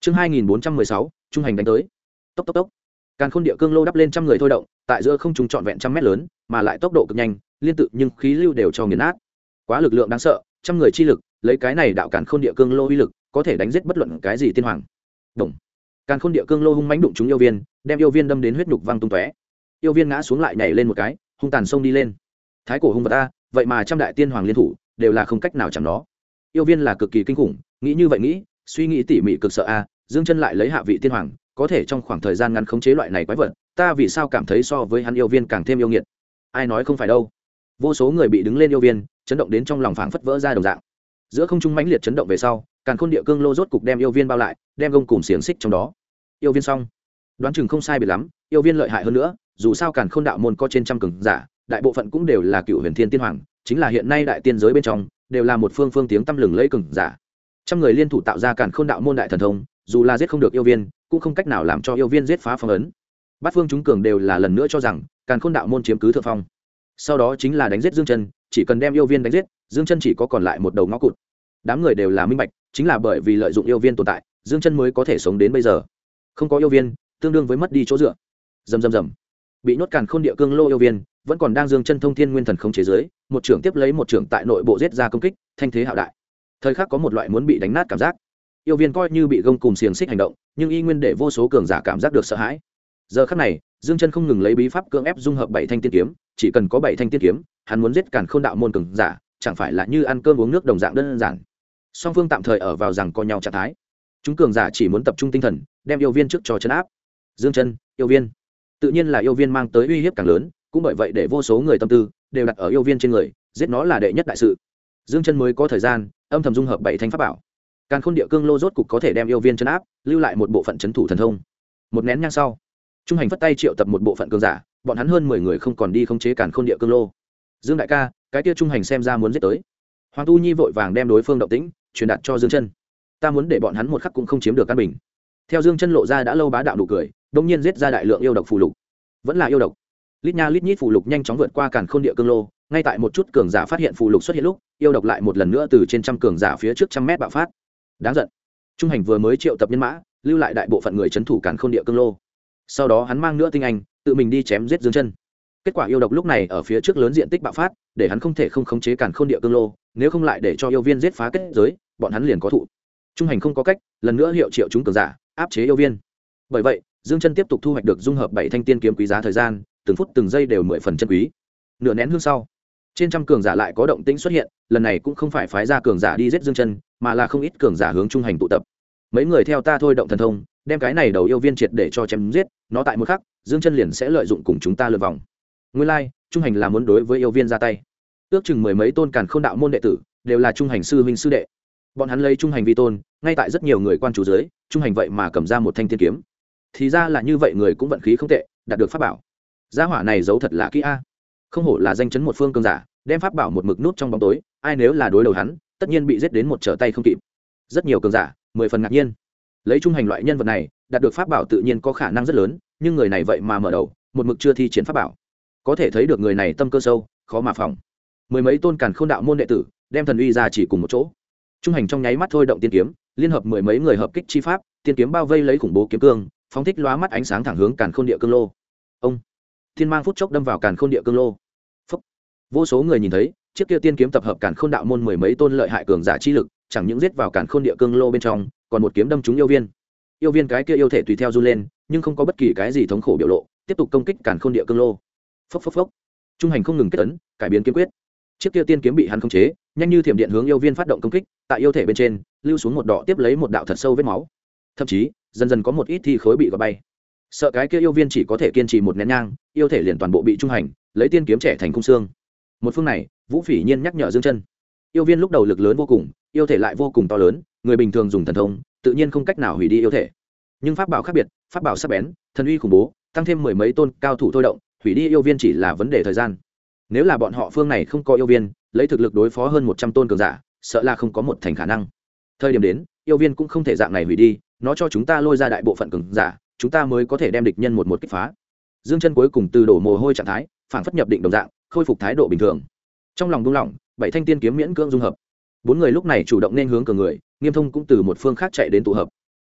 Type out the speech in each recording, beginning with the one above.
Chương 2416, trung hành đánh tới. Tốc tốc tốc. Càn Khôn Địa Cương Lô đắp lên trăm người thôi động, tại giữa không trung trọn vẹn trăm mét lớn, mà lại tốc độ cực nhanh, liên tự nhưng khí lưu đều cho nghiền nát. Quá lực lượng đáng sợ, trăm người chi lực, lấy cái này đạo Càn Khôn Địa Cương Lô uy lực, có thể đánh giết bất luận cái gì tiên hoàng. Đồng. Càn Khôn Địa Cương Lô hung mãnh đụng trúng yêu viên, đem yêu viên đâm đến huyết nhục văng tung tóe. Yêu viên ngã xuống lại nhảy lên một cái, hung tàn xông đi lên. Thái cổ hung vật a, vậy mà trăm đại tiên hoàng liên thủ, đều là không cách nào chạm nó. Yêu viên là cực kỳ kinh khủng, nghĩ như vậy nghĩ, suy nghĩ tỉ mỉ cực sợ a, Dương Chân lại lấy hạ vị tiên hoàng, có thể trong khoảng thời gian ngắn khống chế loại này quái vật, ta vì sao cảm thấy so với hắn yêu viên càng thêm yêu nghiệt? Ai nói không phải đâu? Vô số người bị đứng lên yêu viên, chấn động đến trong lòng phảng phất vỡ ra đồng dạng. Giữa không trung mãnh liệt chấn động về sau, Càn Khôn Địa Cương Lô rốt cục đem yêu viên bao lại, đem gông cùm xiềng xích trong đó. Yêu viên xong, đoán chừng không sai biệt lắm, yêu viên lợi hại hơn nữa, dù sao Càn Khôn đạo môn có trên trăm cường giả, đại bộ phận cũng đều là cựu huyền thiên tiên hoàng, chính là hiện nay đại tiên giới bên trong, đều là một phương tiếng tăm lừng lẫy cường giả. Trăm người liên thủ tạo ra Càn Khôn đạo môn đại thần thông, dù là giết không được yêu viên, cũng không cách nào làm cho yêu viên giết phá phong ấn. Bát phương chúng cường đều là lần nữa cho rằng Càn Khôn đạo môn chiếm cứ thượng phong. Sau đó chính là đánh giết Dương Chân, chỉ cần đem yêu viên đánh giết, Dương Chân chỉ có còn lại một đầu ngõ cụt. Đám người đều là minh bạch, chính là bởi vì lợi dụng yêu viên tồn tại, Dương Chân mới có thể sống đến bây giờ. Không có yêu viên, tương đương với mất đi chỗ dựa. Rầm rầm rầm. Bị nhốt Càn Khôn Địa Cương Lô yêu viên, vẫn còn đang Dương Chân thông thiên nguyên thần không chế giới, một trưởng tiếp lấy một trưởng tại nội bộ giết ra công kích, thanh thế hạo đại. Thời khắc có một loại muốn bị đánh nát cảm giác. Yêu viên coi như bị gông cùm xiềng xích hành động, nhưng y nguyên để vô số cường giả cảm giác được sợ hãi. Giờ khắc này, Dương Chân không ngừng lấy bí pháp cưỡng ép dung hợp bảy thanh tiên kiếm, chỉ cần có bảy thanh tiên kiếm, hắn muốn giết Càn Khôn đạo môn cường giả, chẳng phải là như ăn cơm uống nước đồng dạng đơn giản. Song phương tạm thời ở vào rằng có nhau trạng thái. Chúng cường giả chỉ muốn tập trung tinh thần, đem yêu viên trước cho trấn áp. Dương Chân, yêu viên. Tự nhiên là yêu viên mang tới uy hiếp càng lớn, cũng bởi vậy để vô số người tâm tư đều đặt ở yêu viên trên người, giết nó là đệ nhất đại sự. Dương Chân mới có thời gian âm thầm dung hợp bảy thanh pháp bảo. Càn Khôn Địa Cương Lô rốt cục có thể đem yêu viên trấn áp, lưu lại một bộ phận trấn thủ thần thông. Một nén nhang sau, trung hành phất tay triệu tập một bộ phận cường giả, bọn hắn hơn 10 người không còn đi khống chế Càn Khôn Địa Cương Lô. Dương đại ca, cái kia trung hành xem ra muốn giết tới. Hoàng Tu Nhi vội vàng đem đối phương động tĩnh truyền đạt cho Dương Chân. Ta muốn để bọn hắn một khắc cũng không chiếm được căn bình. Theo Dương Chân lộ ra đã lâu bá đạo nụ cười, đột nhiên giết ra đại lượng yêu độc phù lục. Vẫn là yêu độc. Lít nha lít nhít phù lục nhanh chóng vượt qua Càn Khôn Địa Cương Lô, ngay tại một chút cường giả phát hiện phù lục xuất hiện lúc, yêu độc lại một lần nữa từ trên trăm cường giả phía trước trăm mét bạo phát. Đáng giận. Trung hành vừa mới triệu tập nhân mã, lưu lại đại bộ phận người trấn thủ Càn Khôn Địa Cương Lô. Sau đó hắn mang nữa tinh anh, tự mình đi chém giết Dương Chân. Kết quả yêu độc lúc này ở phía trước lớn diện tích bạo phát, để hắn không thể không khống chế Càn Khôn Địa Cương Lô, nếu không lại để cho yêu viên giết phá kết giới, bọn hắn liền có thụ. Trung hành không có cách, lần nữa hiệu triệu chúng cường giả, áp chế yêu viên. Bởi vậy, Dương Chân tiếp tục thu hoạch được dung hợp bảy thanh tiên kiếm quý giá thời gian, từng phút từng giây đều 10 phần chân quý. Nửa nén hương sau, trên trăm cường giả lại có động tĩnh xuất hiện, lần này cũng không phải phái ra cường giả đi giết Dương Chân, mà là không ít cường giả hướng trung hành tụ tập. Mấy người theo ta thôi động thần thông, đem cái này đầu yêu viên triệt để cho chém giết, nó tại một khắc, Dương Chân liền sẽ lợi dụng cùng chúng ta lượn vòng. Nguyên lai, trung hành là muốn đối với yêu viên ra tay. Ước chừng mười mấy tôn Càn Khôn đạo môn đệ tử, đều là trung hành sư huynh sư đệ. Bọn hắn lấy trung hành vi tôn, ngay tại rất nhiều người quan chủ dưới, trung hành vậy mà cầm ra một thanh tiên kiếm. Thì ra là như vậy, người cũng vận khí không tệ, đạt được pháp bảo. Gia hỏa này giấu thật là kỹ a. Không hổ là danh chấn một phương cường giả, đem pháp bảo một mực nút trong bóng tối, ai nếu là đối đầu hắn, tất nhiên bị giết đến một trở tay không kịp. Rất nhiều cường giả, 10 phần ngạc nhiên. Lấy trung hành loại nhân vật này, đạt được pháp bảo tự nhiên có khả năng rất lớn, nhưng người này vậy mà mở đầu, một mực chưa thi triển pháp bảo. Có thể thấy được người này tâm cơ sâu, khó mà phòng. Mười mấy tôn Càn Khôn đạo môn đệ tử, đem thần uy ra chỉ cùng một chỗ. Trung hành trong nháy mắt thôi động tiên kiếm, liên hợp mười mấy người hợp kích chi pháp, tiên kiếm bao vây lấy khủng bố kiếm cương, phóng thích lóa mắt ánh sáng thẳng hướng Càn Khôn Địa Cương Lô. Ông thiên mang phút chốc đâm vào Càn Khôn Địa Cương Lô. Phúc. Vô số người nhìn thấy chiếc kia tiên kiếm tập hợp Càn Khôn đạo môn mười mấy tôn lợi hại cường giả chi lực, chẳng những giết vào Càn Khôn Địa Cương Lô bên trong, còn một kiếm đâm trúng yêu viên. Yêu viên cái kia yêu thể tùy theo run lên, nhưng không có bất kỳ cái gì thống khổ biểu lộ, tiếp tục công kích Càn Khôn Địa Cương Lô. Phốc phốc phốc. Trung hành không ngừng kết ấn, cải biến kiếm quyết. Chiếc kia tiên kiếm bị hắn khống chế, nhanh như thiểm điện hướng yêu viên phát động công kích, tại yêu thể bên trên lưu xuống một đỏ tiếp lấy một đạo thật sâu vết máu. Thậm chí dần dần có một ít thi khối bị gọt bay. Sợ cái kia yêu viên chỉ có thể kiên trì một nén nhang, yêu thể liền toàn bộ bị trung hành lấy tiên kiếm trẻ thành khung xương. Một phương này, Vũ Phỉ Nhiên nhắc nhở Dương Chân. Yêu viên lúc đầu lực lớn vô cùng, yêu thể lại vô cùng to lớn, người bình thường dùng thần thông, tự nhiên không cách nào hủy đi yêu thể. Nhưng pháp bảo khác biệt, pháp bảo sắc bén, thần uy khủng bố, tăng thêm mười mấy tôn cao thủ thôi động, hủy đi yêu viên chỉ là vấn đề thời gian. Nếu là bọn họ phương này không có yêu viên, lấy thực lực đối phó hơn 100 tôn cường giả, sợ là không có một thành khả năng. Thời điểm đến, yêu viên cũng không thể dạng này hủy đi, nó cho chúng ta lôi ra đại bộ phận cường giả, chúng ta mới có thể đem địch nhân một kích phá. Dương Chân cuối cùng từ đổ mồ hôi trạng thái, phản phất nhập định đồng dạng, khôi phục thái độ bình thường. Trong lòng buông lỏng, bảy thanh tiên kiếm miễn cưỡng dung hợp. Bốn người lúc này chủ động nên hướng cường người, Nghiêm Thông cũng từ một phương khác chạy đến tụ hợp.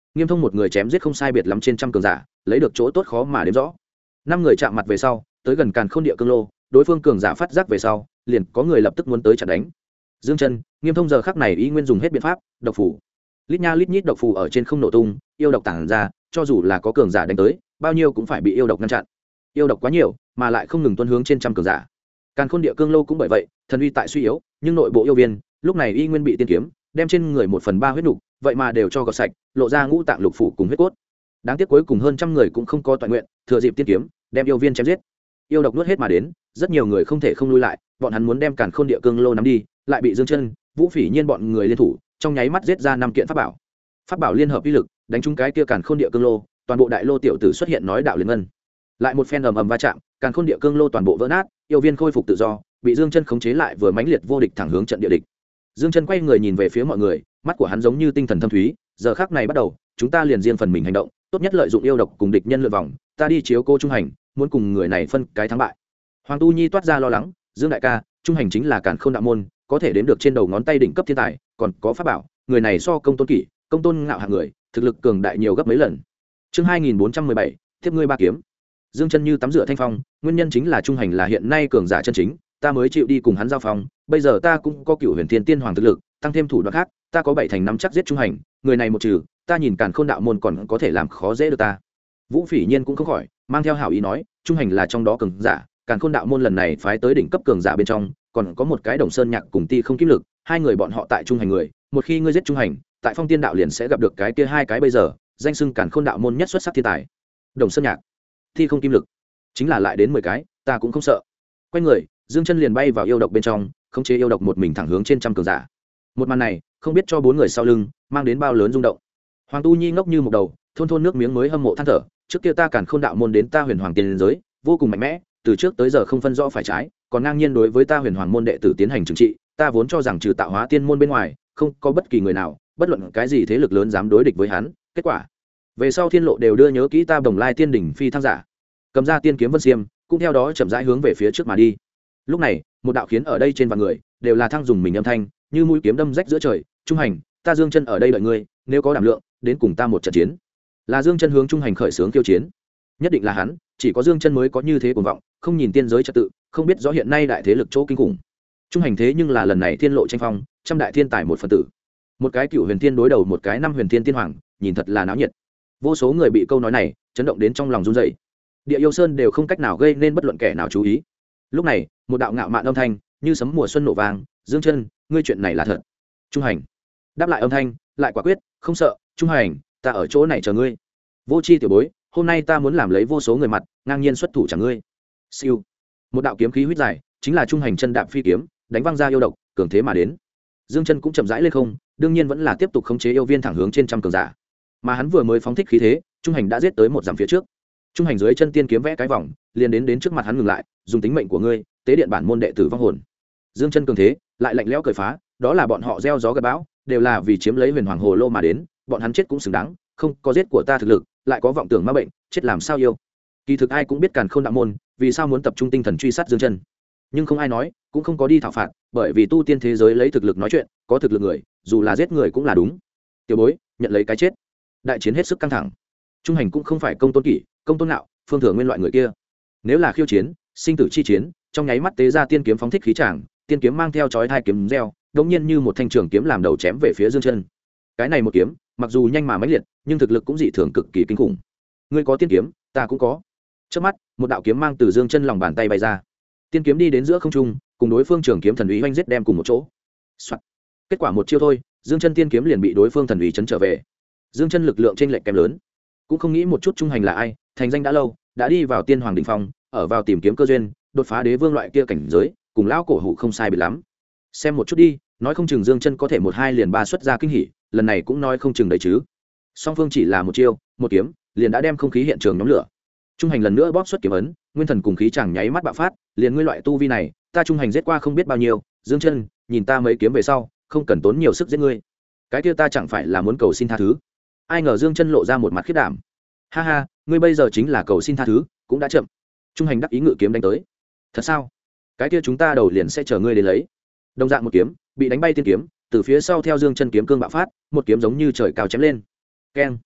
Nghiêm Thông một người chém giết không sai biệt lắm trên trăm cường giả, lấy được chỗ tốt khó mà đếm rõ. 5 người chạm mặt về sau, tới gần Càn Khôn Địa Cương Lô, đối phương cường giả phát giác về sau, liền có người lập tức muốn tới chặn đánh. Dương Chân, Nghiêm Thông giờ khắc này ý nguyên dùng hết biện pháp, độc phủ. Lít nha lít nhít độc phù ở trên không nổ tung, yêu độc tản ra, cho dù là có cường giả đánh tới, bao nhiêu cũng phải bị yêu độc ngăn chặn. Yêu độc quá nhiều, mà lại không ngừng tuôn hướng trên trăm cường giả. Càn Khôn Địa Cương Lô cũng bởi vậy, thần uy tại suy yếu, nhưng nội bộ yêu viên, lúc này y nguyên bị tiên kiếm đem trên người 1/3 huyết nục, vậy mà đều cho gọt sạch, lộ ra ngũ tạng lục phủ cùng huyết cốt. Đáng tiếc cuối cùng hơn trăm người cũng không có toàn nguyện, thừa dịp tiên kiếm, đem yêu viên chém giết. Yêu độc nuốt hết mà đến, rất nhiều người không thể không lui lại, bọn hắn muốn đem Càn Khôn Địa Cương Lô nắm đi, lại bị Dương Chân, Vũ Phỉ Nhiên bọn người liên thủ, trong nháy mắt giết ra 5 kiện pháp bảo. Pháp bảo liên hợp uy lực, đánh trúng cái kia Càn Khôn Địa Cương Lô, toàn bộ đại lô tiểu tử xuất hiện nói đạo liên ngân. Lại một phen ầm ầm va chạm, Càn Khôn Địa Cương Lô toàn bộ vỡ nát, yêu viên khôi phục tự do, bị Dương Chân khống chế lại vừa mãnh liệt vô địch thẳng hướng trận địa địch. Dương Chân quay người nhìn về phía mọi người, mắt của hắn giống như tinh thần thâm thúy, giờ khắc này bắt đầu, chúng ta liền riêng phần mình hành động, tốt nhất lợi dụng yêu độc cùng địch nhân lượn vòng, ta đi chiếu cô trung hành, muốn cùng người này phân cái thắng bại. Hoàng Tu Nhi toát ra lo lắng, Dương đại ca, trung hành chính là Càn Khôn đạo môn, có thể đếm được trên đầu ngón tay đỉnh cấp thiên tài, còn có pháp bảo, người này so công tôn kỷ, công tôn ngạo hạng người, thực lực cường đại nhiều gấp mấy lần. Chương 2417, tiếp ngươi ba kiếm. Dương Chân như tắm rửa thanh phong, nguyên nhân chính là trung hành là hiện nay cường giả chân chính, ta mới chịu đi cùng hắn giao phong, bây giờ ta cũng có Cửu Huyền Thiên Tiên Hoàng thực lực, tăng thêm thủ đoạn khác, ta có 7 thành 5 chắc giết trung hành, người này một trừ, ta nhìn Càn Khôn đạo môn còn có thể làm khó dễ được ta. Vũ Phỉ Nhiên cũng không khỏi, mang theo hảo ý nói, trung hành là trong đó cường giả, Càn Khôn đạo môn lần này phái tới đỉnh cấp cường giả bên trong, còn có một cái Đồng Sơn Nhạc cùng Ti Không Kim Lực, hai người bọn họ tại trung hành người, một khi ngươi giết trung hành, tại Phong Tiên đạo liền sẽ gặp được cái kia hai cái bây giờ, danh xưng Càn Khôn đạo môn nhất xuất sắc thiên tài. Đồng Sơn Nhạc, Ti Không Kim Lực, chính là lại đến 10 cái, ta cũng không sợ. Quay người, Dương Chân liền bay vào yêu độc bên trong, khống chế yêu độc một mình thẳng hướng trên trăm cường giả. Một màn này, không biết cho 4 người sau lưng mang đến bao lớn rung động. Hoàng Tu Nhi ngốc như một đầu, thôn thôn nước miếng mới hâm mộ than thở, trước kia ta Càn Khôn đạo môn đến ta Huyền Hoàng tiên giới, vô cùng mạnh mẽ, từ trước tới giờ không phân rõ phải trái, còn ngang nhiên đối với ta Huyền Hoàng môn đệ tử tiến hành trừng trị, ta vốn cho rằng trừ Tạo Hóa tiên môn bên ngoài, không có bất kỳ người nào, bất luận cái gì thế lực lớn dám đối địch với hắn, kết quả, về sau thiên lộ đều đưa nhớ kỹ ta Bồng Lai tiên đỉnh phi thăng giả, cầm ra tiên kiếm Vân Xiêm, cũng theo đó chậm rãi hướng về phía trước mà đi. Lúc này, một đạo khiến ở đây trên vạn người đều là thăng dùng mình âm thanh, như mũi kiếm đâm rách giữa trời, trung hành, ta Dương Chân ở đây đợi ngươi, nếu có đảm lượng, đến cùng ta một trận chiến. Là Dương Chân hướng trung hành khởi xướng kiêu chiến. Nhất định là hắn, chỉ có Dương Chân mới có như thế cuồng vọng, không nhìn tiên giới trật tự, không biết rõ hiện nay đại thế lực chỗ kinh khủng. Trung hành thế nhưng là lần này thiên lộ tranh phong, trăm đại thiên tài một phần tử. Một cái Cửu Huyền Thiên đối đầu một cái Năm Huyền Thiên tiên hoàng, nhìn thật là náo nhiệt. Vô số người bị câu nói này chấn động đến trong lòng run rẩy. Địa Yêu Sơn đều không cách nào gây nên bất luận kẻ nào chú ý. Lúc này, một đạo ngạo mạn âm thanh, như sấm mùa xuân nổ vang, Dương Chân, ngươi chuyện này là thật. Trung hành đáp lại âm thanh, lại quả quyết, không sợ, trung hành, ta ở chỗ này chờ ngươi. Vô chi tiểu bối, hôm nay ta muốn làm lấy vô số người mặt, ngang nhiên xuất thủ chẳng ngươi. Siêu, một đạo kiếm khí huyết dài, chính là trung hành chân đạp phi kiếm, đánh văng ra yêu độc, cường thế mà đến. Dương Chân cũng chậm rãi lên không, đương nhiên vẫn là tiếp tục khống chế yêu viên thẳng hướng trên trăm cường giả. Mà hắn vừa mới phóng thích khí thế, trung hành đã giết tới một dặm phía trước. Trung hành dưới chân tiên kiếm vẽ cái vòng, liền đến trước mặt hắn ngừng lại, dùng tính mệnh của ngươi, tế điện bản môn đệ tử vong hồn. Dương Chân cường thế, lại lạnh lẽo cởi phá, đó là bọn họ gieo gió gặt bão, đều là vì chiếm lấy Huyền Hoàng Hồ Lô mà đến, bọn hắn chết cũng xứng đáng, không có giết của ta thực lực, lại có vọng tưởng ma bệnh, chết làm sao yêu. Kỳ thực ai cũng biết Càn Khôn đạo môn, vì sao muốn tập trung tinh thần truy sát Dương Chân, nhưng không ai nói, cũng không có đi thảo phạt, bởi vì tu tiên thế giới lấy thực lực nói chuyện, có thực lực người, dù là giết người cũng là đúng. Tiểu bối, nhận lấy cái chết. Đại chiến hết sức căng thẳng. Trung hành cũng không phải công tôn kỷ, công tôn ngạo, phương thừa nguyên loại người kia. Nếu là khiêu chiến, sinh tử chi chiến, trong nháy mắt tế ra tiên kiếm phóng thích khí tràng, tiên kiếm mang theo chói hai kiếm reo, đống nhiên như một thanh trường kiếm làm đầu chém về phía Dương Chân. Cái này một kiếm, mặc dù nhanh mà mãnh liệt, nhưng thực lực cũng dị thường cực kỳ kinh khủng. Ngươi có tiên kiếm, ta cũng có. Trước mắt, một đạo kiếm mang từ Dương Chân lòng bàn tay bay ra. Tiên kiếm đi đến giữa không trung, cùng đối phương trường kiếm thần uy hoành giết đem cùng một chỗ. Soạt. Kết quả một chiêu thôi, Dương Chân tiên kiếm liền bị đối phương thần uy chấn trở về. Dương Chân lực lượng chênh lệch kém lớn, cũng không nghĩ một chút trung hành là ai, thành danh đã lâu, đã đi vào tiên hoàng đỉnh phong, ở vào tìm kiếm cơ duyên, đột phá đế vương loại kia cảnh giới, cùng lão cổ hủ không sai biệt lắm. Xem một chút đi, nói không chừng Dương Chân có thể một hai liền ba xuất ra kinh hỉ, lần này cũng nói không chừng đấy chứ. Song phương chỉ là một chiêu, một kiếm, liền đã đem không khí hiện trường nhóm lửa. Trung hành lần nữa bóp xuất kiếm ấn, nguyên thần cùng khí chẳng nháy mắt bạo phát, liền ngươi loại tu vi này, ta trung hành giết qua không biết bao nhiêu, Dương Chân, nhìn ta mấy kiếm về sau, không cần tốn nhiều sức giết ngươi. Cái kia ta chẳng phải là muốn cầu xin tha thứ. Ai ngờ Dương Chân lộ ra một mặt khiếp đảm. Ha ha, ngươi bây giờ chính là cầu xin tha thứ, cũng đã chậm. Trung hành đắc ý ngự kiếm đánh tới. Thật sao? Cái kia chúng ta đầu liền sẽ chờ ngươi đến lấy. Đồng dạng một kiếm, bị đánh bay tiên kiếm, từ phía sau theo Dương Chân kiếm cương bạo phát, một kiếm giống như trời cao chém lên. Keng.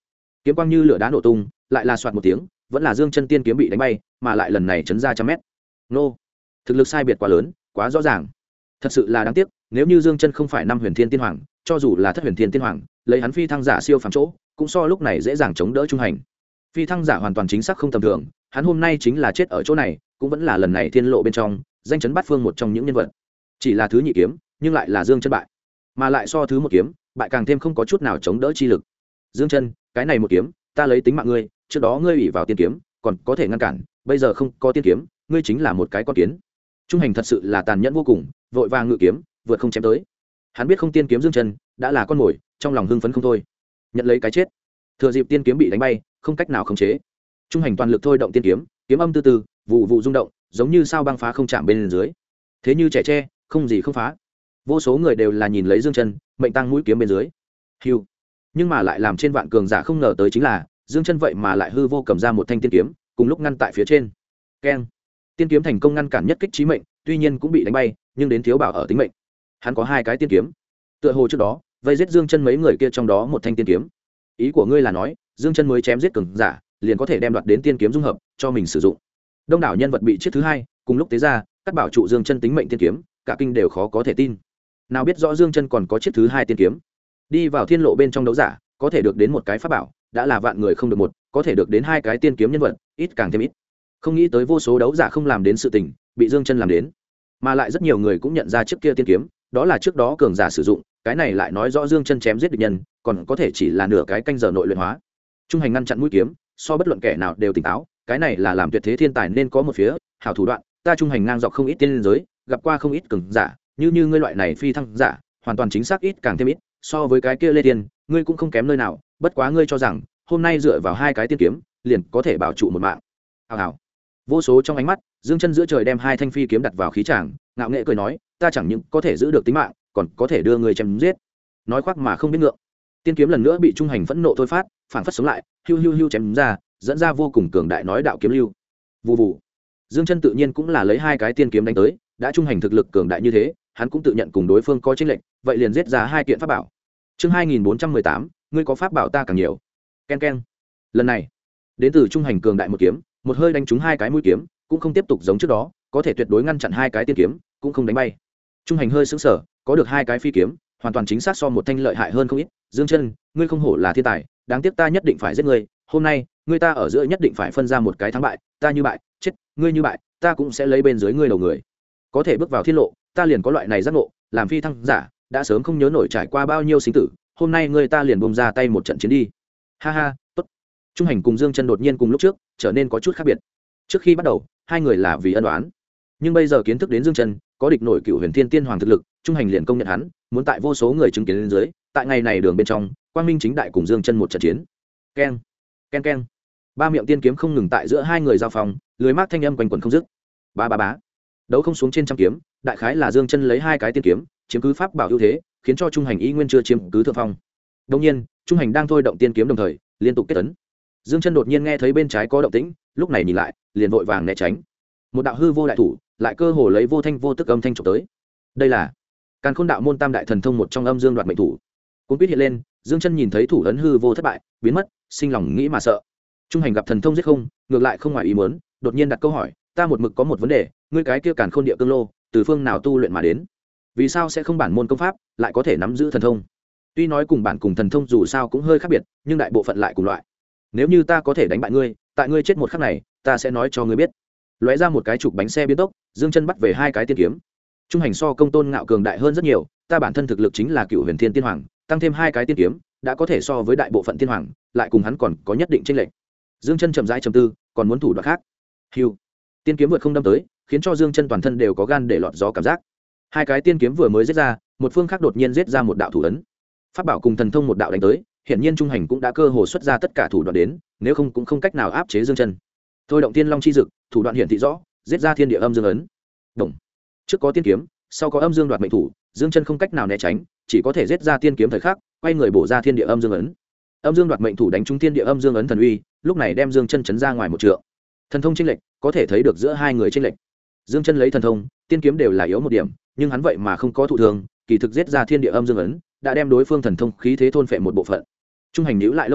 kiếm quang như lửa đá nổ tung, lại là soạt một tiếng, vẫn là Dương Chân tiên kiếm bị đánh bay, mà lại lần này chấn ra trăm mét. Nô, thực lực sai biệt quá lớn, quá rõ ràng. Thật sự là đáng tiếc, nếu như Dương Chân không phải năm Huyền Thiên Tiên Hoàng, cho dù là Thất Huyền Thiên Tiên Hoàng, lấy hắn phi thăng giả siêu phàm chỗ, cũng so lúc này dễ dàng chống đỡ trung hành. Phi thăng giả hoàn toàn chính xác không tầm thường, hắn hôm nay chính là chết ở chỗ này, cũng vẫn là lần này thiên lộ bên trong, danh chấn bát phương một trong những nhân vật. Chỉ là thứ nhị kiếm, nhưng lại là Dương Chân bại, mà lại so thứ một kiếm, bại càng thêm không có chút nào chống đỡ chi lực. Dương Chân, cái này một kiếm, ta lấy tính mạng ngươi, trước đó ngươi ủy vào tiên kiếm, còn có thể ngăn cản, bây giờ không có tiên kiếm, ngươi chính là một cái con kiến. Trung hành thật sự là tàn nhẫn vô cùng, vội vàng ngự kiếm, vượt không chém tới. Hắn biết không tiên kiếm Dương Chân đã là con mồi, trong lòng hưng phấn không thôi, nhận lấy cái chết. Thừa dịp tiên kiếm bị đánh bay, không cách nào khống chế, Trung hành toàn lực thôi động tiên kiếm, kiếm âm từ từ, vụ vụ rung động, giống như sao băng phá không chạm bên dưới. Thế như trẻ tre, không gì không phá. Vô số người đều là nhìn lấy Dương Chân, mệnh tăng mũi kiếm bên dưới. Hưu. Nhưng mà lại làm trên vạn cường giả không ngờ tới chính là, Dương Chân vậy mà lại hư vô cầm ra một thanh tiên kiếm, cùng lúc ngăn tại phía trên. Keng. Tiên kiếm thành công ngăn cản nhất kích chí mệnh, tuy nhiên cũng bị đánh bay, nhưng đến thiếu bảo ở tính mệnh. Hắn có hai cái tiên kiếm. Tựa hồ trước đó, vây giết Dương Chân mấy người kia trong đó một thanh tiên kiếm. Ý của ngươi là nói, Dương Chân mới chém giết cường giả, liền có thể đem đoạt đến tiên kiếm dung hợp cho mình sử dụng. Đông đảo nhân vật bị chiếc thứ hai, cùng lúc tế ra, cắt bảo trụ Dương Chân tính mệnh tiên kiếm, cả kinh đều khó có thể tin. Nào biết rõ Dương Chân còn có chiếc thứ hai tiên kiếm. Đi vào thiên lộ bên trong đấu giả, có thể được đến một cái pháp bảo, đã là vạn người không được một, có thể được đến hai cái tiên kiếm nhân vật, ít càng thêm ít. Không nghĩ tới vô số đấu giả không làm đến sự tình, bị Dương Chân làm đến. Mà lại rất nhiều người cũng nhận ra chiếc kia tiên kiếm, đó là trước đó cường giả sử dụng, cái này lại nói rõ Dương Chân chém giết địch nhân, còn có thể chỉ là nửa cái canh giờ nội luyện hóa. Trung hành ngăn chặn mũi kiếm, so bất luận kẻ nào đều tỉnh táo, cái này là làm tuyệt thế thiên tài nên có một phía, hảo thủ đoạn, ta trung hành ngang dọc không ít tiên giới, gặp qua không ít cường giả, như ngươi loại này phi thăng giả, hoàn toàn chính xác ít càng thêm ít, so với cái kia Lê Tiên, ngươi cũng không kém nơi nào, bất quá ngươi cho rằng, hôm nay dựa vào hai cái tiên kiếm, liền có thể bảo trụ một mạng. Hào hào. Vô số trong ánh mắt, Dương Chân giữa trời đem hai thanh phi kiếm đặt vào khí tràng, ngạo nghễ cười nói, ta chẳng những có thể giữ được tính mạng, còn có thể đưa ngươi chém giết. Nói khoác mà không biết ngượng. Tiên kiếm lần nữa bị trung hành phẫn nộ thôi phát, phản phất sống lại, hiu hiu hiu chém ra, dẫn ra vô cùng cường đại nói đạo kiếm lưu. Vù vù. Dương Chân tự nhiên cũng là lấy hai cái tiên kiếm đánh tới, đã trung hành thực lực cường đại như thế, hắn cũng tự nhận cùng đối phương có chênh lệch, vậy liền giết ra hai kiện pháp bảo. Chương 2418, ngươi có pháp bảo ta càng nhiều. Ken ken. Lần này, đến từ trung hành cường đại một kiếm, một hơi đánh trúng hai cái mũi kiếm, cũng không tiếp tục giống trước đó, có thể tuyệt đối ngăn chặn hai cái tiên kiếm, cũng không đánh bay. Trung hành hơi sững sờ, có được hai cái phi kiếm, hoàn toàn chính xác so một thanh lợi hại hơn không ít. Dương Chân, ngươi không hổ là thiên tài, đáng tiếc ta nhất định phải giết ngươi, hôm nay, ngươi ta ở giữa nhất định phải phân ra một cái thắng bại, ta như bại, chết, ngươi như bại, ta cũng sẽ lấy bên dưới ngươi đầu người. Có thể bước vào thiên lộ, ta liền có loại này giác ngộ, làm phi thăng giả, đã sớm không nhớ nổi trải qua bao nhiêu sinh tử, hôm nay ngươi ta liền bung ra tay một trận chiến đi. Ha ha, tốt. Trung hành cùng Dương Chân đột nhiên cùng lúc trước, trở nên có chút khác biệt. Trước khi bắt đầu, hai người là vì ân oán, nhưng bây giờ kiến thức đến Dương Chân có địch nổi Cựu Huyền Thiên Tiên Hoàng thực lực, Trung hành liền công nhận hắn, muốn tại vô số người chứng kiến lên dưới, tại ngày này đường bên trong, quang minh chính đại cùng Dương Chân một trận chiến. Keng, ken ken. Ba miệng tiên kiếm không ngừng tại giữa hai người giao phòng, lưới mát thanh âm quanh quẩn không dứt. Ba ba bá. Đấu không xuống trên trăm kiếm, đại khái là Dương Chân lấy hai cái tiên kiếm, chiếm cứ pháp bảo ưu thế, khiến cho Trung hành y nguyên chưa chiếm cứ thượng phong. Đương nhiên, Trung hành đang thôi động tiên kiếm đồng thời, liên tục kết ấn. Dương Chân đột nhiên nghe thấy bên trái có động tĩnh, lúc này nhìn lại, liền vội vàng né tránh. Một đạo hư vô đại thủ, lại cơ hồ lấy vô thanh vô tức âm thanh chụp tới. Đây là Càn Khôn đạo môn tam đại thần thông một trong âm dương đoạt mệnh thủ. Cuốn quýt hiện lên, Dương Chân nhìn thấy thủ ấn hư vô thất bại, biến mất, sinh lòng nghĩ mà sợ. Trung hành gặp thần thông giết không, ngược lại không ngoài ý muốn, đột nhiên đặt câu hỏi, ta một mực có một vấn đề, ngươi cái kia Càn Khôn địa cương lô, từ phương nào tu luyện mà đến? Vì sao sẽ không bản môn công pháp, lại có thể nắm giữ thần thông? Tuy nói cùng bản cùng thần thông dù sao cũng hơi khác biệt, nhưng đại bộ phận lại cùng loại. Nếu như ta có thể đánh bại ngươi, tại ngươi chết một khắc này, ta sẽ nói cho ngươi biết. Lóe ra một cái trục bánh xe biến tốc, Dương Chân bắt về hai cái tiên kiếm. Trung hành so công tôn ngạo cường đại hơn rất nhiều, ta bản thân thực lực chính là Cựu Huyền Thiên Tiên Hoàng, tăng thêm hai cái tiên kiếm, đã có thể so với đại bộ phận tiên hoàng, lại cùng hắn còn có nhất định chênh lệch. Dương Chân chậm rãi trầm tư, còn muốn thủ đoạn khác. Hưu. Tiên kiếm vượt không đâm tới, khiến cho Dương Chân toàn thân đều có gan để lọt gió cảm giác. Hai cái tiên kiếm vừa mới giết ra, một phương khác đột nhiên giết ra một đạo thủ ấn. Pháp bảo cùng thần thông một đạo đánh tới, hiển nhiên Trung hành cũng đã cơ hồ xuất ra tất cả thủ đoạn đến, nếu không cũng không cách nào áp chế Dương Chân. Thôi động Tiên Long chi dực, thủ đoạn hiển thị rõ, giết ra thiên địa âm dương ấn. Đồng. Trước có tiên kiếm, sau có âm dương đoạt mệnh thủ, Dương Chân không cách nào né tránh, chỉ có thể giết ra tiên kiếm thời khắc, quay người bổ ra thiên địa âm dương ấn. Âm dương đoạt mệnh thủ đánh trúng thiên địa âm dương ấn thần uy, lúc này đem Dương Chân chấn ra ngoài một trượng. Thần thông chênh lệch, có thể thấy được giữa hai người chênh lệch. Dương Chân lấy thần thông, tiên kiếm đều là yếu một điểm, nhưng hắn vậy mà không có thụ thương, kỳ thực giết ra thiên địa âm dương ấn, đã đem đối phương thần thông khí thế thôn phệ một bộ phận. Trung hành nhíu lại lông mày,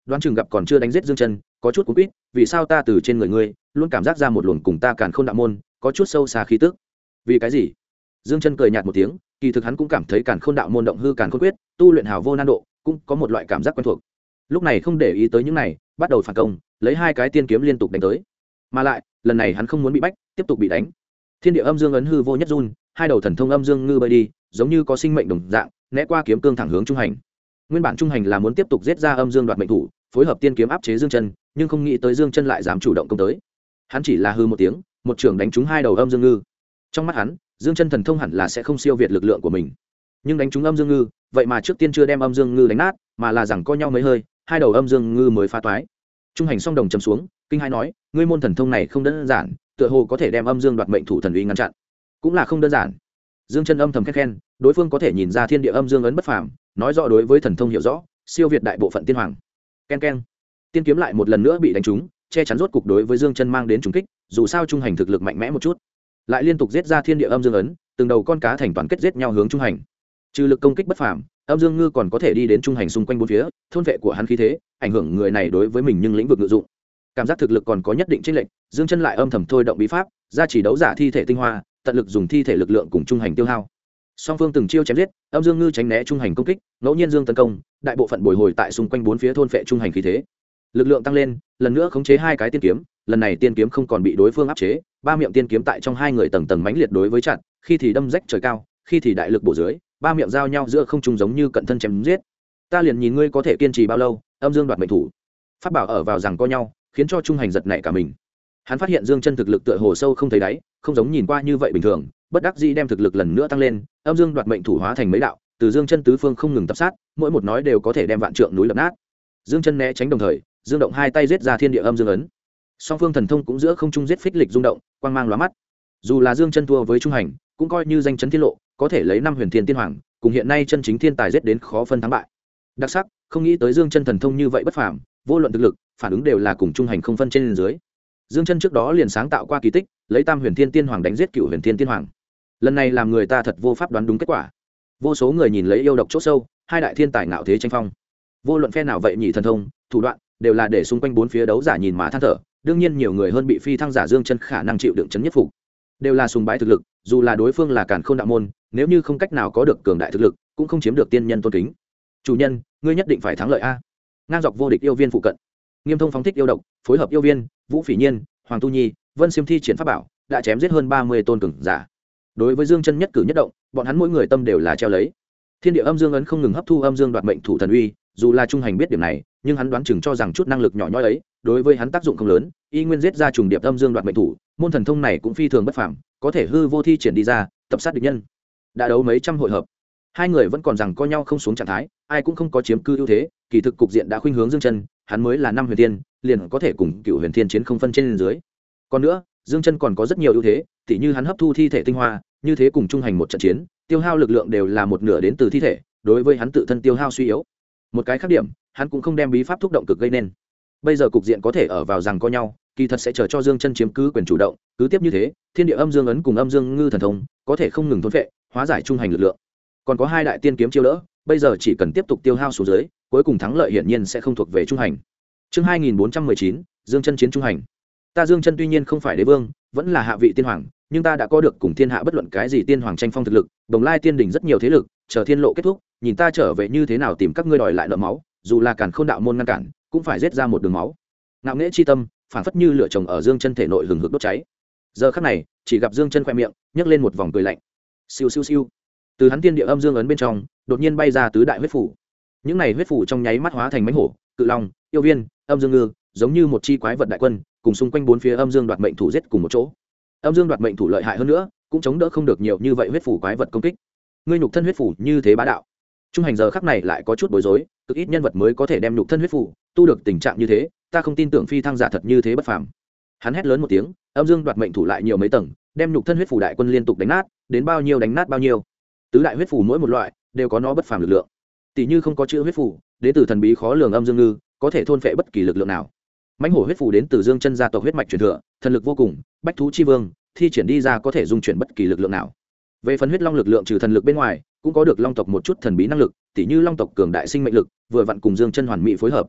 đoán chừng gặp còn chưa đánh giết Dương Chân, có chút cuống quýt, vì sao ta từ trên người ngươi luôn cảm giác ra một luồng cùng ta Càn Khôn đạo môn có chút sâu xa khí tức. Vì cái gì? Dương Chân cười nhạt một tiếng, kỳ thực hắn cũng cảm thấy Càn Khôn đạo môn động hư Càn Khôn quyết, tu luyện hào vô nan độ, cũng có một loại cảm giác quen thuộc. Lúc này không để ý tới những này, bắt đầu phản công, lấy hai cái tiên kiếm liên tục đánh tới. Mà lại, lần này hắn không muốn bị bách, tiếp tục bị đánh. Thiên địa âm dương ấn hư vô nhất run, hai đầu thần thông âm dương ngư bơi đi, giống như có sinh mệnh đồng dạng, né qua kiếm cương thẳng hướng trung hành. Nguyên bản trung hành là muốn tiếp tục giết ra âm dương đoạt mệnh thủ, phối hợp tiên kiếm áp chế Dương Chân, nhưng không nghĩ tới Dương Chân lại dám chủ động công tới. Hắn chỉ là hư một tiếng, một trường đánh trúng hai đầu âm dương ngư. Trong mắt hắn, Dương Chân thần thông hẳn là sẽ không siêu việt lực lượng của mình, nhưng đánh trúng âm dương ngư, vậy mà trước tiên chưa đem âm dương ngư đánh nát, mà là rằng co nhau mấy hơi, hai đầu âm dương ngư mới phá toái. Trung hành song đồng chầm xuống, kinh hai nói, ngươi môn thần thông này không đơn giản, tựa hồ có thể đem âm dương đoạt mệnh thủ thần uy ngăn chặn, cũng là không đơn giản. Dương Chân âm thầm khen, đối phương có thể nhìn ra thiên địa âm dương ấn bất phàm, nói rõ đối với thần thông hiểu rõ, siêu việt đại bộ phận tiên hoàng. Ken ken, tiên kiếm lại một lần nữa bị đánh trúng, che chắn rốt cục đối với Dương Chân mang đến trùng kích, dù sao trung hành thực lực mạnh mẽ một chút, lại liên tục giết ra thiên địa âm dương ấn, từng đầu con cá thành toàn kết giết nhau hướng trung hành. Trừ lực công kích bất phàm, âm dương ngư còn có thể đi đến trung hành xung quanh bốn phía, thôn vệ của hắn khí thế, ảnh hưởng người này đối với mình nhưng lĩnh vực ngự dụng. Cảm giác thực lực còn có nhất định chênh lệch, Dương Chân lại âm thầm thôi động bí pháp, gia chỉ đấu giả thi thể tinh hoa, tận lực dùng thi thể lực lượng cùng trung hành tiêu hao. Song phương từng chiêu chém giết, âm dương ngư tránh né trung hành công kích, ngẫu nhiên dương tấn công, đại bộ phận bồi hồi tại xung quanh bốn phía thôn phệ trung hành khí thế. Lực lượng tăng lên, lần nữa khống chế hai cái tiên kiếm, lần này tiên kiếm không còn bị đối phương áp chế, ba miệng tiên kiếm tại trong hai người tầng tầng mãnh liệt đối với chặn, khi thì đâm rách trời cao, khi thì đại lực bổ dưới, ba miệng giao nhau giữa không trung giống như cận thân chém giết. Ta liền nhìn ngươi có thể kiên trì bao lâu, âm dương đoạt mệnh thủ. Pháp bảo ở vào rằng co nhau, khiến cho trung hành giật nảy cả mình. Hắn phát hiện Dương Chân thực lực tựa hồ sâu không thấy đáy, không giống nhìn qua như vậy bình thường, bất đắc dĩ đem thực lực lần nữa tăng lên, âm dương đoạt mệnh thủ hóa thành mấy đạo, từ Dương Chân tứ phương không ngừng tập sát, mỗi một nói đều có thể đem vạn trượng núi lập nát. Dương Chân né tránh đồng thời, dương động hai tay giết ra thiên địa âm dương ấn. Song phương thần thông cũng giữa không trung giết phích lịch rung động, quang mang lóa mắt. Dù là Dương Chân thua với trung hành, cũng coi như danh chấn thiên lộ, có thể lấy năm huyền thiên tiên hoàng, cùng hiện nay chân chính thiên tài giết đến khó phân thắng bại. Đặc sắc, không nghĩ tới Dương Chân thần thông như vậy bất phàm, vô luận thực lực, phản ứng đều là cùng trung hành không phân trên dưới. Dương Chân trước đó liền sáng tạo qua kỳ tích, lấy tam huyền thiên tiên hoàng đánh giết cựu huyền thiên tiên hoàng. Lần này làm người ta thật vô pháp đoán đúng kết quả. Vô số người nhìn lấy yêu độc chỗ sâu, hai đại thiên tài ngạo thế tranh phong. Vô luận phe nào vậy nhị thần thông, thủ đoạn đều là để xung quanh bốn phía đấu giả nhìn mà than thở. Đương nhiên nhiều người hơn bị phi thăng giả Dương Chân khả năng chịu đựng chấn nhất phục. Đều là sùng bái thực lực, dù là đối phương là Càn Khôn đạo môn, nếu như không cách nào có được cường đại thực lực, cũng không chiếm được tiên nhân tôn kính. Chủ nhân, ngươi nhất định phải thắng lợi a. Ngang dọc vô địch yêu viên phụ cận. Nghiêm Thông phóng thích yêu độc, phối hợp yêu viên, Vũ Phỉ Nhiên, Hoàng Tu Nhi, Vân Xiêm thi triển pháp bảo, đã chém giết hơn 30 tôn cường giả. Đối với Dương Chân nhất cử nhất động, bọn hắn mỗi người tâm đều là treo lấy. Thiên địa âm dương ấn không ngừng hấp thu âm dương đoạt mệnh thủ thần uy, dù là trung hành biết điểm này, nhưng hắn đoán chừng cho rằng chút năng lực nhỏ nhoi ấy, đối với hắn tác dụng không lớn, y nguyên giết ra trùng điệp âm dương đoạt mệnh thủ, môn thần thông này cũng phi thường bất phàm, có thể hư vô thi triển đi ra, tập sát địch nhân. Đã đấu mấy trăm hội hợp, hai người vẫn còn rằng co nhau không xuống trạng thái, ai cũng không có chiếm cư ưu thế, kỳ thực cục diện đã khuynh hướng Dương Chân, hắn mới là năm huyền thiên, liền có thể cùng cựu huyền thiên chiến không phân trên dưới. Còn nữa, Dương Chân còn có rất nhiều ưu thế, tỉ như hắn hấp thu thi thể tinh hoa, như thế cùng trung hành một trận chiến, tiêu hao lực lượng đều là một nửa đến từ thi thể, đối với hắn tự thân tiêu hao suy yếu. Một cái khác điểm, hắn cũng không đem bí pháp thúc động cực gây nên. Bây giờ cục diện có thể ở vào rằng co nhau, kỳ thật sẽ chờ cho Dương Chân chiếm cứ quyền chủ động, cứ tiếp như thế, thiên địa âm dương ấn cùng âm dương ngư thần thông có thể không ngừng thôn phệ, hóa giải trung hành lực lượng. Còn có hai đại tiên kiếm chiêu đỡ, bây giờ chỉ cần tiếp tục tiêu hao xuống dưới, cuối cùng thắng lợi hiển nhiên sẽ không thuộc về trung hành. Chương 2419, Dương Chân chiến trung hành. Ta Dương Chân tuy nhiên không phải đế vương, vẫn là hạ vị tiên hoàng, nhưng ta đã có được cùng thiên hạ bất luận cái gì tiên hoàng tranh phong thực lực, Đồng Lai tiên đỉnh rất nhiều thế lực, chờ thiên lộ kết thúc, nhìn ta trở về như thế nào tìm các ngươi đòi lại nợ máu, dù là Càn Khôn đạo môn ngăn cản, cũng phải giết ra một đường máu. Ngạo nghễ chi tâm, phản phất như lửa trồng ở Dương Chân thể nội hừng hực đốt cháy. Giờ khắc này, chỉ gặp Dương Chân khẽ miệng, nhấc lên một vòng cười lạnh. Siêu siêu siêu. Từ hắn tiên địa âm dương ấn bên trong, đột nhiên bay ra tứ đại huyết phủ. Những này huyết phủ trong nháy mắt hóa thành mãnh hổ, cự long, yêu viên, âm dương ngư, giống như một chi quái vật đại quân, cùng xung quanh bốn phía âm dương đoạt mệnh thủ giết cùng một chỗ. Âm dương đoạt mệnh thủ lợi hại hơn nữa, cũng chống đỡ không được nhiều như vậy huyết phủ quái vật công kích. Ngươi nhục thân huyết phủ như thế bá đạo. Trung hành giờ khắc này lại có chút bối rối, cực ít nhân vật mới có thể đem nhục thân huyết phủ tu được tình trạng như thế, ta không tin tưởng phi thăng giả thật như thế bất phàm. Hắn hét lớn một tiếng, âm dương đoạt mệnh thủ lại nhiều mấy tầng, đem nhục thân huyết phủ đại quân liên tục đánh nát, đến bao nhiêu đánh nát bao nhiêu. Tứ đại huyết phủ mỗi một loại đều có nó bất phàm lực lượng. Tỷ như không có chữ huyết phủ, đến từ thần bí khó lường âm dương ngư, có thể thôn phệ bất kỳ lực lượng nào. Mãnh hổ huyết phủ đến từ Dương Chân gia tộc huyết mạch truyền thừa, thần lực vô cùng, bách thú chi vương, thi triển đi ra có thể dung chuyển bất kỳ lực lượng nào. Về phần huyết long lực lượng trừ thần lực bên ngoài, cũng có được long tộc một chút thần bí năng lực, tỉ như long tộc cường đại sinh mệnh lực, vừa vặn cùng Dương Chân hoàn mỹ phối hợp.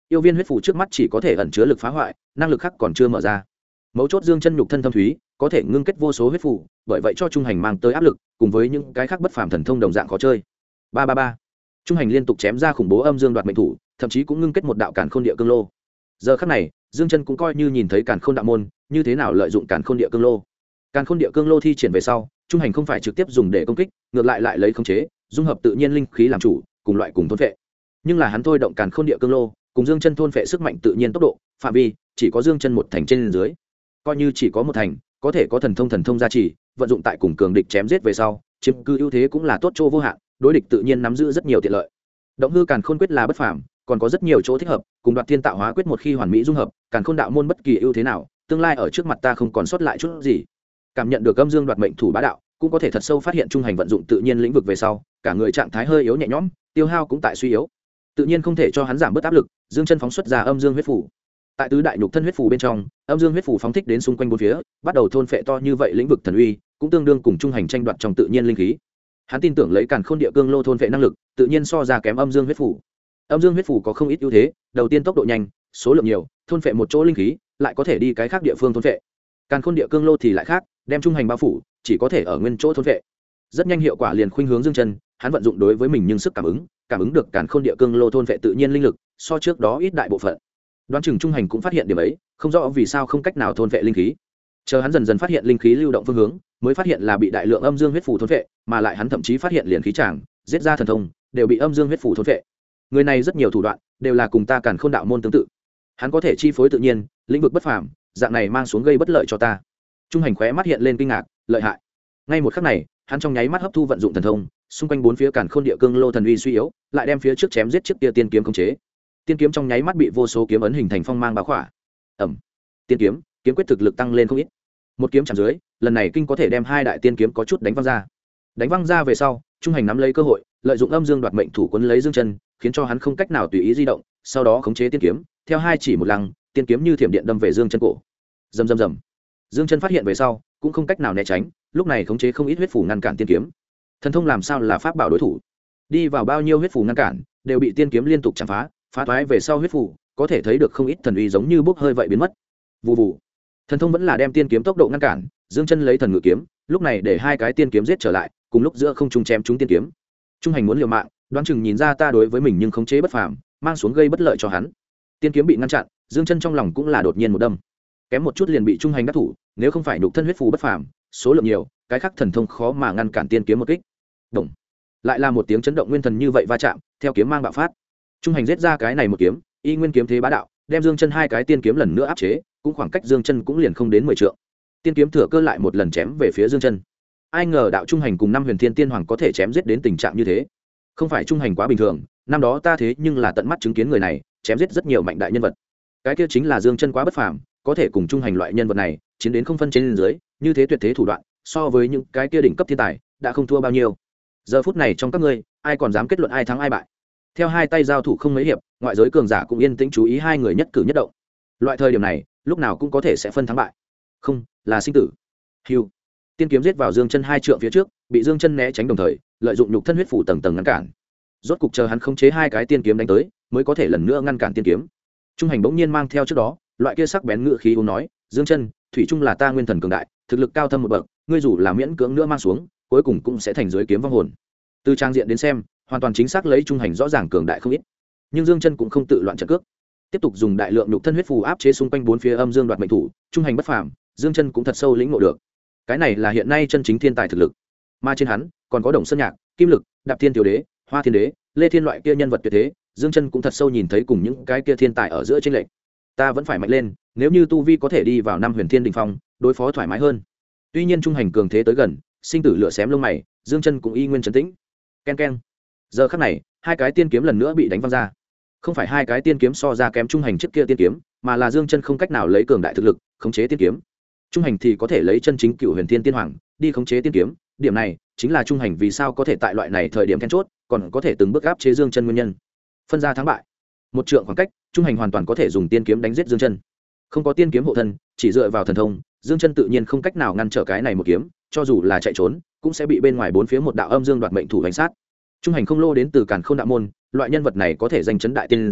yêu viên huyết phù trước mắt chỉ có thể ẩn chứa lực phá hoại, năng lực khác còn chưa mở ra. Mấu chốt dương chân nhục thân thâm thúy, có thể ngưng kết vô số huyết phù, bởi vậy cho trung hành mang tới áp lực, cùng với những cái khác bất phàm thần thông đồng dạng khó chơi. Ba ba ba, trung hành liên tục chém ra khủng bố âm dương đoạt mệnh thủ, thậm chí cũng ngưng kết một đạo càn khôn địa cương lô. Giờ khắc này, dương chân cũng coi như nhìn thấy càn khôn đạo môn như thế nào lợi dụng càn khôn địa cương lô. Càn khôn địa cương lô thi triển về sau, trung hành không phải trực tiếp dùng để công kích, ngược lại lấy khống chế, dung hợp tự nhiên linh khí làm chủ, cùng loại cùng thôn phệ. Nhưng là hắn thôi động càn khôn địa cương lô, cùng dương chân thôn phệ sức mạnh tự nhiên tốc độ, phạm vi chỉ có dương chân một thành trên dưới. Coi như chỉ có một thành, có thể có thần thông gia trì, vận dụng tại cùng cường địch chém giết về sau, chiếm cư ưu thế cũng là tốt chỗ vô hạn, đối địch tự nhiên nắm giữ rất nhiều tiện lợi. Động hư càn khôn quyết là bất phàm, còn có rất nhiều chỗ thích hợp, cùng đoạt thiên tạo hóa quyết một khi hoàn mỹ dung hợp, càn khôn đạo môn bất kỳ ưu thế nào, tương lai ở trước mặt ta không còn sót lại chút gì. Cảm nhận được âm dương đoạt mệnh thủ bá đạo, cũng có thể thật sâu phát hiện trung hành vận dụng tự nhiên lĩnh vực về sau, cả người trạng thái hơi yếu nhẹ nhõm, tiêu hao cũng tại suy yếu. Tự nhiên không thể cho hắn giảm bớt áp lực, dương chân phóng xuất ra âm dương huyết phủ. Tại tứ đại nhục thân huyết phủ bên trong, âm dương huyết phủ phóng thích đến xung quanh bốn phía, bắt đầu thôn phệ to như vậy lĩnh vực thần uy, cũng tương đương cùng trung hành tranh đoạt trong tự nhiên linh khí. Hắn tin tưởng lấy càn khôn địa cương lô thôn phệ năng lực, tự nhiên so ra kém âm dương huyết phủ. Âm dương huyết phủ có không ít ưu thế, đầu tiên tốc độ nhanh, số lượng nhiều, thôn phệ một chỗ linh khí, lại có thể đi cái khác địa phương thôn phệ. Càn khôn địa cương lô thì lại khác, đem trung hành bao phủ, chỉ có thể ở nguyên chỗ thôn phệ. Rất nhanh hiệu quả liền khuynh hướng dương chân, hắn vận dụng đối với mình nhưng sức cảm ứng được càn khôn địa cương lô thôn phệ tự nhiên linh lực, so trước đó ít đại bộ phận. Đoán chừng trung hành cũng phát hiện điểm ấy, không rõ vì sao không cách nào thôn phệ linh khí. Chờ hắn dần dần phát hiện linh khí lưu động phương hướng, mới phát hiện là bị đại lượng âm dương huyết phù thôn phệ, mà lại hắn thậm chí phát hiện liền khí tràng, giết ra thần thông, đều bị âm dương huyết phù thôn phệ. Người này rất nhiều thủ đoạn, đều là cùng ta càn khôn đạo môn tương tự. Hắn có thể chi phối tự nhiên, lĩnh vực bất phàm, dạng này mang xuống gây bất lợi cho ta. Trung hành khóe mắt hiện lên kinh ngạc, lợi hại. Ngay một khắc này, hắn trong nháy mắt hấp thu vận dụng thần thông, xung quanh bốn phía càn khôn địa cương lô thần uy suy yếu, lại đem phía trước chém giết chiếc kia tiên kiếm khống chế. Tiên kiếm trong nháy mắt bị vô số kiếm ấn hình thành phong mang bao khỏa. Ầm. Tiên kiếm, kiếm quyết thực lực tăng lên không ít. Một kiếm chạm dưới, lần này kinh có thể đem hai đại tiên kiếm có chút đánh văng ra. Đánh văng ra về sau, trung hành nắm lấy cơ hội, lợi dụng âm dương đoạt mệnh thủ quấn lấy dương chân, khiến cho hắn không cách nào tùy ý di động, sau đó khống chế tiên kiếm, theo hai chỉ một lăng, tiên kiếm như thiểm điện đâm về dương chân cổ. Rầm rầm rầm. Dương chân phát hiện về sau, cũng không cách nào né tránh, lúc này khống chế không ít huyết phủ ngăn cản tiên kiếm. Thần thông làm sao là pháp bảo đối thủ? Đi vào bao nhiêu huyết phủ ngăn cản, đều bị tiên kiếm liên tục chạm phá, phá toái về sau huyết phủ, có thể thấy được không ít thần uy giống như bốc hơi vậy biến mất. Vù vù. Thần thông vẫn là đem tiên kiếm tốc độ ngăn cản, dương chân lấy thần ngự kiếm, lúc này để hai cái tiên kiếm giết trở lại, cùng lúc giữa không trung chém chúng tiên kiếm. Trung hành muốn liều mạng, đoán chừng nhìn ra ta đối với mình nhưng khống chế bất phàm, mang xuống gây bất lợi cho hắn. Tiên kiếm bị ngăn chặn, dương chân trong lòng cũng là đột nhiên một đâm, kém một chút liền bị trung hành đắc thủ, nếu không phải nhục thân huyết phù bất phàm, số lượng nhiều, cái khác thần thông khó mà ngăn cản tiên kiếm một kích. Động. Lại là một tiếng chấn động nguyên thần như vậy va chạm, theo kiếm mang bạo phát. Trung hành giết ra cái này một kiếm, y nguyên kiếm thế bá đạo, đem dương chân hai cái tiên kiếm lần nữa áp chế, cũng khoảng cách dương chân cũng liền không đến 10 trượng. Tiên kiếm thừa cơ lại một lần chém về phía dương chân. Ai ngờ đạo trung hành cùng năm huyền thiên tiên hoàng có thể chém giết đến tình trạng như thế, không phải trung hành quá bình thường, năm đó ta thế nhưng là tận mắt chứng kiến người này chém giết rất nhiều mạnh đại nhân vật. Cái kia chính là dương chân quá bất phàm, có thể cùng trung hành loại nhân vật này chiến đến không phân trên dưới, như thế tuyệt thế thủ đoạn, so với những cái kia đỉnh cấp thiên tài đã không thua bao nhiêu. Giờ phút này trong các ngươi, ai còn dám kết luận ai thắng ai bại? Theo hai tay giao thủ không mấy hiệp, ngoại giới cường giả cũng yên tĩnh chú ý hai người nhất cử nhất động. Loại thời điểm này, lúc nào cũng có thể sẽ phân thắng bại, không là sinh tử. Hưu. Tiên kiếm giết vào dương chân hai trượng phía trước, bị dương chân né tránh đồng thời, lợi dụng nhục thân huyết phủ tầng tầng ngăn cản. Rốt cục chờ hắn khống chế hai cái tiên kiếm đánh tới, mới có thể lần nữa ngăn cản tiên kiếm. Trung hành bỗng nhiên mang theo trước đó, loại kia sắc bén ngựa khí uống nói, dương chân, thủy trung là ta nguyên thần cường đại, thực lực cao thâm một bậc, ngươi dù là miễn cưỡng nữa mang xuống, cuối cùng cũng sẽ thành dưới kiếm vong hồn. Từ trang diện đến xem, hoàn toàn chính xác lấy trung hành rõ ràng cường đại không ít, nhưng dương chân cũng không tự loạn trận cước, tiếp tục dùng đại lượng nhục thân huyết phù áp chế xung quanh bốn phía âm dương đoạt mệnh thủ. Trung hành bất phàm, dương chân cũng thật sâu lĩnh ngộ được, cái này là hiện nay chân chính thiên tài thực lực. Mà trên hắn còn có Đồng Sơn Nhạc, Kim Lực, Đạp Thiên Tiểu Đế, Hoa Thiên Đế, Lê Thiên loại kia nhân vật tuyệt thế, dương chân cũng thật sâu nhìn thấy cùng những cái kia thiên tài ở giữa trên lệnh. Ta vẫn phải mạnh lên, nếu như tu vi có thể đi vào năm huyền thiên đỉnh phong, đối phó thoải mái hơn. Tuy nhiên trung hành cường thế tới gần, sinh tử lửa xém lông mày, dương chân cũng y nguyên trấn tĩnh. Ken ken. Giờ khắc này, hai cái tiên kiếm lần nữa bị đánh văng ra. Không phải hai cái tiên kiếm so ra kém trung hành trước kia tiên kiếm, mà là dương chân không cách nào lấy cường đại thực lực khống chế tiên kiếm. Trung hành thì có thể lấy chân chính cựu huyền thiên tiên hoàng đi khống chế tiên kiếm, điểm này chính là trung hành vì sao có thể tại loại này thời điểm then chốt còn có thể từng bước áp chế dương chân nguyên nhân. Phân ra thắng bại, một trượng khoảng cách, trung hành hoàn toàn có thể dùng tiên kiếm đánh giết dương chân. Không có tiên kiếm hộ thân, chỉ dựa vào thần thông, dương chân tự nhiên không cách nào ngăn trở cái này một kiếm, cho dù là chạy trốn cũng sẽ bị bên ngoài bốn phía một đạo âm dương đoạt mệnh thủ đánh sát. Trung hành không lô đến từ Càn Khôn đạo môn, loại nhân vật này có thể danh chấn đại tiên giới,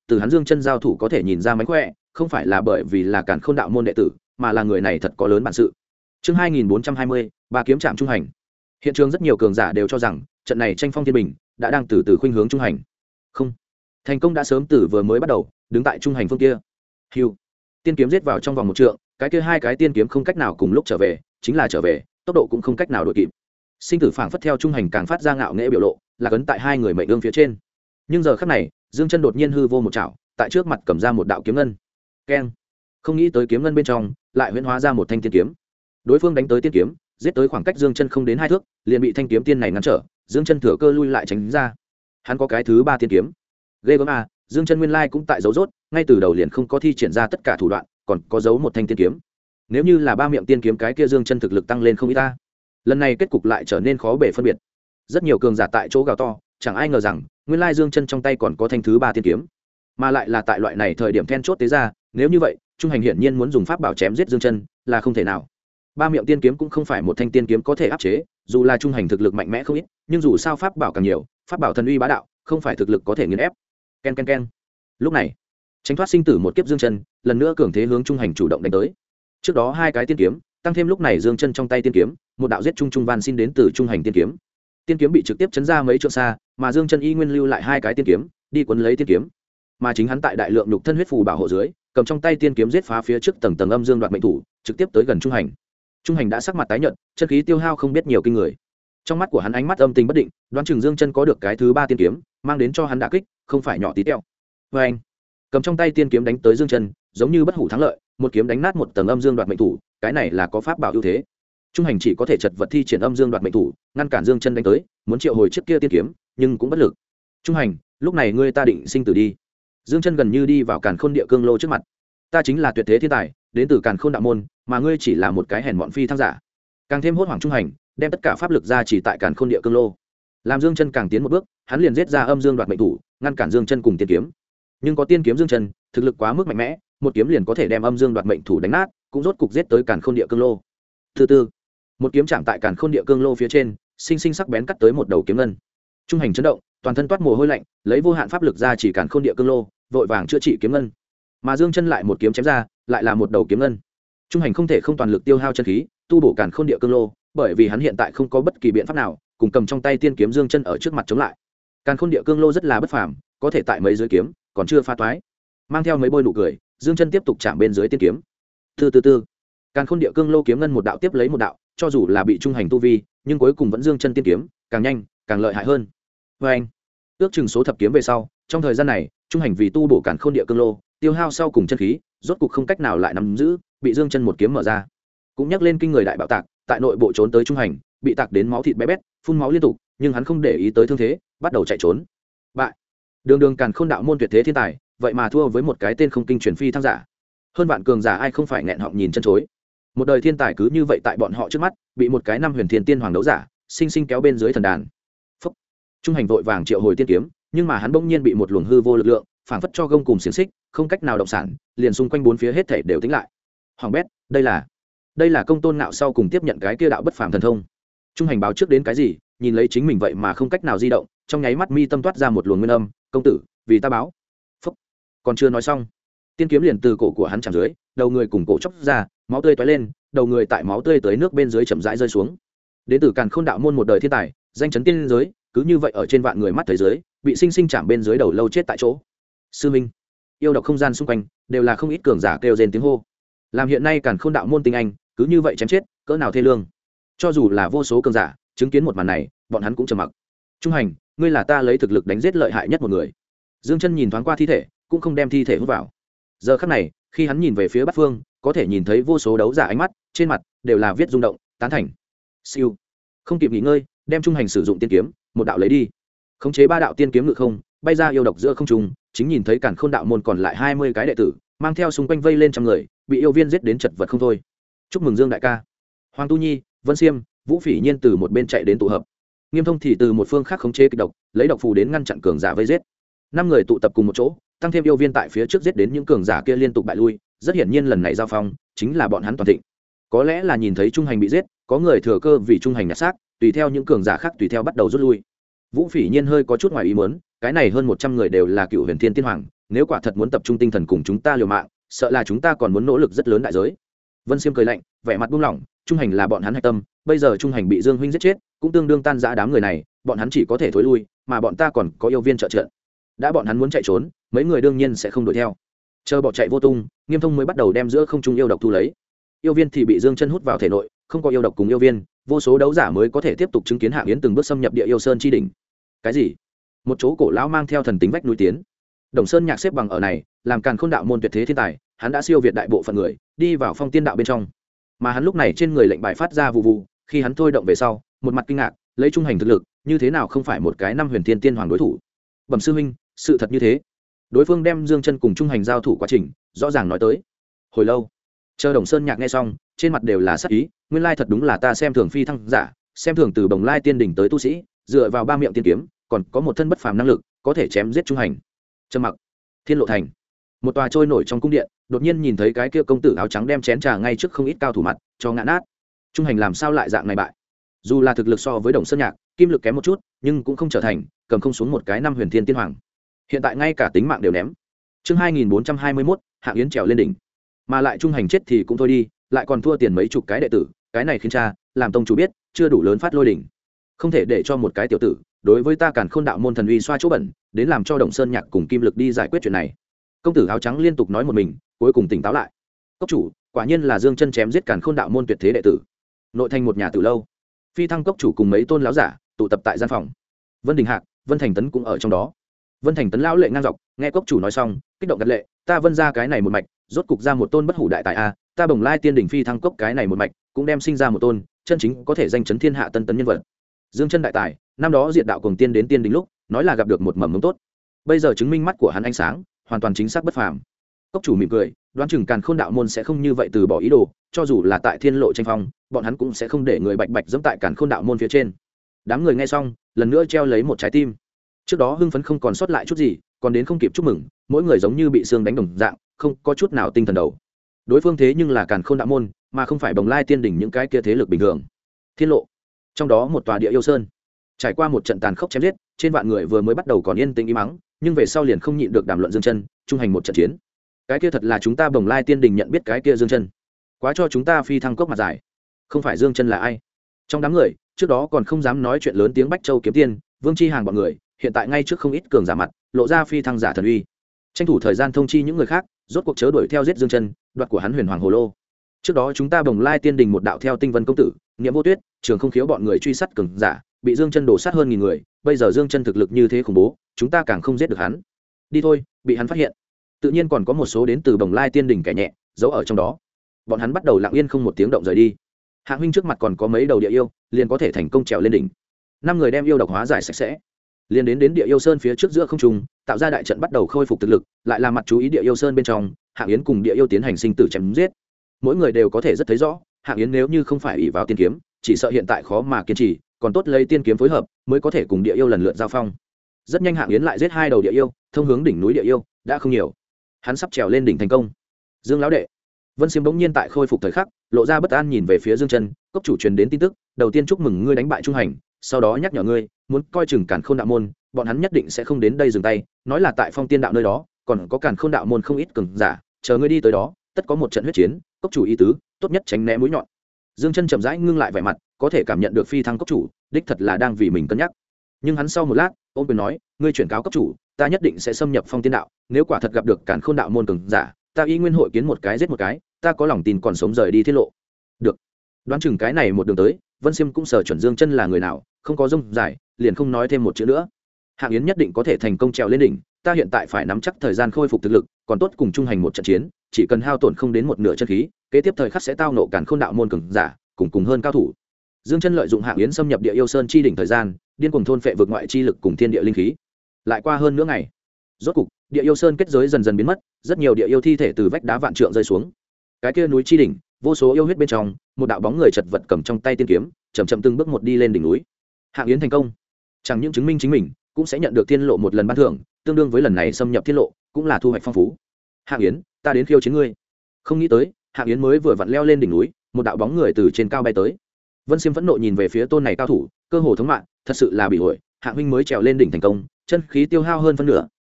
từ hắn Dương Chân giao thủ có thể nhìn ra mánh khỏe, không phải là bởi vì là Càn Khôn đạo môn đệ tử, mà là người này thật có lớn bản sự. Chương 2420, ba kiếm trạm trung hành. Hiện trường rất nhiều cường giả đều cho rằng trận này tranh phong thiên bình đã đang từ từ khuynh hướng trung hành. Không, thành công đã sớm từ vừa mới bắt đầu, đứng tại trung hành phương kia. Hưu, tiên kiếm giết vào trong vòng một trượng, cái kia hai cái tiên kiếm không cách nào cùng lúc trở về, chính là trở về, tốc độ cũng không cách nào đuổi kịp. Sinh tử phảng phất theo trung hành càng phát ra ngạo nghễ biểu lộ, là cấn tại hai người mệnh ương phía trên. Nhưng giờ khắc này, Dương Chân đột nhiên hư vô một chảo, tại trước mặt cầm ra một đạo kiếm ngân. Keng! Không nghĩ tới kiếm ngân bên trong lại huyễn hóa ra một thanh tiên kiếm. Đối phương đánh tới tiên kiếm, giết tới khoảng cách Dương Chân không đến 2 thước, liền bị thanh kiếm tiên này ngăn trở, Dương Chân thừa cơ lui lại tránh ra. Hắn có cái thứ 3 tiên kiếm. Ghê gớm à, Dương Chân nguyên lai cũng tại dấu rốt, ngay từ đầu liền không có thi triển ra tất cả thủ đoạn, còn có giấu một thanh tiên kiếm. Nếu như là 3 miệng tiên kiếm cái kia Dương Chân thực lực tăng lên không ít ta. Lần này kết cục lại trở nên khó bề phân biệt. Rất nhiều cường giả tại chỗ gào to, chẳng ai ngờ rằng nguyên lai Dương Chân trong tay còn có thanh thứ 3 tiên kiếm, mà lại là tại loại này thời điểm then chốt tế ra. Nếu như vậy, trung hành hiển nhiên muốn dùng pháp bảo chém giết Dương Chân là không thể nào. 3 miệng tiên kiếm cũng không phải một thanh tiên kiếm có thể áp chế, dù là trung hành thực lực mạnh mẽ không ít, nhưng dù sao pháp bảo càng nhiều, pháp bảo thần uy bá đạo, không phải thực lực có thể nghiền ép. Ken ken ken. Lúc này, tránh thoát sinh tử một kiếp Dương Chân, lần nữa cường thế hướng trung hành chủ động đánh tới. Trước đó 2 cái tiên kiếm, tăng thêm lúc này Dương Chân trong tay tiên kiếm, một đạo giết trung trung van xin đến từ trung hành tiên kiếm. Tiên kiếm bị trực tiếp chấn ra mấy trượng xa, mà Dương Chân y nguyên lưu lại 2 cái tiên kiếm, đi cuốn lấy tiên kiếm. Mà chính hắn tại đại lượng nhục thân huyết phù bảo hộ dưới, cầm trong tay tiên kiếm giết phá phía trước tầng tầng âm dương đoạt mệnh thủ, trực tiếp tới gần trung hành. Trung hành đã sắc mặt tái nhợt, chân khí tiêu hao không biết nhiều kinh người. Trong mắt của hắn ánh mắt âm tình bất định, đoán chừng Dương Chân có được cái thứ 3 tiên kiếm, mang đến cho hắn đả kích, không phải nhỏ tí tẹo. Và anh, cầm trong tay tiên kiếm đánh tới Dương Chân, giống như bất hủ thắng lợi, một kiếm đánh nát một tầng âm dương đoạt mệnh thủ, cái này là có pháp bảo ưu thế. Trung hành chỉ có thể chật vật thi triển âm dương đoạt mệnh thủ, ngăn cản Dương Chân đánh tới, muốn triệu hồi chiếc kia tiên kiếm, nhưng cũng bất lực. Trung hành, lúc này ngươi ta định sinh tử đi. Dương Chân gần như đi vào Càn Khôn Địa Cương Lô trước mặt. Ta chính là tuyệt thế thiên tài, đến từ Càn Khôn đạo môn, mà ngươi chỉ là một cái hèn mọn phi thăng giả. Càng thêm hốt hoảng Trung hành, đem tất cả pháp lực ra chỉ tại Càn Khôn Địa Cương Lô. Làm Dương Chân càng tiến một bước, hắn liền giết ra âm dương đoạt mệnh thủ, ngăn cản Dương Chân cùng tiên kiếm. Nhưng có tiên kiếm Dương Chân, thực lực quá mức mạnh mẽ, một kiếm liền có thể đem âm dương đoạt mệnh thủ đánh nát, cũng rốt cục giết tới Càn Khôn Địa Cương Lô. Thứ tư, một kiếm chạm tại Càn Khôn Địa Cương Lô phía trên, sinh sinh sắc bén cắt tới một đầu kiếm ngân. Trung hành chấn động, toàn thân toát mồ hôi lạnh, lấy vô hạn pháp lực ra chỉ Càn Khôn Địa Cương Lô, vội vàng chữa trị kiếm ngân. Mà Dương Chân lại một kiếm chém ra, lại là một đầu kiếm ngân. Trung hành không thể không toàn lực tiêu hao chân khí, tu bổ Càn Khôn Địa Cương Lô, bởi vì hắn hiện tại không có bất kỳ biện pháp nào, cùng cầm trong tay tiên kiếm Dương Chân ở trước mặt chống lại. Càn Khôn Địa Cương Lô rất là bất phàm, có thể tại mấy dưới kiếm, còn chưa phá toái. Mang theo mấy bôi nụ cười, Dương Chân tiếp tục chạm bên dưới tiên kiếm. Từ Càn Khôn Địa Cương Lô kiếm ngân một đạo tiếp lấy một đạo, cho dù là bị trung hành tu vi, nhưng cuối cùng vẫn Dương Chân tiên kiếm, càng nhanh, càng lợi hại hơn. Và anh, ước chừng số thập kiếm về sau, trong thời gian này, trung hành vì tu bổ Càn Khôn Địa Cương Lô, tiêu hao sau cùng chân khí, rốt cục không cách nào lại nắm giữ, bị Dương Chân một kiếm mở ra. Cũng nhắc lên kinh người đại bạo tạc, tại nội bộ trốn tới trung hành, bị tạc đến máu thịt bé bét, phun máu liên tục, nhưng hắn không để ý tới thương thế, bắt đầu chạy trốn. Bại. Đường Càn Khôn đạo môn tuyệt thế thiên tài, vậy mà thua với một cái tên không kinh truyền phi thăng giả. Hơn vạn cường giả ai không phải nghẹn họng nhìn chân chối. Một đời thiên tài cứ như vậy tại bọn họ trước mắt, bị một cái năm huyền thiên tiên hoàng đấu giả, sinh sinh kéo bên dưới thần đàn. Phúc. Trung hành vội vàng triệu hồi tiên kiếm, nhưng mà hắn bỗng nhiên bị một luồng hư vô lực lượng, phảng phất cho gông cùng xiềng xích, không cách nào động sản, liền xung quanh bốn phía hết thảy đều tĩnh lại. Hoàng bét, đây là Công Tôn Ngạo sau cùng tiếp nhận cái kia đạo bất phàm thần thông. Trung hành báo trước đến cái gì, nhìn lấy chính mình vậy mà không cách nào di động, trong nháy mắt mi tâm toát ra một luồng nguyên âm, công tử, vì ta báo. Phúc. Còn chưa nói xong, tiên kiếm liền từ cổ của hắn chạm dưới, đầu người cùng cổ chốc ra, máu tươi tóe lên, đầu người tại máu tươi tới nước bên dưới chậm rãi rơi xuống. Đến từ Càn Khôn đạo môn một đời thiên tài, danh chấn tiên giới, cứ như vậy ở trên vạn người mắt thấy dưới, bị sinh sinh chạm bên dưới đầu lâu chết tại chỗ. Sư minh, yêu độc không gian xung quanh đều là không ít cường giả kêu rên tiếng hô. Làm hiện nay Càn Khôn đạo môn tinh anh, cứ như vậy chém chết, cỡ nào thê lương. Cho dù là vô số cường giả chứng kiến một màn này, bọn hắn cũng trầm mặc. Trung hành, ngươi là ta lấy thực lực đánh giết lợi hại nhất một người. Dương Chân nhìn thoáng qua thi thể, cũng không đem thi thể hút vào. Giờ khắc này, khi hắn nhìn về phía Bát Phương, có thể nhìn thấy vô số đấu giả ánh mắt, trên mặt đều là viết rung động, tán thành. Siêu, không kịp nghỉ ngơi, đem trung hành sử dụng tiên kiếm, một đạo lấy đi. Khống chế 3 đạo tiên kiếm ngự không, bay ra yêu độc giữa không trung, chính nhìn thấy Càn Khôn đạo môn còn lại 20 cái đệ tử, mang theo xung quanh vây lên trăm người, bị yêu viên giết đến chật vật không thôi. Chúc mừng Dương đại ca. Hoàng Tu Nhi, Vân Xiêm, Vũ Phỉ Nhiên từ một bên chạy đến tụ hợp. Nghiêm Thông thì từ một phương khác khống chế kịch độc, lấy độc phù đến ngăn chặn cường giả vây giết. 5 người tụ tập cùng một chỗ, tăng thêm yêu viên tại phía trước giết đến những cường giả kia liên tục bại lui, rất hiển nhiên lần này giao phong chính là bọn hắn toàn thịnh. Có lẽ là nhìn thấy trung hành bị giết, có người thừa cơ vì trung hành nhặt xác, tùy theo những cường giả khác tùy theo bắt đầu rút lui. Vũ Phỉ Nhiên hơi có chút ngoài ý muốn, cái này hơn 100 người đều là cựu huyền thiên tiên hoàng, nếu quả thật muốn tập trung tinh thần cùng chúng ta liều mạng sợ là chúng ta còn muốn nỗ lực rất lớn đại giới. Vân Siêm cười lạnh, vẻ mặt buông lỏng, trung hành là bọn hắn hạch tâm, bây giờ trung hành bị Dương huynh giết chết cũng tương đương tan rã đám người này, bọn hắn chỉ có thể thối lui, mà bọn ta còn có yêu viên trợ trận, đã bọn hắn muốn chạy trốn mấy người đương nhiên sẽ không đuổi theo. Chờ bỏ chạy vô tung, Nghiêm Thông mới bắt đầu đem giữa không trung yêu độc thu lấy. Yêu viên thì bị Dương chân hút vào thể nội, không có yêu độc cùng yêu viên, vô số đấu giả mới có thể tiếp tục chứng kiến Hạng Yến từng bước xâm nhập địa yêu sơn chi đỉnh. Cái gì? Một chỗ cổ lão mang theo thần tính vách núi tiến. Đồng Sơn Nhạc xếp bằng ở này, làm Càn Khôn đạo môn tuyệt thế thiên tài, hắn đã siêu việt đại bộ phận người, đi vào phong tiên đạo bên trong. Mà hắn lúc này trên người lệnh bài phát ra vụ vụ, khi hắn thôi động về sau, một mặt kinh ngạc, lấy trung hành thực lực, như thế nào không phải một cái năm huyền thiên tiên hoàng đối thủ. Bẩm sư huynh, sự thật như thế. Đối phương đem Dương chân cùng trung hành giao thủ quá trình, rõ ràng nói tới. Hồi lâu, chờ Đồng Sơn Nhạc nghe xong, trên mặt đều là sắc ý, nguyên lai thật đúng là ta xem thường phi thăng giả, xem thường từ Bồng Lai tiên đỉnh tới tu sĩ, dựa vào ba miệng tiên kiếm, còn có một thân bất phàm năng lực, có thể chém giết trung hành. Trầm mặc. Thiên Lộ Thành, một tòa trôi nổi trong cung điện, đột nhiên nhìn thấy cái kia công tử áo trắng đem chén trà ngay trước không ít cao thủ mặt cho ngã nát. Trung hành làm sao lại dạng này bại? Dù là thực lực so với Đồng Sơn Nhạc, kim lực kém một chút, nhưng cũng không trở thành cầm không xuống một cái năm huyền thiên tiên hoàng. Hiện tại ngay cả tính mạng đều ném. Chương 2421, Hạng Yến trèo lên đỉnh. Mà lại trung hành chết thì cũng thôi đi, lại còn thua tiền mấy chục cái đệ tử, cái này khiến cha làm tông chủ biết, chưa đủ lớn phát lôi đỉnh. Không thể để cho một cái tiểu tử đối với ta Càn Khôn đạo môn thần uy xoa chỗ bẩn, đến làm cho Đồng Sơn Nhạc cùng kim lực đi giải quyết chuyện này. Công tử áo trắng liên tục nói một mình, cuối cùng tỉnh táo lại. Cốc chủ, quả nhiên là Dương chân chém giết Càn Khôn đạo môn tuyệt thế đệ tử. Nội thành một nhà tử lâu, Phi Thăng cốc chủ cùng mấy tôn lão giả tụ tập tại gian phòng. Vân Đình Hạc, Vân Thành Tấn cũng ở trong đó. Vân Thành Tấn lão lệ ngang dọc, nghe cốc chủ nói xong, kích động gật lệ, ta Vân ra cái này một mạch, rốt cục ra một tôn bất hủ đại tài a, ta Bồng Lai tiên đỉnh Phi Thăng cốc cái này một mạch, cũng đem sinh ra một tôn chân chính có thể danh chấn thiên hạ tân tấn nhân vật. Dương chân đại tài, năm đó diệt đạo cùng tiên đến tiên đỉnh lúc, nói là gặp được một mầm mống tốt. Bây giờ chứng minh mắt của hắn ánh sáng, hoàn toàn chính xác bất phàm. Cốc chủ mỉm cười, đoán chừng Càn Khôn đạo môn sẽ không như vậy từ bỏ ý đồ, cho dù là tại thiên lộ tranh phong, bọn hắn cũng sẽ không để người bạch bạch dẫm tại Càn Khôn đạo môn phía trên. Đám người nghe xong, lần nữa treo lấy một trái tim. Trước đó hưng phấn không còn sót lại chút gì, còn đến không kịp chúc mừng, mỗi người giống như bị xương đánh đồng dạng, không có chút nào tinh thần đầu. Đối phương thế nhưng là Càn Khôn đạo môn, mà không phải Bồng Lai tiên đỉnh những cái kia thế lực bình thường. Thiên lộ, trong đó một tòa địa yêu sơn, trải qua một trận tàn khốc chém giết, trên vạn người vừa mới bắt đầu còn yên tĩnh im mắng, nhưng về sau liền không nhịn được đàm luận Dương chân, trung hành một trận chiến. Cái kia thật là chúng ta Bồng Lai tiên đỉnh nhận biết cái kia Dương chân, quá cho chúng ta Phi Thăng cốc mặt dài. Không phải Dương chân là ai? Trong đám người, trước đó còn không dám nói chuyện lớn tiếng Bách Châu kiếm tiên, Vương Chi Hàng bọn người, hiện tại ngay trước không ít cường giả mặt, lộ ra Phi Thăng giả thần uy. Tranh thủ thời gian thông chi những người khác, rốt cuộc chớ đuổi theo giết Dương chân, đoạt của hắn Huyền Hoàng Hồ Lô. Trước đó chúng ta Bồng Lai tiên đình một đạo theo Tinh Vân công tử, Niệm Vô Tuyết, Trường Không Khiếu bọn người truy sát cường giả, bị Dương chân đổ sát hơn 1000 người, bây giờ Dương chân thực lực như thế khủng bố, chúng ta càng không giết được hắn. Đi thôi, bị hắn phát hiện. Tự nhiên còn có một số đến từ Bồng Lai tiên đình kẻ nhẹ, giấu ở trong đó. Bọn hắn bắt đầu lặng yên không một tiếng động rời đi. Hạng huynh trước mặt còn có mấy đầu địa yêu, liền có thể thành công trèo lên đỉnh. 5 người đem yêu độc hóa giải sạch sẽ, liền đến địa yêu sơn phía trước giữa không trung, tạo ra đại trận bắt đầu khôi phục thực lực, lại làm mặt chú ý địa yêu sơn bên trong, Hạng Yến cùng địa yêu tiến hành sinh tử chém giết. Mỗi người đều có thể rất thấy rõ, Hạng Yến nếu như không phải ỷ vào tiên kiếm, chỉ sợ hiện tại khó mà kiên trì, còn tốt lấy tiên kiếm phối hợp, mới có thể cùng địa yêu lần lượt giao phong. Rất nhanh Hạng Yến lại giết 2 đầu địa yêu, thông hướng đỉnh núi địa yêu đã không nhiều. Hắn sắp trèo lên đỉnh thành công. Dương lão đệ, Vân Xiêm bỗng nhiên tại khôi phục thời khắc, lộ ra bất an nhìn về phía Dương chân, cốc chủ truyền đến tin tức, đầu tiên chúc mừng ngươi đánh bại trung hành, sau đó nhắc nhở ngươi, muốn coi chừng Càn Khôn đạo môn, bọn hắn nhất định sẽ không đến đây dừng tay, nói là tại Phong Tiên đạo nơi đó, còn có Càn Khôn đạo môn không ít cường giả, chờ ngươi đi tới đó, tất có một trận huyết chiến, cốc chủ ý tứ, tốt nhất tránh né mũi nhọn. Dương chân chậm rãi ngưng lại vẻ mặt, có thể cảm nhận được Phi Thăng cốc chủ, đích thật là đang vì mình cân nhắc. Nhưng hắn sau một lát, ôm quyền nói, ngươi chuyển cáo cốc chủ, ta nhất định sẽ xâm nhập Phong Tiên đạo, nếu quả thật gặp được Càn Khôn đạo môn cường giả, ta y nguyên hội kiến một cái giết một cái, ta có lòng tin còn sống rời đi tiết lộ. Được. Đoán chừng cái này một đường tới, Vân Xiêm cũng sở chuẩn Dương chân là người nào, không có rông dài, liền không nói thêm một chữ nữa. Hạng Yến nhất định có thể thành công trèo lên đỉnh, ta hiện tại phải nắm chắc thời gian khôi phục thực lực, còn tốt cùng trung hành một trận chiến, chỉ cần hao tổn không đến một nửa chân khí, kế tiếp thời khắc sẽ tao nộ Càn Khôn đạo môn cường giả, cùng hơn cao thủ. Dương chân lợi dụng Hạng Yến xâm nhập địa yêu sơn chi đỉnh thời gian, điên cuồng thôn phệ vực ngoại chi lực cùng thiên địa linh khí. Lại qua hơn nửa ngày, rốt cục, địa yêu sơn kết giới dần dần biến mất, rất nhiều địa yêu thi thể từ vách đá vạn trượng rơi xuống. Cái kia núi chi đỉnh, vô số yêu huyết bên trong, một đạo bóng người chật vật cầm trong tay tiên kiếm, chậm chậm từng bước một đi lên đỉnh núi. Hạng Yến thành công, chẳng những chứng minh chính mình, cũng sẽ nhận được thiên lộ một lần ban thưởng, tương đương với lần này xâm nhập thiên lộ, cũng là thu hoạch phong phú. Hạng Yến, ta đến khiêu chiến ngươi. Không nghĩ tới, Hạng Yến mới vừa vặn leo lên đỉnh núi, một đạo bóng người từ trên cao bay tới. Vân Xiêm phẫn nộ nhìn về phía tôn này cao thủ, cơ hồ thống mạng, thật sự là bị ổi. Hạng huynh mới trèo lên đỉnh thành công, chân khí tiêu hao hơn phân nửa,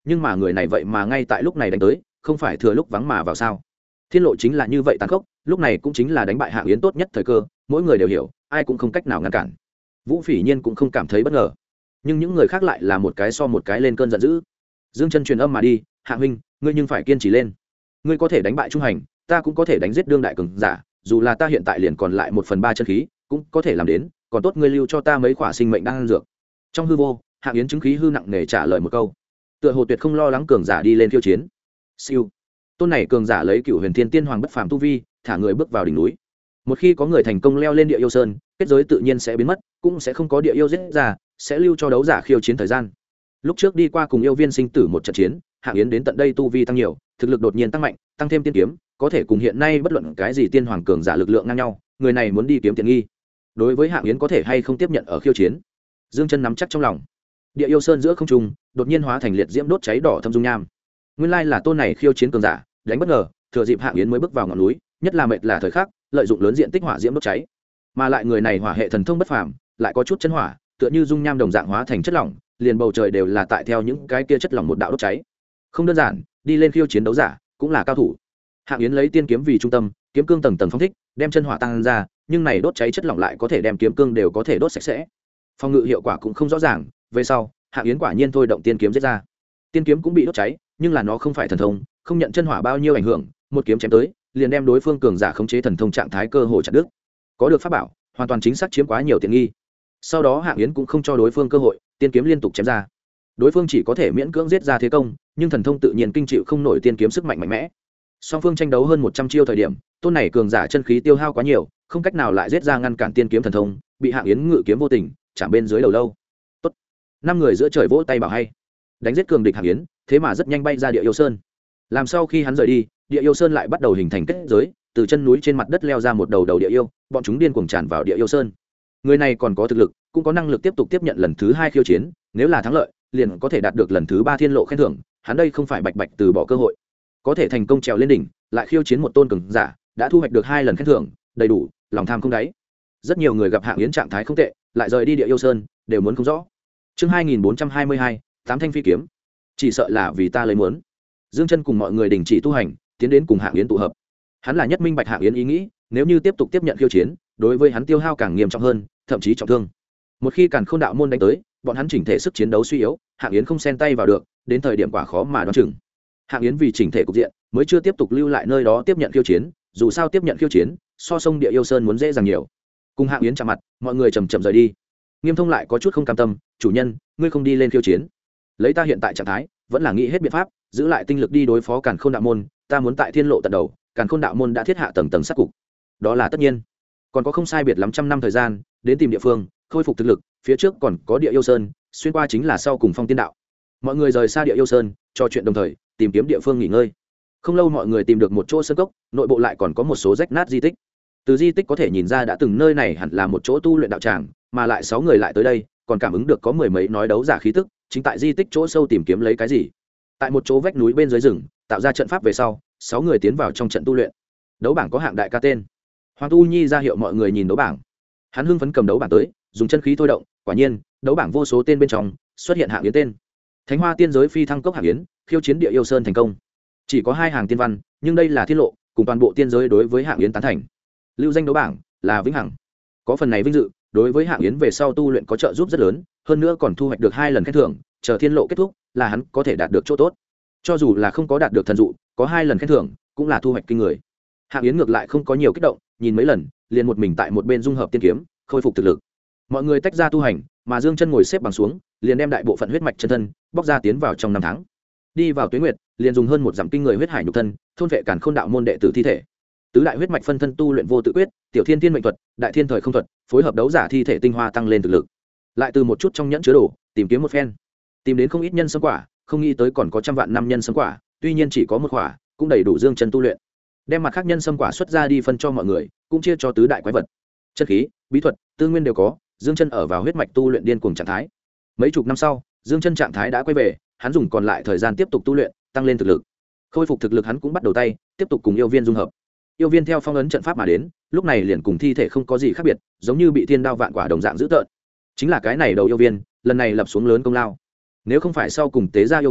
nhưng mà người này vậy mà ngay tại lúc này đánh tới, không phải thừa lúc vắng mà vào sao? Thiên lộ chính là như vậy tàn khốc, lúc này cũng chính là đánh bại Hạng Yến tốt nhất thời cơ, mỗi người đều hiểu, ai cũng không cách nào ngăn cản. Vũ Phỉ Nhiên cũng không cảm thấy bất ngờ, nhưng những người khác lại là một cái so một cái lên cơn giận dữ. Dương Chân truyền âm mà đi, Hạng huynh, ngươi nhưng phải kiên trì lên. Ngươi có thể đánh bại Trung Hành, ta cũng có thể đánh giết đương đại cường giả, dù là ta hiện tại liền còn lại 1/3 chân khí, cũng có thể làm đến, còn tốt ngươi lưu cho ta mấy khỏa sinh mệnh đang ăn dược. Trong hư vô, Hạng Yến chứng khí hư nặng nề trả lời một câu, tựa hồ tuyệt không lo lắng cường giả đi lên khiêu chiến. Siêu. Tôn này cường giả lấy Cửu Huyền Thiên Tiên Hoàng bất phàm tu vi, thả người bước vào đỉnh núi. Một khi có người thành công leo lên Địa Yêu Sơn, kết giới tự nhiên sẽ biến mất, cũng sẽ không có địa yêu giết ra, sẽ lưu cho đấu giả khiêu chiến thời gian. Lúc trước đi qua cùng yêu viên sinh tử một trận chiến, Hạng Yến đến tận đây tu vi tăng nhiều, thực lực đột nhiên tăng mạnh, tăng thêm tiên kiếm, có thể cùng hiện nay bất luận cái gì tiên hoàng cường giả lực lượng ngang nhau, người này muốn đi kiếm tiện nghi. Đối với Hạng Yến có thể hay không tiếp nhận ở khiêu chiến, Dương Chân nắm chắc trong lòng. Địa Yêu Sơn giữa không trung, đột nhiên hóa thành liệt diễm đốt cháy đỏ thâm dung nham. Nguyên lai là tôn này khiêu chiến cường giả, đánh bất ngờ, thừa dịp Hạng Yến mới bước vào ngọn núi, nhất là mệt là thời khắc, lợi dụng lớn diện tích hỏa diễm đốt cháy. Mà lại người này hỏa hệ thần thông bất phàm, lại có chút chân hỏa, tựa như dung nham đồng dạng hóa thành chất lỏng, liền bầu trời đều là tại theo những cái kia chất lỏng một đạo đốt cháy. Không đơn giản, đi lên khiêu chiến đấu giả, cũng là cao thủ. Hạng Yến lấy tiên kiếm vì trung tâm, kiếm cương tầng tầng phong thích, đem chân hỏa tăng ra, nhưng này đốt cháy chất lỏng lại có thể đem kiếm cương đều có thể đốt sạch sẽ. Phòng ngự hiệu quả cũng không rõ ràng, về sau, Hạng Yến quả nhiên thôi động tiên kiếm giết ra. Tiên kiếm cũng bị đốt cháy, nhưng là nó không phải thần thông, không nhận chân hỏa bao nhiêu ảnh hưởng, một kiếm chém tới, liền đem đối phương cường giả khống chế thần thông trạng thái cơ hội chặt đứt. Có được pháp bảo, hoàn toàn chính xác chiếm quá nhiều tiện nghi. Sau đó Hạng Yến cũng không cho đối phương cơ hội, tiên kiếm liên tục chém ra. Đối phương chỉ có thể miễn cưỡng giết ra thế công, nhưng thần thông tự nhiên kinh chịu không nổi tiên kiếm sức mạnh mạnh mẽ. Song phương tranh đấu hơn 100 chiêu thời điểm, tôn này cường giả chân khí tiêu hao quá nhiều, không cách nào lại giết ra ngăn cản tiên kiếm thần thông, bị Hạng Yến ngự kiếm vô tình chạm bên dưới đầu lâu. Tốt, 5 người giữa trời vỗ tay bảo hay. Đánh giết cường địch Hạng Yến, thế mà rất nhanh bay ra Địa Yêu Sơn. Làm sau khi hắn rời đi, Địa Yêu Sơn lại bắt đầu hình thành kết giới, từ chân núi trên mặt đất leo ra một đầu địa yêu, bọn chúng điên cuồng tràn vào Địa Yêu Sơn. Người này còn có thực lực, cũng có năng lực tiếp tục tiếp nhận lần thứ 2 khiêu chiến, nếu là thắng lợi, liền có thể đạt được lần thứ 3 thiên lộ khen thưởng, hắn đây không phải bạch bạch từ bỏ cơ hội. Có thể thành công trèo lên đỉnh, lại khiêu chiến một tôn cường giả, đã thu hoạch được 2 lần khen thưởng, đầy đủ, lòng tham không đáy. Rất nhiều người gặp Hạng Yến trạng thái không tệ, lại rời đi Địa Yêu Sơn, đều muốn không rõ. Chương 2422, 8 thanh phi kiếm. Chỉ sợ là vì ta lấy muốn. Dương Chân cùng mọi người đình chỉ tu hành, tiến đến cùng Hạng Yến tụ hợp. Hắn là nhất minh bạch Hạng Yến ý nghĩ, nếu như tiếp tục tiếp nhận khiêu chiến, đối với hắn tiêu hao càng nghiêm trọng hơn, thậm chí trọng thương. Một khi Càn Khôn đạo môn đánh tới, bọn hắn chỉnh thể sức chiến đấu suy yếu, Hạng Yến không xen tay vào được, đến thời điểm quả khó mà đoán chừng. Hạng Yến vì chỉnh thể cục diện, mới chưa tiếp tục lưu lại nơi đó tiếp nhận khiêu chiến, dù sao tiếp nhận khiêu chiến, so sông Địa Yêu Sơn muốn dễ dàng nhiều. Cùng Hạng Yến chạm mặt, mọi người chậm chậm rời đi. Nghiêm Thông lại có chút không cam tâm, "Chủ nhân, ngươi không đi lên khiêu chiến? Lấy ta hiện tại trạng thái, vẫn là nghĩ hết biện pháp, giữ lại tinh lực đi đối phó Càn Khôn đạo môn, ta muốn tại Thiên lộ tận đầu, Càn Khôn đạo môn đã thiết hạ tầng tầng sát cục." Đó là tất nhiên. Còn có không sai biệt lắm trăm năm thời gian, đến tìm địa phương, khôi phục thực lực, phía trước còn có Địa Yêu Sơn, xuyên qua chính là sau cùng Phong Tiên đạo. Mọi người rời xa Địa Yêu Sơn, trò chuyện đồng thời, tìm kiếm địa phương nghỉ ngơi. Không lâu mọi người tìm được một chỗ sơn cốc, nội bộ lại còn có một số rách nát di tích. Từ di tích có thể nhìn ra đã từng nơi này hẳn là một chỗ tu luyện đạo tràng, mà lại 6 người lại tới đây, còn cảm ứng được có mười mấy nói đấu giả khí tức, chính tại di tích chỗ sâu tìm kiếm lấy cái gì. Tại một chỗ vách núi bên dưới rừng, tạo ra trận pháp về sau, 6 người tiến vào trong trận tu luyện. Đấu bảng có hạng đại ca tên. Hoàng Tu Nhi ra hiệu mọi người nhìn đấu bảng. Hắn hưng phấn cầm đấu bảng tới, dùng chân khí thôi động, quả nhiên, đấu bảng vô số tên bên trong xuất hiện Hạng Yến tên. Thánh Hoa tiên giới phi thăng cốc Hạng Yến, khiêu chiến Địa Yêu Sơn thành công. Chỉ có 2 hàng tiên văn, nhưng đây là tiết lộ, cùng toàn bộ tiên giới đối với Hạng Yến tán thành. Lưu danh đấu bảng là vĩnh hằng. Có phần này vinh dự, đối với Hạng Yến về sau tu luyện có trợ giúp rất lớn, hơn nữa còn thu hoạch được 2 lần khen thưởng, chờ thiên lộ kết thúc, là hắn có thể đạt được chỗ tốt. Cho dù là không có đạt được thần dụ, có 2 lần khen thưởng, cũng là thu hoạch kinh người. Hạng Yến ngược lại không có nhiều kích động, nhìn mấy lần, liền một mình tại một bên dung hợp tiên kiếm, khôi phục thực lực. Mọi người tách ra tu hành, mà Dương Chân ngồi xếp bằng xuống, liền đem đại bộ phận huyết mạch chân thân bóc ra tiến vào trong 5 tháng. Đi vào Tuế Nguyệt, liền dùng hơn 1 dặm kinh người huyết hải nhục thân, thôn vệ Càn Khôn đạo môn đệ tử thi thể. Tứ đại huyết mạch phân thân tu luyện vô tự quyết, tiểu thiên tiên mệnh thuật, đại thiên thời không thuật, phối hợp đấu giả thi thể tinh hoa tăng lên thực lực. Lại từ một chút trong nhẫn chứa đồ, tìm kiếm một phen, tìm đến không ít nhân sâm quả, không nghĩ tới còn có trăm vạn năm nhân sâm quả, tuy nhiên chỉ có một quả, cũng đầy đủ Dương Chân tu luyện. Đem mặt khác nhân sâm quả xuất ra đi phân cho mọi người, cũng chia cho tứ đại quái vật. Chân khí, bí thuật, tư nguyên đều có, Dương Chân ở vào huyết mạch tu luyện điên cuồng trạng thái. Mấy chục năm sau, Dương Chân trạng thái đã quay về, hắn dùng còn lại thời gian tiếp tục tu luyện, tăng lên thực lực. Khôi phục thực lực hắn cũng bắt đầu tay, tiếp tục cùng yêu viên dung hợp. Yêu viên theo phong ấn trận pháp mà đến, lúc này liền cùng thi thể không có gì khác biệt, giống như bị thiên đao vạn quả đồng dạng dữ tợn. Chính là cái này đầu yêu viên, lần này lập xuống lớn công lao. Nếu không phải sau cùng tế ra yêu viên,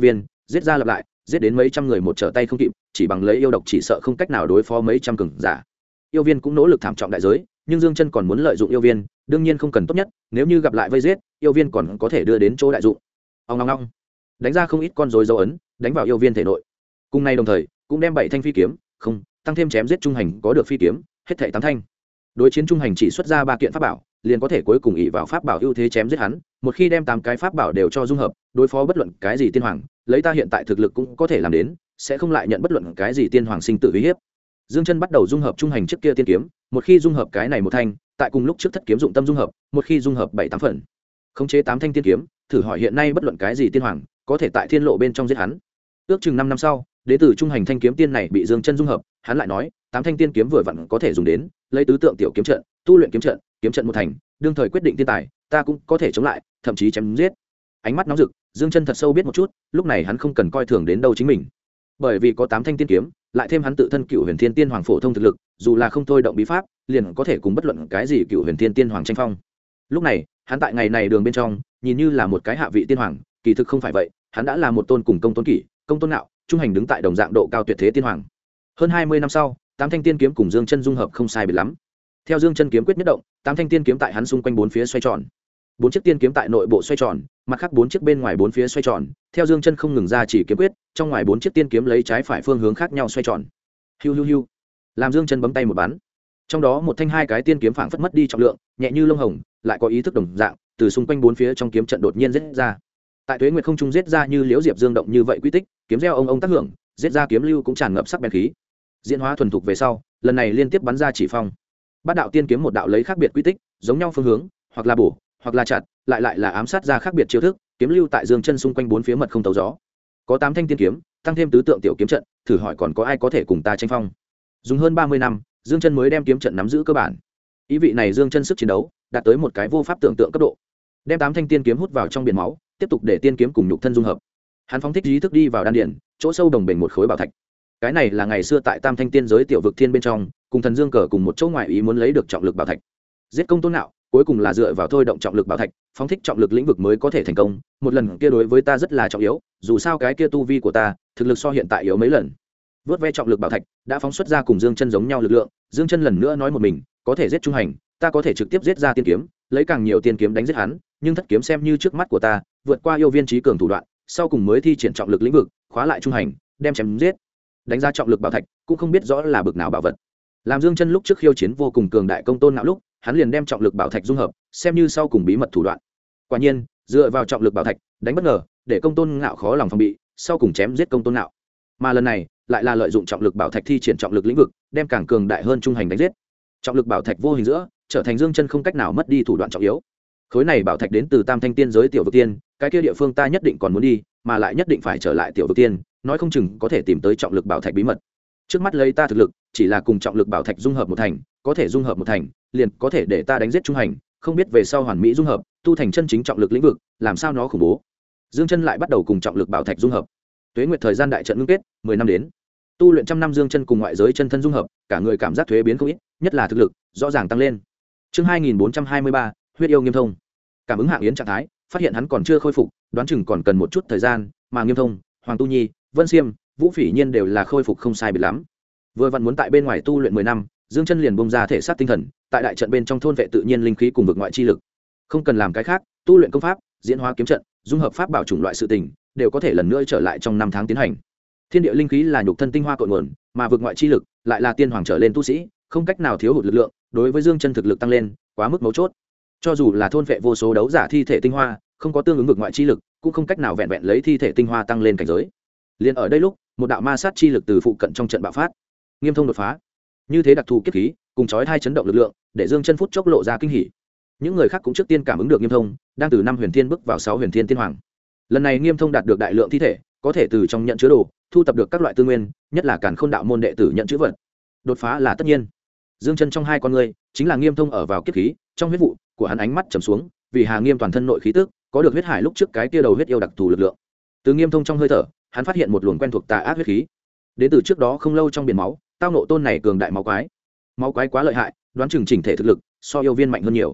giết ra lặp lại, giết đến mấy trăm người một trở tay không kịp, chỉ bằng lấy yêu độc chỉ sợ không cách nào đối phó mấy trăm cường giả. Yêu viên cũng nỗ lực thảm trọng đại giới, nhưng Dương Chân còn muốn lợi dụng yêu viên, đương nhiên không cần tốt nhất, nếu như gặp lại vây giết, yêu viên còn có thể đưa đến chỗ đại dụng. Ong ong ong, đánh ra không ít con rối dấu ấn, đánh vào yêu viên thể nội. Cùng nay đồng thời, cũng đem 7 thanh phi kiếm, không, tăng thêm chém giết trung hành có được phi kiếm, hết thảy 8 thanh. Đối chiến trung hành chỉ xuất ra 3 kiện pháp bảo, liền có thể cuối cùng ỷ vào pháp bảo ưu thế chém giết hắn, một khi đem 8 cái pháp bảo đều cho dung hợp, đối phó bất luận cái gì tiên hoàng, lấy ta hiện tại thực lực cũng có thể làm đến, sẽ không lại nhận bất luận cái gì tiên hoàng sinh tử uy hiếp. Dương Chân bắt đầu dung hợp trung hành trước kia tiên kiếm, một khi dung hợp cái này một thanh, tại cùng lúc trước thất kiếm dụng tâm dung hợp, một khi dung hợp 7-8 phần. Khống chế 8 thanh tiên kiếm, thử hỏi hiện nay bất luận cái gì tiên hoàng, có thể tại thiên lộ bên trong giết hắn. Ước chừng 5 năm sau, đệ tử trung hành thanh kiếm tiên này bị Dương Chân dung hợp, hắn lại nói, 8 thanh tiên kiếm vừa vặn có thể dùng đến, lấy tứ tượng tiểu kiếm trận, tu luyện kiếm trận một thành, đương thời quyết định tiên tài, ta cũng có thể chống lại, thậm chí chém giết. Ánh mắt nóng rực, Dương Chân thật sâu biết một chút, lúc này hắn không cần coi thường đến đâu chính mình. Bởi vì có 8 thanh tiên kiếm, lại thêm hắn tự thân Cựu Huyền Thiên Tiên Hoàng phổ thông thực lực, dù là không thôi động bí pháp, liền có thể cùng bất luận cái gì Cựu Huyền Thiên Tiên Hoàng tranh phong. Lúc này, hắn tại ngày này đường bên trong, nhìn như là một cái hạ vị tiên hoàng, kỳ thực không phải vậy, hắn đã là một tôn cùng công tôn kỷ, công tôn ngạo, trung hành đứng tại đồng dạng độ cao tuyệt thế tiên hoàng. Hơn 20 năm sau, 8 thanh tiên kiếm cùng Dương Chân dung hợp không sai biệt lắm. Theo Dương Chân kiếm quyết nhất động, 8 thanh tiên kiếm tại hắn xung quanh bốn phía xoay tròn. 4 chiếc tiên kiếm tại nội bộ xoay tròn, mặt khác 4 chiếc bên ngoài bốn phía xoay tròn, theo Dương Chân không ngừng ra chỉ kiếm quyết, trong ngoài 4 chiếc tiên kiếm lấy trái phải phương hướng khác nhau xoay tròn. Hiu hiu hiu. Làm Dương Chân bấm tay một bắn. Trong đó một thanh hai cái tiên kiếm phảng phất mất đi trọng lượng, nhẹ như lông hồng, lại có ý thức đồng dạng, từ xung quanh bốn phía trong kiếm trận đột nhiên giết ra. Tại Tuế Nguyệt không trung giết ra như liễu diệp dương động như vậy quy tích, kiếm reo ông tác hưởng, giết ra kiếm lưu cũng tràn ngập sắc bén khí. Diễn hóa thuần thục về sau, lần này liên tiếp bắn ra chỉ phong. Bát đạo tiên kiếm một đạo lấy khác biệt quy tích, giống nhau phương hướng, hoặc là bổ, hoặc là chặt, lại là ám sát ra khác biệt chiêu thức, kiếm lưu tại Dương Chân xung quanh bốn phía mật không tấu gió. Có 8 thanh tiên kiếm, tăng thêm tứ tượng tiểu kiếm trận, thử hỏi còn có ai có thể cùng ta tranh phong. Dùng hơn 30 năm, Dương Chân mới đem kiếm trận nắm giữ cơ bản. Ý vị này Dương Chân sức chiến đấu đạt tới một cái vô pháp tưởng tượng cấp độ. Đem 8 thanh tiên kiếm hút vào trong biển máu, tiếp tục để tiên kiếm cùng nhục thân dung hợp. Hắn phóng thích ý thức đi vào đan điền, chỗ sâu đồng bền một khối bảo thạch. Cái này là ngày xưa tại Tam Thanh Tiên giới tiểu vực thiên bên trong, cùng thần Dương cờ cùng một chỗ ngoại ý muốn lấy được trọng lực bảo thạch. Giết công tôn nạo, cuối cùng là dựa vào thôi động trọng lực bảo thạch, phóng thích trọng lực lĩnh vực mới có thể thành công. Một lần kia đối với ta rất là trọng yếu, dù sao cái kia tu vi của ta, thực lực so hiện tại yếu mấy lần. Vớt ve trọng lực bảo thạch, đã phóng xuất ra cùng Dương Chân giống nhau lực lượng. Dương Chân lần nữa nói một mình, có thể giết trung hành, ta có thể trực tiếp giết ra tiên kiếm, lấy càng nhiều tiên kiếm đánh giết hắn, nhưng thất kiếm xem như trước mắt của ta, vượt qua yêu viên trí cường thủ đoạn, sau cùng mới thi triển trọng lực lĩnh vực, khóa lại trung hành, đem chém giết. Đánh ra trọng lực bảo thạch, cũng không biết rõ là bực nào bảo vật. Làm Dương Chân lúc trước khiêu chiến vô cùng cường đại công tôn ngạo lúc, hắn liền đem trọng lực bảo thạch dung hợp, xem như sau cùng bí mật thủ đoạn. Quả nhiên, dựa vào trọng lực bảo thạch, đánh bất ngờ, để công tôn ngạo khó lòng phòng bị, sau cùng chém giết công tôn ngạo. Mà lần này, lại là lợi dụng trọng lực bảo thạch thi triển trọng lực lĩnh vực, đem càng cường đại hơn trung hành đánh giết. Trọng lực bảo thạch vô hình giữa, trở thành Dương Chân không cách nào mất đi thủ đoạn trọng yếu. Khối này bảo thạch đến từ Tam Thanh Tiên giới tiểu vực tiên, cái kia địa phương ta nhất định còn muốn đi, mà lại nhất định phải trở lại tiểu vực tiên, nói không chừng có thể tìm tới trọng lực bảo thạch bí mật. Trước mắt lấy ta thực lực, chỉ là cùng trọng lực bảo thạch dung hợp một thành, có thể dung hợp một thành, liền có thể để ta đánh giết trung hành, không biết về sau hoàn mỹ dung hợp, tu thành chân chính trọng lực lĩnh vực, làm sao nó khủng bố. Dương Chân lại bắt đầu cùng trọng lực bảo thạch dung hợp. Tuế Nguyệt thời gian đại trận ngưng kết, 10 năm đến. Tu luyện trăm năm Dương Chân cùng ngoại giới chân thân dung hợp, cả người cảm giác thuế biến không ít, nhất là thực lực rõ ràng tăng lên. Chương 2423, huyết yêu Nghiêm Thông. Cảm ứng Hạng Yến trạng thái, phát hiện hắn còn chưa khôi phục, đoán chừng còn cần một chút thời gian, mà Nghiêm Thông, Hoàng Tu Nhi, Vân Xiêm, Vũ Phỉ Nhiên đều là khôi phục không sai biệt lắm. Vừa vặn muốn tại bên ngoài tu luyện 10 năm, Dương Chân liền bung ra thể xác tinh thần, tại đại trận bên trong thôn vệ tự nhiên linh khí cùng vực ngoại chi lực. Không cần làm cái khác, tu luyện công pháp, diễn hóa kiếm trận, dung hợp pháp bảo chủng loại sự tình, đều có thể lần nữa trở lại trong 5 tháng tiến hành. Thiên địa linh khí là nhục thân tinh hoa cội nguồn, mà vực ngoại chi lực lại là tiên hoàng trở lên tu sĩ, không cách nào thiếu hụt lực lượng, đối với Dương Chân thực lực tăng lên, quá mức mấu chốt. Cho dù là thôn vệ vô số đấu giả thi thể tinh hoa, không có tương ứng vực ngoại chi lực, cũng không cách nào vẹn vẹn lấy thi thể tinh hoa tăng lên cảnh giới. Liên ở đây lúc, một đạo ma sát chi lực từ phụ cận trong trận bạo phát. Nghiêm Thông đột phá. Như thế đặc thù kiếp khí, cùng chói hai chấn động lực lượng, để Dương Chân phút chốc lộ ra kinh hỉ. Những người khác cũng trước tiên cảm ứng được Nghiêm Thông, đang từ 5 huyền thiên bước vào 6 huyền thiên tiên hoàng. Lần này Nghiêm Thông đạt được đại lượng thi thể, có thể từ trong nhận chứa đồ, thu tập được các loại tư nguyên, nhất là Càn Khôn đạo môn đệ tử nhận chữ vật. Đột phá là tất nhiên. Dương Chân trong hai con người, chính là Nghiêm Thông ở vào kiếp khí, trong huyết vụ của hắn ánh mắt trầm xuống, vì Hà Nghiêm toàn thân nội khí tức, có được huyết hải lúc trước cái kia đầu huyết yêu đặc thù lực lượng. Từ Nghiêm Thông trong hơi thở, hắn phát hiện một luồng quen thuộc tà ác huyết khí. Đến từ trước đó không lâu trong biển máu, tao nộ tôn này cường đại máu quái. Máu quái quá lợi hại, đoán chừng chỉnh thể thực lực so yêu viên mạnh hơn nhiều.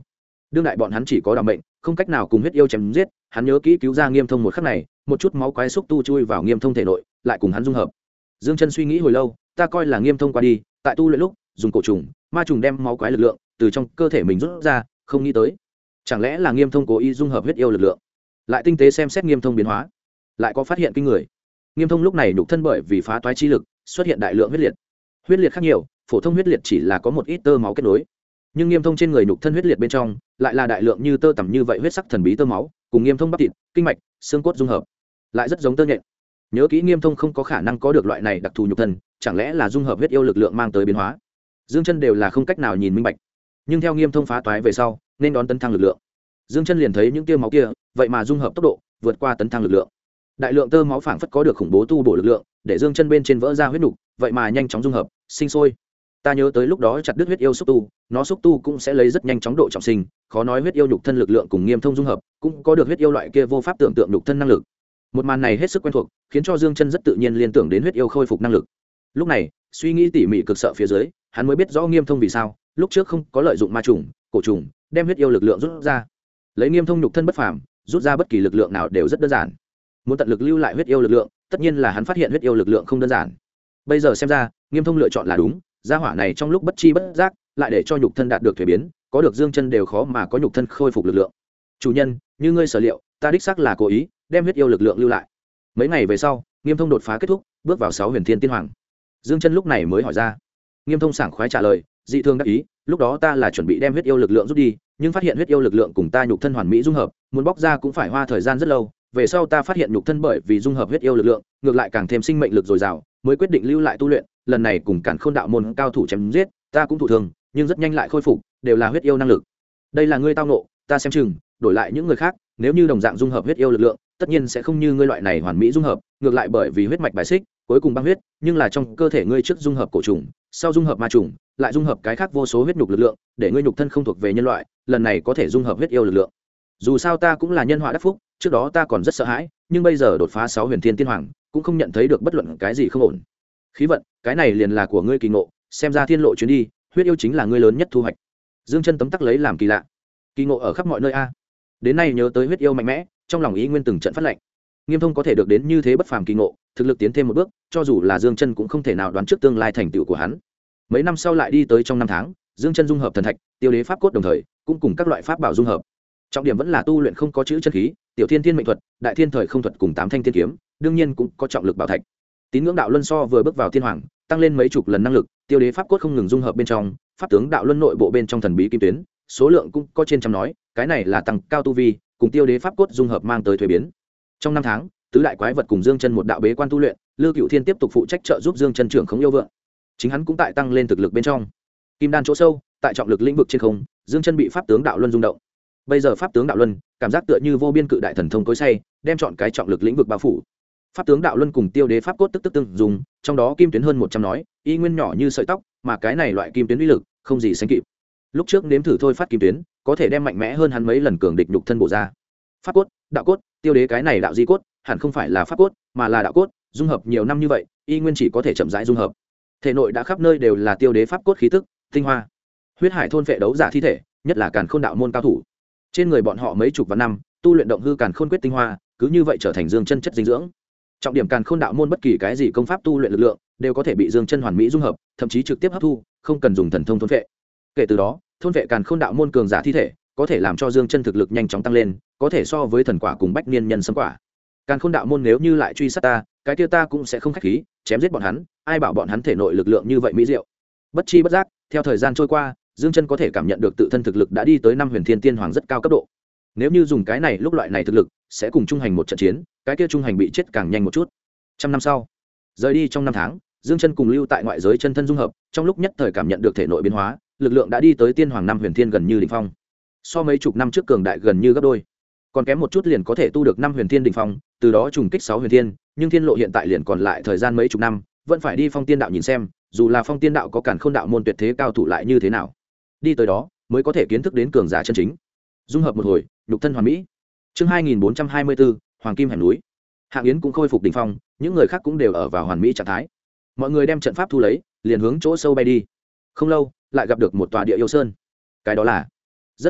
đương đại bọn hắn chỉ có đảm mệnh, không cách nào cùng huyết yêu chém giết. Hắn nhớ kỹ cứu ra Nghiêm Thông một khắc này, một chút máu quái xúc tu chui vào Nghiêm Thông thể nội, lại cùng hắn dung hợp. Dương Chân suy nghĩ hồi lâu, ta coi là Nghiêm Thông qua đi, tại tu luyện lúc dùng cổ trùng, ma trùng đem máu quái lực lượng từ trong cơ thể mình rút ra, không nghĩ tới, chẳng lẽ là Nghiêm Thông cố ý dung hợp huyết yêu lực lượng. Lại tinh tế xem xét Nghiêm Thông biến hóa, lại có phát hiện kinh người. Nghiêm Thông lúc này nhục thân bởi vì phá toái chi lực, xuất hiện đại lượng huyết liệt. Huyết liệt khác nhiều, phổ thông huyết liệt chỉ là có một ít tơ máu kết nối, nhưng Nghiêm Thông trên người nhục thân huyết liệt bên trong lại là đại lượng như tơ tằm như vậy huyết sắc thần bí tơ máu, cùng Nghiêm Thông bắp thịt, kinh mạch, xương cốt dung hợp, lại rất giống tơ nhện. Nhớ kỹ Nghiêm Thông không có khả năng có được loại này đặc thù nhục thân, chẳng lẽ là dung hợp huyết yêu lực lượng mang tới biến hóa. Dương Chân đều là không cách nào nhìn minh bạch, nhưng theo Nghiêm Thông phá toái về sau, nên đón tấn thăng lực lượng. Dương Chân liền thấy những tia máu kia, vậy mà dung hợp tốc độ vượt qua tấn thăng lực lượng. Đại lượng tơ máu phảng phất có được khủng bố tu bổ lực lượng, để Dương Chân bên trên vỡ ra huyết nục, vậy mà nhanh chóng dung hợp, sinh sôi. Ta nhớ tới lúc đó chặt đứt huyết yêu xúc tu, nó xúc tu cũng sẽ lấy rất nhanh chóng độ trọng sinh, khó nói huyết yêu nhục thân lực lượng cùng Nghiêm Thông dung hợp, cũng có được huyết yêu loại kia vô pháp tưởng tượng nhục thân năng lực. Một màn này hết sức quen thuộc, khiến cho Dương Chân rất tự nhiên liên tưởng đến huyết yêu khôi phục năng lực. Lúc này, suy nghĩ tỉ mỉ cực sợ phía dưới, hắn mới biết rõ Nghiêm Thông vì sao lúc trước không có lợi dụng ma trùng, cổ trùng, đem huyết yêu lực lượng rút ra. Lấy Nghiêm Thông nhục thân bất phàm, rút ra bất kỳ lực lượng nào đều rất đơn giản. Muốn tận lực lưu lại huyết yêu lực lượng, tất nhiên là hắn phát hiện huyết yêu lực lượng không đơn giản. Bây giờ xem ra, Nghiêm Thông lựa chọn là đúng, gia hỏa này trong lúc bất chi bất giác, lại để cho nhục thân đạt được thuế biến, có được Dương Chân đều khó mà có nhục thân khôi phục lực lượng. Chủ nhân, như ngươi sở liệu, ta đích xác là cố ý đem huyết yêu lực lượng lưu lại. Mấy ngày về sau, Nghiêm Thông đột phá kết thúc, bước vào 6 huyền thiên tiên hoàng. Dương Chân lúc này mới hỏi ra. Nghiêm Thông sảng khoái trả lời, dị thường đắc ý, lúc đó ta là chuẩn bị đem huyết yêu lực lượng rút đi, nhưng phát hiện huyết yêu lực lượng cùng ta nhục thân hoàn mỹ dung hợp, muốn bóc ra cũng phải hoa thời gian rất lâu. Về sau ta phát hiện nhục thân bởi vì dung hợp huyết yêu lực lượng, ngược lại càng thêm sinh mệnh lực dồi dào, mới quyết định lưu lại tu luyện. Lần này cùng Càn Khôn đạo môn cao thủ chém giết, ta cũng thụ thương, nhưng rất nhanh lại khôi phục, đều là huyết yêu năng lực. Đây là ngươi tao ngộ, ta xem chừng, đổi lại những người khác, nếu như đồng dạng dung hợp huyết yêu lực lượng, tất nhiên sẽ không như ngươi loại này hoàn mỹ dung hợp, ngược lại bởi vì huyết mạch bài xích, cuối cùng băng huyết, nhưng là trong cơ thể ngươi trước dung hợp cổ trùng, sau dung hợp ma trùng, lại dung hợp cái khác vô số huyết nhục lực lượng, để ngươi nhục thân không thuộc về nhân loại, lần này có thể dung hợp huyết yêu lực lượng. Dù sao ta cũng là nhân họa đắc phúc, trước đó ta còn rất sợ hãi, nhưng bây giờ đột phá 6 huyền thiên tiên hoàng, cũng không nhận thấy được bất luận cái gì không ổn. Khí vận, cái này liền là của ngươi kỳ ngộ, xem ra thiên lộ chuyến đi, huyết yêu chính là ngươi lớn nhất thu hoạch. Dương Chân tấm tắc lấy làm kỳ lạ. Kỳ ngộ ở khắp mọi nơi a. Đến nay nhớ tới huyết yêu mạnh mẽ, trong lòng ý nguyên từng trận phát lạnh. Nghiêm Thông có thể được đến như thế bất phàm kỳ ngộ, thực lực tiến thêm một bước, cho dù là Dương Chân cũng không thể nào đoán trước tương lai thành tựu của hắn. Mấy năm sau lại đi tới trong năm tháng, Dương Chân dung hợp thần thạch, tiêu đế pháp cốt đồng thời, cũng cùng các loại pháp bảo dung hợp. Trọng điểm vẫn là tu luyện không có chữ chân khí, tiểu thiên thiên mệnh thuật, đại thiên thời không thuật cùng 8 thanh thiên kiếm, đương nhiên cũng có trọng lực bảo thạch. Tín ngưỡng đạo luân so vừa bước vào thiên hoàng, tăng lên mấy chục lần năng lực, tiêu đế pháp cốt không ngừng dung hợp bên trong, pháp tướng đạo luân nội bộ bên trong thần bí kim tuyến, số lượng cũng có trên trăm nói, cái này là tăng cao tu vi, cùng tiêu đế pháp cốt dung hợp mang tới thuế biến. Trong năm tháng, tứ đại quái vật cùng Dương Chân một đạo bế quan tu luyện, Lưu Cựu Thiên tiếp tục phụ trách trợ giúp Dương Chân trưởng khống yêu vượng. Chính hắn cũng tại tăng lên thực lực bên trong. Kim đan chỗ sâu, tại trọng lực lĩnh vực trên không, Dương Chân bị pháp tướng đạo luân rung động. Bây giờ pháp tướng đạo luân, cảm giác tựa như vô biên cự đại thần thông cối xay, đem chọn cái trọng lực lĩnh vực bao phủ. Pháp tướng đạo luân cùng tiêu đế pháp cốt tức tức tương dùng, trong đó kim tuyến hơn 100 nói, y nguyên nhỏ như sợi tóc, mà cái này loại kim tuyến uy lực, không gì sánh kịp. Lúc trước nếm thử thôi phát kim tuyến, có thể đem mạnh mẽ hơn hắn mấy lần cường địch nhục thân bổ ra. Pháp cốt, đạo cốt, tiêu đế cái này đạo di cốt, hẳn không phải là pháp cốt, mà là đạo cốt, dung hợp nhiều năm như vậy, y nguyên chỉ có thể chậm rãi dung hợp. Thể nội đã khắp nơi đều là tiêu đế pháp cốt khí tức, tinh hoa. Huyết hải thôn phệ đấu giả thi thể, nhất là Càn Khôn đạo môn cao thủ. Trên người bọn họ mấy chục vạn năm, tu luyện động hư Càn Khôn quyết tinh hoa, cứ như vậy trở thành Dương Chân chất dinh dưỡng. Trọng điểm Càn Khôn đạo môn bất kỳ cái gì công pháp tu luyện lực lượng, đều có thể bị Dương Chân hoàn mỹ dung hợp, thậm chí trực tiếp hấp thu, không cần dùng thần thông thôn phệ. Kể từ đó, thôn phệ Càn Khôn đạo môn cường giả thi thể, có thể làm cho Dương Chân thực lực nhanh chóng tăng lên, có thể so với thần quả cùng bách niên nhân sấm quả. Càn Khôn đạo môn nếu như lại truy sát ta, cái kia ta cũng sẽ không khách khí, chém giết bọn hắn, ai bảo bọn hắn thể nội lực lượng như vậy mỹ diệu. Bất chi bất giác, theo thời gian trôi qua, Dương Chân có thể cảm nhận được tự thân thực lực đã đi tới 5 huyền thiên tiên hoàng rất cao cấp độ. Nếu như dùng cái này lúc loại này thực lực, sẽ cùng trung hành một trận chiến, cái kia trung hành bị chết càng nhanh một chút. Trăm năm sau, rời đi trong năm tháng, Dương Chân cùng lưu tại ngoại giới chân thân dung hợp, trong lúc nhất thời cảm nhận được thể nội biến hóa, lực lượng đã đi tới tiên hoàng 5 huyền thiên gần như đỉnh phong. So mấy chục năm trước cường đại gần như gấp đôi. Còn kém một chút liền có thể tu được 5 huyền thiên đỉnh phong, từ đó trùng kích 6 huyền thiên, nhưng thiên lộ hiện tại liền còn lại thời gian mấy chục năm, vẫn phải đi Phong Tiên đạo nhìn xem, dù là Phong Tiên đạo có Càn Khôn đạo môn tuyệt thế cao thủ lại như thế nào. Đi tới đó, mới có thể kiến thức đến cường giả chân chính. Dung hợp một hồi, nhục thân hoàn mỹ. Chương 2424, Hoàng Kim hẻm núi. Hạng Yến cũng khôi phục đỉnh phong, những người khác cũng đều ở vào hoàn mỹ trạng thái. Mọi người đem trận pháp thu lấy, liền hướng chỗ sâu bay đi. Không lâu, lại gặp được một tòa địa yêu sơn. Cái đó là rất quen thuộc,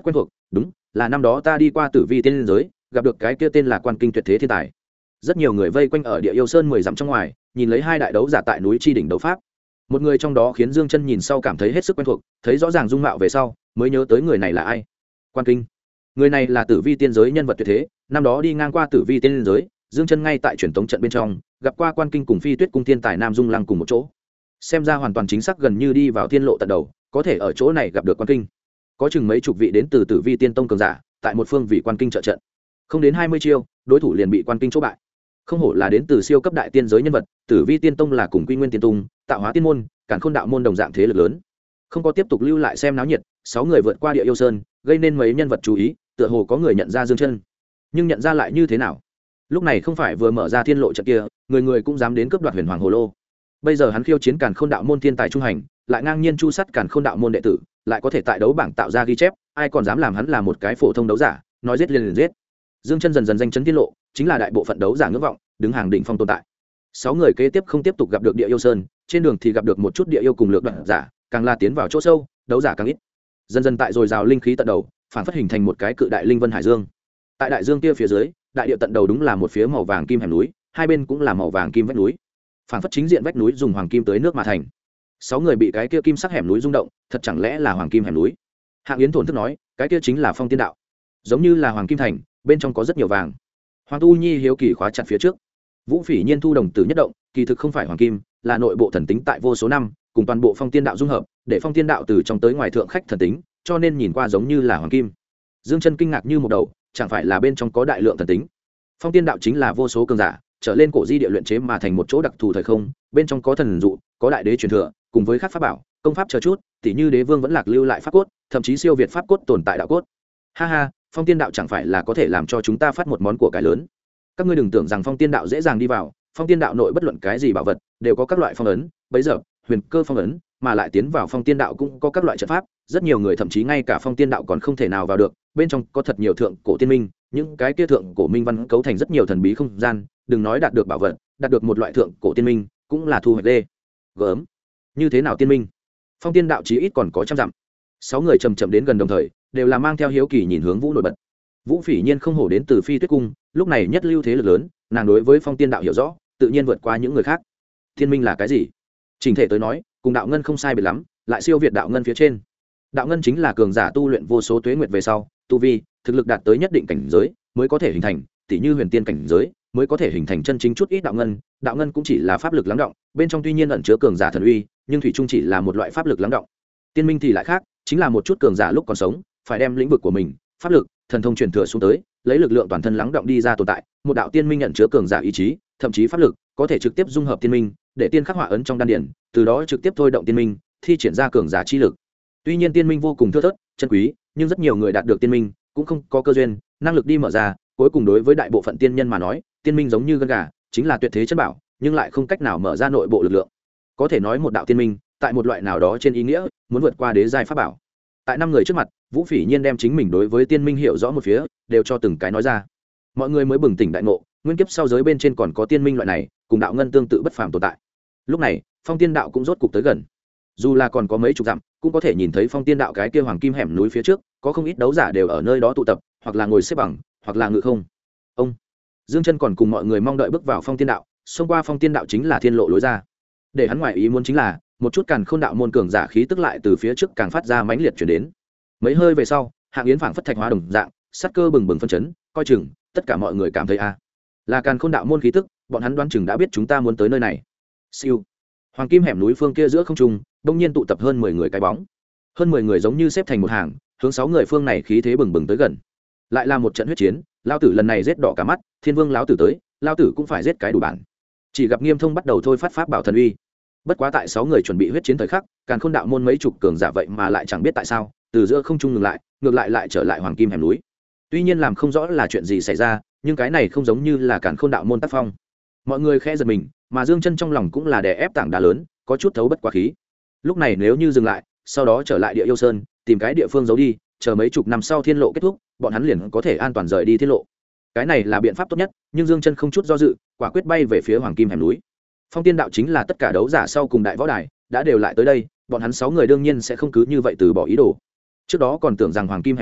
đúng là năm đó ta đi qua tử vi tiên giới gặp được cái kia tên là Quan Kinh tuyệt thế thiên tài. Rất nhiều người vây quanh ở Địa Yêu Sơn 10 dặm trong ngoài, nhìn lấy hai đại đấu giả tại núi chi đỉnh đấu pháp. Một người trong đó khiến Dương Chân nhìn sau cảm thấy hết sức quen thuộc, thấy rõ ràng dung mạo về sau mới nhớ tới người này là ai. Quan Kinh, người này là tử vi tiên giới nhân vật tuyệt thế, năm đó đi ngang qua tử vi tiên giới, Dương Chân ngay tại truyền tống trận bên trong gặp qua Quan Kinh cùng Phi Tuyết cung thiên tài Nam Dung Lăng cùng một chỗ. Xem ra hoàn toàn chính xác gần như đi vào thiên lộ tận đầu, có thể ở chỗ này gặp được Quan Kinh. Có chừng mấy chục vị đến từ tử vi tiên tông cường giả, tại một phương vị Quan Kinh trợ trận. Không đến 20 chiêu, đối thủ liền bị Quan Kinh chỗ bại. Không hổ là đến từ siêu cấp đại tiên giới nhân vật, tử vi tiên tông là cùng Quy Nguyên tiên tông, Tạo Hóa tiên môn, Càn Khôn đạo môn đồng dạng thế lực lớn. Không có tiếp tục lưu lại xem náo nhiệt, 6 người vượt qua Địa Yêu Sơn, gây nên mấy nhân vật chú ý, tựa hồ có người nhận ra Dương Chân. Nhưng nhận ra lại như thế nào? Lúc này không phải vừa mở ra thiên lộ trận kia, người người cũng dám đến cướp đoạt Huyền Hoàng Hồ Lô. Bây giờ hắn khiêu chiến Càn Khôn đạo môn thiên tài trung hành, lại ngang nhiên chu sát Càn Khôn đạo môn đệ tử, lại có thể tại đấu bảng tạo ra ghi chép, ai còn dám làm hắn là một cái phổ thông đấu giả, nói giết liền giết. Dương Chân dần dần danh chấn tiết lộ, chính là đại bộ phận đấu giả ngưỡng vọng, đứng hàng đỉnh phong tồn tại. 6 người kế tiếp không tiếp tục gặp được Địa Yêu Sơn, trên đường thì gặp được một chút địa yêu cùng lược đoạt giả, càng là tiến vào chỗ sâu, đấu giả càng ít. Dần dần tại dồi dào linh khí tận đầu, phản phất hình thành một cái cự đại linh vân hải dương. Tại đại dương kia phía dưới, đại địa tận đầu đúng là một phía màu vàng kim hẻm núi, hai bên cũng là màu vàng kim vách núi. Phản phất chính diện vách núi dùng hoàng kim tới nước mà thành. 6 người bị cái kia kim sắc hẻm núi rung động, thật chẳng lẽ là hoàng kim hẻm núi? Hạng Yến thổn thức nói, cái kia chính là Phong Tiên đạo, giống như là hoàng kim thành, bên trong có rất nhiều vàng. Hoàng Tu Nhi hiếu kỳ khóa chặt phía trước. Vũ Phỉ Nhiên thu đồng tử nhất động, kỳ thực không phải hoàng kim, là nội bộ thần tính tại vô số năm, cùng toàn bộ Phong Tiên đạo dung hợp, để Phong Tiên đạo từ trong tới ngoài thượng khách thần tính, cho nên nhìn qua giống như là hoàng kim. Dương Chân kinh ngạc như một đầu, chẳng phải là bên trong có đại lượng thần tính? Phong Tiên đạo chính là vô số cường giả trở lên cổ di địa luyện chế mà thành một chỗ đặc thù thời không, bên trong có thần dụ, có đại đế truyền thừa, cùng với các pháp bảo, công pháp chờ chút, tỉ như Đế Vương vẫn lạc lưu lại pháp cốt, thậm chí siêu việt pháp cốt tồn tại đạo cốt. Ha ha, Phong Tiên đạo chẳng phải là có thể làm cho chúng ta phát một món của cải lớn? Các ngươi đừng tưởng rằng Phong Tiên đạo dễ dàng đi vào, Phong Tiên đạo nội bất luận cái gì bảo vật đều có các loại phong ấn, bấy giờ huyền cơ phong ấn, mà lại tiến vào Phong Tiên đạo cũng có các loại trận pháp, rất nhiều người thậm chí ngay cả Phong Tiên đạo còn không thể nào vào được, bên trong có thật nhiều thượng cổ tiên minh, những cái kia thượng cổ minh văn cấu thành rất nhiều thần bí không gian, đừng nói đạt được bảo vật, đạt được một loại thượng cổ tiên minh cũng là thu hoạch đê gớm. Như thế nào tiên minh? Phong Tiên đạo chí ít còn có trăm dặm. 6 người chậm chậm đến gần đồng thời, đều là mang theo hiếu kỳ nhìn hướng Vũ nổi bật. Vũ Phỉ Nhiên không hổ đến từ Phi Tuyết cung, lúc này nhất lưu thế lực lớn, nàng đối với Phong Tiên đạo hiểu rõ, tự nhiên vượt qua những người khác. Tiên minh là cái gì? Trình thể tới nói, cùng đạo ngân không sai biệt lắm, lại siêu việt đạo ngân phía trên. Đạo ngân chính là cường giả tu luyện vô số tuế nguyệt về sau, tu vi, thực lực đạt tới nhất định cảnh giới, mới có thể hình thành, tỉ như huyền tiên cảnh giới, mới có thể hình thành chân chính chút ít đạo ngân. Đạo ngân cũng chỉ là pháp lực lắng động, bên trong tuy nhiên ẩn chứa cường giả thần uy, nhưng thủy chung chỉ là một loại pháp lực lắng động. Tiên minh thì lại khác, chính là một chút cường giả lúc còn sống, phải đem lĩnh vực của mình, pháp lực, thần thông truyền thừa xuống tới, lấy lực lượng toàn thân lắng động đi ra tồn tại. Một đạo tiên minh nhận chứa cường giả ý chí, thậm chí pháp lực, có thể trực tiếp dung hợp tiên minh, để tiên khắc họa ấn trong đan điển, từ đó trực tiếp thôi động tiên minh, thi triển ra cường giả chi lực. Tuy nhiên tiên minh vô cùng thưa thớt, chân quý, nhưng rất nhiều người đạt được tiên minh cũng không có cơ duyên, năng lực đi mở ra, cuối cùng đối với đại bộ phận tiên nhân mà nói, tiên minh giống như gân gà, chính là tuyệt thế chân bảo, nhưng lại không cách nào mở ra nội bộ lực lượng. Có thể nói một đạo tiên minh, tại một loại nào đó trên ý nghĩa, muốn vượt qua đế giai pháp bảo. Tại 5 người trước mặt, Vũ Phỉ Nhiên đem chính mình đối với tiên minh hiểu rõ một phía, đều cho từng cái nói ra. Mọi người mới bừng tỉnh đại ngộ, nguyên kiếp sau giới bên trên còn có tiên minh loại này, cùng đạo ngân tương tự bất phàm tồn tại. Lúc này, Phong Tiên đạo cũng rốt cục tới gần. Dù là còn có mấy chục dặm, cũng có thể nhìn thấy Phong Tiên đạo cái kia hoàng kim hẻm núi phía trước, có không ít đấu giả đều ở nơi đó tụ tập, hoặc là ngồi xếp bằng, hoặc là ngự không. Ông Dương Chân còn cùng mọi người mong đợi bước vào Phong Tiên đạo, xông qua Phong Tiên đạo chính là thiên lộ lối ra. Để hắn ngoại ý muốn chính là, một chút Càn Khôn đạo môn cường giả khí tức lại từ phía trước càng phát ra mãnh liệt truyền đến. Mấy hơi về sau, Hạng Yến phảng phất thạch hóa đồng dạng, sát cơ bừng bừng phân chấn, coi chừng, tất cả mọi người cảm thấy là Càn Khôn đạo môn khí tức, bọn hắn đoán chừng đã biết chúng ta muốn tới nơi này. Siêu. Hoàng kim hẻm núi phương kia giữa không trung, đông nhiên tụ tập hơn 10 người cái bóng. Hơn 10 người giống như xếp thành một hàng, hướng 6 người phương này khí thế bừng bừng tới gần. Lại là một trận huyết chiến, lão tử lần này giết đỏ cả mắt, Thiên Vương lão tử tới, lão tử cũng phải giết cái đủ bản. Chỉ gặp Nghiêm Thông bắt đầu thôi phát pháp bảo thần uy. Bất quá tại 6 người chuẩn bị huyết chiến thời khắc, Càn Khôn đạo môn mấy chục cường giả vậy mà lại chẳng biết tại sao, từ giữa không trung ngừng lại, ngược lại trở lại hoàng kim hẻm núi. Tuy nhiên làm không rõ là chuyện gì xảy ra, nhưng cái này không giống như là Càn Khôn đạo môn tác phong. Mọi người khẽ giật mình, mà Dương Chân trong lòng cũng là đè ép tảng đá lớn, có chút thấu bất quá khí. Lúc này nếu như dừng lại, sau đó trở lại Địa Yêu Sơn, tìm cái địa phương giấu đi, chờ mấy chục năm sau thiên lộ kết thúc, bọn hắn liền có thể an toàn rời đi thiên lộ. Cái này là biện pháp tốt nhất, nhưng Dương Chân không chút do dự, quả quyết bay về phía hoàng kim hẻm núi. Phong Tiên đạo chính là tất cả đấu giả sau cùng đại võ đài, đã đều lại tới đây, bọn hắn 6 người đương nhiên sẽ không cứ như vậy từ bỏ ý đồ. Trước đó còn tưởng rằng hoàng kim hẻm núi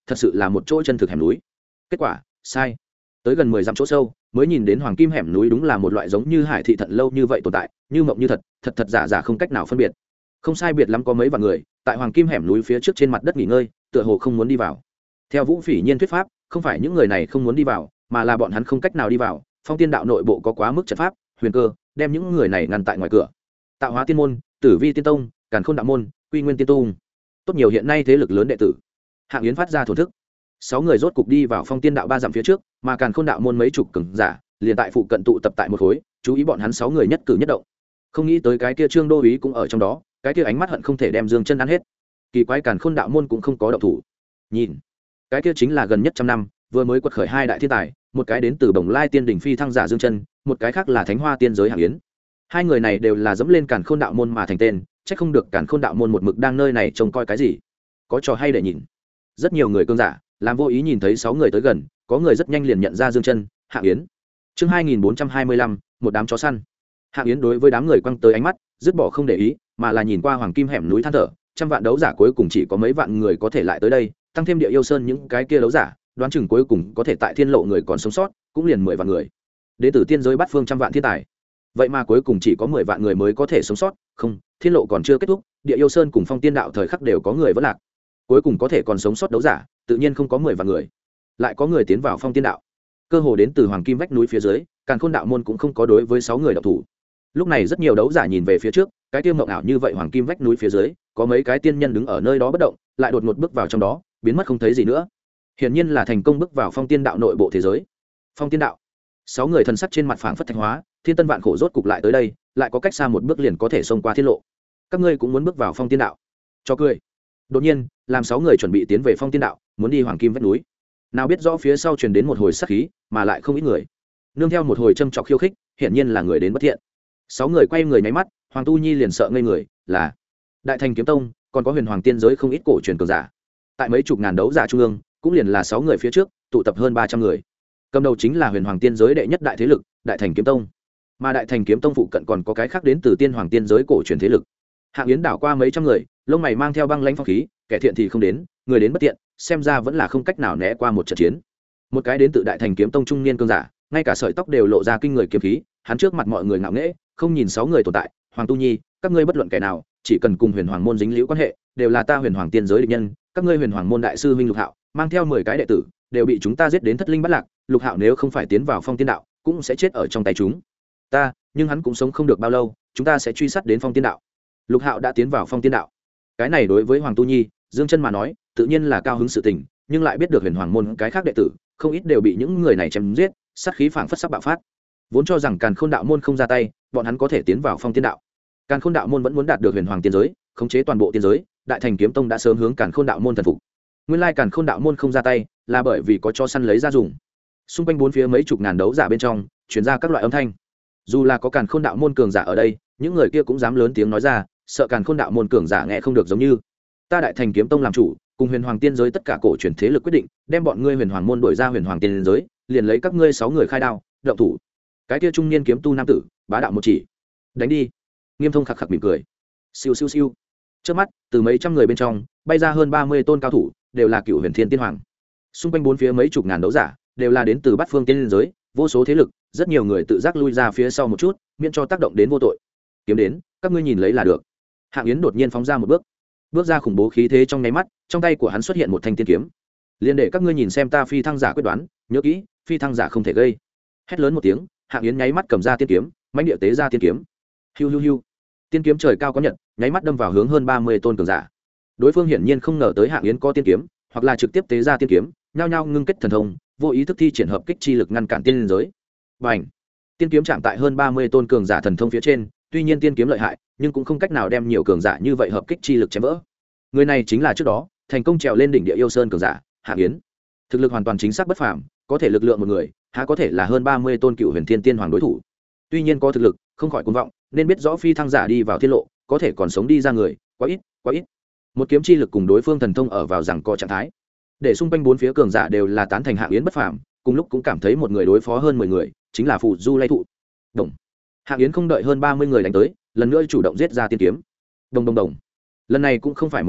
thật sự là một chỗ chân thực hẻm núi. Kết quả sai. Tới gần 10 dặm chỗ sâu mới nhìn đến hoàng kim hẻm núi, đúng là một loại giống như hải thị thận lâu như vậy tồn tại, như mộng như thật, thật thật giả giả không cách nào phân biệt. Không sai biệt lắm có mấy vạn người tại hoàng kim hẻm núi phía trước trên mặt đất nghỉ ngơi, tựa hồ không muốn đi vào. Theo Vũ Phỉ Nhiên thuyết pháp, không phải những người này không muốn đi vào, mà là bọn hắn không cách nào đi vào. Phong Tiên đạo nội bộ có quá mức trận pháp huyền cơ, đem những người này ngăn tại ngoài cửa. Tạo Hóa Tiên môn, Tử Vi Tiên tông, Càn Khôn đạo môn, Quy Nguyên Tiên tông, tốt nhiều hiện nay thế lực lớn đệ tử. Hạng Yến phát ra thổ thức. 6 người rốt cục đi vào Phong Tiên đạo 3 dặm phía trước, mà Càn Khôn đạo môn mấy chục cường giả liền tại phụ cận tụ tập tại một khối, chú ý bọn hắn 6 người nhất cử nhất động. Không nghĩ tới cái kia Trương Đô úy cũng ở trong đó, cái kia ánh mắt hận không thể đem Dương Chân ăn hết. Kỳ quái, Càn Khôn đạo môn cũng không có động thủ. Nhìn, cái kia chính là gần nhất trăm năm vừa mới quật khởi hai đại thiên tài, một cái đến từ Bồng Lai Tiên đỉnh phi thăng giả Dương Chân, một cái khác là Thánh Hoa tiên giới Hạng Yến. Hai người này đều là dẫm lên Càn Khôn đạo môn mà thành tên, chắc không được Càn Khôn đạo môn một mực đang nơi này trông coi cái gì. Có trò hay để nhìn. Rất nhiều người cương giả làm vô ý nhìn thấy 6 người tới gần, có người rất nhanh liền nhận ra Dương Chân, Hạng Yến. Chương 2425, một đám chó săn. Hạng Yến đối với đám người quăng tới ánh mắt, dứt bỏ không để ý, mà là nhìn qua hoàng kim hẻm núi than thở, trăm vạn đấu giả cuối cùng chỉ có mấy vạn người có thể lại tới đây, tăng thêm Địa Yêu Sơn những cái kia đấu giả, đoán chừng cuối cùng có thể tại Thiên Lộ người còn sống sót, cũng liền 10 vạn người. Đến từ tiên giới bắt phương trăm vạn thiên tài. Vậy mà cuối cùng chỉ có 10 vạn người mới có thể sống sót, không, Thiên Lộ còn chưa kết thúc, Địa Yêu Sơn cùng Phong Tiên đạo thời khắc đều có người vẫn lạc. Cuối cùng có thể còn sống sót đấu giả, tự nhiên không có 10 vạn người. Lại có người tiến vào Phong Tiên đạo. Cơ hồ đến từ hoàng kim vách núi phía dưới, Càn Khôn đạo môn cũng không có đối với 6 người động thủ. Lúc này rất nhiều đấu giả nhìn về phía trước, cái tiêu mộng ảo như vậy hoàng kim vách núi phía dưới, có mấy cái tiên nhân đứng ở nơi đó bất động, lại đột ngột bước vào trong đó, biến mất không thấy gì nữa. Hiển nhiên là thành công bước vào Phong Tiên đạo nội bộ thế giới. Phong Tiên đạo. 6 người thần sắc trên mặt phảng phất thạch hóa, thiên tân vạn khổ rốt cục lại tới đây, lại có cách xa một bước liền có thể xông qua thiên lộ. Các ngươi cũng muốn bước vào Phong Tiên đạo? Cho cười. Đột nhiên, làm 6 người chuẩn bị tiến về Phong Tiên đạo, muốn đi hoàng kim vách núi. Nào biết rõ phía sau truyền đến một hồi sát khí, mà lại không ít người. Nương theo một hồi châm chọc khiêu khích, hiển nhiên là người đến bất thiện. 6 người quay người nháy mắt, Hoàng Tu Nhi liền sợ ngây người, là Đại Thành Kiếm Tông, còn có Huyền Hoàng Tiên giới không ít cổ truyền cường giả. Tại mấy chục ngàn đấu giả trung ương, cũng liền là 6 người phía trước, tụ tập hơn 300 người. Cầm đầu chính là Huyền Hoàng Tiên giới đệ nhất đại thế lực, Đại Thành Kiếm Tông. Mà Đại Thành Kiếm Tông phụ cận còn có cái khác đến từ Tiên Hoàng Tiên giới cổ truyền thế lực. Hạng Yến đảo qua mấy trăm người, lông mày mang theo băng lãnh phong khí, kẻ thiện thì không đến, người đến bất tiện, xem ra vẫn là không cách nào né qua một trận chiến. Một cái đến từ Đại Thành Kiếm Tông trung niên cường giả, ngay cả sợi tóc đều lộ ra kinh người kiếm khí, hắn trước mặt mọi người ngạo nghễ, không nhìn 6 người tồn tại. Hoàng Tu Nhi, các ngươi bất luận kẻ nào, chỉ cần cùng Huyền Hoàng môn dính liễu quan hệ, đều là ta Huyền Hoàng Tiên giới địch nhân. Các ngươi Huyền Hoàng môn đại sư huynh Lục Hạo, mang theo 10 cái đệ tử, đều bị chúng ta giết đến thất linh bất lạc. Lục Hạo nếu không phải tiến vào Phong Tiên đạo, cũng sẽ chết ở trong tay chúng ta, nhưng hắn cũng sống không được bao lâu, chúng ta sẽ truy sát đến Phong Tiên đạo. Lục Hạo đã tiến vào Phong Tiên đạo. Cái này đối với Hoàng Tu Nhi, Dương Chân mà nói, tự nhiên là cao hứng sự tình, nhưng lại biết được Huyền Hoàng môn cái khác đệ tử, không ít đều bị những người này chém giết, sát khí phảng phất sắp bạo phát. Vốn cho rằng Càn Khôn đạo môn không ra tay, bọn hắn có thể tiến vào Phong Tiên đạo. Càn Khôn đạo môn vẫn muốn đạt được Huyền Hoàng tiên giới, khống chế toàn bộ tiên giới, Đại Thành Kiếm Tông đã sớm hướng Càn Khôn đạo môn thần phục. Nguyên lai Càn Khôn đạo môn không ra tay, là bởi vì có cho săn lấy ra dùng. Xung quanh bốn phía mấy chục ngàn đấu giả bên trong, truyền ra các loại âm thanh. Dù là có Càn Khôn đạo môn cường giả ở đây, những người kia cũng dám lớn tiếng nói ra, sợ Càn Khôn đạo môn cường giả nghe không được, giống như ta Đại Thành Kiếm Tông làm chủ, cùng Huyền Hoàng tiên giới tất cả cổ truyền thế lực quyết định, đem bọn ngươi Huyền Hoàng môn đổi ra Huyền Hoàng tiên giới, liền lấy các ngươi 6 người khai đao, động thủ. Cái kia trung niên kiếm tu nam tử, bá đạo một chỉ, đánh đi. Nghiêm Thông khặc khặc mỉm cười. Siêu siêu siêu. Trước mắt, từ mấy trăm người bên trong, bay ra hơn 30 tôn cao thủ, đều là Cựu Huyền Thiên Tiên Hoàng. Xung quanh bốn phía mấy chục ngàn đấu giả, đều là đến từ bát phương tiên giới, vô số thế lực, rất nhiều người tự giác lui ra phía sau một chút, miễn cho tác động đến vô tội. Kiếm đến, các ngươi nhìn lấy là được. Hạng Yến đột nhiên phóng ra một bước, bước ra khủng bố khí thế trong nháy mắt, trong tay của hắn xuất hiện một thanh tiên kiếm. Liên để các ngươi nhìn xem ta phi thăng giả quyết đoán, nhớ kỹ, phi thăng giả không thể gây. Hét lớn một tiếng, Hạng Yến nháy mắt cầm ra tiên kiếm, mãnh địa tế ra tiên kiếm. Hiu hiu hiu. Tiên kiếm trời cao có nhật, nháy mắt đâm vào hướng hơn 30 tôn cường giả. Đối phương hiển nhiên không ngờ tới Hạng Yến có tiên kiếm, hoặc là trực tiếp tế ra tiên kiếm, nhao nhao ngưng kết thần thông, vô ý thức thi triển hợp kích chi lực ngăn cản tiên giới. Bành! Tiên kiếm chạm tại hơn 30 tôn cường giả thần thông phía trên, tuy nhiên tiên kiếm lợi hại, nhưng cũng không cách nào đem nhiều cường giả như vậy hợp kích chi lực chém vỡ. Người này chính là trước đó thành công trèo lên đỉnh Địa Yêu Sơn cường giả, Hạng Yến. Thực lực hoàn toàn chính xác bất phàm, có thể lực lượng một người, há có thể là hơn 30 tôn Cựu Huyền Thiên Tiên Hoàng đối thủ. Tuy nhiên có thực lực, không khỏi cuồng vọng, nên biết rõ phi thăng giả đi vào thiên lộ, có thể còn sống đi ra người, quá ít, quá ít. Một kiếm chi lực cùng đối phương thần thông ở vào rằng co trạng thái, để xung quanh bốn phía cường giả đều là tán thành Hạng Yến bất phàm, cùng lúc cũng cảm thấy một người đối phó hơn 10 người, chính là phù du lay thụ. Đồng. Hạng Yến không đợi hơn 30 người đánh tới, lần nữa chủ động giết ra tiên kiếm. Đồng đồng đồng. Lần này cũng không phải một kiếm,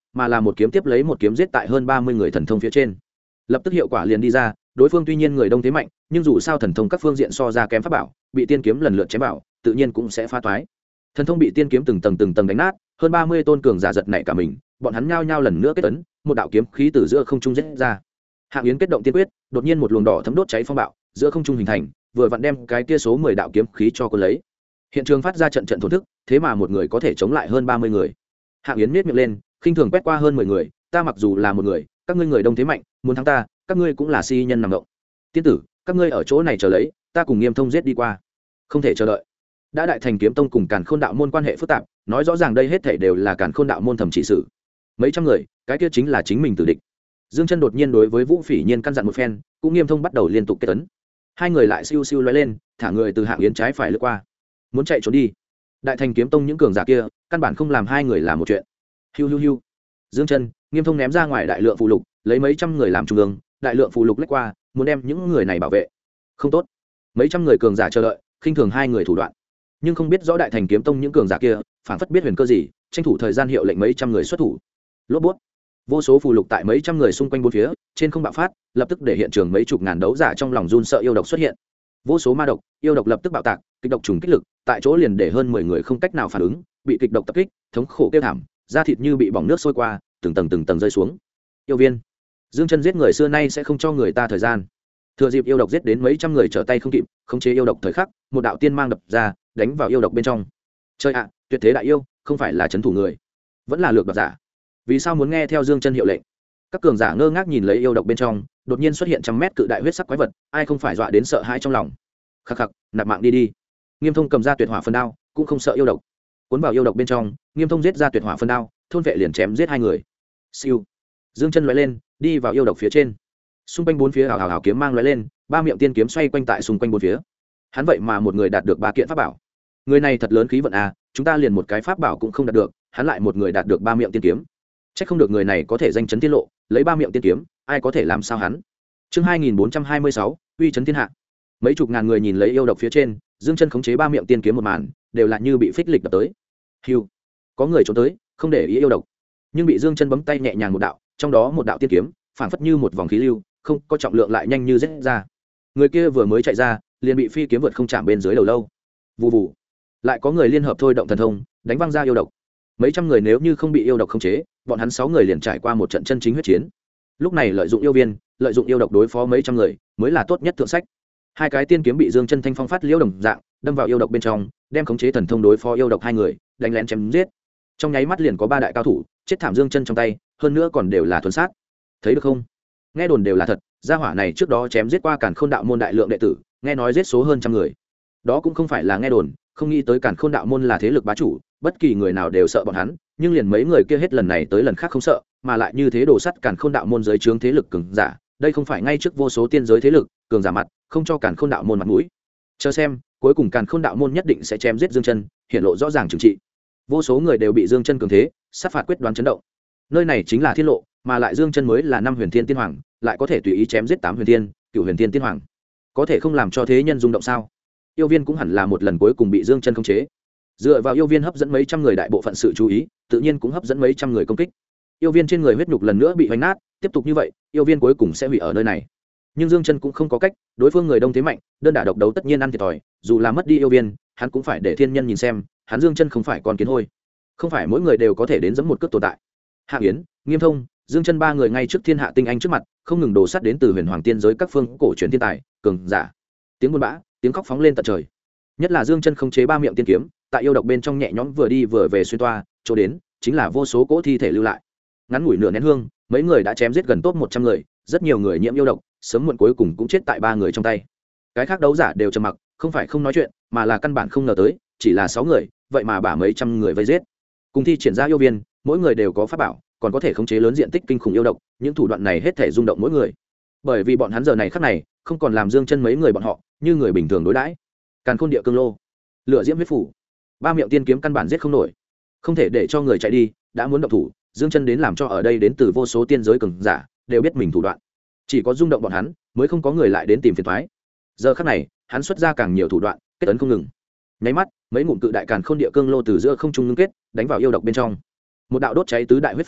mà là một kiếm tiếp lấy một kiếm giết tại hơn 30 người thần thông phía trên. Lập tức hiệu quả liền đi ra, đối phương tuy nhiên người đông thế mạnh, nhưng dù sao thần thông các phương diện so ra kém pháp bảo, bị tiên kiếm lần lượt chém vào, tự nhiên cũng sẽ phá toái. Thần thông bị tiên kiếm từng tầng đánh nát, hơn 30 tôn cường giả giật nảy cả mình, bọn hắn nhao nhao lần nữa kết ấn, một đạo kiếm khí từ giữa không trung giết ra. Hạng Yến kết động tiên quyết, đột nhiên một luồng đỏ thấm đốt cháy phong bạo, giữa không trung hình thành, vừa vặn đem cái kia số 10 đạo kiếm khí cho cuốn lấy. Hiện trường phát ra trận thổn thức, thế mà một người có thể chống lại hơn 30 người. Hạng Yến nhếch miệng lên, khinh thường quét qua hơn 10 người, ta mặc dù là một người, các ngươi người đông thế mạnh, muốn thắng ta, các ngươi cũng là si nhân nằm ngộng. Tiên tử, các ngươi ở chỗ này chờ lấy, ta cùng Nghiêm Thông giết đi qua. Không thể chờ đợi. Đã Đại Thành Kiếm Tông cùng Càn Khôn Đạo môn quan hệ phức tạp, nói rõ ràng đây hết thảy đều là Càn Khôn Đạo môn thẩm chỉ sự. Mấy trăm người, cái kia chính là chính mình tử địch. Dương Chân đột nhiên đối với Vũ Phỉ Nhiên căn dặn một phen, cũng Nghiêm Thông bắt đầu liên tục kết tấn. Hai người lại siêu siêu lóe lên, thả người từ Hạng Yến trái phải lướt qua, muốn chạy trốn đi. Đại Thành Kiếm Tông những cường giả kia, căn bản không làm hai người làm một chuyện. Hiu hiu hiu. Dương Chân, Nghiêm Thông ném ra ngoài đại lượng phù lục, lấy mấy trăm người làm trung ương, đại lượng phù lục lách qua, muốn đem những người này bảo vệ. Không tốt. Mấy trăm người cường giả chờ đợi, khinh thường hai người thủ đoạn, nhưng không biết rõ Đại Thành Kiếm Tông những cường giả kia phản phất biết huyền cơ gì, tranh thủ thời gian hiệu lệnh mấy trăm người xuất thủ. Lốp bút, vô số phù lục tại mấy trăm người xung quanh bốn phía trên không bạo phát, lập tức để hiện trường mấy chục ngàn đấu giả trong lòng run sợ yêu độc xuất hiện. Vô số ma độc, yêu độc lập tức bạo tạc, kịch độc trùng kích lực, tại chỗ liền để hơn 10 người không cách nào phản ứng, bị kịch độc tập kích, thống khổ kêu thảm, da thịt như bị bỏng nước sôi qua, từng tầng rơi xuống. Yêu viên, Dương Chân giết người xưa nay sẽ không cho người ta thời gian. Thừa dịp yêu độc giết đến mấy trăm người trở tay không kịp, khống chế yêu độc thời khắc, một đạo tiên mang đập ra, đánh vào yêu độc bên trong. Chơi ạ, tuyệt thế đại yêu, không phải là trấn thủ người, vẫn là lược đoạt giả. Vì sao muốn nghe theo Dương Chân hiệu lệnh? Các cường giả ngơ ngác nhìn lấy yêu độc bên trong, đột nhiên xuất hiện trăm mét cự đại huyết sắc quái vật, ai không phải dọa đến sợ hãi trong lòng. Khắc khắc, nạp mạng đi đi. Nghiêm Thông cầm ra tuyệt hỏa phân đao, cũng không sợ yêu độc. Cuốn vào yêu độc bên trong, Nghiêm Thông giết ra tuyệt hỏa phân đao, thôn vệ liền chém giết hai người. Siêu. Dương Chân lóe lên, đi vào yêu độc phía trên. Xung quanh bốn phía hào hào kiếm mang lóe lên, ba miệng tiên kiếm xoay quanh tại xung quanh bốn phía. Hắn vậy mà một người đạt được ba kiện pháp bảo. Người này thật lớn khí vận à, chúng ta liền một cái pháp bảo cũng không đạt được, hắn lại một người đạt được ba miệng tiên kiếm. Chắc không được người này có thể danh chấn tiên lộ, lấy ba miệng tiên kiếm, ai có thể làm sao hắn. Chương 2426, uy chấn thiên hạ. Mấy chục ngàn người nhìn lấy yêu độc phía trên, Dương Chân khống chế ba miệng tiên kiếm một màn, đều là như bị phích lịch đập tới. Hưu. Có người trốn tới, không để ý yêu độc, nhưng bị Dương Chân bấm tay nhẹ nhàng một đạo, trong đó một đạo tiên kiếm, phảng phất như một vòng khí lưu, không có trọng lượng lại nhanh như rết ra. Người kia vừa mới chạy ra, liền bị phi kiếm vượt không chạm bên dưới đầu lâu. Vù vù. Lại có người liên hợp thôi động thần thông, đánh văng ra yêu độc. Mấy trăm người nếu như không bị yêu độc khống chế, bọn hắn 6 người liền trải qua một trận chân chính huyết chiến. Lúc này lợi dụng yêu viên, lợi dụng yêu độc đối phó mấy trăm người, mới là tốt nhất thượng sách. Hai cái tiên kiếm bị Dương Chân thanh phong phát liễu đồng dạng, đâm vào yêu độc bên trong, đem khống chế thần thông đối phó yêu độc hai người, đánh lén chém giết. Trong nháy mắt liền có 3 đại cao thủ chết thảm Dương Chân trong tay, hơn nữa còn đều là thuần sát. Thấy được không? Nghe đồn đều là thật, gia hỏa này trước đó chém giết qua Càn Khôn Đạo môn đại lượng đệ tử, nghe nói giết số hơn trăm người. Đó cũng không phải là nghe đồn, không nghĩ tới Càn Khôn Đạo môn là thế lực bá chủ, bất kỳ người nào đều sợ bọn hắn, nhưng liền mấy người kia hết lần này tới lần khác không sợ, mà lại như thế đổ sắt Càn Khôn Đạo môn dưới trướng thế lực cường giả, đây không phải ngay trước vô số tiên giới thế lực cường giả mặt, không cho Càn Khôn Đạo môn mặt mũi. Chờ xem, cuối cùng Càn Khôn Đạo môn nhất định sẽ chém giết Dương Chân, hiện lộ rõ ràng trừng trị. Vô số người đều bị Dương Chân cường thế, sát phạt quyết đoán chấn động. Nơi này chính là thiên lộ, mà lại Dương Chân mới là 5 huyền thiên tiên hoàng, lại có thể tùy ý chém giết 8 huyền thiên, cửu huyền thiên tiên hoàng, có thể không làm cho thế nhân rung động sao? Yêu viên cũng hẳn là một lần cuối cùng bị Dương Chân khống chế. Dựa vào yêu viên hấp dẫn mấy trăm người đại bộ phận sự chú ý, tự nhiên cũng hấp dẫn mấy trăm người công kích. Yêu viên trên người huyết nhục lần nữa bị hoành nát, tiếp tục như vậy, yêu viên cuối cùng sẽ hủy ở nơi này. Nhưng Dương Chân cũng không có cách, đối phương người đông thế mạnh, đơn đả độc đấu tất nhiên ăn thiệt thòi, dù là mất đi yêu viên, hắn cũng phải để thiên nhân nhìn xem, hắn Dương Chân không phải con kiến hôi, không phải mỗi người đều có thể đến giẫm một cước tồn tại. Hạng Yến, Nghiêm Thông, Dương Chân ba người ngay trước thiên hạ tinh anh trước mặt, không ngừng đổ sát đến từ huyền hoàng tiên giới các phương cổ truyền thiên tài, cường giả. Tiếng buôn bã, tiếng khóc phóng lên tận trời. Nhất là Dương Chân khống chế ba miệng tiên kiếm, tại yêu độc bên trong nhẹ nhõm vừa đi vừa về xuyên toa, chỗ đến chính là vô số cỗ thi thể lưu lại. Ngắn ngủi nửa nén hương, mấy người đã chém giết gần top 100 người, rất nhiều người nhiễm yêu độc, sớm muộn cuối cùng cũng chết tại ba người trong tay. Cái khác đấu giả đều trầm mặc, không phải không nói chuyện, mà là căn bản không ngờ tới, chỉ là 6 người, vậy mà bả mấy trăm người vây giết. Cùng thi triển ra yêu viên, mỗi người đều có pháp bảo, còn có thể khống chế lớn diện tích kinh khủng yêu độc, những thủ đoạn này hết thể rung động mỗi người. Bởi vì bọn hắn giờ này khắc này, không còn làm Dương Chân mấy người bọn họ như người bình thường đối đãi. Càn Khôn Địa Cương Lô, Lửa Diễm Huyết Phủ, ba miệng tiên kiếm căn bản giết không nổi, không thể để cho người chạy đi, đã muốn động thủ, Dương Chân đến làm cho ở đây đến từ vô số tiên giới cường giả đều biết mình thủ đoạn, chỉ có rung động bọn hắn mới không có người lại đến tìm phiền toái. Giờ khắc này, hắn xuất ra càng nhiều thủ đoạn, kết ấn không ngừng. Nháy mắt, mấy ngụm cự đại Càn Khôn Địa Cương Lô từ giữa không trung ngưng kết, đánh vào yêu độc bên trong. Một đạo đốt cháy tứ đại huyết phủ,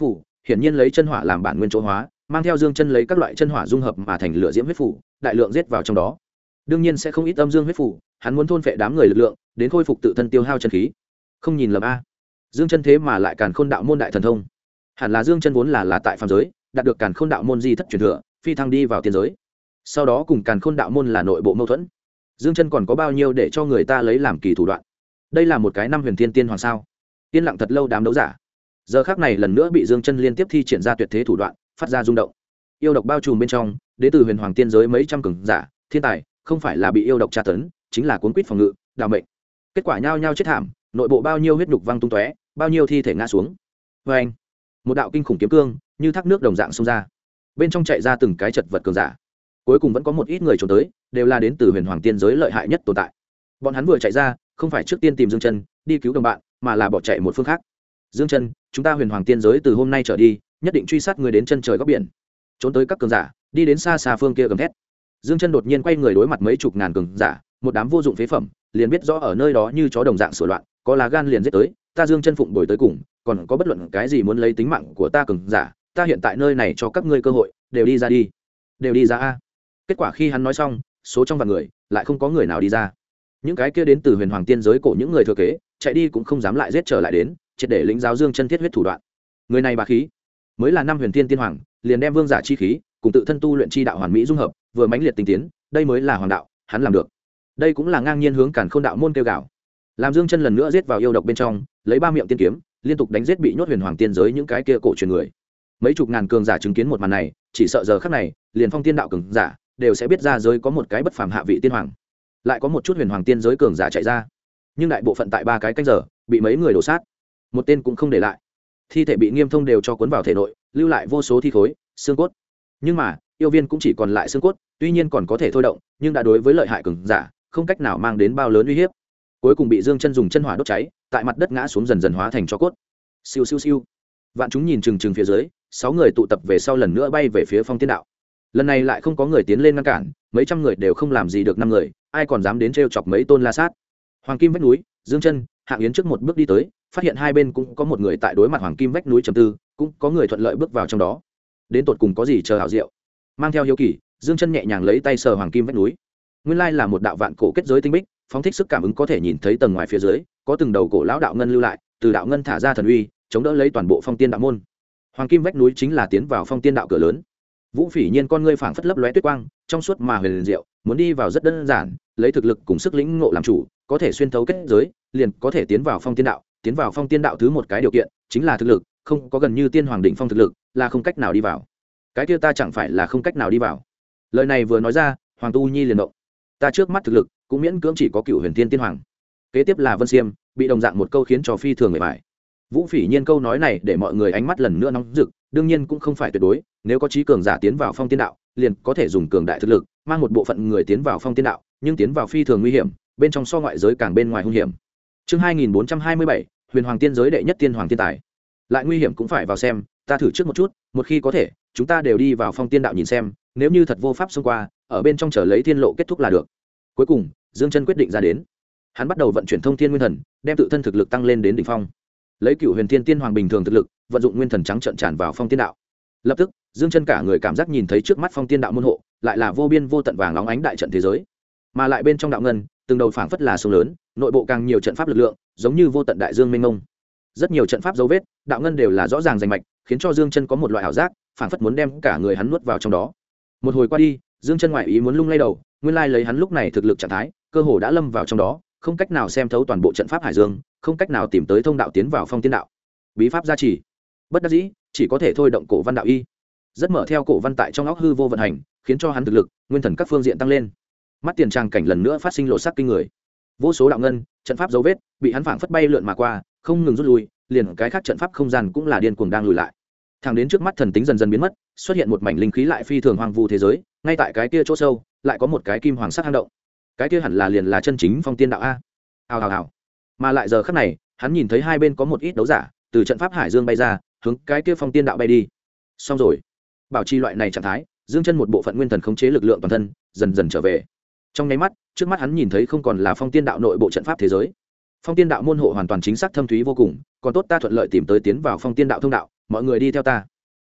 hiển nhiên lấy chân hỏa làm bản nguyên chỗ hóa, mang theo dương chân lấy các loại chân hỏa dung hợp mà thành lửa diễm huyết phủ, đại lượng giết vào trong đó. Đương nhiên sẽ không ít âm dương huyết phủ, hắn muốn thôn phệ đám người lực lượng, đến khôi phục tự thân tiêu hao chân khí. Không nhìn lầm a, dương chân thế mà lại càn khôn đạo môn đại thần thông. Hẳn là dương chân vốn là tại phàm giới, đạt được càn khôn đạo môn di thất truyền thừa, phi thăng đi vào tiên giới. Sau đó cùng càn khôn đạo môn là nội bộ mâu thuẫn. Dương chân còn có bao nhiêu để cho người ta lấy làm kỳ thủ đoạn. Đây là một cái năm huyền thiên tiên hoàng sao? Yên lặng thật lâu đám đấu giả. Giờ khắc này lần nữa bị Dương chân liên tiếp thi triển ra tuyệt thế thủ đoạn, phát ra rung động. Yêu độc bao trùm bên trong, đến từ huyền hoàng tiên giới mấy trăm cường giả, thiên tài, không phải là bị yêu độc tra tấn, chính là cuốn quýt phòng ngự, đào mệnh. Kết quả nhao nhao chết thảm, nội bộ bao nhiêu huyết nhục văng tung tóe, bao nhiêu thi thể ngã xuống. Và anh, một đạo kinh khủng kiếm cương, như thác nước đồng dạng xông ra. Bên trong chạy ra từng cái chật vật cường giả. Cuối cùng vẫn có một ít người trốn tới, đều là đến từ huyền hoàng tiên giới lợi hại nhất tồn tại. Bọn hắn vừa chạy ra, không phải trước tiên tìm Dương chân đi cứu đồng bạn, mà là bỏ chạy một phương khác. Dương chân, chúng ta huyền hoàng tiên giới từ hôm nay trở đi, nhất định truy sát người đến chân trời góc biển. Trốn tới các cường giả, đi đến xa xa phương kia gầm thét. Dương chân đột nhiên quay người đối mặt mấy chục ngàn cường giả, một đám vô dụng phế phẩm, liền biết rõ ở nơi đó như chó đồng dạng sửa loạn, có lá gan liền giết tới, ta Dương chân phụng bồi tới cùng, còn có bất luận cái gì muốn lấy tính mạng của ta cường giả, ta hiện tại nơi này cho các ngươi cơ hội, đều đi ra đi, đều đi ra a. Kết quả khi hắn nói xong, số trong vạn người lại không có người nào đi ra. Những cái kia đến từ huyền hoàng tiên giới cổ những người thừa kế, chạy đi cũng không dám lại giết trở lại đến, triệt để lĩnh giáo Dương chân thiết huyết thủ đoạn. Người này bá khí, mới là năm huyền tiên tiên hoàng, liền đem vương giả chi khí cùng tự thân tu luyện chi đạo hoàn mỹ dung hợp, vừa mãnh liệt tinh tiến, đây mới là hoàng đạo, hắn làm được. Đây cũng là ngang nhiên hướng càn khôn đạo môn kêu gào. Làm Dương chân lần nữa giết vào yêu độc bên trong, lấy ba miệng tiên kiếm, liên tục đánh giết bị nhốt huyền hoàng tiên giới những cái kia cổ truyền người. Mấy chục ngàn cường giả chứng kiến một màn này, chỉ sợ giờ khắc này, liền phong tiên đạo cường giả đều sẽ biết ra giới có một cái bất phàm hạ vị tiên hoàng. Lại có một chút huyền hoàng tiên giới cường giả chạy ra, nhưng đại bộ phận tại ba cái canh giờ bị mấy người đổ sát, một tên cũng không để lại. Thi thể bị nghiêm thông đều cho cuốn vào thể nội, lưu lại vô số thi khối, xương cốt. Nhưng mà yêu viên cũng chỉ còn lại xương cốt, tuy nhiên còn có thể thôi động, nhưng đã đối với lợi hại cường giả không cách nào mang đến bao lớn uy hiếp. Cuối cùng bị Dương chân dùng chân hỏa đốt cháy, tại mặt đất ngã xuống dần dần hóa thành tro cốt. Siêu siêu siêu. Vạn chúng nhìn chừng chừng phía dưới, 6 người tụ tập về sau lần nữa bay về phía phong tiên đạo. Lần này lại không có người tiến lên ngăn cản, mấy trăm người đều không làm gì được 5 người, ai còn dám đến trêu chọc mấy tôn la sát. Hoàng kim vách núi, Dương chân, Hạng Yến trước một bước đi tới, phát hiện hai bên cũng có một người tại đối mặt hoàng kim vách núi trầm tư, cũng có người thuận lợi bước vào trong đó. Đến tột cùng có gì chờ hảo diệu. Mang theo hiếu kỳ, Dương chân nhẹ nhàng lấy tay sờ hoàng kim vách núi. Nguyên lai là một đạo vạn cổ kết giới tinh bích, phóng thích sức cảm ứng có thể nhìn thấy tầng ngoài phía dưới, có từng đầu cổ lão đạo ngân lưu lại, từ đạo ngân thả ra thần uy, chống đỡ lấy toàn bộ phong tiên đạo môn. Hoàng kim vách núi chính là tiến vào phong tiên đạo cửa lớn. Vũ Phỉ Nhiên con ngươi phảng phất lấp lóe tuyết quang, trong suốt mà huyền diệu, muốn đi vào rất đơn giản, lấy thực lực cùng sức lĩnh ngộ làm chủ, có thể xuyên thấu kết giới, liền có thể tiến vào phong tiên đạo. Tiến vào phong tiên đạo thứ một cái điều kiện chính là thực lực, không có gần như tiên hoàng đỉnh phong thực lực là không cách nào đi vào. Cái kia ta chẳng phải là không cách nào đi vào? Lời này vừa nói ra, Hoàng Tu Nhi liền động. Ta trước mắt thực lực cũng miễn cưỡng chỉ có cựu huyền tiên tiên hoàng. Kế tiếp là Vân Xiêm, bị đồng dạng một câu khiến cho phi thường người bại. Vũ Phỉ Nhiên câu nói này để mọi người ánh mắt lần nữa nóng rực, đương nhiên cũng không phải tuyệt đối, nếu có trí cường giả tiến vào phong tiên đạo, liền có thể dùng cường đại thực lực, mang một bộ phận người tiến vào phong tiên đạo, nhưng tiến vào phi thường nguy hiểm, bên trong so ngoại giới càng bên ngoài hung hiểm. Chương 2427, Huyền Hoàng tiên giới đệ nhất tiên hoàng thiên tài. Lại nguy hiểm cũng phải vào xem, ta thử trước một chút, một khi có thể, chúng ta đều đi vào phong tiên đạo nhìn xem, nếu như thật vô pháp xông qua, ở bên trong chờ lấy thiên lộ kết thúc là được. Cuối cùng, Dương chân quyết định ra đến. Hắn bắt đầu vận chuyển thông thiên nguyên thần, đem tự thân thực lực tăng lên đến đỉnh phong. Lấy cựu huyền thiên tiên hoàng bình thường thực lực, vận dụng nguyên thần trắng trợn tràn vào phong tiên đạo. Lập tức, Dương chân cả người cảm giác nhìn thấy trước mắt phong tiên đạo môn hộ, lại là vô biên vô tận vàng óng ánh đại trận thế giới, mà lại bên trong đạo ngân, từng đầu phảng phất là sông lớn, nội bộ càng nhiều trận pháp lực lượng, giống như vô tận đại dương mênh mông. Rất nhiều trận pháp dấu vết, đạo ngân đều là rõ ràng rành mạch, khiến cho Dương chân có một loại ảo giác, phảng phất muốn đem cả người hắn nuốt vào trong đó. Một hồi qua đi, Dương chân ngoại ý muốn lung lay đầu, nguyên lai lấy hắn lúc này thực lực trạng thái, cơ hồ đã lâm vào trong đó, không cách nào xem thấu toàn bộ trận pháp hải dương, không cách nào tìm tới thông đạo tiến vào phong tiên đạo. Bí pháp gia trì, bất đắc dĩ, chỉ có thể thôi động cổ văn đạo y. Rất mở theo cổ văn tại trong óc hư vô vận hành, khiến cho hắn thực lực, nguyên thần các phương diện tăng lên. Mắt tiền trang cảnh lần nữa phát sinh lộ sắc kinh người. Vô số đạo ngân, trận pháp dấu vết, bị hắn phảng phất bay lượn mà qua, không ngừng rút lui, liền cái khác trận pháp không gian cũng là điên cuồng đang lùi lại. Thẳng đến trước mắt thần tính dần dần biến mất, xuất hiện một mảnh linh khí lại phi thường hoang vu thế giới, ngay tại cái kia chỗ sâu, lại có một cái kim hoàng sắc hang động. Cái kia hẳn là liền là chân chính phong tiên đạo a. Hào hào hào. Mà lại giờ khắc này, hắn nhìn thấy hai bên có một ít đấu giả, từ trận pháp hải dương bay ra, hướng cái kia phong tiên đạo bay đi. Xong rồi. Bảo trì loại này trạng thái, Dương chân một bộ phận nguyên thần khống chế lực lượng toàn thân, dần dần trở về. Trong nháy mắt, trước mắt hắn nhìn thấy không còn là phong tiên đạo nội bộ trận pháp thế giới. Phong tiên đạo môn hộ hoàn toàn chính xác thâm thúy vô cùng, còn tốt ta thuận lợi tìm tới tiến vào phong tiên đạo thông đạo, mọi người đi theo ta.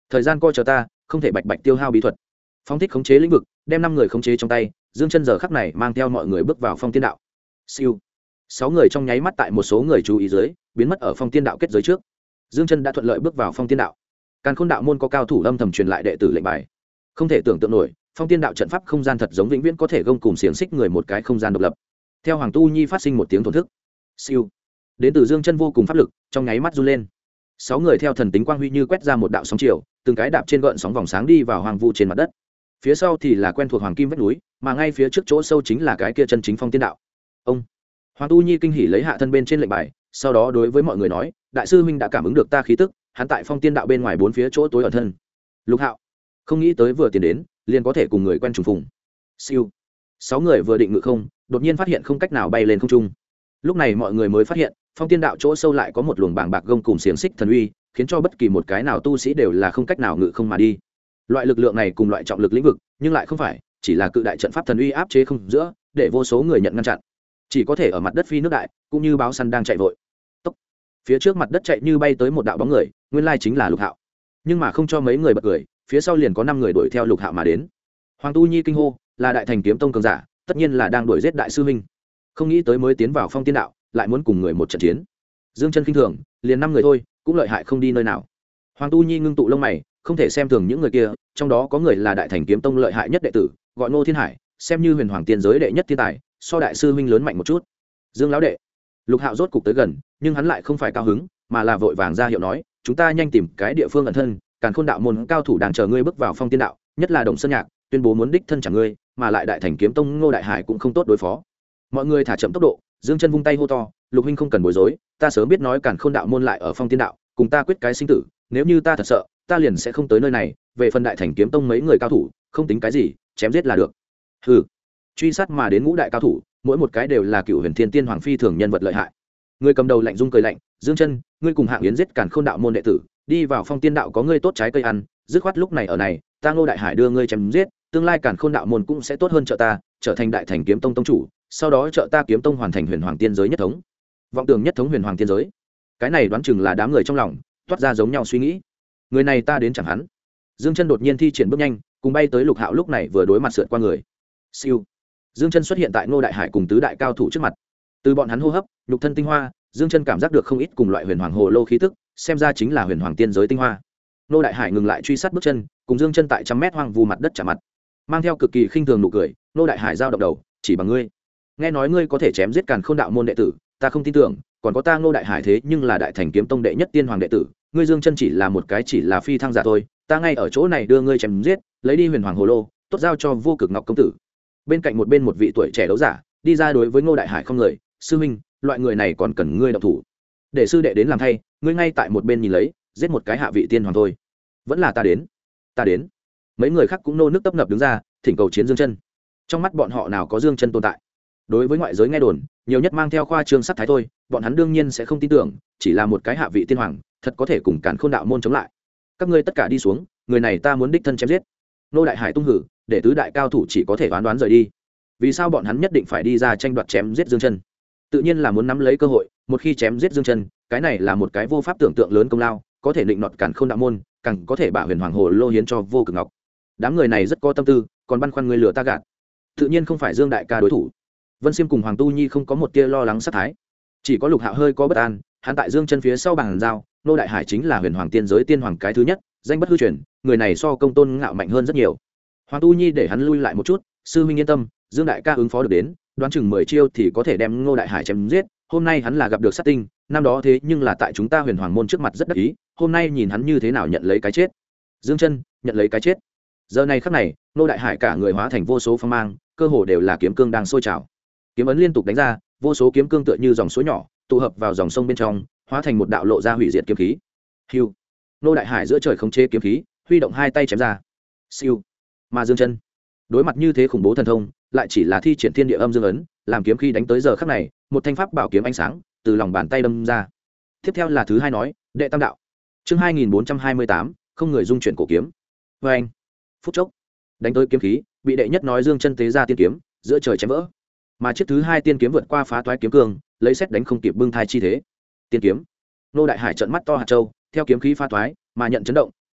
thời gian coi chờ ta không thể bạch bạch tiêu hao bí thuật. Phong thích khống chế lĩnh vực đem 5 người khống chế trong tay, Dương Chân giờ khắc này mang theo mọi người bước vào phong tiên đạo. Siêu. 6 người trong nháy mắt tại một số người chú ý dưới biến mất ở phong tiên đạo kết giới trước. Dương Chân đã thuận lợi bước vào phong tiên đạo. Càn Khôn đạo môn có cao thủ âm thầm truyền lại đệ tử lệnh bài. Không thể tưởng tượng nổi, phong tiên đạo trận pháp không gian thật giống vĩnh viễn có thể gông cùng xiềng xích người một cái không gian độc lập. Theo Hoàng Tu Nhi phát sinh một tiếng thổn thức. Siêu. Đến từ Dương Chân vô cùng pháp lực, trong nháy mắt run lên. 6 người theo thần tính quang huy như quét ra một đạo sóng chiều, từng cái đạp trên gợn sóng vòng sáng đi vào hoàng vu trên mặt đất. Phía sau thì là quen thuộc hoàng kim vách núi, mà ngay phía trước chỗ sâu chính là cái kia chân chính phong tiên đạo. Ông Hoàng Tu Nhi kinh hỉ lấy hạ thân bên trên lệnh bài, sau đó đối với mọi người nói, đại sư huynh đã cảm ứng được ta khí tức, hắn tại phong tiên đạo bên ngoài 4 phía chỗ tối ẩn thân. Lục Hạo không nghĩ tới vừa tiến đến, liền có thể cùng người quen trùng phùng. Siêu. 6 người vừa định ngự không, đột nhiên phát hiện không cách nào bay lên không trung. Lúc này mọi người mới phát hiện, phong tiên đạo chỗ sâu lại có một luồng bàng bạc gông cùng xiềng xích thần uy, khiến cho bất kỳ một cái nào tu sĩ đều là không cách nào ngự không mà đi. Loại lực lượng này cùng loại trọng lực lĩnh vực, nhưng lại không phải, chỉ là cự đại trận pháp thần uy áp chế không giữa, để vô số người nhận ngăn chặn. Chỉ có thể ở mặt đất phi nước đại, cũng như báo săn đang chạy vội. Tốc. Phía trước mặt đất chạy như bay tới một đạo bóng người, nguyên lai chính là Lục Hạo. Nhưng mà không cho mấy người bật cười, phía sau liền có 5 người đuổi theo Lục Hạo mà đến. Hoàng Tu Nhi kinh hô, là Đại Thành Kiếm Tông cường giả, tất nhiên là đang đuổi giết đại sư huynh. Không nghĩ tới mới tiến vào phong tiên đạo, lại muốn cùng người một trận chiến. Dương Chân khinh thường, liền 5 người thôi, cũng lợi hại không đi nơi nào. Hoàng Tu Nhi ngưng tụ lông mày, không thể xem thường những người kia, trong đó có người là Đại Thành Kiếm Tông lợi hại nhất đệ tử, gọi Ngô Thiên Hải, xem như huyền hoàng tiên giới đệ nhất thiên tài, so đại sư huynh lớn mạnh một chút. Dương lão đệ. Lục Hạo rốt cục tới gần, nhưng hắn lại không phải cao hứng, mà là vội vàng ra hiệu nói, chúng ta nhanh tìm cái địa phương ẩn thân, Càn Khôn đạo môn cao thủ đang chờ ngươi bước vào phong tiên đạo, nhất là Đồng Sơn Nhạc, tuyên bố muốn đích thân trả ngươi, mà lại Đại Thành Kiếm Tông Ngô Đại Hải cũng không tốt đối phó. Mọi người thả chậm tốc độ, Dương Chân vung tay hô to, Lục huynh không cần bối rối, ta sớm biết nói Càn Khôn đạo môn lại ở phong tiên đạo, cùng ta quyết cái sinh tử, nếu như ta thật sợ, ta liền sẽ không tới nơi này, về phần Đại Thành Kiếm Tông mấy người cao thủ, không tính cái gì, chém giết là được. Hừ. Truy sát mà đến ngũ đại cao thủ, mỗi một cái đều là cựu huyền thiên tiên hoàng phi thường nhân vật lợi hại. Người cầm đầu lạnh rung cười lạnh, Dương Chân, ngươi cùng Hạng Yến giết Càn Khôn đạo môn đệ tử, đi vào phong tiên đạo có ngươi tốt trái cây ăn, dứt khoát lúc này ở này, ta Ngô Đại Hải đưa ngươi chém giết, tương lai Càn Khôn đạo môn cũng sẽ tốt hơn trợ ta, trở thành Đại Thành Kiếm Tông tông chủ, sau đó trợ ta Kiếm Tông hoàn thành huyền hoàng tiên giới nhất thống. Vọng tưởng nhất thống huyền hoàng tiên giới, cái này đoán chừng là đám người trong lòng toát ra giống nhau suy nghĩ. Người này ta đến chẳng hắn. Dương Chân đột nhiên thi triển bước nhanh, cùng bay tới Lục Hạo lúc này vừa đối mặt sượt qua người. Siêu. Dương Chân xuất hiện tại Ngô Đại Hải cùng tứ đại cao thủ trước mặt. Từ bọn hắn hô hấp, nhục thân tinh hoa, Dương Chân cảm giác được không ít cùng loại huyền hoàng hồ lô khí tức, xem ra chính là huyền hoàng tiên giới tinh hoa. Ngô Đại Hải ngừng lại truy sát bước chân, cùng Dương Chân tại 100 mét hoang vu mặt đất chạm mặt. Mang theo cực kỳ khinh thường nụ cười, Ngô Đại Hải giao động đầu, chỉ bằng ngươi. Nghe nói ngươi có thể chém giết Càn Khôn đạo môn đệ tử, ta không tin tưởng, còn có ta Ngô Đại Hải thế nhưng là Đại Thành Kiếm Tông đệ nhất tiên hoàng đệ tử, ngươi Dương Chân chỉ là một cái chỉ là phi thăng giả thôi, ta ngay ở chỗ này đưa ngươi chém giết, lấy đi huyền hoàng hồ lô, tốt giao cho Vô Cực Ngọc công tử. Bên cạnh một vị tuổi trẻ đấu giả đi ra đối với Ngô Đại Hải không người, sư huynh, loại người này còn cần ngươi động thủ, để sư đệ đến làm thay, ngươi ngay tại một bên nhìn lấy, giết một cái hạ vị tiên hoàng thôi. Vẫn là ta đến. Mấy người khác cũng nô nước tấp nập đứng ra, thỉnh cầu chiến Dương Chân. Trong mắt bọn họ nào có Dương Chân tồn tại. Đối với ngoại giới nghe đồn, nhiều nhất mang theo khoa trương sắc thái thôi, bọn hắn đương nhiên sẽ không tin tưởng, chỉ là một cái hạ vị tiên hoàng, thật có thể cùng Càn Khôn đạo môn chống lại. Các ngươi tất cả đi xuống, người này ta muốn đích thân chém giết. Ngô Đại Hải tung hử, để tứ đại cao thủ chỉ có thể đoán rời đi. Vì sao bọn hắn nhất định phải đi ra tranh đoạt chém giết Dương Chân? Tự nhiên là muốn nắm lấy cơ hội, một khi chém giết Dương Chân, cái này là một cái vô pháp tưởng tượng lớn công lao, có thể định nọt Càn Khôn đạo môn, càng có thể bả huyền hoàng hồ lô hiến cho Vô Cực Ngọc. Đám người này rất có tâm tư, còn băn khoăn người lừa ta gạt. Tự nhiên không phải Dương đại ca đối thủ. Vân Xiêm cùng Hoàng Tu Nhi không có một tia lo lắng sát thái, chỉ có Lục Hạo hơi có bất an, hắn tại Dương Chân phía sau bàn giao, Ngô Đại Hải chính là huyền hoàng tiên giới tiên hoàng cái thứ nhất, danh bất hư truyền, người này so Công Tôn Ngạo mạnh hơn rất nhiều. Hoàng Tu Nhi để hắn lui lại một chút, sư huynh yên tâm, Dương đại ca ứng phó được đến, đoán chừng 10 chiêu thì có thể đem Ngô Đại Hải chém giết, hôm nay hắn là gặp được sát tinh, năm đó thế nhưng là tại chúng ta huyền hoàng môn trước mặt rất đắc ý, hôm nay nhìn hắn như thế nào nhận lấy cái chết. Dương Chân nhận lấy cái chết. Giờ này khắc này, Ngô Đại Hải cả người hóa thành vô số phong mang, cơ hồ đều là kiếm cương đang sôi trào. Kiếm ấn liên tục đánh ra, vô số kiếm cương tựa như dòng suối nhỏ, tụ hợp vào dòng sông bên trong, hóa thành một đạo lộ ra hủy diệt kiếm khí. Hưu. Ngô Đại Hải giữa trời khống chế kiếm khí, huy động hai tay chém ra. Siêu. Mà Dương Chân, đối mặt như thế khủng bố thần thông, lại chỉ là thi triển thiên địa âm dương ấn, làm kiếm khí đánh tới giờ khắc này, một thanh pháp bảo kiếm ánh sáng từ lòng bàn tay đâm ra. Tiếp theo là thứ hai nói, đệ tam đạo. Chương 2428, không người dung chuyển cổ kiếm. Oeng. Phút chốc, đánh tới kiếm khí, bị đệ nhất nói Dương Chân tế ra tiên kiếm, giữa trời chém vỡ. Mà chiếc thứ hai tiên kiếm vượt qua phá toái kiếm cương, lấy xét đánh không kịp bưng thai chi thế. Tiên kiếm. Ngô Đại Hải trợn mắt to hạt châu, theo kiếm khí phá toái, mà nhận chấn động,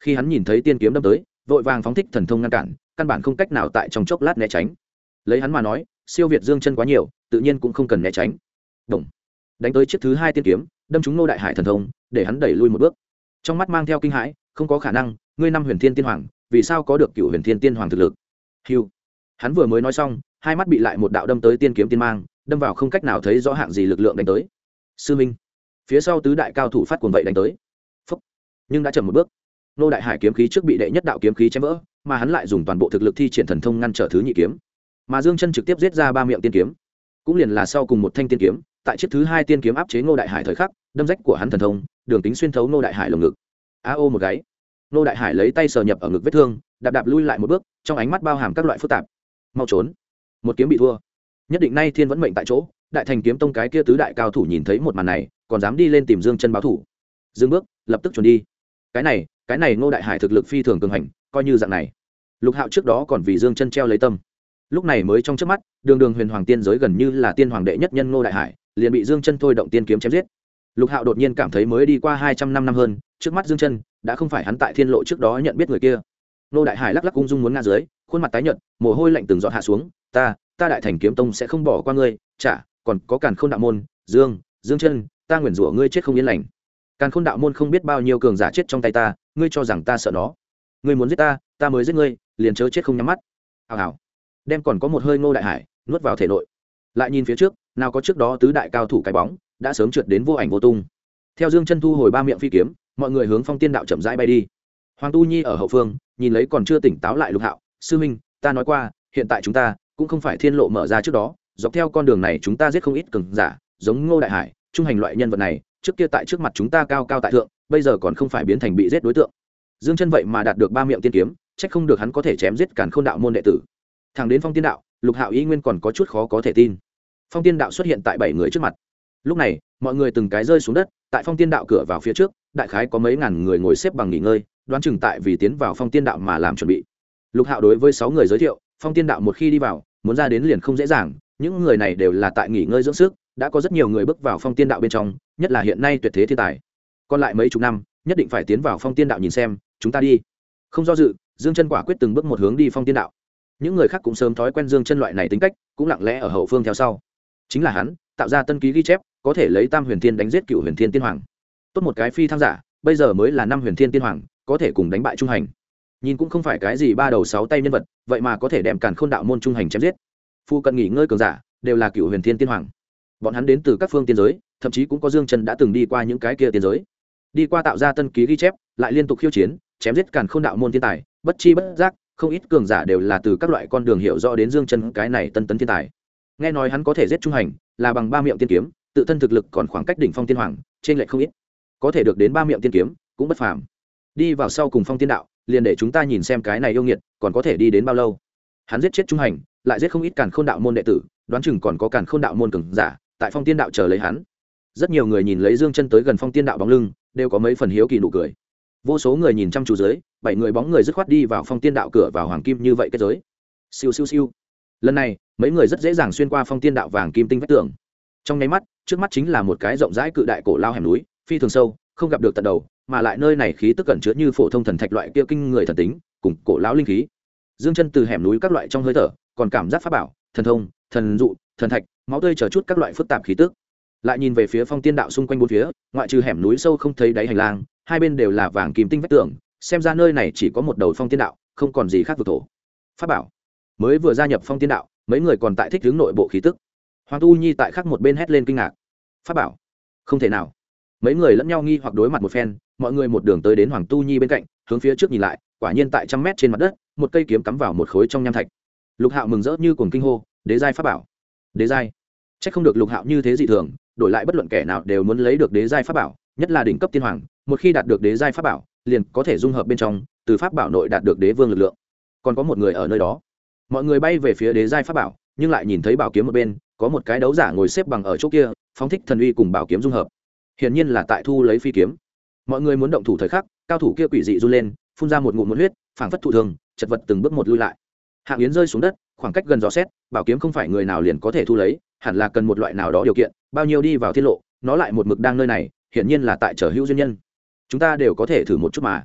khi hắn nhìn thấy tiên kiếm đâm tới vội vàng phóng thích thần thông ngăn cản, căn bản không cách nào tại trong chốc lát né tránh. Lấy hắn mà nói siêu việt Dương Chân quá nhiều, tự nhiên cũng không cần né tránh. Động, đánh tới chiếc thứ hai tiên kiếm đâm trúng Ngô Đại Hải thần thông, để hắn đẩy lui một bước. Trong mắt mang theo kinh hãi, không có khả năng, ngươi năm huyền thiên tiên hoàng vì sao có được cựu huyền thiên tiên hoàng thực lực? Hưu, hắn vừa mới nói xong, hai mắt bị lại một đạo đâm tới tiên kiếm tiên mang đâm vào, không cách nào thấy rõ hạng gì lực lượng đánh tới. Sư minh, phía sau tứ đại cao thủ phát cuồng vậy đánh tới. Phúc, nhưng đã chậm một bước. Ngô Đại Hải kiếm khí trước bị đệ nhất đạo kiếm khí chém vỡ, mà hắn lại dùng toàn bộ thực lực thi triển thần thông ngăn trở thứ nhị kiếm, mà Dương Chân trực tiếp giết ra ba miệng tiên kiếm, cũng liền là sau cùng một thanh tiên kiếm, tại chiếc thứ hai tiên kiếm áp chế Ngô Đại Hải thời khắc, đâm rách của hắn thần thông, đường kính xuyên thấu Ngô Đại Hải lồng ngực. A ô một gáy. Ngô Đại Hải lấy tay sờ nhập ở ngực vết thương, đạp đạp lui lại một bước, trong ánh mắt bao hàm các loại phức tạp. Mau trốn. Một kiếm bị thua. Nhất định nay thiên vẫn mệnh tại chỗ, Đại Thành kiếm tông cái kia tứ đại cao thủ nhìn thấy một màn này, còn dám đi lên tìm Dương Chân báo thủ. Dừng bước, lập tức chuẩn đi. Cái này Ngô Đại Hải thực lực phi thường cường hành, coi như dạng này. Lục Hạo trước đó còn vì Dương Chân treo lấy tâm, lúc này mới trong chớp mắt, đường huyền hoàng tiên giới gần như là tiên hoàng đệ nhất nhân Ngô Đại Hải, liền bị Dương Chân thôi động tiên kiếm chém giết. Lục Hạo đột nhiên cảm thấy mới đi qua 200 năm hơn, trước mắt Dương Chân đã không phải hắn tại thiên lộ trước đó nhận biết người kia. Ngô Đại Hải lắc lắc ung dung muốn ngã dưới, khuôn mặt tái nhợt, mồ hôi lạnh từng giọt hạ xuống. Ta Đại Thành kiếm tông sẽ không bỏ qua ngươi, chả còn có Càn Khôn đạo môn, Dương Chân, ta nguyền rủa ngươi chết không yên lành. Càn Khôn đạo môn không biết bao nhiêu cường giả chết trong tay ta, ngươi cho rằng ta sợ nó? Ngươi muốn giết ta, ta mới giết ngươi, liền chớ chết không nhắm mắt. Hào hào, đem còn có một hơi Ngô Đại Hải nuốt vào thể nội. Lại nhìn phía trước, nào có trước đó tứ đại cao thủ cái bóng, đã sớm trượt đến vô ảnh vô tung. Theo Dương Chân thu hồi ba miệng phi kiếm, mọi người hướng Phong Tiên đạo chậm rãi bay đi. Hoàng Tu Nhi ở hậu phương, nhìn lấy còn chưa tỉnh táo lại Lục Hạo, sư minh, ta nói qua, hiện tại chúng ta cũng không phải thiên lộ mở ra trước đó, dọc theo con đường này chúng ta giết không ít cường giả, giống Ngô Đại Hải, trung hành loại nhân vật này, trước kia tại trước mặt chúng ta cao cao tại thượng, bây giờ còn không phải biến thành bị giết đối tượng. Dương Chân vậy mà đạt được ba miệng tiên kiếm, trách không được hắn có thể chém giết Càn Khôn đạo môn đệ tử. Thẳng đến Phong Tiên đạo, Lục Hạo y nguyên còn có chút khó có thể tin. Phong Tiên đạo xuất hiện tại 7 người trước mặt. Lúc này, mọi người từng cái rơi xuống đất, tại Phong Tiên đạo cửa vào phía trước, đại khái có mấy ngàn người ngồi xếp bằng nghỉ ngơi, đoán chừng tại vì tiến vào Phong Tiên đạo mà làm chuẩn bị. Lục Hạo đối với 6 người giới thiệu, Phong Tiên đạo một khi đi vào, muốn ra đến liền không dễ dàng, những người này đều là tại nghỉ ngơi dưỡng sức, đã có rất nhiều người bước vào Phong Tiên đạo bên trong, nhất là hiện nay tuyệt thế thiên tài. Còn lại mấy chục năm, nhất định phải tiến vào Phong Tiên đạo nhìn xem, chúng ta đi. Không do dự, Dương Chân quả quyết từng bước một hướng đi Phong Tiên đạo. Những người khác cũng sớm thói quen Dương Chân loại này tính cách, cũng lặng lẽ ở hậu phương theo sau. Chính là hắn tạo ra tân ký ghi chép, có thể lấy Tam Huyền Thiên đánh giết Cửu Huyền Thiên Tiên Hoàng. Tốt một cái phi thăng giả, bây giờ mới là 5 Huyền Thiên Tiên Hoàng, có thể cùng đánh bại trung hành. Nhìn cũng không phải cái gì ba đầu sáu tay nhân vật, vậy mà có thể đem Càn Khôn đạo môn trung hành chém giết. Phu cận nghỉ ngơi cường giả, đều là Cửu Huyền Thiên Tiên Hoàng. Bọn hắn đến từ các phương tiên giới, thậm chí cũng có Dương Chân đã từng đi qua những cái kia tiên giới. Đi qua tạo ra tân ký ghi chép, lại liên tục khiêu chiến, chém giết Càn Khôn đạo môn thiên tài, bất chi bất giác, không ít cường giả đều là từ các loại con đường hiểu rõ đến Dương Chân cái này tân tấn thiên tài. Nghe nói hắn có thể giết trung hành, là bằng ba miệng tiên kiếm, tự thân thực lực còn khoảng cách đỉnh phong tiên hoàng, trên lệch không ít. Có thể được đến ba miệng tiên kiếm, cũng bất phàm. Đi vào sau cùng Phong Tiên đạo, liền để chúng ta nhìn xem cái này yêu nghiệt, còn có thể đi đến bao lâu. Hắn giết chết trung hành, lại giết không ít Càn Khôn đạo môn đệ tử, đoán chừng còn có Càn Khôn đạo môn cường giả tại Phong Tiên đạo chờ lấy hắn. Rất nhiều người nhìn lấy Dương Chân tới gần Phong Tiên đạo bóng lưng, đều có mấy phần hiếu kỳ nụ cười. Vô số người nhìn chăm chú dưới, 7 người bóng người dứt khoát đi vào Phong Tiên đạo cửa vào hoàng kim như vậy kết giới. Siêu siêu siêu. Lần này, mấy người rất dễ dàng xuyên qua Phong Tiên đạo vàng kim tinh vách tường. Trong nháy mắt, trước mắt chính là một cái rộng rãi cự đại cổ lao hẻm núi, phi thường sâu, không gặp được tận đầu, mà lại nơi này khí tức cẩn chứa như phổ thông thần thạch loại kia kinh người thần tính, cùng cổ lão linh khí. Dương Chân từ hẻm núi các loại trong hơi thở, còn cảm giác pháp bảo, thần thông, thần dụ, thần thạch, máu tươi chờ chút các loại phức tạp khí tức. Lại nhìn về phía Phong Tiên đạo xung quanh bốn phía, ngoại trừ hẻm núi sâu không thấy đáy hành lang, hai bên đều là vàng kim tinh vách tường, xem ra nơi này chỉ có một đầu Phong Tiên đạo, không còn gì khác vực thổ. Pháp bảo. Mới vừa gia nhập Phong Tiên đạo, mấy người còn tại thích hướng nội bộ khí tức. Hoàng Tu Nhi tại khác một bên hét lên kinh ngạc. Pháp bảo? Không thể nào. Mấy người lẫn nhau nghi hoặc đối mặt một phen, mọi người một đường tới đến Hoàng Tu Nhi bên cạnh, hướng phía trước nhìn lại, quả nhiên tại trăm mét trên mặt đất, một cây kiếm cắm vào một khối trong nham thạch. Lục Hạo mừng rỡ như cuồng kinh hô, đế giai pháp bảo. Đế giai? Chắc không được Lục Hạo như thế dị thường, đổi lại bất luận kẻ nào đều muốn lấy được đế giai pháp bảo, nhất là đỉnh cấp tiên hoàng, một khi đạt được đế giai pháp bảo, liền có thể dung hợp bên trong, từ pháp bảo nội đạt được đế vương lực lượng. Còn có một người ở nơi đó. Mọi người bay về phía đế giai pháp bảo, nhưng lại nhìn thấy bảo kiếm một bên, có một cái đấu giả ngồi xếp bằng ở chỗ kia, phóng thích thần uy cùng bảo kiếm dung hợp. Hiển nhiên là tại thu lấy phi kiếm. Mọi người muốn động thủ thời khắc, cao thủ kia quỷ dị run lên, phun ra một ngụm muôn huyết, phảng phất thụ thương, chật vật từng bước một lui lại. Hạng Yến rơi xuống đất, khoảng cách gần dò xét, bảo kiếm không phải người nào liền có thể thu lấy, hẳn là cần một loại nào đó điều kiện, bao nhiêu đi vào tiết lộ, nó lại một mực đang nơi này, hiển nhiên là tại sở hữu duyên nhân. Chúng ta đều có thể thử một chút mà.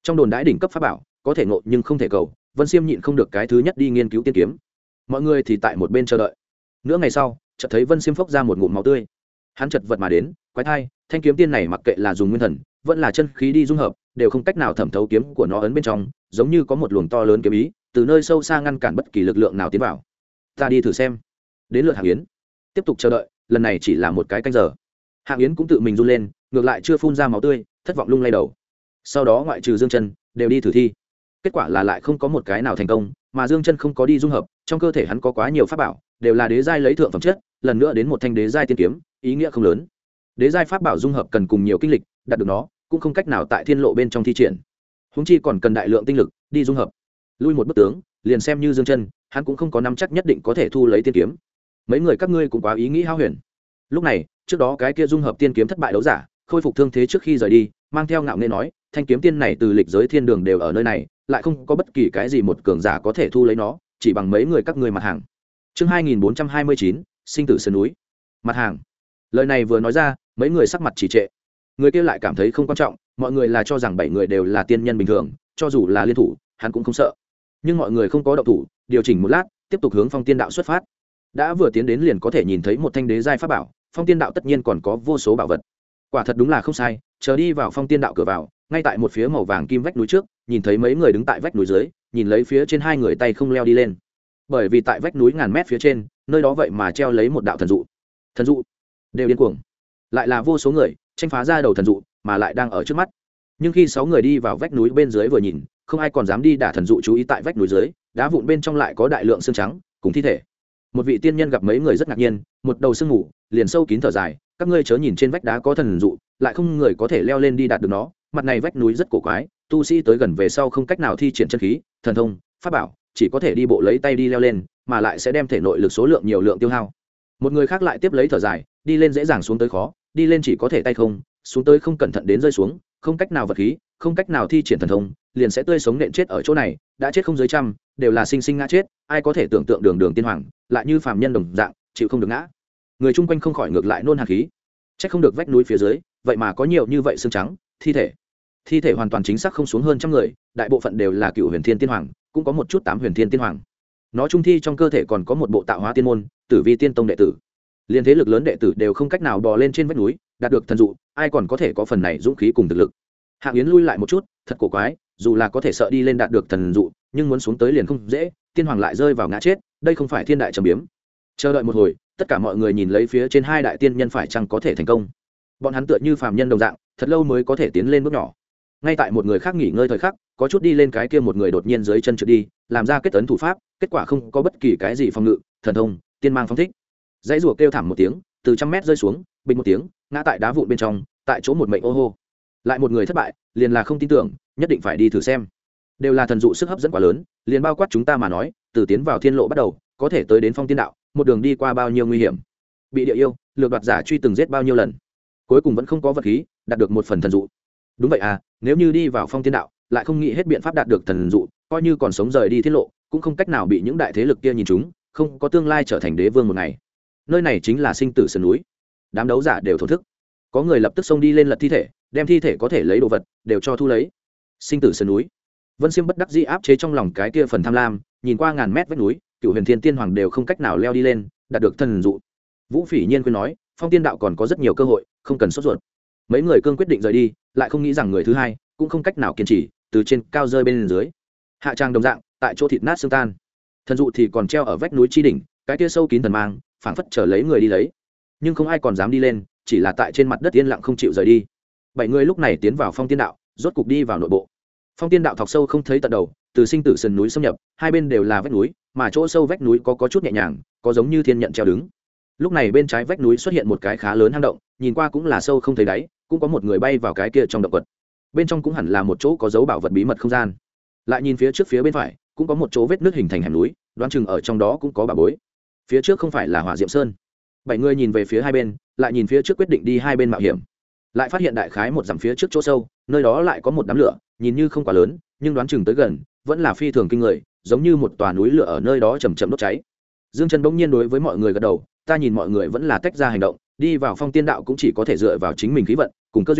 trong đồn đãi đỉnh cấp pháp bảo có thể ngộ nhưng không thể cầu, Vân Xiêm nhịn không được cái thứ nhất đi nghiên cứu tiên kiếm. Mọi người thì tại một bên chờ đợi. Nửa ngày sau, chợt thấy Vân Xiêm phốc ra một ngụm máu tươi. Hắn chợt vật mà đến, quái thai, thanh kiếm tiên này mặc kệ là dùng nguyên thần vẫn là chân khí đi dung hợp, đều không cách nào thẩm thấu kiếm của nó ấn bên trong, giống như có một luồng to lớn kiếm ý từ nơi sâu xa ngăn cản bất kỳ lực lượng nào tiến vào. Ta đi thử xem. Đến lượt Hạng Yến tiếp tục chờ đợi, lần này chỉ là một cái canh giờ. Hạng Yến cũng tự mình run lên, ngược lại chưa phun ra máu tươi, thất vọng lung lay đầu. Sau đó ngoại trừ Dương Chân đều đi thử thi, kết quả là lại không có một cái nào thành công, mà Dương Chân không có đi dung hợp, trong cơ thể hắn có quá nhiều pháp bảo, đều là đế giai lấy thượng phẩm chất, lần nữa đến một thanh đế giai tiên kiếm, ý nghĩa không lớn. Đế giai pháp bảo dung hợp cần cùng nhiều kinh lịch, đạt được nó cũng không cách nào tại thiên lộ bên trong thi triển. Huống chi còn cần đại lượng tinh lực đi dung hợp. Lui một bước tướng, liền xem như Dương Chân, hắn cũng không có nắm chắc nhất định có thể thu lấy tiên kiếm. Mấy người các ngươi cũng quá ý nghĩ hao huyền. Lúc này, trước đó cái kia dung hợp tiên kiếm thất bại đấu giả, khôi phục thương thế trước khi rời đi, mang theo ngạo nghễ nói, thanh kiếm tiên này từ lịch giới thiên đường đều ở nơi này, lại không có bất kỳ cái gì một cường giả có thể thu lấy nó, chỉ bằng mấy người các ngươi mặt hàng. Chương 2429, sinh tử sơn núi. Mặt hàng. Lời này vừa nói ra, mấy người sắc mặt trì trệ. Người kia lại cảm thấy không quan trọng, mọi người là cho rằng 7 người đều là tiên nhân bình thường, cho dù là liên thủ, hắn cũng không sợ. Nhưng mọi người không có động thủ, điều chỉnh một lát, tiếp tục hướng Phong Tiên Đạo xuất phát. Đã vừa tiến đến liền có thể nhìn thấy một thanh đế giai pháp bảo, Phong Tiên Đạo tất nhiên còn có vô số bảo vật. Quả thật đúng là không sai, chờ đi vào Phong Tiên Đạo cửa vào, ngay tại một phía màu vàng kim vách núi trước, nhìn thấy mấy người đứng tại vách núi dưới, nhìn lấy phía trên hai người tay không leo đi lên. Bởi vì tại vách núi ngàn mét phía trên, nơi đó vậy mà treo lấy một đạo thần dụ. Thần dụ đều điên cuồng, lại là vô số người tranh phá ra đầu thần dụ, mà lại đang ở trước mắt. Nhưng khi 6 người đi vào vách núi bên dưới vừa nhìn, không ai còn dám đi đả thần dụ chú ý tại vách núi dưới, đá vụn bên trong lại có đại lượng xương trắng cùng thi thể. Một vị tiên nhân gặp mấy người rất ngạc nhiên, một đầu sương ngủ liền sâu kín thở dài, các ngươi chớ nhìn trên vách đá có thần dụ, lại không người có thể leo lên đi đạt được nó, mặt này vách núi rất cổ quái, tu sĩ tới gần về sau không cách nào thi triển chân khí, thần thông, pháp bảo, chỉ có thể đi bộ lấy tay đi leo lên, mà lại sẽ đem thể nội lực số lượng nhiều lượng tiêu hao. Một người khác lại tiếp lấy thở dài, đi lên dễ dàng xuống tới khó, đi lên chỉ có thể tay không, xuống tới không cẩn thận đến rơi xuống, không cách nào vật khí, không cách nào thi triển thần thông, liền sẽ tươi sống nện chết ở chỗ này, đã chết không dưới trăm, đều là sinh sinh ngã chết, ai có thể tưởng tượng đường tiên hoàng, lại như phàm nhân đồng dạng, chịu không được ngã. Người chung quanh không khỏi ngược lại nôn hàn khí. Chắc không được vách núi phía dưới, vậy mà có nhiều như vậy xương trắng, thi thể hoàn toàn chính xác không xuống hơn trăm người, đại bộ phận đều là cựu huyền thiên tiên hoàng, cũng có một chút 8 huyền thiên tiên hoàng. Nó trung thi trong cơ thể còn có một bộ tạo hóa tiên môn, tử vi tiên tông đệ tử. Liên thế lực lớn đệ tử đều không cách nào bò lên trên vách núi, đạt được thần dụ, ai còn có thể có phần này dũng khí cùng thực lực. Hạng Yến lui lại một chút, thật cổ quái, dù là có thể sợ đi lên đạt được thần dụ, nhưng muốn xuống tới liền không dễ, tiên hoàng lại rơi vào ngã chết, đây không phải thiên đại trầm biếm. Chờ đợi một hồi, tất cả mọi người nhìn lấy phía trên hai đại tiên nhân phải chăng có thể thành công. Bọn hắn tựa như phàm nhân đồng dạng, thật lâu mới có thể tiến lên bước nhỏ. Ngay tại một người khác nghỉ ngơi thời khắc, có chút đi lên cái kia một người đột nhiên dưới chân trượt đi, làm ra kết ấn thủ pháp, kết quả không có bất kỳ cái gì phòng ngự, thần thông, tiên mang phong thích. Dãy rùa kêu thảm một tiếng, từ trăm mét rơi xuống, bình một tiếng, ngã tại đá vụn bên trong, tại chỗ một mệnh ô hô. Lại một người thất bại, liền là không tin tưởng, nhất định phải đi thử xem. Đều là thần dụ sức hấp dẫn quá lớn, liền bao quát chúng ta mà nói, từ tiến vào thiên lộ bắt đầu, có thể tới đến Phong Tiên Đạo, một đường đi qua bao nhiêu nguy hiểm, bị địa yêu, lược đoạt giả truy từng giết bao nhiêu lần, cuối cùng vẫn không có vật khí, đạt được một phần thần dụ. Đúng vậy à, nếu như đi vào Phong Tiên Đạo, lại không nghĩ hết biện pháp đạt được thần dụ, coi như còn sống rời đi thiên lộ, cũng không cách nào bị những đại thế lực kia nhìn chúng, không có tương lai trở thành đế vương một ngày. Nơi này chính là sinh tử sơn núi. Đám đấu giả đều thổ thức, có người lập tức xông đi lên lật thi thể, đem thi thể có thể lấy đồ vật đều cho thu lấy. Sinh tử sơn núi. Vân Xiêm bất đắc dĩ áp chế trong lòng cái kia phần tham lam, nhìn qua ngàn mét vách núi, cựu huyền thiên tiên hoàng đều không cách nào leo đi lên, đạt được thần dụ. Vũ Phỉ Nhiên khuyên nói, Phong Tiên Đạo còn có rất nhiều cơ hội, không cần sốt ruột. Mấy người cương quyết định rời đi, lại không nghĩ rằng người thứ hai cũng không cách nào kiên trì, từ trên cao rơi bên dưới. Hạ trang đồng dạng, tại chỗ thịt nát xương tan. Thần dụ thì còn treo ở vách núi chi đỉnh, cái kia sâu kín thần mang, phảng phất chờ lấy người đi lấy. Nhưng không ai còn dám đi lên, chỉ là tại trên mặt đất yên lặng không chịu rời đi. 7 người lúc này tiến vào Phong Tiên Đạo, rốt cục đi vào nội bộ. Phong Tiên Đạo thọc sâu không thấy tận đầu, từ sinh tử sườn núi xâm nhập, hai bên đều là vách núi, mà chỗ sâu vách núi có chút nhẹ nhàng, có giống như thiên nhận treo đứng. Lúc này bên trái vách núi xuất hiện một cái khá lớn hang động, nhìn qua cũng là sâu không thấy đáy, cũng có một người bay vào cái kia trong động quật. Bên trong cũng hẳn là một chỗ có dấu bảo vật bí mật không gian. Lại nhìn phía trước phía bên phải, cũng có một chỗ vết nứt hình thành hẻm núi, đoán chừng ở trong đó cũng có bảo bối. Phía trước không phải là Hỏa Diệm Sơn. 7 người nhìn về phía hai bên, lại nhìn phía trước quyết định đi hai bên mạo hiểm. Lại phát hiện đại khái một dặm phía trước chỗ sâu, nơi đó lại có một đám lửa, nhìn như không quá lớn, nhưng đoán chừng tới gần, vẫn là phi thường kinh người, giống như một tòa núi lửa ở nơi đó chầm chậm đốt cháy. Dương Trần bỗng nhiên đối với mọi người gật đầu, ta nhìn mọi người vẫn là tách ra hành động, đi vào Phong Tiên Đạo cũng chỉ có thể dựa vào chính mình khí vận cùng cơ duyên,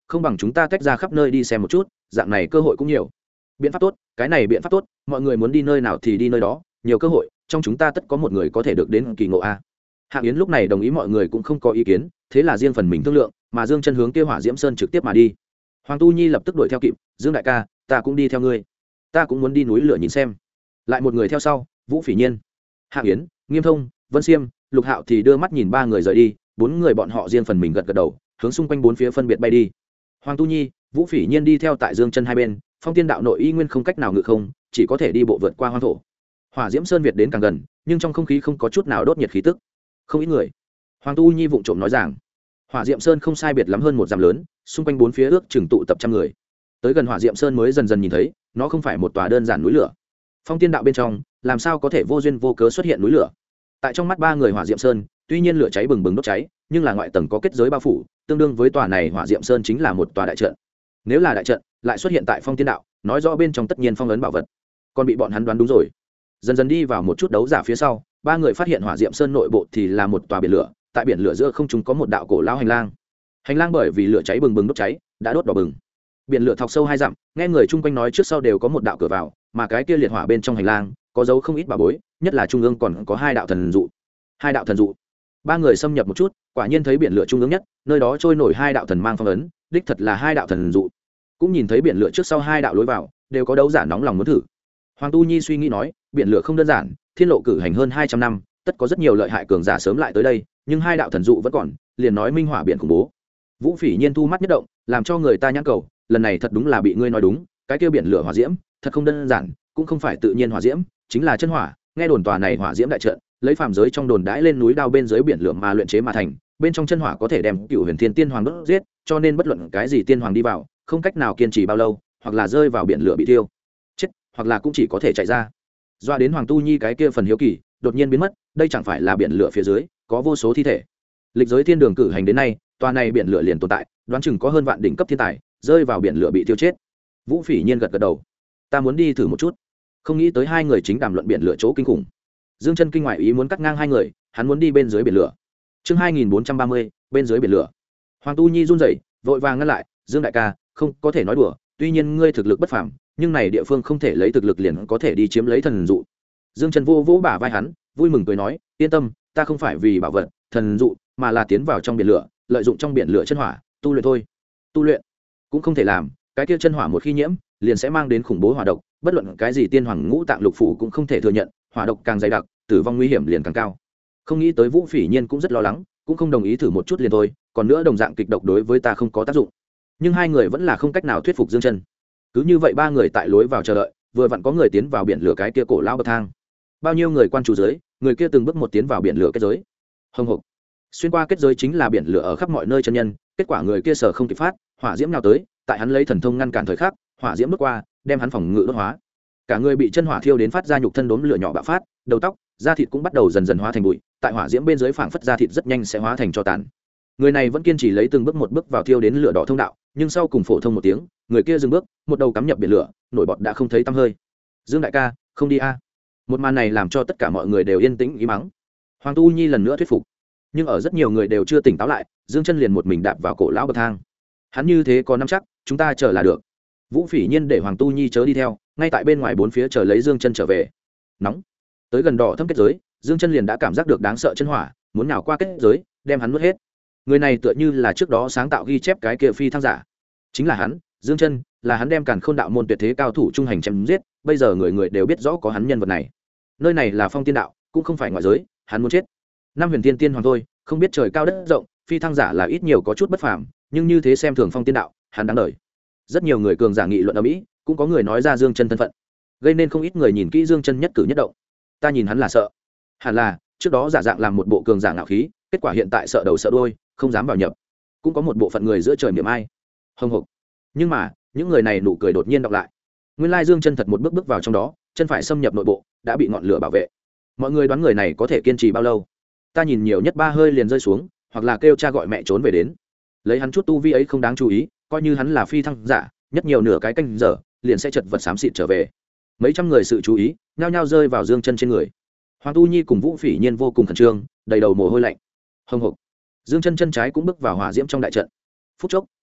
không bằng chúng ta tách ra khắp nơi đi xem một chút, dạng này cơ hội cũng nhiều. Biện pháp tốt, cái này biện pháp tốt, mọi người muốn đi nơi nào thì đi nơi đó, nhiều cơ hội, trong chúng ta tất có một người có thể được đến kỳ ngộ a. Hạng Yến lúc này đồng ý, mọi người cũng không có ý kiến, thế là riêng phần mình thương lượng, mà Dương Chân hướng kia Hỏa Diễm Sơn trực tiếp mà đi. Hoàng Tu Nhi lập tức đuổi theo kịp, Dương đại ca, ta cũng đi theo ngươi, ta cũng muốn đi núi lửa nhìn xem. Lại một người theo sau, Vũ Phỉ Nhiên, Hạng Yến, Nghiêm Thông, Vân Siêm, Lục Hạo thì đưa mắt nhìn ba người rời đi, bốn người bọn họ riêng phần mình gật gật đầu, hướng xung quanh bốn phía phân biệt bay đi. Hoàng Tu Nhi, Vũ Phỉ Nhiên đi theo tại Dương Chân hai bên, Phong Tiên đạo nội y nguyên không cách nào ngự không, chỉ có thể đi bộ vượt qua hoang thổ. Hỏa Diễm Sơn Việt đến càng gần, nhưng trong không khí không có chút nào đốt nhiệt khí tức. Không ít người. Hoàng Tu Nhi vụng trộm nói rằng, Hỏa Diệm Sơn không sai biệt lắm hơn một dặm lớn, xung quanh bốn phía ước chừng tụ tập trăm người. Tới gần Hỏa Diệm Sơn mới dần dần nhìn thấy, nó không phải một tòa đơn giản núi lửa. Phong Tiên đạo bên trong, làm sao có thể vô duyên vô cớ xuất hiện núi lửa? Tại trong mắt ba người Hỏa Diệm Sơn, tuy nhiên lửa cháy bừng bừng đốt cháy, nhưng là ngoại tầng có kết giới bao phủ, tương đương với tòa này Hỏa Diệm Sơn chính là một tòa đại trận. Nếu là đại trận, lại xuất hiện tại Phong Tiên đạo, nói rõ bên trong tất nhiên phong ấn bảo vật. Còn bị bọn hắn đoán đúng rồi. Dần dần đi vào một chút đấu giả phía sau, ba người phát hiện Hỏa Diệm Sơn nội bộ thì là một tòa biển lửa, tại biển lửa giữa không trung có một đạo cổ lão hành lang. Hành lang bởi vì lửa cháy bừng bừng đốt cháy, đã đốt đỏ bừng. Biển lửa thọc sâu 2 dặm, nghe người chung quanh nói trước sau đều có một đạo cửa vào, mà cái kia liệt hỏa bên trong hành lang có dấu không ít bảo bối, nhất là trung ương còn có 2 đạo thần dụ. 2 đạo thần dụ. Ba người xâm nhập một chút, quả nhiên thấy biển lửa trung ương nhất, nơi đó trôi nổi 2 đạo thần mang phong ấn, đích thật là 2 đạo thần dụ. Cũng nhìn thấy biển lửa trước sau 2 đạo lối vào, đều có đấu giả nóng lòng muốn thử. Hoàng Tu Nhi suy nghĩ nói, biển lửa không đơn giản, thiên lộ cử hành hơn 200 năm, tất có rất nhiều lợi hại cường giả sớm lại tới đây, nhưng 2 đạo thần dụ vẫn còn, liền nói minh hỏa biển khủng bố. Vũ Phỉ Nhiên thu mắt nhất động, làm cho người ta nhãn cầu, lần này thật đúng là bị ngươi nói đúng, cái kia biển lửa hỏa diễm, thật không đơn giản, cũng không phải tự nhiên hỏa diễm, chính là chân hỏa, nghe đồn tòa này hỏa diễm đại trận, lấy phàm giới trong đồn đãi lên núi đao bên dưới biển lửa mà luyện chế mà thành, bên trong chân hỏa có thể đem Cửu Huyền Thiên Tiên Hoàng đốt giết, cho nên bất luận cái gì tiên hoàng đi vào, không cách nào kiên trì bao lâu, hoặc là rơi vào biển lửa bị thiêu chết, hoặc là cũng chỉ có thể chạy ra. Doa đến Hoàng Tu Nhi cái kia phần hiếu kỳ đột nhiên biến mất, đây chẳng phải là biển lửa phía dưới có vô số thi thể. Lịch giới thiên đường cử hành đến nay, tòa này biển lửa liền tồn tại, đoán chừng có hơn vạn đỉnh cấp thiên tài rơi vào biển lửa bị tiêu chết. Vũ Phỉ Nhiên gật gật đầu, ta muốn đi thử một chút. Không nghĩ tới hai người chính đàm luận biển lửa chỗ kinh khủng. Dương Chân kinh ngoại ý muốn cắt ngang hai người, hắn muốn đi bên dưới biển lửa. Chương 2430, bên dưới biển lửa. Hoàng Tu Nhi run rẩy, vội vàng ngăn lại, Dương đại ca, không có thể nói đùa, tuy nhiên ngươi thực lực bất phàm, nhưng này địa phương không thể lấy thực lực liền có thể đi chiếm lấy thần dụ. Dương Chân vô vỗ bả vai hắn, vui mừng cười nói, yên tâm, ta không phải vì bảo vật, thần dụ, mà là tiến vào trong biển lửa, lợi dụng trong biển lửa chân hỏa, tu luyện thôi. Tu luyện cũng không thể làm, cái kia chân hỏa một khi nhiễm, liền sẽ mang đến khủng bố hỏa độc, bất luận cái gì tiên hoàng ngũ tạng lục phủ cũng không thể thừa nhận, hỏa độc càng dày đặc, tử vong nguy hiểm liền càng cao. Không nghĩ tới Vũ Phỉ Nhiên cũng rất lo lắng, cũng không đồng ý thử một chút liền thôi, còn nữa đồng dạng kịch độc đối với ta không có tác dụng. Nhưng hai người vẫn là không cách nào thuyết phục Dương Chân. Cứ như vậy ba người tại lối vào chờ đợi, vừa vặn có người tiến vào biển lửa cái kia cổ lão bậc thang. Bao nhiêu người quan chủ dưới, người kia từng bước một tiến vào biển lửa kết giới. Hồng hộc. Xuyên qua kết giới chính là biển lửa ở khắp mọi nơi chân nhân, kết quả người kia sở không kịp phát, hỏa diễm nào tới, tại hắn lấy thần thông ngăn cản thời khắc, hỏa diễm bước qua, đem hắn phòng ngự đốt hóa. Cả người bị chân hỏa thiêu đến phát ra nhục thân đốm lửa nhỏ bạo phát, đầu tóc, da thịt cũng bắt đầu dần dần hóa thành bụi, tại hỏa diễm bên dưới phảng phất da thịt rất nhanh sẽ hóa thành tro tàn. Người này vẫn kiên trì lấy từng bước một bước vào thiêu đến lửa đỏ thông đạo, nhưng sau cùng phổ thông một tiếng, người kia dừng bước, một đầu cắm nhập biển lửa, nổi bọt đã không thấy tăm hơi. Dương đại ca, không đi a. Một màn này làm cho tất cả mọi người đều yên tĩnh ý mắng. Hoàng Tu Nhi lần nữa thuyết phục, nhưng ở rất nhiều người đều chưa tỉnh táo lại, Dương Chân liền một mình đạp vào cổ lão bậc thang. Hắn như thế có nắm chắc, chúng ta chờ là được. Vũ Phỉ Nhiên để Hoàng Tu Nhi chớ đi theo, ngay tại bên ngoài bốn phía chờ lấy Dương Chân trở về. Nóng. Tới gần đỏ thâm kết giới, Dương Chân liền đã cảm giác được đáng sợ chân hỏa, muốn nào qua kết giới, đem hắn nuốt hết. Người này tựa như là trước đó sáng tạo ghi chép cái kia phi thăng giả. Chính là hắn, Dương Chân, là hắn đem Càn Khôn đạo môn tuyệt thế cao thủ trung hành chém giết, bây giờ người người đều biết rõ có hắn nhân vật này. Nơi này là Phong Tiên đạo, cũng không phải ngoại giới, hắn muốn chết. Năm Huyền Tiên Tiên hoàng thôi, không biết trời cao đất rộng, phi thăng giả là ít nhiều có chút bất phàm, nhưng như thế xem thường Phong Tiên đạo, hắn đáng đời. Rất nhiều người cường giả nghị luận ở mỹ, cũng có người nói ra Dương Chân thân phận, gây nên không ít người nhìn kỹ Dương Chân nhất cử nhất động. Ta nhìn hắn là sợ, hẳn là trước đó giả dạng làm một bộ cường giả ngạo khí, kết quả hiện tại sợ đầu sợ đuôi, không dám vào nhập. Cũng có một bộ phận người giữa trời miệng ai hồng hộc, nhưng mà những người này nụ cười đột nhiên đọc lại. Nguyên lai Dương Chân thật một bước bước vào trong đó, chân phải xâm nhập nội bộ, đã bị ngọn lửa bảo vệ. Mọi người đoán người này có thể kiên trì bao lâu? Ta nhìn nhiều nhất 3 hơi liền rơi xuống, hoặc là kêu cha gọi mẹ trốn về đến. Lấy hắn chút tu vi ấy không đáng chú ý, coi như hắn là phi thăng giả, nhất nhiều nửa cái canh giờ liền sẽ chật vật xám xịt trở về. Mấy trăm người sự chú ý nhao nhao rơi vào Dương Chân trên người. Hoàng Tu Nhi cùng Vũ Phỉ Nhiên vô cùng khẩn trương, đầy đầu mồ hôi lạnh. Hồng hộc. Dương Chân chân trái cũng bước vào hỏa diễm trong đại trận. Phút chốc,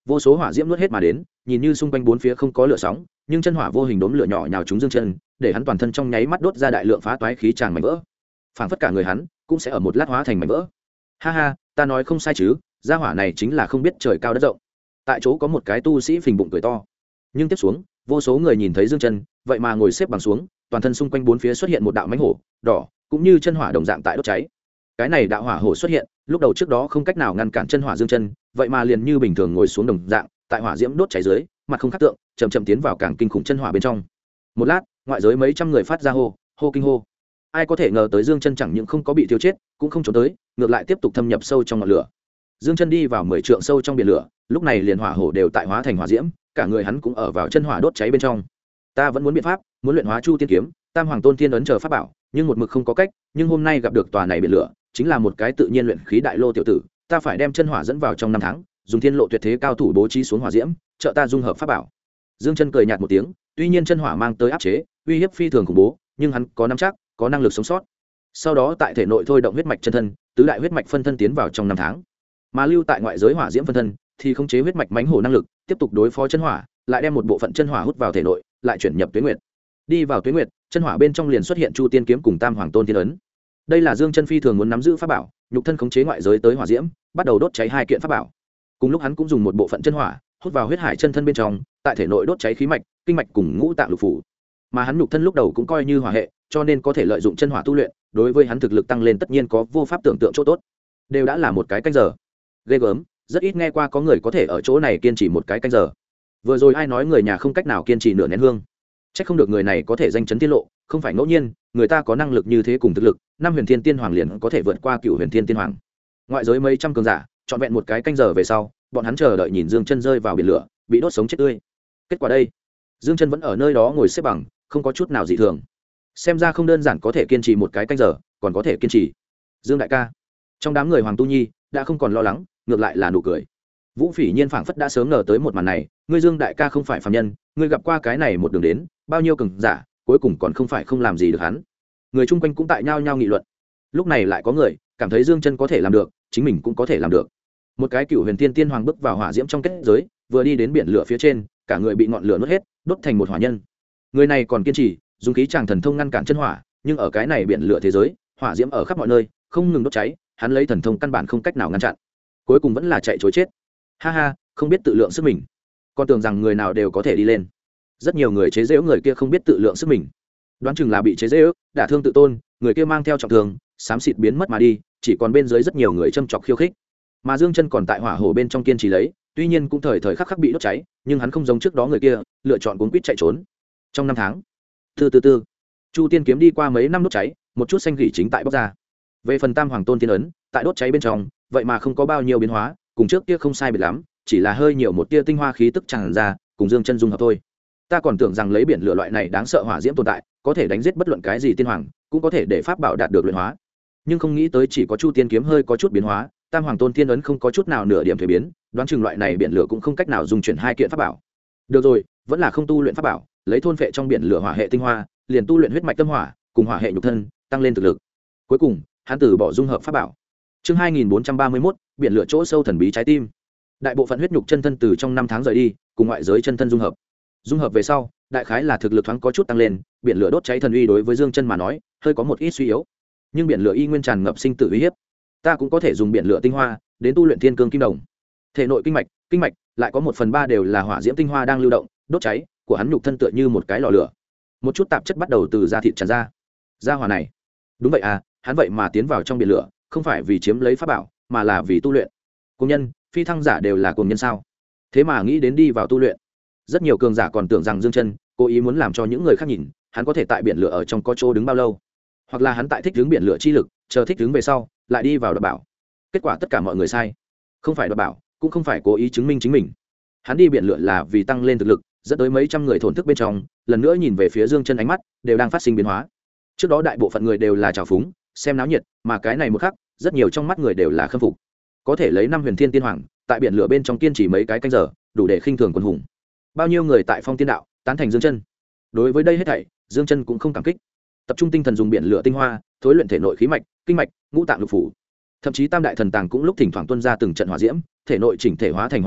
vô số hỏa diễm nuốt hết mà đến, nhìn như xung quanh bốn phía không có lửa sóng, nhưng chân hỏa vô hình đốm lửa nhỏ nhào trúng Dương Chân, để hắn toàn thân trong nháy mắt đốt ra đại lượng phá toái khí tràn mảnh vỡ, phảng phất cả người hắn cũng sẽ ở một lát hóa thành mảnh vỡ. Ha ha, ta nói không sai chứ, gia hỏa này chính là không biết trời cao đất rộng. Tại chỗ có một cái tu sĩ phình bụng cười to. Nhưng tiếp xuống, vô số người nhìn thấy Dương Chân, vậy mà ngồi xếp bằng xuống, toàn thân xung quanh bốn phía xuất hiện một đạo mãnh hổ đỏ, cũng như chân hỏa đồng dạng tại đốt cháy. Cái này đạo hỏa hổ xuất hiện, lúc đầu trước đó không cách nào ngăn cản chân hỏa Dương Chân, vậy mà liền như bình thường ngồi xuống đồng dạng, tại hỏa diễm đốt cháy dưới, mặt không khắc tượng, chậm chậm tiến vào càng kinh khủng chân hỏa bên trong. Một lát, ngoại giới mấy trăm người phát ra hô kinh hô. Ai có thể ngờ tới Dương Chân chẳng những không có bị thiêu chết, cũng không trốn tới, ngược lại tiếp tục thâm nhập sâu trong ngọn lửa. Dương Chân đi vào 10 trượng sâu trong biển lửa, lúc này liền hỏa hổ đều tại hóa thành hỏa diễm, cả người hắn cũng ở vào chân hỏa đốt cháy bên trong. Ta vẫn muốn biện pháp, muốn luyện hóa Chu Tiên kiếm, Tam Hoàng Tôn Tiên ấn chờ pháp bảo, nhưng một mực không có cách, nhưng hôm nay gặp được tòa này biển lửa, chính là một cái tự nhiên luyện khí đại lô tiểu tử, ta phải đem chân hỏa dẫn vào trong 5 tháng, dùng thiên lộ tuyệt thế cao thủ bố trí xuống hỏa diễm, trợ ta dung hợp pháp bảo. Dương Chân cười nhạt một tiếng, tuy nhiên chân hỏa mang tới áp chế, uy hiếp phi thường khủng bố, nhưng hắn có nắm chắc, có năng lực sống sót. Sau đó tại thể nội thôi động huyết mạch chân thân, tứ đại huyết mạch phân thân tiến vào trong 5 tháng. Mà lưu tại ngoại giới hỏa diễm phân thân thì khống chế huyết mạch mãnh hổ năng lực, tiếp tục đối phó chân hỏa, lại đem một bộ phận chân hỏa hút vào thể nội, lại chuyển nhập Tuế Nguyệt. Đi vào Tuế Nguyệt, chân hỏa bên trong liền xuất hiện Chu Tiên kiếm cùng Tam Hoàng Tôn Tiên ấn. Đây là Dương Chân phi thường muốn nắm giữ pháp bảo, nhục thân khống chế ngoại giới tới hỏa diễm, bắt đầu đốt cháy hai kiện pháp bảo. Cùng lúc hắn cũng dùng một bộ phận chân hỏa hút vào huyết hải chân thân bên trong, tại thể nội đốt cháy khí mạch, kinh mạch cùng ngũ tạng lục phủ. Mà hắn nhục thân lúc đầu cũng coi như hỏa hệ, cho nên có thể lợi dụng chân hỏa tu luyện, đối với hắn thực lực tăng lên tất nhiên có vô pháp tưởng tượng chỗ tốt. Đều đã là một cái canh giờ. Ghê gớm, rất ít nghe qua có người có thể ở chỗ này kiên trì một cái canh giờ. Vừa rồi ai nói người nhà không cách nào kiên trì nửa nén hương? Chắc không được người này có thể danh chấn tiết lộ, không phải ngẫu nhiên, người ta có năng lực như thế cùng thực lực, năm Huyền Thiên Tiên Hoàng liền có thể vượt qua Cựu Huyền Thiên Tiên Hoàng. Ngoại giới mấy trăm cường giả, trọn vẹn một cái canh giờ về sau, bọn hắn chờ đợi nhìn Dương Chân rơi vào biển lửa, bị đốt sống chết tươi. Kết quả đây, Dương Chân vẫn ở nơi đó ngồi xếp bằng, không có chút nào dị thường. Xem ra không đơn giản có thể kiên trì một cái canh giờ, còn có thể kiên trì. Dương đại ca, trong đám người Hoàng Tu Nhi đã không còn lo lắng, ngược lại là nụ cười. Vũ Phỉ Nhiên phảng phất đã sớm ngờ tới một màn này, ngươi Dương đại ca không phải phàm nhân, ngươi gặp qua cái này một đường đến, bao nhiêu cường giả, cuối cùng còn không phải không làm gì được hắn. Người chung quanh cũng tại nhao nhao nghị luận. Lúc này lại có người cảm thấy Dương Chân có thể làm được, chính mình cũng có thể làm được. Một cái Cựu Huyền Tiên Tiên Hoàng bước vào hỏa diễm trong kết giới, vừa đi đến biển lửa phía trên, cả người bị ngọn lửa nuốt hết, đốt thành một hỏa nhân. Người này còn kiên trì, dùng khí tràng thần thông ngăn cản chân hỏa, nhưng ở cái này biển lửa thế giới, hỏa diễm ở khắp mọi nơi, không ngừng đốt cháy, hắn lấy thần thông căn bản không cách nào ngăn chặn. Cuối cùng vẫn là chạy trối chết. Ha ha, không biết tự lượng sức mình, con tưởng rằng người nào đều có thể đi lên. Rất nhiều người chế giễu người kia không biết tự lượng sức mình, đoán chừng là bị chế giễu, đả thương tự tôn, người kia mang theo trọng thương, xám xịt biến mất mà đi, chỉ còn bên dưới rất nhiều người châm chọc khiêu khích. Mà Dương Chân còn tại hỏa hồ bên trong kiên trì lấy, tuy nhiên cũng thời thời khắc khắc bị đốt cháy, nhưng hắn không giống trước đó người kia, lựa chọn cuống quýt chạy trốn. Trong 5 tháng, từ Chu Tiên kiếm đi qua mấy năm đốt cháy, một chút xanh gỉ chính tại bốc ra. Về phần Tam Hoàng Tôn Tiên ấn, tại đốt cháy bên trong, vậy mà không có bao nhiêu biến hóa, cùng trước kia không sai biệt lắm, chỉ là hơi nhiều một tia tinh hoa khí tức tràn ra, cùng Dương Chân dung hợp thôi. Ta còn tưởng rằng lấy biển lửa loại này đáng sợ hỏa diễm tồn tại, có thể đánh giết bất luận cái gì tiên hoàng, cũng có thể để pháp bảo đạt được luyện hóa. Nhưng không nghĩ tới chỉ có Chu Tiên kiếm hơi có chút biến hóa, Tam Hoàng Tôn Tiên ấn không có chút nào nửa điểm thay biến, đoán chừng loại này biển lửa cũng không cách nào dung chuyển hai kiện pháp bảo. Được rồi, vẫn là không tu luyện pháp bảo, lấy thôn phệ trong biển lửa hỏa hệ tinh hoa, liền tu luyện huyết mạch tâm hỏa, cùng hỏa hệ nhục thân, tăng lên thực lực. Cuối cùng, hắn từ bỏ dung hợp pháp bảo. Chương 2431, biển lửa chỗ sâu thần bí trái tim. Đại bộ phận huyết nhục chân thân từ trong 5 tháng rời đi, cùng ngoại giới chân thân dung hợp. Dung hợp về sau, đại khái là thực lực thoáng có chút tăng lên, biển lửa đốt cháy thần uy đối với Dương Chân mà nói, hơi có một ít suy yếu. Nhưng biển lửa y nguyên tràn ngập sinh tử uy hiếp. Ta cũng có thể dùng biển lửa tinh hoa đến tu luyện thiên cương kim đồng. Thể nội kinh mạch lại có 1/3 đều là hỏa diễm tinh hoa đang lưu động, đốt cháy, của hắn nhục thân tựa như một cái lò lửa. Một chút tạp chất bắt đầu từ da thịt tràn ra. Ra hỏa này, đúng vậy à, hắn vậy mà tiến vào trong biển lửa, không phải vì chiếm lấy pháp bảo, mà là vì tu luyện. Cuồng nhân, phi thăng giả đều là cuồng nhân sao? Thế mà nghĩ đến đi vào tu luyện. Rất nhiều cường giả còn tưởng rằng Dương Chân cố ý muốn làm cho những người khác nhìn, hắn có thể tại biển lửa ở trong có chỗ đứng bao lâu, hoặc là hắn tại thích đứng biển lửa chi lực, chờ thích đứng về sau, lại đi vào đoạt bảo. Kết quả tất cả mọi người sai. Không phải đoạt bảo, cũng không phải cố ý chứng minh chính mình. Hắn đi biển lửa là vì tăng lên thực lực, dẫn tới mấy trăm người thổn thức bên trong, lần nữa nhìn về phía Dương Chân ánh mắt đều đang phát sinh biến hóa. Trước đó đại bộ phận người đều là trào phúng, xem náo nhiệt, mà cái này một khắc, rất nhiều trong mắt người đều là khâm phục. Có thể lấy 5 Huyền Thiên Tiên Hoàng, tại biển lửa bên trong kiên trì mấy cái canh giờ, đủ để khinh thường quân hùng. Bao nhiêu người tại Phong Tiên Đạo tán thành Dương Chân. Đối với đây hết thảy, Dương Chân cũng không cảm kích. Tập trung tinh thần dùng biển lửa tinh hoa, thối luyện thể nội khí mạch, kinh mạch, ngũ tạng lục phủ. Thậm chí Tam Đại Thần Tàng cũng lúc thỉnh thoảng tuôn ra từng trận hỏa diễm, thể nội chỉnh thể hóa thành hỏa lô,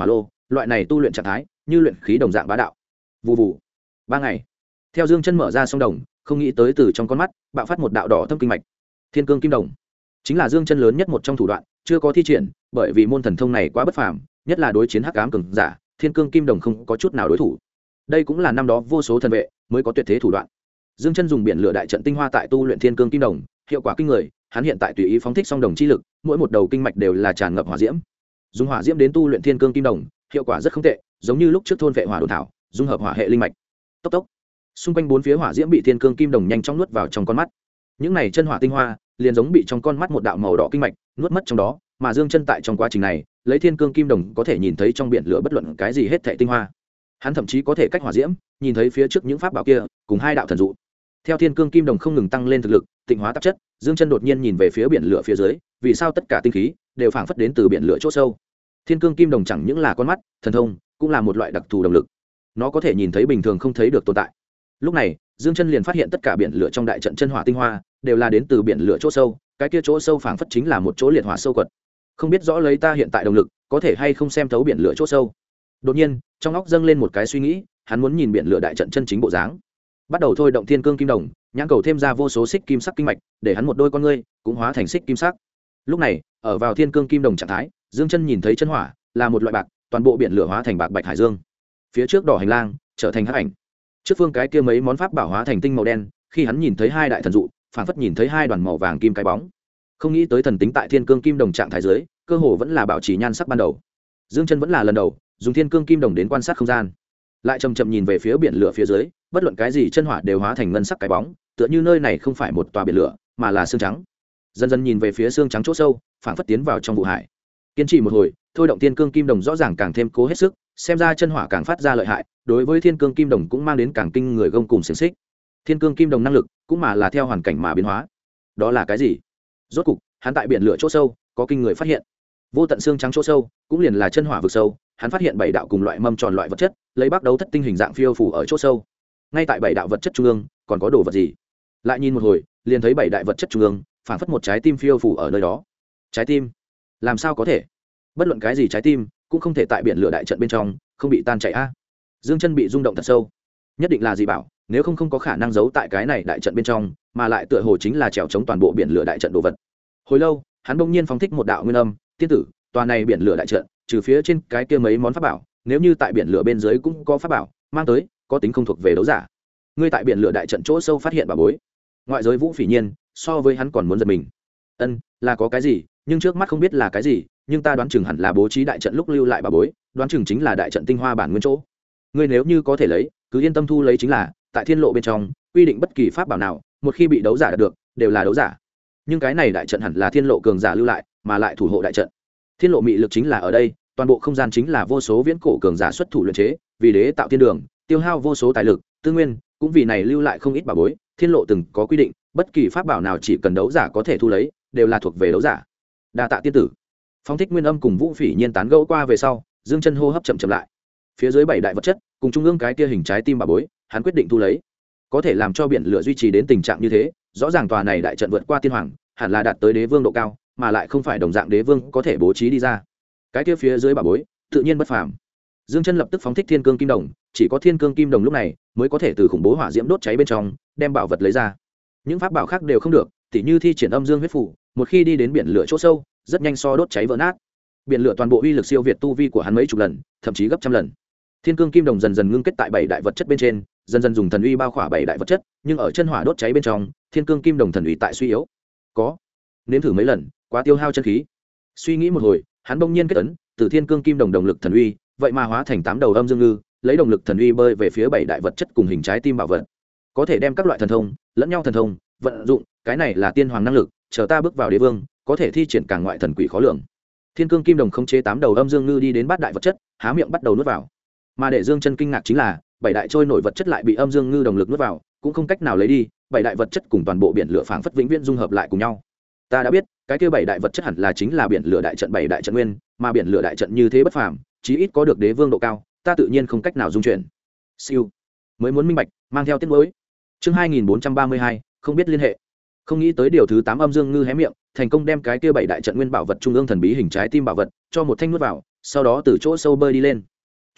loại này tu luyện trạng thái như luyện khí đồng dạng bá đạo. Vù vù. 3 ngày. Theo Dương Chân mở ra song đồng, không nghĩ tới từ trong con mắt bạo phát một đạo đỏ thâm kinh mạch. Thiên cương kim đồng chính là Dương Chân lớn nhất một trong thủ đoạn, chưa có thi triển, bởi vì môn thần thông này quá bất phàm, nhất là đối chiến hắc ám cường giả, thiên cương kim đồng không có chút nào đối thủ. Đây cũng là năm đó vô số thần vệ mới có tuyệt thế thủ đoạn. Dương Chân dùng biển lửa đại trận tinh hoa tại tu luyện thiên cương kim đồng, hiệu quả kinh người, hắn hiện tại tùy ý phóng thích song đồng chi lực, mỗi một đầu kinh mạch đều là tràn ngập hỏa diễm. Dùng hỏa diễm đến tu luyện thiên cương kim đồng, hiệu quả rất không tệ, giống như lúc trước thôn vệ hỏa độn thảo, dung hợp hỏa hệ linh mạch. Tốc tốc. Xung quanh bốn phía hỏa diễm bị thiên cương kim đồng nhanh chóng nuốt vào trong con mắt. Những này chân hỏa tinh hoa, liền giống bị trong con mắt một đạo màu đỏ kinh mạch nuốt mất trong đó, mà Dương Chân tại trong quá trình này, lấy thiên cương kim đồng có thể nhìn thấy trong biển lửa bất luận cái gì hết thảy tinh hoa. Hắn thậm chí có thể cách hỏa diễm, nhìn thấy phía trước những pháp bảo kia, cùng hai đạo thần dụ. Theo thiên cương kim đồng không ngừng tăng lên thực lực, tịnh hóa tạp chất, Dương Chân đột nhiên nhìn về phía biển lửa phía dưới, vì sao tất cả tinh khí đều phảng phất đến từ biển lửa chỗ sâu. Thiên cương kim đồng chẳng những là con mắt, thần thông, cũng là một loại đặc thù động lực. Nó có thể nhìn thấy bình thường không thấy được tồn tại. Lúc này, Dương Chân liền phát hiện tất cả biển lửa trong đại trận chân hỏa tinh hoa đều là đến từ biển lửa chỗ sâu, cái kia chỗ sâu phảng phất chính là một chỗ liệt hỏa sâu quật. Không biết rõ lấy ta hiện tại động lực, có thể hay không xem thấu biển lửa chỗ sâu. Đột nhiên, trong óc dâng lên một cái suy nghĩ, hắn muốn nhìn biển lửa đại trận chân chính bộ dáng. Bắt đầu thôi động thiên cương kim đồng, nhãn cầu thêm ra vô số xích kim sắc kinh mạch, để hắn một đôi con ngươi cũng hóa thành xích kim sắc. Lúc này, ở vào thiên cương kim đồng trạng thái, Dương Chân nhìn thấy chân hỏa là một loại bạc, toàn bộ biển lửa hóa thành bạc bạch hải dương. Phía trước đỏ hành lang trở thành hắc ảnh. Trước phương cái kia mấy món pháp bảo hóa thành tinh màu đen, khi hắn nhìn thấy hai đại thần dụ, phảng phất nhìn thấy hai đoàn màu vàng kim cái bóng. Không nghĩ tới thần tính tại thiên cương kim đồng trạng thái dưới, cơ hồ vẫn là bảo trì nhan sắc ban đầu. Dương Chân vẫn là lần đầu dùng thiên cương kim đồng đến quan sát không gian, lại chậm chậm nhìn về phía biển lửa phía dưới, bất luận cái gì chân hỏa đều hóa thành ngân sắc cái bóng, tựa như nơi này không phải một tòa biển lửa, mà là xương trắng. Dần dần nhìn về phía xương trắng chỗ sâu, phảng phất tiến vào trong vụ hải. Kiên trì một hồi, thôi động thiên cương kim đồng rõ ràng càng thêm cố hết sức, xem ra chân hỏa càng phát ra lợi hại, đối với thiên cương kim đồng cũng mang đến càng kinh người gông cùng xiềng xích. Thiên cương kim đồng năng lực cũng mà là theo hoàn cảnh mà biến hóa. Đó là cái gì? Rốt cục, hắn tại biển lửa chỗ sâu có kinh người phát hiện. Vô tận xương trắng chỗ sâu cũng liền là chân hỏa vực sâu, hắn phát hiện bảy đạo cùng loại mâm tròn loại vật chất, lấy bắt đấu thất tinh hình dạng phiêu phù ở chỗ sâu. Ngay tại bảy đạo vật chất trung ương, còn có đồ vật gì? Lại nhìn một hồi, liền thấy bảy đại vật chất trung ương, phảng phất một trái tim phiêu phù ở nơi đó. Trái tim? Làm sao có thể? Bất luận cái gì trái tim cũng không thể tại biển lửa đại trận bên trong không bị tan chảy a. Dương Chân bị rung động thật sâu. Nhất định là gì bảo, nếu không có khả năng giấu tại cái này đại trận bên trong, mà lại tựa hồ chính là trèo chống toàn bộ biển lửa đại trận đồ vật. Hồi lâu, hắn bỗng nhiên phóng thích một đạo nguyên âm, tiên tử, tòa này biển lửa đại trận, trừ phía trên cái kia mấy món pháp bảo, nếu như tại biển lửa bên dưới cũng có pháp bảo, mang tới, có tính không thuộc về đấu giả. Ngươi tại biển lửa đại trận chỗ sâu phát hiện bảo bối. Ngoại giới Vũ Phỉ Nhiên, so với hắn còn muốn giật mình. Ân, là có cái gì, nhưng trước mắt không biết là cái gì, nhưng ta đoán chừng hẳn là bố trí đại trận lúc lưu lại bảo bối, đoán chừng chính là đại trận tinh hoa bản nguyên chỗ. Ngươi nếu như có thể lấy, cứ yên tâm thu lấy chính là, tại thiên lộ bên trong, quy định bất kỳ pháp bảo nào, một khi bị đấu giả đạt được, đều là đấu giả. Nhưng cái này đại trận hẳn là thiên lộ cường giả lưu lại, mà lại thủ hộ đại trận. Thiên lộ mị lực chính là ở đây, toàn bộ không gian chính là vô số viễn cổ cường giả xuất thủ luyện chế, vì đế tạo thiên đường, tiêu hao vô số tài lực, tư nguyên, cũng vì này lưu lại không ít bảo bối. Thiên lộ từng có quy định, bất kỳ pháp bảo nào chỉ cần đấu giả có thể thu lấy, đều là thuộc về đấu giả. Đa tạ tiên tử. Phong thích nguyên âm cùng Vũ Phỉ Nhiên tán gẫu qua về sau, Dương Chân hô hấp chậm chậm lại. Phía dưới bảy đại vật chất, cùng trung ương cái kia hình trái tim bảo bối, hắn quyết định thu lấy. Có thể làm cho biển lửa duy trì đến tình trạng như thế, rõ ràng tòa này đại trận vượt qua tiên hoàng, hẳn là đạt tới đế vương độ cao, mà lại không phải đồng dạng đế vương có thể bố trí đi ra. Cái kia phía dưới bảo bối, tự nhiên bất phàm. Dương Chân lập tức phóng thích thiên cương kim đồng, chỉ có thiên cương kim đồng lúc này mới có thể từ khủng bố hỏa diễm đốt cháy bên trong, đem bảo vật lấy ra. Những pháp bảo khác đều không được, tỉ như thi triển âm dương huyết phủ, một khi đi đến biển lửa chỗ sâu, rất nhanh so đốt cháy vỡ nát. Biển lửa toàn bộ uy lực siêu việt tu vi của hắn mấy chục lần, thậm chí gấp trăm lần. Thiên cương kim đồng dần dần ngưng kết tại bảy đại vật chất bên trên, dần dần dùng thần uy bao khỏa bảy đại vật chất, nhưng ở chân hỏa đốt cháy bên trong, thiên cương kim đồng thần uy tại suy yếu. Có, nếm thử mấy lần, quá tiêu hao chân khí. Suy nghĩ một hồi, hắn bỗng nhiên kết ấn, từ thiên cương kim đồng động lực thần uy, vậy mà hóa thành 8 đầu âm dương ngư, lấy động lực thần uy bơi về phía bảy đại vật chất cùng hình trái tim bảo vật. Có thể đem các loại thần thông, lẫn nhau thần thông, vận dụng, cái này là tiên hoàng năng lực, chờ ta bước vào đế vương, có thể thi triển cả ngoại thần quỷ khó lường. Thiên cương kim đồng khống chế 8 đầu âm dương ngư đi đến bát đại vật chất, há miệng bắt đầu nuốt vào. Mà để Dương Chân kinh ngạc chính là, bảy đại trôi nổi vật chất lại bị âm dương ngư đồng lực nuốt vào, cũng không cách nào lấy đi, bảy đại vật chất cùng toàn bộ biển lửa phảng phất vĩnh viễn dung hợp lại cùng nhau. Ta đã biết, cái kia bảy đại vật chất hẳn là chính là biển lửa đại trận bảy đại trận nguyên, mà biển lửa đại trận như thế bất phàm, chí ít có được đế vương độ cao, ta tự nhiên không cách nào dung chuyển. Siêu, mới muốn minh bạch, mang theo tiết mới. Chương 2432, không biết liên hệ. Không nghĩ tới điều thứ 8 âm dương ngư hé miệng, thành công đem cái kia bảy đại trận nguyên bảo vật trung ương thần bí hình trái tim bảo vật cho một thanh nuốt vào, sau đó từ chỗ sâu bơi đi lên.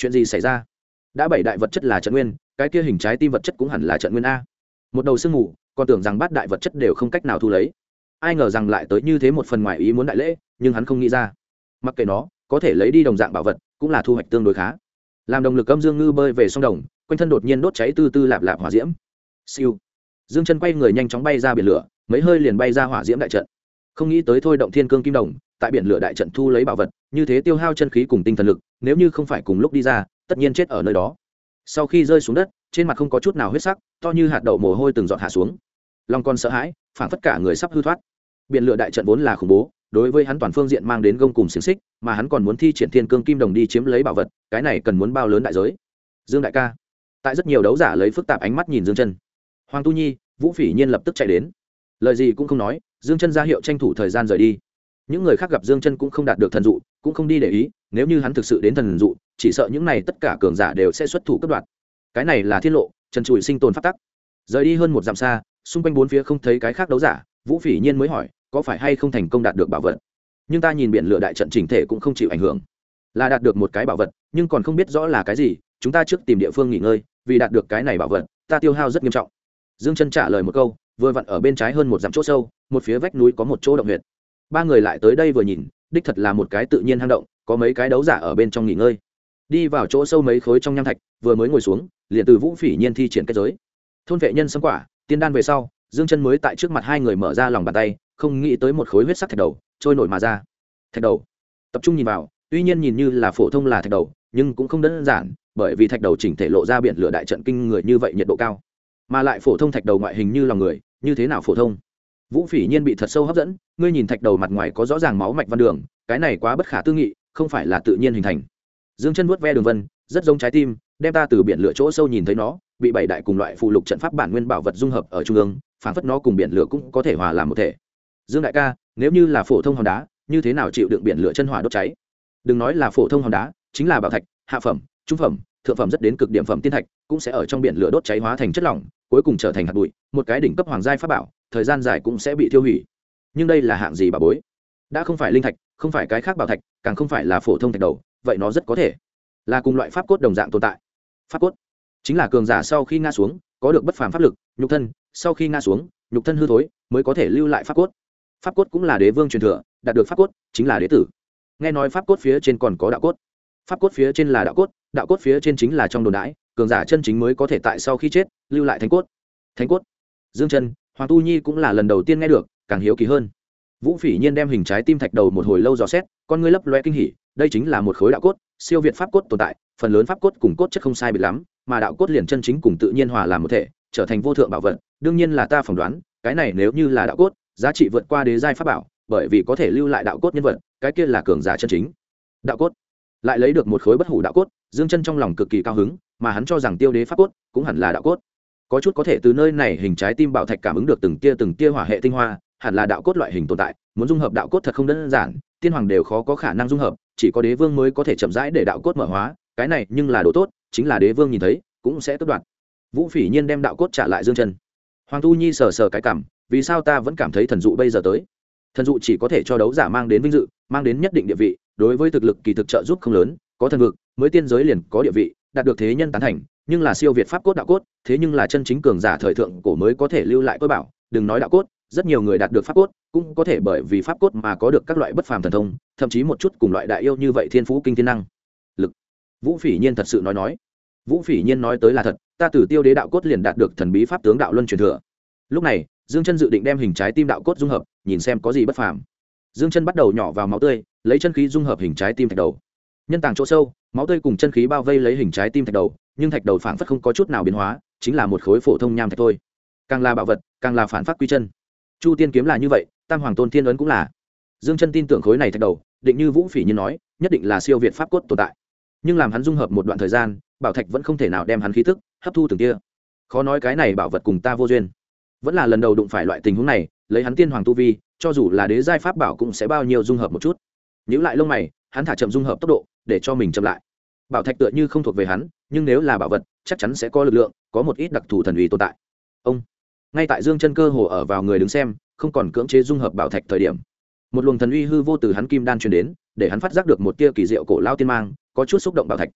chuyện gì xảy ra? Đã bảy đại vật chất là trận nguyên, cái kia hình trái tim vật chất cũng hẳn là trận nguyên a. Một đầu sương mù, còn tưởng rằng bát đại vật chất đều không cách nào thu lấy, ai ngờ rằng lại tới như thế một phần ngoài ý muốn đại lễ, nhưng hắn không nghĩ ra. Mặc kệ nó, có thể lấy đi đồng dạng bảo vật, cũng là thu hoạch tương đối khá. Làm động lực âm dương ngư bơi về sông đồng, quanh thân đột nhiên đốt cháy tư tư lạp lạp hỏa diễm. Siêu. Dương Chân quay người nhanh chóng bay ra biển lửa, mấy hơi liền bay ra hỏa diễm đại trận. Không nghĩ tới thôi động thiên cương kim đồng, tại biển lửa đại trận thu lấy bảo vật, như thế tiêu hao chân khí cùng tinh thần lực, nếu như không phải cùng lúc đi ra, tất nhiên chết ở nơi đó. Sau khi rơi xuống đất, trên mặt không có chút nào huyết sắc, to như hạt đậu mồ hôi từng giọt hạ xuống. Long con sợ hãi, phảng phất cả người sắp hư thoát. Biển lửa đại trận vốn là khủng bố, đối với hắn toàn phương diện mang đến gông cùng xiềng xích, mà hắn còn muốn thi triển thiên cương kim đồng đi chiếm lấy bảo vật, cái này cần muốn bao lớn đại giới. Dương đại ca, tại rất nhiều đấu giả lấy phức tạp ánh mắt nhìn Dương Chân. Hoàng Tu Nhi, Vũ Phỉ Nhiên lập tức chạy đến, lời gì cũng không nói, Dương Chân ra hiệu tranh thủ thời gian rời đi. Những người khác gặp Dương Chân cũng không đạt được thần dụ, cũng không đi để ý, nếu như hắn thực sự đến thần dụ, chỉ sợ những này tất cả cường giả đều sẽ xuất thủ cướp đoạt. Cái này là thiên lộ, trần trụi sinh tồn pháp tắc. Rời đi hơn một dặm xa, xung quanh bốn phía không thấy cái khác đấu giả, Vũ Phỉ Nhiên mới hỏi, có phải hay không thành công đạt được bảo vật? Nhưng ta nhìn biển lửa đại trận chỉnh thể cũng không chịu ảnh hưởng, là đạt được một cái bảo vật, nhưng còn không biết rõ là cái gì, chúng ta trước tìm địa phương nghỉ ngơi, vì đạt được cái này bảo vật, ta tiêu hao rất nghiêm trọng. Dương Chân trả lời một câu, vừa vặn ở bên trái hơn một dặm chỗ sâu, một phía vách núi có một chỗ động huyệt. Ba người lại tới đây vừa nhìn, đích thật là một cái tự nhiên hang động, có mấy cái đấu giả ở bên trong nghỉ ngơi. Đi vào chỗ sâu mấy khối trong nham thạch, vừa mới ngồi xuống, liền từ Vũ Phỉ Nhiên thi triển kết giới. Thôn vệ nhân sâm quả, tiên đan về sau, Dương Chân mới tại trước mặt hai người mở ra lòng bàn tay, không nghĩ tới một khối huyết sắc thạch đầu trôi nổi mà ra. Thạch đầu, tập trung nhìn vào, tuy nhiên nhìn như là phổ thông là thạch đầu, nhưng cũng không đơn giản, bởi vì thạch đầu chỉnh thể lộ ra biển lửa đại trận kinh người như vậy nhiệt độ cao, mà lại phổ thông thạch đầu ngoại hình như lòng người, như thế nào phổ thông? Vũ Phỉ Nhiên bị thật sâu hấp dẫn, ngươi nhìn thạch đầu mặt ngoài có rõ ràng máu mạch văn đường, cái này quá bất khả tư nghị, không phải là tự nhiên hình thành. Dương Chân vuốt ve đường vân, rất giống trái tim, đem ta từ biển lửa chỗ sâu nhìn thấy nó, bị bảy đại cùng loại phụ lục trận pháp bản nguyên bảo vật dung hợp ở trung ương, phảng phất nó cùng biển lửa cũng có thể hòa làm một thể. Dương đại ca, nếu như là phổ thông hòn đá, như thế nào chịu đựng biển lửa chân hỏa đốt cháy? Đừng nói là phổ thông hòn đá, chính là bảo thạch, hạ phẩm, trung phẩm, thượng phẩm rất đến cực điểm phẩm tiên thạch, cũng sẽ ở trong biển lửa đốt cháy hóa thành chất lỏng, cuối cùng trở thành hạt bụi, một cái đỉnh cấp hoàng giai pháp bảo, thời gian dài cũng sẽ bị tiêu hủy. Nhưng đây là hạng gì bảo bối? Đã không phải linh thạch, không phải cái khác bảo thạch, càng không phải là phổ thông thạch đầu, vậy nó rất có thể là cùng loại pháp cốt đồng dạng tồn tại. Pháp cốt chính là cường giả sau khi ngã xuống, có được bất phàm pháp lực, nhục thân, sau khi ngã xuống, nhục thân hư thối, mới có thể lưu lại pháp cốt. Pháp cốt cũng là đế vương truyền thừa, đạt được pháp cốt chính là đế tử. Nghe nói pháp cốt phía trên còn có đạo cốt, pháp cốt phía trên là đạo cốt phía trên chính là trong đồn đãi, cường giả chân chính mới có thể tại sau khi chết lưu lại thánh cốt. Thánh cốt. Dương Chân, Hoàng Tu Nhi cũng là lần đầu tiên nghe được, càng hiếu kỳ hơn. Vũ Phỉ Nhiên đem hình trái tim thạch đầu một hồi lâu dò xét, con ngươi lấp loe kinh hỉ, đây chính là một khối đạo cốt, siêu việt pháp cốt tồn tại, phần lớn pháp cốt cùng cốt chất không sai biệt lắm, mà đạo cốt liền chân chính cùng tự nhiên hòa làm một thể, trở thành vô thượng bảo vật. Đương nhiên là ta phỏng đoán, cái này nếu như là đạo cốt, giá trị vượt qua đế giai pháp bảo, bởi vì có thể lưu lại đạo cốt nhân vật, cái kia là cường giả chân chính. Đạo cốt, lại lấy được một khối bất hủ đạo cốt, Dương Chân trong lòng cực kỳ cao hứng, mà hắn cho rằng tiêu đế pháp cốt cũng hẳn là đạo cốt. Có chút có thể từ nơi này hình trái tim bảo thạch cảm ứng được từng tia hỏa hệ tinh hoa, hẳn là đạo cốt loại hình tồn tại, muốn dung hợp đạo cốt thật không đơn giản, tiên hoàng đều khó có khả năng dung hợp, chỉ có đế vương mới có thể chậm rãi để đạo cốt mở hóa, cái này nhưng là đồ tốt, chính là đế vương nhìn thấy cũng sẽ tước đoạt. Vũ Phỉ Nhiên đem đạo cốt trả lại Dương Chân. Hoàng Tu Nhi sờ sờ cái cằm, vì sao ta vẫn cảm thấy thần dụ bây giờ tới? Thần dụ chỉ có thể cho đấu giả mang đến vinh dự, mang đến nhất định địa vị, đối với thực lực kỳ thực trợ giúp không lớn, có thần vực, mới tiên giới liền có địa vị, đạt được thế nhân tán thành, nhưng là siêu việt pháp cốt đạo cốt, thế nhưng là chân chính cường giả thời thượng cổ mới có thể lưu lại cốt bảo, đừng nói đạo cốt, rất nhiều người đạt được pháp cốt, cũng có thể bởi vì pháp cốt mà có được các loại bất phàm thần thông, thậm chí một chút cùng loại đại yêu như vậy thiên phú kinh thiên năng lực. Vũ Phỉ Nhiên thật sự nói. Vũ Phỉ Nhiên nói tới là thật, ta từ tiêu đế đạo cốt liền đạt được thần bí pháp tướng đạo luân truyền thừa. Lúc này, Dương Chân dự định đem hình trái tim đạo cốt dung hợp, nhìn xem có gì bất phàm. Dương Chân bắt đầu nhỏ vào máu tươi, lấy chân khí dung hợp hình trái tim thạch đầu. Nhân tàng chỗ sâu, máu tươi cùng chân khí bao vây lấy hình trái tim thạch đầu, nhưng thạch đầu phảng phất không có chút nào biến hóa, chính là một khối phổ thông nham thạch thôi. Càng là bảo vật, càng là phản pháp quy chân. Chu Tiên kiếm là như vậy, Tam Hoàng Tôn Thiên ấn cũng là. Dương Chân tin tưởng khối này thạch đầu, định như Vũ Phỉ Nhiên nói, nhất định là siêu việt pháp cốt tồn tại. Nhưng làm hắn dung hợp một đoạn thời gian, bảo thạch vẫn không thể nào đem hắn khí tức hấp thu từng tia. Khó nói cái này bảo vật cùng ta vô duyên. Vẫn là lần đầu đụng phải loại tình huống này, lấy hắn tiên hoàng tu vi, cho dù là đế giai pháp bảo cũng sẽ bao nhiêu dung hợp một chút. Nhíu lại lông mày, hắn thả chậm dung hợp tốc độ, để cho mình chậm lại. Bảo thạch tựa như không thuộc về hắn, nhưng nếu là bảo vật, chắc chắn sẽ có lực lượng, có một ít đặc thù thần uy tồn tại. Ông, ngay tại Dương Chân cơ hồ ở vào người đứng xem, không còn cưỡng chế dung hợp bảo thạch thời điểm, một luồng thần uy hư vô từ hắn kim đan truyền đến, để hắn phát giác được một tia kỳ diệu cổ lao tiên mang, có chút xúc động bảo thạch.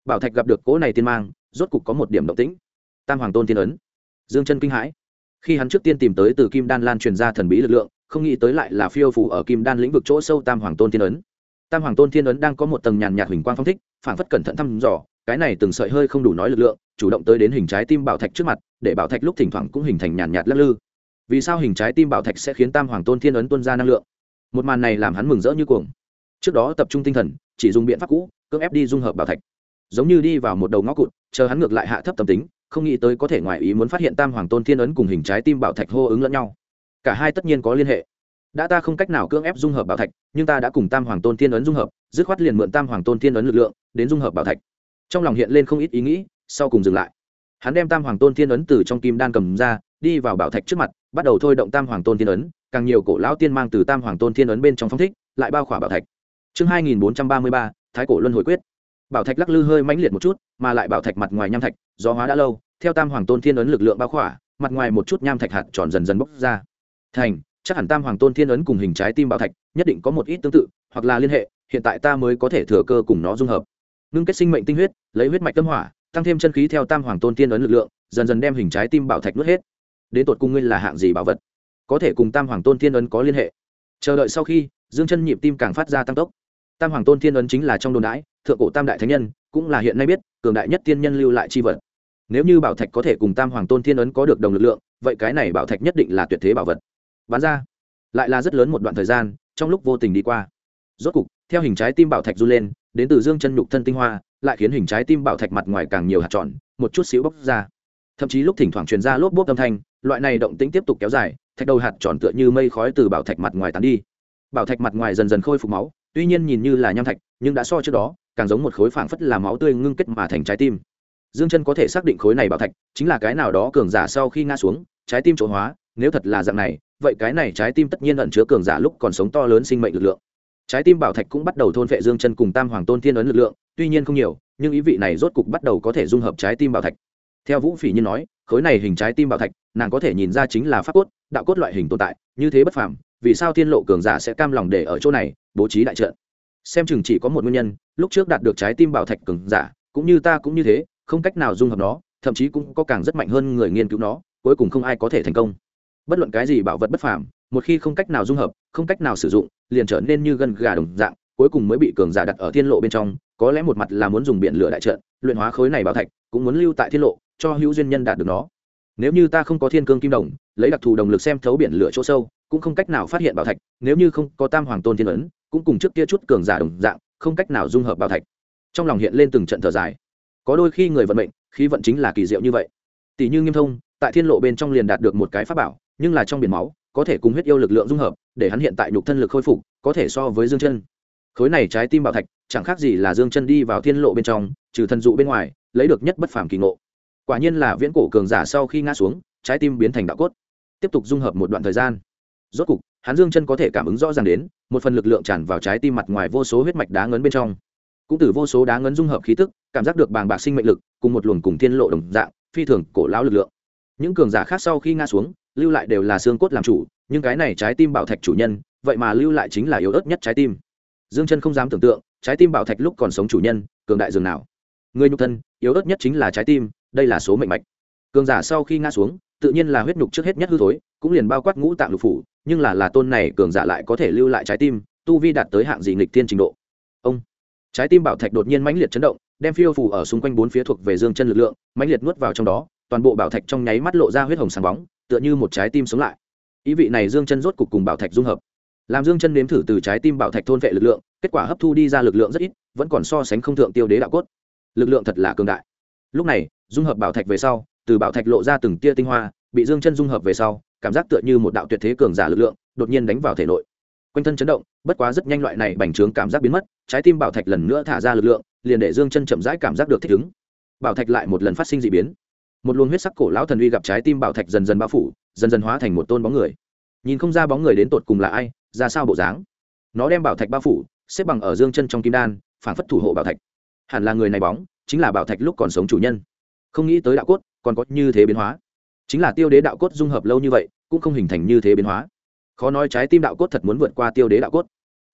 bảo thạch gặp được cỗ này tiên mang, rốt cục có một điểm động tĩnh. Tam hoàng tôn tiên ấn. Dương chân kinh hãi. Khi hắn trước tiên tìm tới từ kim đan lan truyền ra thần bí lực lượng, không nghĩ tới lại là phiêu phù ở kim đan lĩnh vực chỗ sâu tam hoàng tôn tiên ấn. Tam hoàng tôn tiên ấn đang có một tầng nhàn nhạt huỳnh quang phong thích, phảng phất cẩn thận thăm dò, cái này từng sợi hơi không đủ nói lực lượng, chủ động tới đến hình trái tim bảo thạch trước mặt, để bảo thạch lúc thỉnh thoảng cũng hình thành nhàn nhạt lắc lư. Vì sao hình trái tim bảo thạch sẽ khiến tam hoàng tôn tiên ấn tuôn ra năng lượng? Một màn này làm hắn mừng rỡ như cuồng. Trước đó tập trung tinh thần, chỉ dùng biện pháp cũ, cưỡng ép đi dung hợp bảo thạch, giống như đi vào một đầu ngõ cụt, chờ hắn ngược lại hạ thấp tâm tính, không nghĩ tới có thể ngoài ý muốn phát hiện tam hoàng tôn thiên ấn cùng hình trái tim bảo thạch hô ứng lẫn nhau, cả hai tất nhiên có liên hệ. Đã ta không cách nào cưỡng ép dung hợp bảo thạch, nhưng ta đã cùng tam hoàng tôn thiên ấn dung hợp, dứt khoát liền mượn tam hoàng tôn thiên ấn lực lượng đến dung hợp bảo thạch. Trong lòng hiện lên không ít ý nghĩ, sau cùng dừng lại. Hắn đem tam hoàng tôn thiên ấn từ trong kim đan cầm ra, đi vào bảo thạch trước mặt, bắt đầu thôi động tam hoàng tôn thiên ấn, càng nhiều cổ lão tiên mang từ tam hoàng tôn thiên ấn bên trong phóng thích, lại bao khỏa bảo thạch. Chương 2433, Thái cổ luân hồi quyết. Bảo thạch lắc lư hơi mãnh liệt một chút, mà lại bảo thạch mặt ngoài nham thạch, gió hóa đã lâu, theo tam hoàng tôn thiên ấn lực lượng bao khỏa, mặt ngoài một chút nham thạch hạt tròn dần dần bốc ra. Thành, chắc hẳn tam hoàng tôn thiên ấn cùng hình trái tim bảo thạch nhất định có một ít tương tự, hoặc là liên hệ, hiện tại ta mới có thể thừa cơ cùng nó dung hợp. Ngưng kết sinh mệnh tinh huyết, lấy huyết mạch tâm hỏa, tăng thêm chân khí theo tam hoàng tôn thiên ấn lực lượng, dần dần đem hình trái tim bảo thạch nuốt hết. Đến tột cùng ngươi là hạng gì bảo vật, có thể cùng tam hoàng tôn thiên ấn có liên hệ? Chờ đợi sau khi, Dương Chân nhịp tim càng phát ra tăng tốc. Tam hoàng tôn thiên ấn chính là trong đồn đãi thượng cổ tam đại thánh nhân, cũng là hiện nay biết cường đại nhất tiên nhân lưu lại chi vật. Nếu như bảo thạch có thể cùng tam hoàng tôn thiên ấn có được đồng lực lượng, vậy cái này bảo thạch nhất định là tuyệt thế bảo vật. Bán ra lại là rất lớn một đoạn thời gian, trong lúc vô tình đi qua, rốt cục theo hình trái tim bảo thạch du lên, đến từ Dương Chân nhục thân tinh hoa, lại khiến hình trái tim bảo thạch mặt ngoài càng nhiều hạt tròn, một chút xíu bốc ra. Thậm chí lúc thỉnh thoảng truyền ra lốp bốp âm thanh, loại này động tĩnh tiếp tục kéo dài, thạch đầu hạt tròn tựa như mây khói từ bảo thạch mặt ngoài tán đi. Bảo thạch mặt ngoài dần dần khôi phục máu, tuy nhiên nhìn như là nham thạch, nhưng đã so trước đó càng giống một khối phảng phất là máu tươi ngưng kết mà thành trái tim. Dương Chân có thể xác định khối này bảo thạch chính là cái nào đó cường giả sau khi ngã xuống, trái tim chỗ hóa, nếu thật là dạng này, vậy cái này trái tim tất nhiên ẩn chứa cường giả lúc còn sống to lớn sinh mệnh lực lượng. Trái tim bảo thạch cũng bắt đầu thôn phệ Dương Chân cùng tam hoàng tôn thiên ấn lực lượng, tuy nhiên không nhiều, nhưng ý vị này rốt cục bắt đầu có thể dung hợp trái tim bảo thạch. Theo Vũ Phỉ Nhiên nói, khối này hình trái tim bảo thạch, nàng có thể nhìn ra chính là pháp cốt, đạo cốt loại hình tồn tại, như thế bất phàm, vì sao thiên lộ cường giả sẽ cam lòng để ở chỗ này bố trí đại trận? Xem chừng chỉ có một nguyên nhân, lúc trước đạt được trái tim bảo thạch cường giả, cũng như ta cũng như thế, không cách nào dung hợp nó, thậm chí cũng có càng rất mạnh hơn người nghiên cứu nó, cuối cùng không ai có thể thành công. Bất luận cái gì bảo vật bất phàm, một khi không cách nào dung hợp, không cách nào sử dụng, liền trở nên như gân gà đồng dạng, cuối cùng mới bị cường giả đặt ở thiên lộ bên trong. Có lẽ một mặt là muốn dùng biển lửa đại trận luyện hóa khối này bảo thạch, cũng muốn lưu tại thiên lộ, cho hữu duyên nhân đạt được nó. Nếu như ta không có thiên cương kim đồng, lấy đặc thù đồng lực xem thấu biển lửa chỗ sâu, cũng không cách nào phát hiện bảo thạch. Nếu như không có tam hoàng tôn thiên ấn, cũng cùng trước kia chút cường giả đồng dạng, không cách nào dung hợp bảo thạch. Trong lòng hiện lên từng trận thở dài. Có đôi khi người vận mệnh, khí vận chính là kỳ diệu như vậy. Tỷ như Nghiêm Thông, tại thiên lộ bên trong liền đạt được một cái pháp bảo, nhưng là trong biển máu, có thể cùng huyết yêu lực lượng dung hợp, để hắn hiện tại nhục thân lực khôi phục, có thể so với Dương Chân. Khối này trái tim bảo thạch, chẳng khác gì là Dương Chân đi vào thiên lộ bên trong, trừ thần dụ bên ngoài, lấy được nhất bất phàm kỳ ngộ. Quả nhiên là viễn cổ cường giả sau khi ngã xuống, trái tim biến thành đạo cốt. Tiếp tục dung hợp một đoạn thời gian, rốt cục, hắn Dương Chân có thể cảm ứng rõ ràng đến, một phần lực lượng tràn vào trái tim mặt ngoài vô số huyết mạch đá ngấn bên trong. Cũng từ vô số đá ngấn dung hợp khí tức, cảm giác được bàng bạc sinh mệnh lực, cùng một luồng cùng thiên lộ đồng dạng, phi thường cổ lão lực lượng. Những cường giả khác sau khi ngã xuống, lưu lại đều là xương cốt làm chủ, nhưng cái này trái tim bảo thạch chủ nhân, vậy mà lưu lại chính là yếu ớt nhất trái tim. Dương Chân không dám tưởng tượng, trái tim bảo thạch lúc còn sống chủ nhân, cường đại dường nào. Người nhục thân, yếu ớt nhất chính là trái tim, đây là số mệnh mạch. Cường giả sau khi ngã xuống, tự nhiên là huyết nhục trước hết nhất hư thối, cũng liền bao quát ngũ tạng lục phủ, nhưng là tôn này cường giả lại có thể lưu lại trái tim, tu vi đạt tới hạng gì nghịch thiên trình độ. Ông, trái tim bảo thạch đột nhiên mãnh liệt chấn động, đem phiêu phù ở xung quanh bốn phía thuộc về Dương Chân lực lượng, mãnh liệt nuốt vào trong đó, toàn bộ bảo thạch trong nháy mắt lộ ra huyết hồng sáng bóng, tựa như một trái tim sống lại. Ý vị này Dương Chân rốt cục cùng bảo thạch dung hợp. Làm Dương Chân nếm thử từ trái tim bảo thạch thôn vệ lực lượng, kết quả hấp thu đi ra lực lượng rất ít, vẫn còn so sánh không thượng tiêu đế đạo cốt. Lực lượng thật là cường đại. Lúc này, dung hợp bảo thạch về sau, từ bảo thạch lộ ra từng tia tinh hoa, bị Dương Chân dung hợp về sau, cảm giác tựa như một đạo tuyệt thế cường giả lực lượng, đột nhiên đánh vào thể nội. Quanh thân chấn động, bất quá rất nhanh loại này bành trướng cảm giác biến mất, trái tim bảo thạch lần nữa thả ra lực lượng, liền để Dương Chân chậm rãi cảm giác được thích ứng. Bảo thạch lại một lần phát sinh dị biến. Một luồng huyết sắc cổ lão thần uy gặp trái tim bảo thạch dần dần bao phủ, dần dần hóa thành một tôn bóng người. Nhìn không ra bóng người đến tột cùng là ai, ra sao bộ dáng. Nó đem bảo thạch bao phủ, xếp bằng ở Dương Chân trong kim đan, phảng phất thủ hộ bảo thạch. Hẳn là người này bóng, chính là bảo thạch lúc còn sống chủ nhân. Không nghĩ tới đạo cốt còn có như thế biến hóa. Chính là tiêu đế đạo cốt dung hợp lâu như vậy, cũng không hình thành như thế biến hóa. Khó nói trái tim đạo cốt thật muốn vượt qua tiêu đế đạo cốt.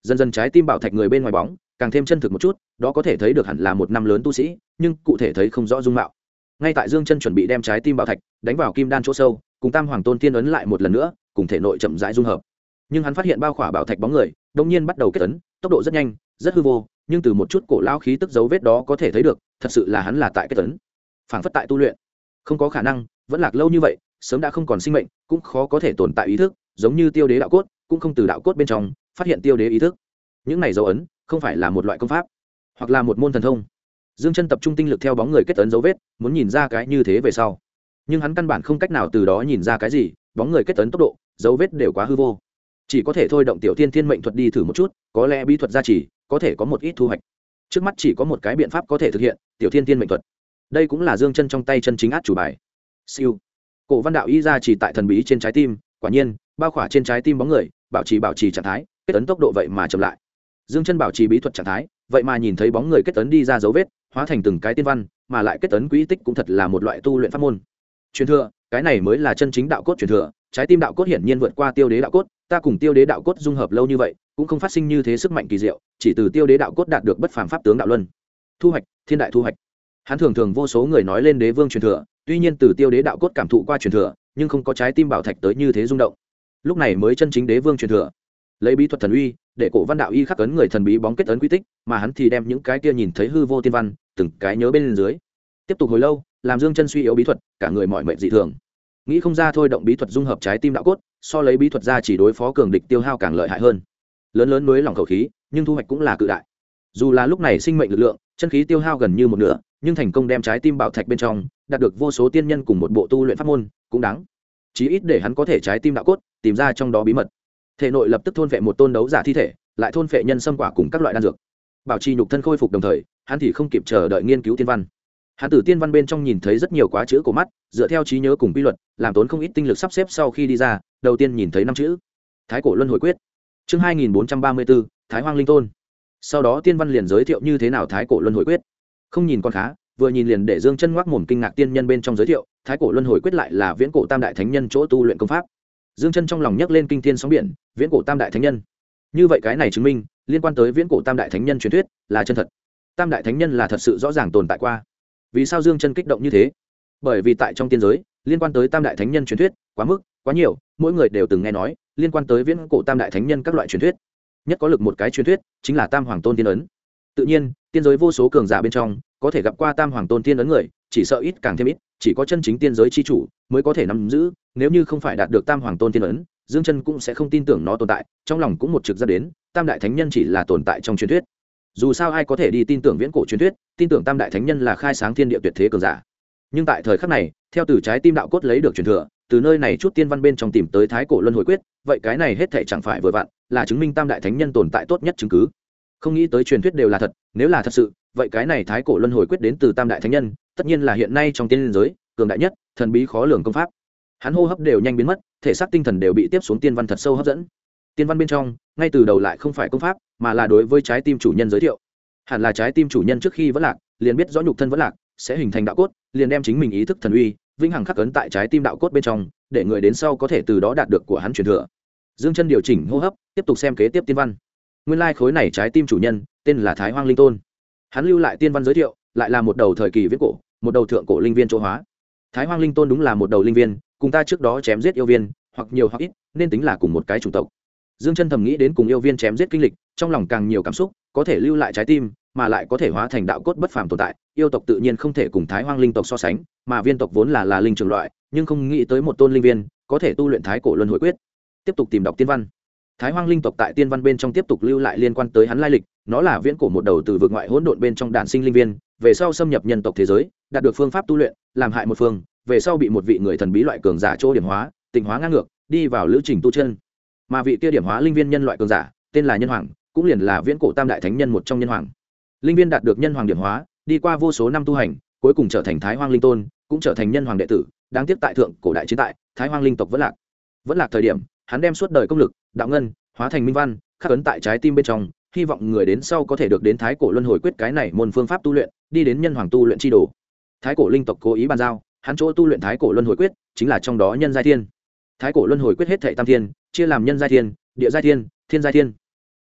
Dần dần trái tim bảo thạch người bên ngoài bóng càng thêm chân thực một chút, đó có thể thấy được hẳn là một năm lớn tu sĩ, nhưng cụ thể thấy không rõ dung mạo. Ngay tại Dương Chân chuẩn bị đem trái tim bảo thạch đánh vào kim đan chỗ sâu, cùng Tam Hoàng Tôn Tiên ấn lại một lần nữa, cùng thể nội chậm rãi dung hợp. Nhưng hắn phát hiện bao khỏa bảo thạch bóng người, đột nhiên bắt đầu kết ấn, tốc độ rất nhanh, rất hư vô, nhưng từ một chút cổ lão khí tức dấu vết đó có thể thấy được, thật sự là hắn là tại kết ấn, phảng phất tại tu luyện. Không có khả năng, vẫn lạc lâu như vậy, sớm đã không còn sinh mệnh, cũng khó có thể tồn tại ý thức, giống như Tiêu Đế đạo cốt, cũng không từ đạo cốt bên trong phát hiện Tiêu Đế ý thức. Những này dấu ấn, không phải là một loại công pháp, hoặc là một môn thần thông. Dương Chân tập trung tinh lực theo bóng người kết ấn dấu vết, muốn nhìn ra cái như thế về sau, nhưng hắn căn bản không cách nào từ đó nhìn ra cái gì, bóng người kết ấn tốc độ, dấu vết đều quá hư vô, chỉ có thể thôi động tiểu thiên thiên mệnh thuật đi thử một chút, có lẽ bí thuật gia trì có thể có một ít thu hoạch. Trước mắt chỉ có một cái biện pháp có thể thực hiện, tiểu thiên thiên mệnh thuật. Đây cũng là Dương Chân trong tay chân chính át chủ bài. Siêu. Cổ văn đạo y gia trì tại thần bí trên trái tim, quả nhiên, bao khỏa trên trái tim bóng người, bảo trì trạng thái, kết ấn tốc độ vậy mà chậm lại. Dương Chân bảo trì bí thuật trạng thái, vậy mà nhìn thấy bóng người kết ấn đi ra dấu vết, hóa thành từng cái tiên văn, mà lại kết ấn quỹ tích cũng thật là một loại tu luyện pháp môn. Truyền thừa, cái này mới là chân chính đạo cốt truyền thừa, trái tim đạo cốt hiển nhiên vượt qua Tiêu Đế đạo cốt, ta cùng Tiêu Đế đạo cốt dung hợp lâu như vậy, cũng không phát sinh như thế sức mạnh kỳ diệu, chỉ từ Tiêu Đế đạo cốt đạt được bất phàm pháp tướng đạo luân. Thu hoạch, thiên đại thu hoạch. Hắn thường vô số người nói lên đế vương truyền thừa, tuy nhiên từ Tiêu Đế đạo cốt cảm thụ qua truyền thừa, nhưng không có trái tim bảo thạch tới như thế rung động. Lúc này mới chân chính đế vương truyền thừa. Lấy bí thuật thần uy, để cổ văn đạo y khắc ấn người thần bí bóng kết ấn quy tích, mà hắn thì đem những cái kia nhìn thấy hư vô tiên văn, từng cái nhớ bên dưới. Tiếp tục hồi lâu, làm Dương Chân suy yếu bí thuật, cả người mỏi mệt dị thường. Nghĩ không ra thôi động bí thuật dung hợp trái tim đạo cốt, so lấy bí thuật ra chỉ đối phó cường địch tiêu hao càng lợi hại hơn. Lớn núi lỏng khẩu khí, nhưng thu hoạch cũng là cự đại. Dù là lúc này sinh mệnh lực lượng, chân khí tiêu hao gần như một nửa, nhưng thành công đem trái tim bảo thạch bên trong đạt được vô số tiên nhân cùng một bộ tu luyện pháp môn, cũng đáng. Chí ít để hắn có thể trái tim đạo cốt, tìm ra trong đó bí mật. Thể nội lập tức thôn phệ một tôn đấu giả thi thể, lại thôn phệ nhân sâm quả cùng các loại đan dược, bảo trì nhục thân khôi phục đồng thời, hắn thì không kịp chờ đợi nghiên cứu tiên văn. Hắn từ tiên văn bên trong nhìn thấy rất nhiều quá chữ của mắt, dựa theo trí nhớ cùng quy luật, làm tốn không ít tinh lực sắp xếp. Sau khi đi ra, đầu tiên nhìn thấy năm chữ: Thái cổ luân hồi quyết. Chương 2434, Thái Hoang Linh Tôn. Sau đó tiên văn liền giới thiệu như thế nào Thái cổ luân hồi quyết. Không nhìn con khá, vừa nhìn liền để Dương Chân ngoác mồm kinh ngạc. Tiên nhân bên trong giới thiệu, Thái cổ luân hồi quyết lại là viễn cổ tam đại thánh nhân chỗ tu luyện công pháp. Dương Chân trong lòng nhấc lên kinh thiên sóng biển, viễn cổ tam đại thánh nhân. Như vậy cái này chứng minh, liên quan tới viễn cổ tam đại thánh nhân truyền thuyết là chân thật. Tam đại thánh nhân là thật sự rõ ràng tồn tại qua. Vì sao Dương Chân kích động như thế? Bởi vì tại trong tiên giới, liên quan tới tam đại thánh nhân truyền thuyết quá mức, quá nhiều, mỗi người đều từng nghe nói liên quan tới viễn cổ tam đại thánh nhân các loại truyền thuyết. Nhất có lực một cái truyền thuyết chính là Tam Hoàng Tôn Tiên ấn. Tự nhiên, tiên giới vô số cường giả bên trong, có thể gặp qua Tam Hoàng Tôn Tiên ấn người, chỉ sợ ít càng thêm ít, chỉ có chân chính tiên giới chi chủ mới có thể nắm giữ, nếu như không phải đạt được Tam Hoàng Tôn Tiên ấn, Dương Chân cũng sẽ không tin tưởng nó tồn tại, trong lòng cũng một trực ra đến, tam đại thánh nhân chỉ là tồn tại trong truyền thuyết. Dù sao ai có thể đi tin tưởng viễn cổ truyền thuyết, tin tưởng tam đại thánh nhân là khai sáng thiên địa tuyệt thế cường giả. Nhưng tại thời khắc này, theo từ trái tim đạo cốt lấy được truyền thừa, từ nơi này chút tiên văn bên trong tìm tới Thái cổ luân hồi quyết, vậy cái này hết thảy chẳng phải vừa vặn là chứng minh tam đại thánh nhân tồn tại tốt nhất chứng cứ. Không nghĩ tới truyền thuyết đều là thật, nếu là thật sự, vậy cái này Thái cổ luân hồi quyết đến từ tam đại thánh nhân, tất nhiên là hiện nay trong tiên giới cường đại nhất, thần bí khó lường công pháp. Hắn hô hấp đều nhanh biến mất, thể xác tinh thần đều bị tiếp xuống tiên văn thật sâu hấp dẫn. Tiên văn bên trong, ngay từ đầu lại không phải công pháp, mà là đối với trái tim chủ nhân giới thiệu. Hẳn là trái tim chủ nhân trước khi vẫn lạc, liền biết rõ nhục thân vẫn lạc sẽ hình thành đạo cốt, liền đem chính mình ý thức thần uy vĩnh hằng khắc ấn tại trái tim đạo cốt bên trong, để người đến sau có thể từ đó đạt được của hắn truyền thừa. Dương Chân điều chỉnh hô hấp, tiếp tục xem kế tiếp tiên văn. Nguyên lai khối này trái tim chủ nhân tên là Thái Hoang Linh Tôn. Hắn lưu lại tiên văn giới thiệu, lại là một đầu thời kỳ viễn cổ, một đầu thượng cổ linh viên chỗ hóa. Thái Hoang Linh Tôn đúng là một đầu linh viên, cùng ta trước đó chém giết yêu viên, hoặc nhiều hoặc ít, nên tính là cùng một cái chủng tộc. Dương Chân thầm nghĩ đến cùng yêu viên chém giết kinh lịch, trong lòng càng nhiều cảm xúc, có thể lưu lại trái tim, mà lại có thể hóa thành đạo cốt bất phàm tồn tại, yêu tộc tự nhiên không thể cùng Thái Hoang linh tộc so sánh, mà viên tộc vốn là linh trường loại, nhưng không nghĩ tới một tôn linh viên có thể tu luyện Thái cổ luân hồi quyết. Tiếp tục tìm đọc tiên văn. Thái Hoang linh tộc tại tiên văn bên trong tiếp tục lưu lại liên quan tới hắn lai lịch, nó là viễn cổ một đầu từ vực ngoại hỗn độn bên trong đản sinh linh viên, về sau xâm nhập nhân tộc thế giới, đạt được phương pháp tu luyện, làm hại một phương, về sau bị một vị người thần bí loại cường giả chỗ điểm hóa, tịnh hóa ngang ngược, đi vào lữ trình tu chân. Mà vị kia điểm hóa linh viên nhân loại cường giả, tên là Nhân Hoàng, cũng liền là viễn cổ tam đại thánh nhân một trong Nhân Hoàng. Linh viên đạt được Nhân Hoàng điểm hóa, đi qua vô số năm tu hành, cuối cùng trở thành Thái Hoang Linh Tôn, cũng trở thành Nhân Hoàng đệ tử, đáng tiếc tại thượng cổ đại chiến tại, Thái Hoang linh tộc vẫn lạc. Vẫn lạc thời điểm, hắn đem suốt đời công lực, đạo ngân, hóa thành minh văn, khắc ấn tại trái tim bên trong, hy vọng người đến sau có thể được đến Thái cổ luân hồi quyết cái này môn phương pháp tu luyện, đi đến Nhân Hoàng tu luyện chi đồ. Thái cổ linh tộc cố ý bàn giao, hắn chỗ tu luyện Thái cổ luân hồi quyết, chính là trong đó Nhân Giai Thiên. Thái cổ luân hồi quyết hết thảy tam thiên, chia làm Nhân Giai Thiên, Địa Giai Thiên, Thiên Giai Thiên.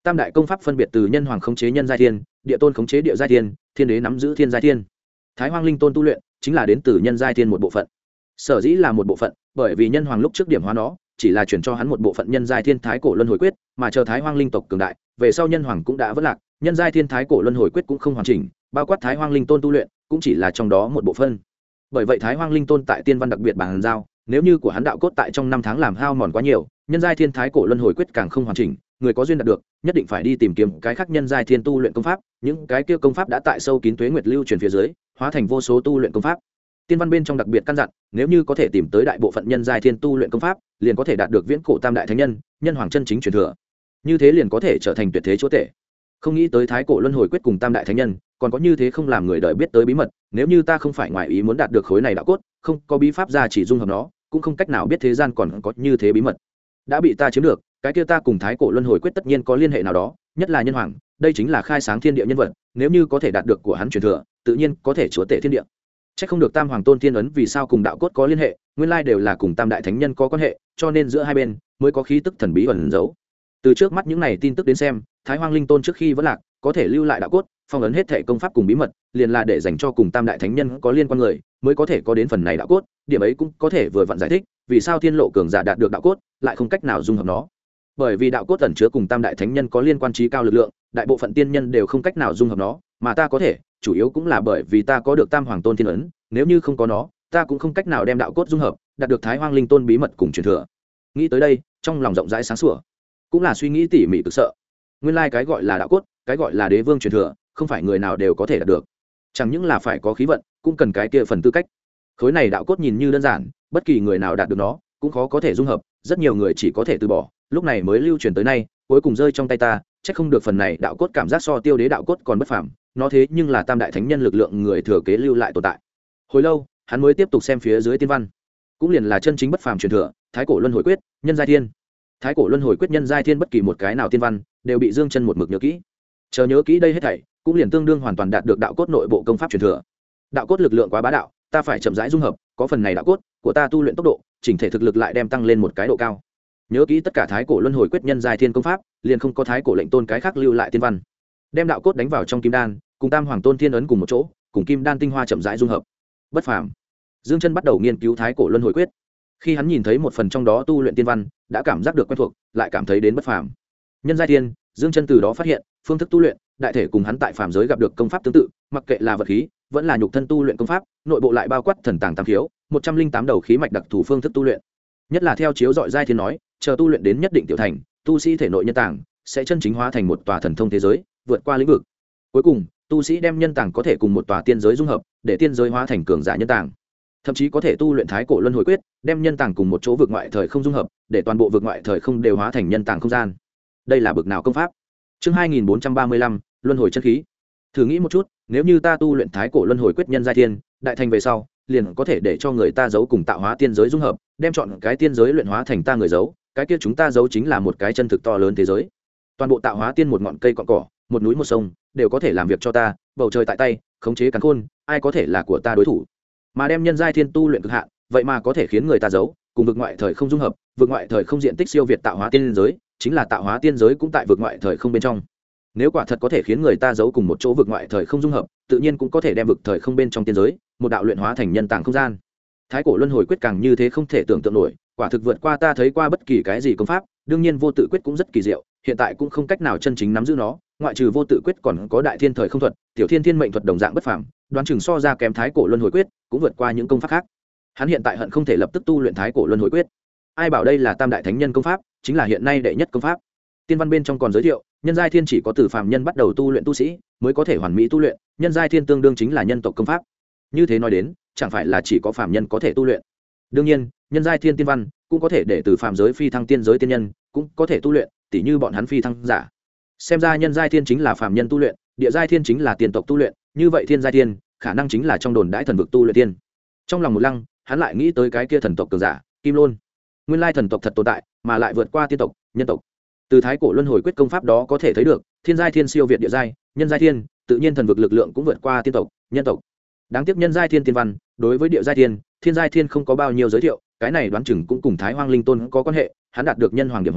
Tam đại công pháp phân biệt từ nhân hoàng khống chế nhân giai thiên, địa tôn khống chế địa giai thiên, thiên đế nắm giữ thiên giai thiên. Thái Hoang Linh Tôn tu luyện chính là đến từ nhân giai thiên một bộ phận. Sở dĩ là một bộ phận, bởi vì nhân hoàng lúc trước điểm hóa nó, chỉ là chuyển cho hắn một bộ phận nhân giai thiên thái cổ luân hồi quyết, mà chờ Thái Hoang Linh tộc cường đại, về sau nhân hoàng cũng đã vỡ lạc, nhân giai thiên thái cổ luân hồi quyết cũng không hoàn chỉnh, bao quát Thái Hoang Linh Tôn tu luyện, cũng chỉ là trong đó một bộ phận. Bởi vậy Thái Hoang Linh Tôn tại tiên văn đặc biệt bàn giao, nếu như của hắn đạo cốt tại trong 5 tháng làm hao mòn quá nhiều, nhân giai thiên thái cổ luân hồi quyết càng không hoàn chỉnh, người có duyên đạt được, nhất định phải đi tìm kiếm cái khác nhân giai thiên tu luyện công pháp, những cái kia công pháp đã tại sâu kín tuế nguyệt lưu truyền phía dưới, hóa thành vô số tu luyện công pháp. Tiên văn bên trong đặc biệt căn dặn, nếu như có thể tìm tới đại bộ phận nhân giai thiên tu luyện công pháp, liền có thể đạt được viễn cổ tam đại thánh nhân, nhân hoàng chân chính truyền thừa. Như thế liền có thể trở thành tuyệt thế chúa tể. Không nghĩ tới thái cổ luân hồi quyết cùng tam đại thánh nhân, còn có như thế không làm người đời biết tới bí mật, nếu như ta không phải ngoại ý muốn đạt được khối này đạo cốt, không có bí pháp ra chỉ dung hợp nó, cũng không cách nào biết thế gian còn có như thế bí mật. Đã bị ta chiếm được, cái kia ta cùng thái cổ luân hồi quyết tất nhiên có liên hệ nào đó, nhất là nhân hoàng, đây chính là khai sáng thiên địa nhân vật, nếu như có thể đạt được của hắn truyền thừa, tự nhiên có thể chúa tể thiên địa. Chắc không được Tam Hoàng Tôn Thiên ấn vì sao cùng đạo cốt có liên hệ, nguyên lai đều là cùng Tam đại thánh nhân có quan hệ, cho nên giữa hai bên mới có khí tức thần bí ẩn giấu. Từ trước mắt những này tin tức đến xem, Thái Hoang Linh Tôn trước khi vẫn lạc, có thể lưu lại đạo cốt, phong ấn hết thể công pháp cùng bí mật, liền là để dành cho cùng Tam đại thánh nhân có liên quan người, mới có thể có đến phần này đạo cốt, điểm ấy cũng có thể vừa vặn giải thích, vì sao Thiên Lộ cường giả đạt được đạo cốt, lại không cách nào dung hợp nó. Bởi vì đạo cốt ẩn chứa cùng Tam đại thánh nhân có liên quan trí cao lực lượng, đại bộ phận tiên nhân đều không cách nào dung hợp nó, mà ta có thể, chủ yếu cũng là bởi vì ta có được Tam Hoàng Tôn Thiên ấn, nếu như không có nó, ta cũng không cách nào đem đạo cốt dung hợp, đạt được Thái Hoang Linh Tôn bí mật cùng truyền thừa. Nghĩ tới đây, trong lòng rộng rãi sáng sủa, cũng là suy nghĩ tỉ mỉ cực sợ. Nguyên lai cái gọi là đạo cốt, cái gọi là đế vương truyền thừa, không phải người nào đều có thể đạt được. Chẳng những là phải có khí vận, cũng cần cái kia phần tư cách. Khối này đạo cốt nhìn như đơn giản, bất kỳ người nào đạt được nó, cũng khó có thể dung hợp, rất nhiều người chỉ có thể từ bỏ, lúc này mới lưu truyền tới nay, cuối cùng rơi trong tay ta, chắc không được phần này đạo cốt cảm giác so tiêu đế đạo cốt còn bất phàm, nó thế nhưng là tam đại thánh nhân lực lượng người thừa kế lưu lại tồn tại. Hồi lâu, hắn mới tiếp tục xem phía dưới tiên văn, cũng liền là chân chính bất phàm truyền thừa, thái cổ luân hồi quyết, nhân giai thiên. Thái cổ luân hồi quyết nhân giai thiên bất kỳ một cái nào tiên văn, đều bị Dương Chân một mực nhớ kỹ. Chờ nhớ kỹ đây hết thảy, cũng liền tương đương hoàn toàn đạt được đạo cốt nội bộ công pháp truyền thừa. Đạo cốt lực lượng quá bá đạo, ta phải chậm rãi dung hợp, có phần này đạo cốt của ta tu luyện tốc độ, chỉnh thể thực lực lại đem tăng lên một cái độ cao. Nhớ kỹ tất cả thái cổ luân hồi quyết nhân giai thiên công pháp, liền không có thái cổ lệnh tôn cái khác lưu lại tiên văn. Đem đạo cốt đánh vào trong kim đan, cùng Tam Hoàng Tôn Thiên ấn cùng một chỗ, cùng kim đan tinh hoa chậm rãi dung hợp. Bất phàm. Dương Chân bắt đầu nghiên cứu thái cổ luân hồi quyết. Khi hắn nhìn thấy một phần trong đó tu luyện tiên văn, đã cảm giác được quen thuộc, lại cảm thấy đến bất phàm. Nhân giai thiên, Dương Chân từ đó phát hiện, phương thức tu luyện, đại thể cùng hắn tại phàm giới gặp được công pháp tương tự, mặc kệ là vật khí, vẫn là nhục thân tu luyện công pháp, nội bộ lại bao quát thần tàng tam khiếu, 108 đầu khí mạch đặc thù phương thức tu luyện. Nhất là theo chiếu dọi giai thiên nói, chờ tu luyện đến nhất định tiểu thành, tu sĩ thể nội nhân tàng sẽ chân chính hóa thành một tòa thần thông thế giới, vượt qua lĩnh vực. Cuối cùng, tu sĩ đem nhân tàng có thể cùng một tòa tiên giới dung hợp, để tiên giới hóa thành cường giả nhân tàng. Thậm chí có thể tu luyện thái cổ luân hồi quyết, đem nhân tàng cùng một chỗ vực ngoại thời không dung hợp, để toàn bộ vực ngoại thời không đều hóa thành nhân tàng không gian. Đây là bực nào công pháp? Chương 2435, luân hồi chân khí. Thử nghĩ một chút, nếu như ta tu luyện thái cổ luân hồi quyết nhân giai thiên, đại thành về sau, liền có thể để cho người ta giấu cùng tạo hóa tiên giới dung hợp, đem chọn cái tiên giới luyện hóa thành ta người giấu, cái kia chúng ta giấu chính là một cái chân thực to lớn thế giới. Toàn bộ tạo hóa tiên một ngọn cây cọn cỏ, một núi một sông, đều có thể làm việc cho ta, bầu trời tại tay, khống chế càn khôn, ai có thể là của ta đối thủ. Mà đem nhân giai thiên tu luyện cực hạn, vậy mà có thể khiến người ta giấu, cùng vực ngoại thời không dung hợp, vực ngoại thời không diện tích siêu việt tạo hóa tiên giới, chính là tạo hóa tiên giới cũng tại vực ngoại thời không bên trong. Nếu quả thật có thể khiến người ta giấu cùng một chỗ vực ngoại thời không dung hợp, tự nhiên cũng có thể đem vực thời không bên trong tiên giới, một đạo luyện hóa thành nhân tàng không gian. Thái cổ luân hồi quyết càng như thế không thể tưởng tượng nổi, quả thực vượt qua ta thấy qua bất kỳ cái gì công pháp, đương nhiên vô tự quyết cũng rất kỳ diệu, hiện tại cũng không cách nào chân chính nắm giữ nó, ngoại trừ vô tự quyết còn có đại thiên thời không thuật, tiểu thiên thiên mệnh thuật đồng dạng bất phàm, đoán chừng so ra kém thái cổ luân hồi quyết, cũng vượt qua những công pháp khác. Hắn hiện tại hận không thể lập tức tu luyện thái cổ luân hồi quyết. Ai bảo đây là tam đại thánh nhân công pháp, chính là hiện nay đệ nhất công pháp. Tiên văn bên trong còn giới thiệu, nhân giai thiên chỉ có từ phàm nhân bắt đầu tu luyện tu sĩ mới có thể hoàn mỹ tu luyện, nhân giai thiên tương đương chính là nhân tộc công pháp. Như thế nói đến, chẳng phải là chỉ có phàm nhân có thể tu luyện. Đương nhiên, nhân giai thiên tiên văn cũng có thể để từ phàm giới phi thăng tiên giới tiên nhân cũng có thể tu luyện, tỉ như bọn hắn phi thăng giả. Xem ra nhân giai thiên chính là phàm nhân tu luyện, địa giai thiên chính là tiên tộc tu luyện, như vậy thiên giai thiên khả năng chính là trong đồn đãi thần vực tu luyện tiên. Trong lòng một lăng, hắn lại nghĩ tới cái kia thần tộc cường giả Kim Lôn. Nguyên lai thần tộc thật tồn tại, mà lại vượt qua tiên tộc, nhân tộc. Từ thái cổ luân hồi quyết công pháp đó có thể thấy được, thiên giai thiên siêu việt địa giai, nhân giai thiên, tự nhiên thần vực lực lượng cũng vượt qua tiên tộc, nhân tộc. Đáng tiếc nhân giai thiên tiên văn, đối với địa giai thiên, thiên giai thiên không có bao nhiêu giới thiệu, cái này đoán chừng cũng cùng Thái Hoang Linh Tôn có quan hệ, hắn đạt được nhân hoàng điểm hóa,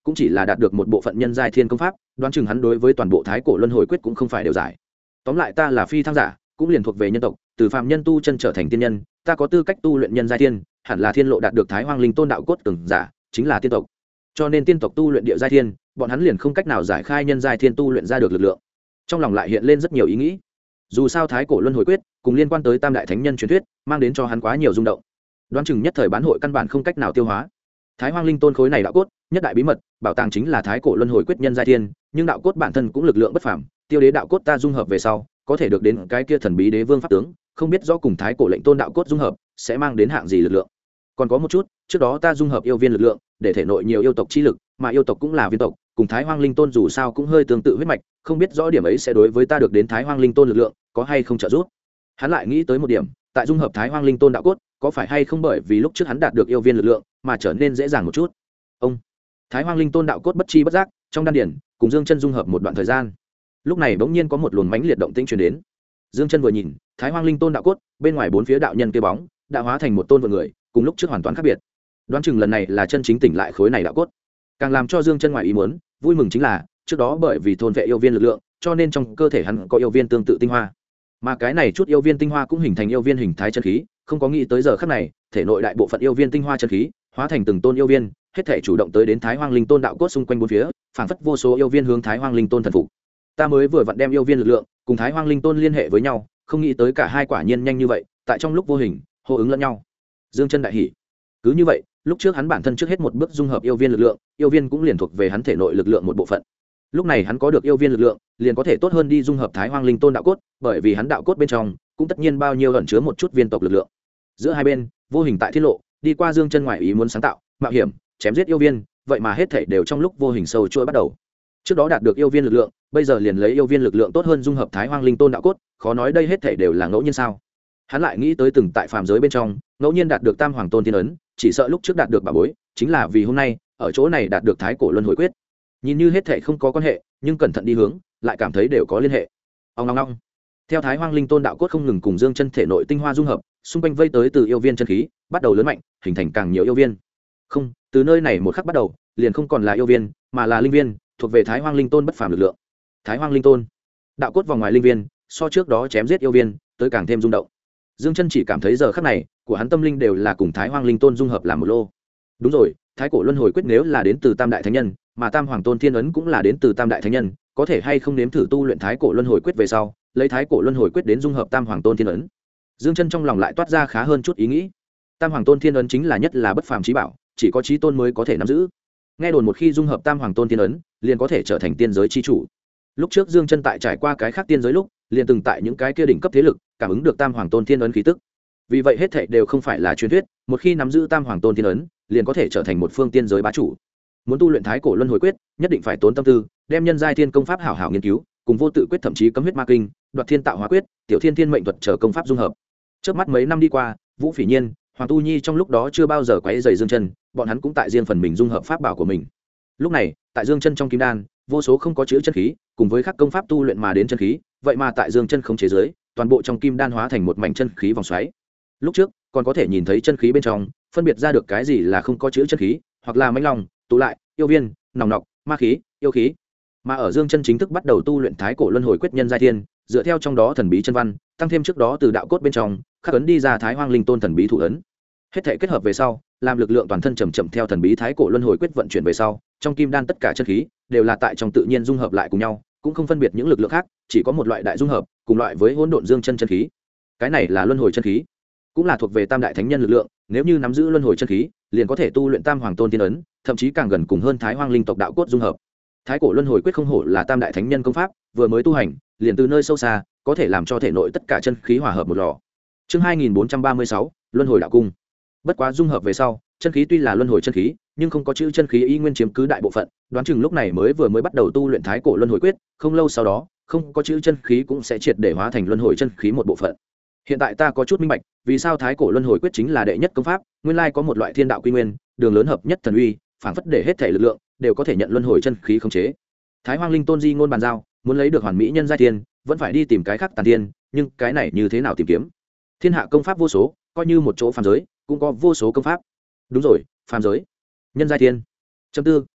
cũng chỉ là đạt được một bộ phận nhân giai thiên công pháp, đoán chừng hắn đối với toàn bộ thái cổ luân hồi quyết cũng không phải đều giải. Tóm lại ta là phi thăng giả, cũng liền thuộc về nhân tộc, từ phàm nhân tu chân trở thành tiên nhân, ta có tư cách tu luyện nhân giai thiên, hẳn là thiên lộ đạt được thái hoang linh tôn đạo cốt cường giả, chính là tiên tộc. Cho nên tiên tộc tu luyện địa giai thiên, bọn hắn liền không cách nào giải khai nhân giai thiên tu luyện ra được lực lượng. Trong lòng lại hiện lên rất nhiều ý nghĩ. Dù sao thái cổ luân hồi quyết cùng liên quan tới tam đại thánh nhân truyền thuyết, mang đến cho hắn quá nhiều rung động. Đoán chừng nhất thời bán hội căn bản không cách nào tiêu hóa. Thái hoang linh tôn khối này đạo cốt, nhất đại bí mật, bảo tàng chính là thái cổ luân hồi quyết nhân giai thiên, nhưng đạo cốt bản thân cũng lực lượng bất phàm, tiêu đế đạo cốt ta dung hợp về sau, có thể được đến cái kia thần bí đế vương pháp tướng, không biết rõ cùng thái cổ lệnh tôn đạo cốt dung hợp sẽ mang đến hạng gì lực lượng. Còn có một chút, trước đó ta dung hợp yêu viên lực lượng, để thể nội nhiều yêu tộc chi lực, mà yêu tộc cũng là viên tộc, cùng thái hoang linh tôn dù sao cũng hơi tương tự huyết mạch, không biết rõ điểm ấy sẽ đối với ta được đến thái hoang linh tôn lực lượng có hay không trợ giúp. Hắn lại nghĩ tới một điểm, tại dung hợp thái hoang linh tôn đạo cốt, có phải hay không bởi vì lúc trước hắn đạt được yêu viên lực lượng mà trở nên dễ dàng một chút. Ông thái hoang linh tôn đạo cốt bất chi bất giác trong đan điển cùng dương chân dung hợp một đoạn thời gian, lúc này bỗng nhiên có một luồng mãnh liệt động tĩnh truyền đến. Dương chân vừa nhìn, thái hoang linh tôn đạo cốt bên ngoài bốn phía đạo nhân kia bóng đã hóa thành một tôn vượn người, cùng lúc trước hoàn toàn khác biệt. Đoán chừng lần này là chân chính tỉnh lại khối này đạo cốt. Càng làm cho Dương chân ngoài ý muốn vui mừng chính là, trước đó bởi vì thôn vệ yêu viên lực lượng, cho nên trong cơ thể hắn có yêu viên tương tự tinh hoa, mà cái này chút yêu viên tinh hoa cũng hình thành yêu viên hình thái chân khí. Không có nghĩ tới giờ khắc này, thể nội đại bộ phận yêu viên tinh hoa chân khí hóa thành từng tôn yêu viên, hết thể chủ động tới đến thái hoang linh tôn đạo cốt xung quanh bốn phía, phảng phất vô số yêu viên hướng thái hoang linh tôn thần phục. Ta mới vừa vặn đem yêu viên lực lượng cùng thái hoang linh tôn liên hệ với nhau, không nghĩ tới cả hai quả nhiên nhanh như vậy, tại trong lúc vô hình hô ứng lẫn nhau. Dương chân đại hỉ. Cứ như vậy, lúc trước hắn bản thân trước hết một bước dung hợp yêu viên lực lượng, yêu viên cũng liền thuộc về hắn thể nội lực lượng một bộ phận. Lúc này hắn có được yêu viên lực lượng, liền có thể tốt hơn đi dung hợp thái hoang linh tôn đạo cốt, bởi vì hắn đạo cốt bên trong cũng tất nhiên bao nhiêu ẩn chứa một chút viên tộc lực lượng. Giữa hai bên vô hình tại thiết lộ, đi qua Dương chân ngoại ý muốn sáng tạo mạo hiểm chém giết yêu viên, vậy mà hết thảy đều trong lúc vô hình sâu chuỗi bắt đầu. Trước đó đạt được yêu viên lực lượng, bây giờ liền lấy yêu viên lực lượng tốt hơn dung hợp thái hoang linh tôn đạo cốt, khó nói đây hết thảy đều là ngẫu nhiên sao? Hắn lại nghĩ tới từng tại phàm giới bên trong ngẫu nhiên đạt được tam hoàng tôn tiên ấn, chỉ sợ lúc trước đạt được bà bối chính là vì hôm nay ở chỗ này đạt được thái cổ luân hồi quyết. Nhìn như hết thảy không có quan hệ, nhưng cẩn thận đi hướng lại cảm thấy đều có liên hệ. Ong ong ong. Theo thái hoang linh tôn đạo cốt không ngừng cùng Dương chân thể nội tinh hoa dung hợp, xung quanh vây tới từ yêu viên chân khí bắt đầu lớn mạnh, hình thành càng nhiều yêu viên. Không, từ nơi này một khắc bắt đầu, liền không còn là yêu viên, mà là linh viên, thuộc về thái hoang linh tôn bất phàm lực lượng. Thái hoang linh tôn đạo cốt vòng ngoài linh viên, so trước đó chém giết yêu viên tới càng thêm rung động. Dương chân chỉ cảm thấy giờ khắc này của hắn tâm linh đều là cùng thái hoang linh tôn dung hợp làm một lô. Đúng rồi, thái cổ luân hồi quyết nếu là đến từ tam đại thánh nhân, mà tam hoàng tôn thiên ấn cũng là đến từ tam đại thánh nhân, có thể hay không nếm thử tu luyện thái cổ luân hồi quyết về sau, lấy thái cổ luân hồi quyết đến dung hợp tam hoàng tôn thiên ấn. Dương chân trong lòng lại toát ra khá hơn chút ý nghĩ. Tam hoàng tôn thiên ấn chính là nhất là bất phàm chí bảo, chỉ có chí tôn mới có thể nắm giữ. Nghe đồn một khi dung hợp tam hoàng tôn thiên ấn, liền có thể trở thành tiên giới chi chủ. Lúc trước Dương chân tại trải qua cái khác tiên giới lúc, liền từng tại những cái kia đỉnh cấp thế lực cảm ứng được tam hoàng tôn thiên ấn khí tức. Vì vậy hết thảy đều không phải là truyền thuyết, một khi nắm giữ tam hoàng tôn thiên ấn, liền có thể trở thành một phương tiên giới bá chủ. Muốn tu luyện thái cổ luân hồi quyết, nhất định phải tốn tâm tư, đem nhân giai thiên công pháp hảo hảo nghiên cứu, cùng vô tự quyết thậm chí cấm huyết ma kinh, đoạt thiên tạo hóa quyết, tiểu thiên thiên mệnh thuật chờ công pháp dung hợp. Trước mắt mấy năm đi qua, Vũ Phỉ Nhiên, Hoàng Tu Nhi trong lúc đó chưa bao giờ quấy rầy Dương chân, bọn hắn cũng tại riêng phần mình dung hợp pháp bảo của mình. Lúc này, tại Dương chân trong kim đan, vô số không có chữ chân khí, cùng với các công pháp tu luyện mà đến chân khí, vậy mà tại Dương chân không chế giới, toàn bộ trong kim đan hóa thành một mảnh chân khí vòng xoáy. Lúc trước, còn có thể nhìn thấy chân khí bên trong, phân biệt ra được cái gì là không có chữ chân khí, hoặc là mãnh long, tụ lại, yêu viên, nòng nọc, ma khí, yêu khí. Mà ở Dương chân chính thức bắt đầu tu luyện thái cổ luân hồi quyết nhân giai thiên, dựa theo trong đó thần bí chân văn, tăng thêm trước đó từ đạo cốt bên trong khắc ấn đi ra thái hoang linh tôn thần bí thủ ấn, hết thể kết hợp về sau, làm lực lượng toàn thân chậm chậm theo thần bí thái cổ luân hồi quyết vận chuyển về sau, trong kim đan tất cả chân khí đều là tại trong tự nhiên dung hợp lại cùng nhau, cũng không phân biệt những lực lượng khác, chỉ có một loại đại dung hợp, cùng loại với hỗn độn dương chân chân khí. Cái này là luân hồi chân khí, cũng là thuộc về tam đại thánh nhân lực lượng, nếu như nắm giữ luân hồi chân khí, liền có thể tu luyện tam hoàng tôn tiên ấn, thậm chí càng gần cùng hơn thái hoang linh tộc đạo cốt dung hợp. Thái cổ luân hồi quyết không hổ là tam đại thánh nhân công pháp, vừa mới tu hành, liền từ nơi sâu xa, có thể làm cho thể nội tất cả chân khí hòa hợp một lò. Chương 2436, Luân hồi đạo cung. Bất quá dung hợp về sau, chân khí tuy là luân hồi chân khí, nhưng không có chữ chân khí y nguyên chiếm cứ đại bộ phận, đoán chừng lúc này mới bắt đầu tu luyện thái cổ luân hồi quyết, không lâu sau đó, không có chữ chân khí cũng sẽ triệt để hóa thành luân hồi chân khí một bộ phận. Hiện tại ta có chút minh bạch, vì sao thái cổ luân hồi quyết chính là đệ nhất công pháp, nguyên lai có một loại thiên đạo quy nguyên, đường lớn hợp nhất thần uy, phảng phất để hết thể lực lượng đều có thể nhận luân hồi chân khí khống chế. Thái Hoang Linh Tôn di ngôn bàn giao, muốn lấy được hoàn mỹ nhân giai thiên, vẫn phải đi tìm cái khác tàn thiên, nhưng cái này như thế nào tìm kiếm? Thiên hạ công pháp vô số, coi như một chỗ phàm giới, cũng có vô số công pháp. Đúng rồi, phàm giới, nhân giai thiên. Chấm tư,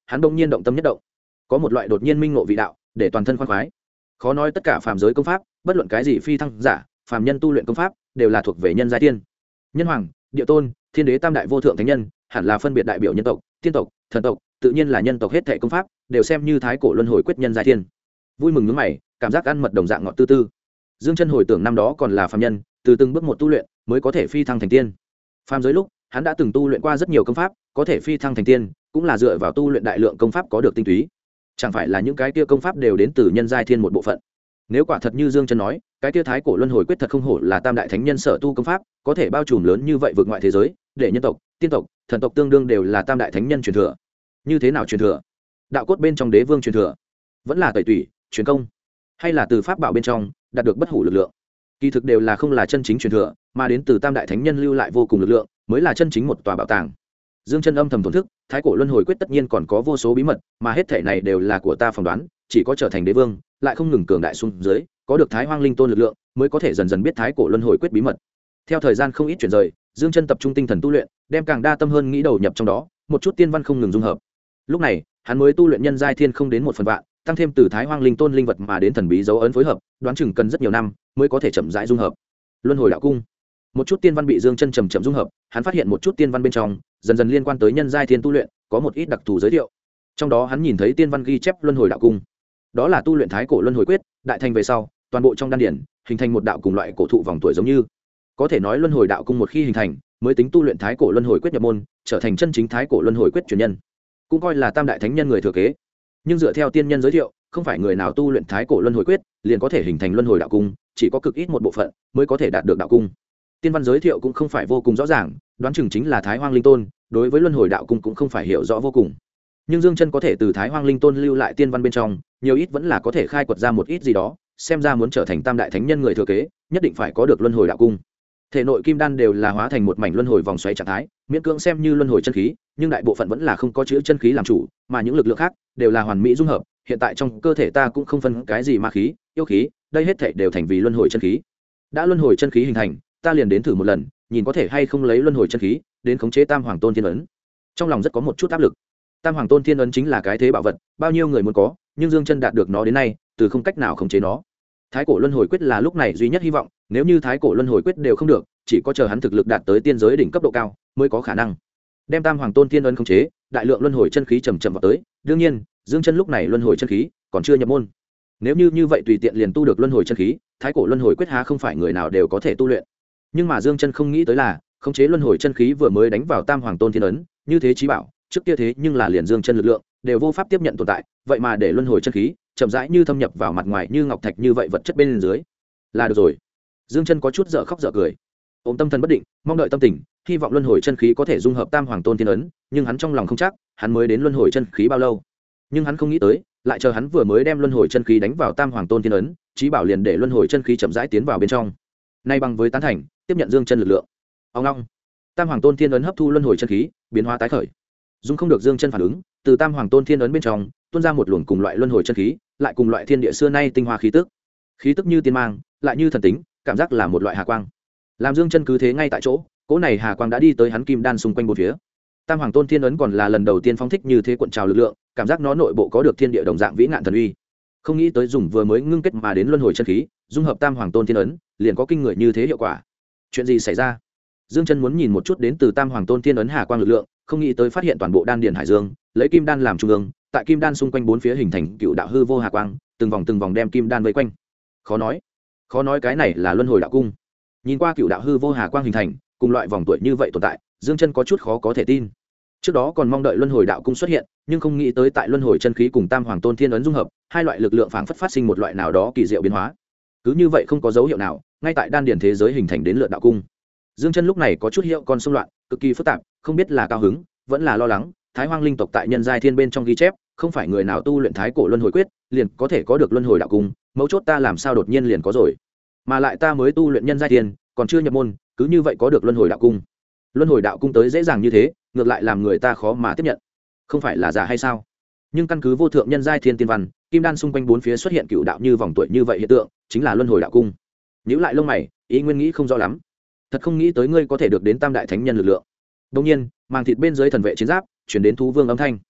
hắn đông nhiên động tâm nhất động, có một loại đột nhiên minh ngộ vị đạo, để toàn thân khoan khoái. Khó nói tất cả phàm giới công pháp, bất luận cái gì phi thăng giả, phàm nhân tu luyện công pháp đều là thuộc về nhân giai tiên. Nhân hoàng, địa tôn, thiên đế tam đại vô thượng thánh nhân, hẳn là phân biệt đại biểu nhân tộc, tiên tộc, thần tộc, tự nhiên là nhân tộc hết thảy công pháp đều xem như thái cổ luân hồi quyết nhân giai tiên. Vui mừng nhướng mày, cảm giác ăn mật đồng dạng ngọt tư tư. Dương Chân hồi tưởng năm đó còn là phàm nhân, từ từng bước một tu luyện mới có thể phi thăng thành tiên. Phàm giới lúc, hắn đã từng tu luyện qua rất nhiều công pháp, có thể phi thăng thành tiên, cũng là dựa vào tu luyện đại lượng công pháp có được tinh túy. Chẳng phải là những cái kia công pháp đều đến từ nhân giai thiên một bộ phận. Nếu quả thật như Dương Chân nói, cái kia thái cổ luân hồi quyết thật không hổ là tam đại thánh nhân sở tu công pháp, có thể bao trùm lớn như vậy vượt ngoại thế giới, để nhân tộc, tiên tộc, thần tộc tương đương đều là tam đại thánh nhân truyền thừa. Như thế nào truyền thừa? Đạo cốt bên trong đế vương truyền thừa, vẫn là tẩy tủy, truyền công, hay là từ pháp bảo bên trong đạt được bất hủ lực lượng? Kỳ thực đều là không là chân chính truyền thừa, mà đến từ tam đại thánh nhân lưu lại vô cùng lực lượng, mới là chân chính một tòa bảo tàng. Dương Chân âm thầm thổn thức, thái cổ luân hồi quyết tất nhiên còn có vô số bí mật, mà hết thảy này đều là của ta phỏng đoán, chỉ có trở thành đế vương, lại không ngừng cường đại xuống dưới, có được thái hoang linh tôn lực lượng, mới có thể dần dần biết thái cổ luân hồi quyết bí mật. Theo thời gian không ít chuyển rời, Dương Chân tập trung tinh thần tu luyện, đem càng đa tâm hơn nghĩ đầu nhập trong đó, một chút tiên văn không ngừng dung hợp. Lúc này, hắn mới tu luyện nhân giai thiên không đến 1/1000, tăng thêm từ thái hoang linh tôn linh vật mà đến thần bí dấu ấn phối hợp, đoán chừng cần rất nhiều năm mới có thể chậm rãi dung hợp. Luân hồi đạo cung, một chút tiên văn bị Dương Chân chậm chậm dung hợp, hắn phát hiện một chút tiên văn bên trong dần dần liên quan tới nhân giai thiên tu luyện, có một ít đặc thù giới thiệu. Trong đó hắn nhìn thấy tiên văn ghi chép luân hồi đạo cung, đó là tu luyện thái cổ luân hồi quyết, đại thành về sau, toàn bộ trong đan điển hình thành một đạo cùng loại cổ thụ vòng tuổi giống như. Có thể nói luân hồi đạo cung một khi hình thành, mới tính tu luyện thái cổ luân hồi quyết nhập môn, trở thành chân chính thái cổ luân hồi quyết truyền nhân, cũng coi là tam đại thánh nhân người thừa kế. Nhưng dựa theo tiên nhân giới thiệu, không phải người nào tu luyện thái cổ luân hồi quyết liền có thể hình thành luân hồi đạo cung, chỉ có cực ít một bộ phận mới có thể đạt được đạo cung. Tiên văn giới thiệu cũng không phải vô cùng rõ ràng, đoán chừng chính là thái hoang linh tôn, đối với luân hồi đạo cung cũng không phải hiểu rõ vô cùng. Nhưng Dương Chân có thể từ thái hoang linh tôn lưu lại tiên văn bên trong, nhiều ít vẫn là có thể khai quật ra một ít gì đó, xem ra muốn trở thành tam đại thánh nhân người thừa kế, nhất định phải có được luân hồi đạo cung. Thể nội kim đan đều là hóa thành một mảnh luân hồi vòng xoáy trạng thái, miễn cưỡng xem như luân hồi chân khí, nhưng đại bộ phận vẫn là không có chữ chân khí làm chủ, mà những lực lượng khác đều là hoàn mỹ dung hợp. Hiện tại trong cơ thể ta cũng không phân cái gì ma khí, yêu khí, đây hết thảy đều thành vì luân hồi chân khí. Đã luân hồi chân khí hình thành, ta liền đến thử một lần, nhìn có thể hay không lấy luân hồi chân khí đến khống chế Tam Hoàng Tôn Thiên ấn. Trong lòng rất có một chút áp lực. Tam Hoàng Tôn Thiên ấn chính là cái thế bảo vật, bao nhiêu người muốn có, nhưng Dương Chân đạt được nó đến nay, từ không cách nào khống chế nó. Thái cổ luân hồi quyết là lúc này duy nhất hy vọng, nếu như thái cổ luân hồi quyết đều không được, chỉ có chờ hắn thực lực đạt tới tiên giới đỉnh cấp độ cao, mới có khả năng đem Tam Hoàng Tôn Thiên ấn khống chế, đại lượng luân hồi chân khí chậm chậm vào tới. Đương nhiên, Dương Chân lúc này luân hồi chân khí còn chưa nhập môn. Nếu như vậy tùy tiện liền tu được luân hồi chân khí, thái cổ luân hồi quyết há không phải người nào đều có thể tu luyện. Nhưng mà Dương Chân không nghĩ tới là, khống chế luân hồi chân khí vừa mới đánh vào Tam Hoàng Tôn Thiên ấn, như thế chí bảo, trước kia thế nhưng là liền Dương Chân lực lượng đều vô pháp tiếp nhận tồn tại, vậy mà để luân hồi chân khí chậm rãi như thâm nhập vào mặt ngoài như ngọc thạch như vậy vật chất bên dưới. Là được rồi. Dương Chân có chút dở khóc dở cười. Ôm tâm thần bất định, mong đợi tâm tình, hy vọng luân hồi chân khí có thể dung hợp Tam Hoàng Tôn Thiên ấn, nhưng hắn trong lòng không chắc, hắn mới đến luân hồi chân khí bao lâu. Nhưng hắn không nghĩ tới, lại chờ hắn vừa mới đem luân hồi chân khí đánh vào Tam Hoàng Tôn Thiên ấn, chí bảo liền để luân hồi chân khí chậm rãi tiến vào bên trong. Nay bằng với tán thành, tiếp nhận Dương Chân lực lượng. Ông long, Tam Hoàng Tôn Thiên ấn hấp thu luân hồi chân khí, biến hóa tái khởi. Dung không được Dương Chân phản ứng, từ Tam Hoàng Tôn Thiên ấn bên trong tuôn ra một luồng cùng loại luân hồi chân khí, lại cùng loại thiên địa xưa nay tinh hoa khí tức. Khí tức như tiên mang, lại như thần tính, cảm giác là một loại hà quang. Làm Dương Chân cứ thế ngay tại chỗ, cỗ này hà quang đã đi tới hắn kim đan xung quanh bốn phía. Tam Hoàng Tôn Thiên ấn còn là lần đầu tiên phóng thích như thế cuộn trào lực lượng, cảm giác nó nội bộ có được thiên địa đồng dạng vĩ nạn thần uy. Không nghĩ tới dùng vừa mới ngưng kết mà đến luân hồi chân khí, dung hợp Tam Hoàng Tôn Thiên ấn, liền có kinh người như thế hiệu quả. Chuyện gì xảy ra? Dương Chân muốn nhìn một chút đến từ Tam Hoàng Tôn Thiên ấn hà quang lực lượng, không nghĩ tới phát hiện toàn bộ đan điền hải dương, lấy kim đan làm trung ương, tại kim đan xung quanh bốn phía hình thành cựu đạo hư vô hà quang, từng vòng đem kim đan vây quanh. Khó nói cái này là luân hồi đạo cung. Nhìn qua cựu đạo hư vô hà quang hình thành, cùng loại vòng tuổi như vậy tồn tại, Dương Chân có chút khó có thể tin. Trước đó còn mong đợi luân hồi đạo cung xuất hiện, nhưng không nghĩ tới tại luân hồi chân khí cùng Tam Hoàng Tôn Thiên ấn dung hợp, hai loại lực lượng phảng phất phát sinh một loại nào đó kỳ diệu biến hóa. Cứ như vậy không có dấu hiệu nào, ngay tại đan điền thế giới hình thành đến lượt đạo cung. Dương Chân lúc này có chút hiệu con xung loạn, cực kỳ phức tạp, không biết là cao hứng, vẫn là lo lắng. Thái Hoang linh tộc tại nhân giai thiên bên trong ghi chép, không phải người nào tu luyện thái cổ luân hồi quyết, liền có thể có được luân hồi đạo cung, mấu chốt ta làm sao đột nhiên liền có rồi? Mà lại ta mới tu luyện nhân giai thiên, còn chưa nhập môn, cứ như vậy có được luân hồi đạo cung. Luân hồi đạo cung tới dễ dàng như thế, ngược lại làm người ta khó mà tiếp nhận. Không phải là giả hay sao? Nhưng căn cứ vô thượng nhân giai thiên tiên văn, kim đan xung quanh bốn phía xuất hiện cựu đạo như vòng tuổi như vậy hiện tượng, chính là luân hồi đạo cung. Nhíu lại lông mày, ý nguyên nghĩ không rõ lắm. Thật không nghĩ tới ngươi có thể được đến tam đại thánh nhân lực lượng. Đương nhiên, màng thịt bên dưới thần vệ chiến giáp chuyển đến thú vương âm thanh.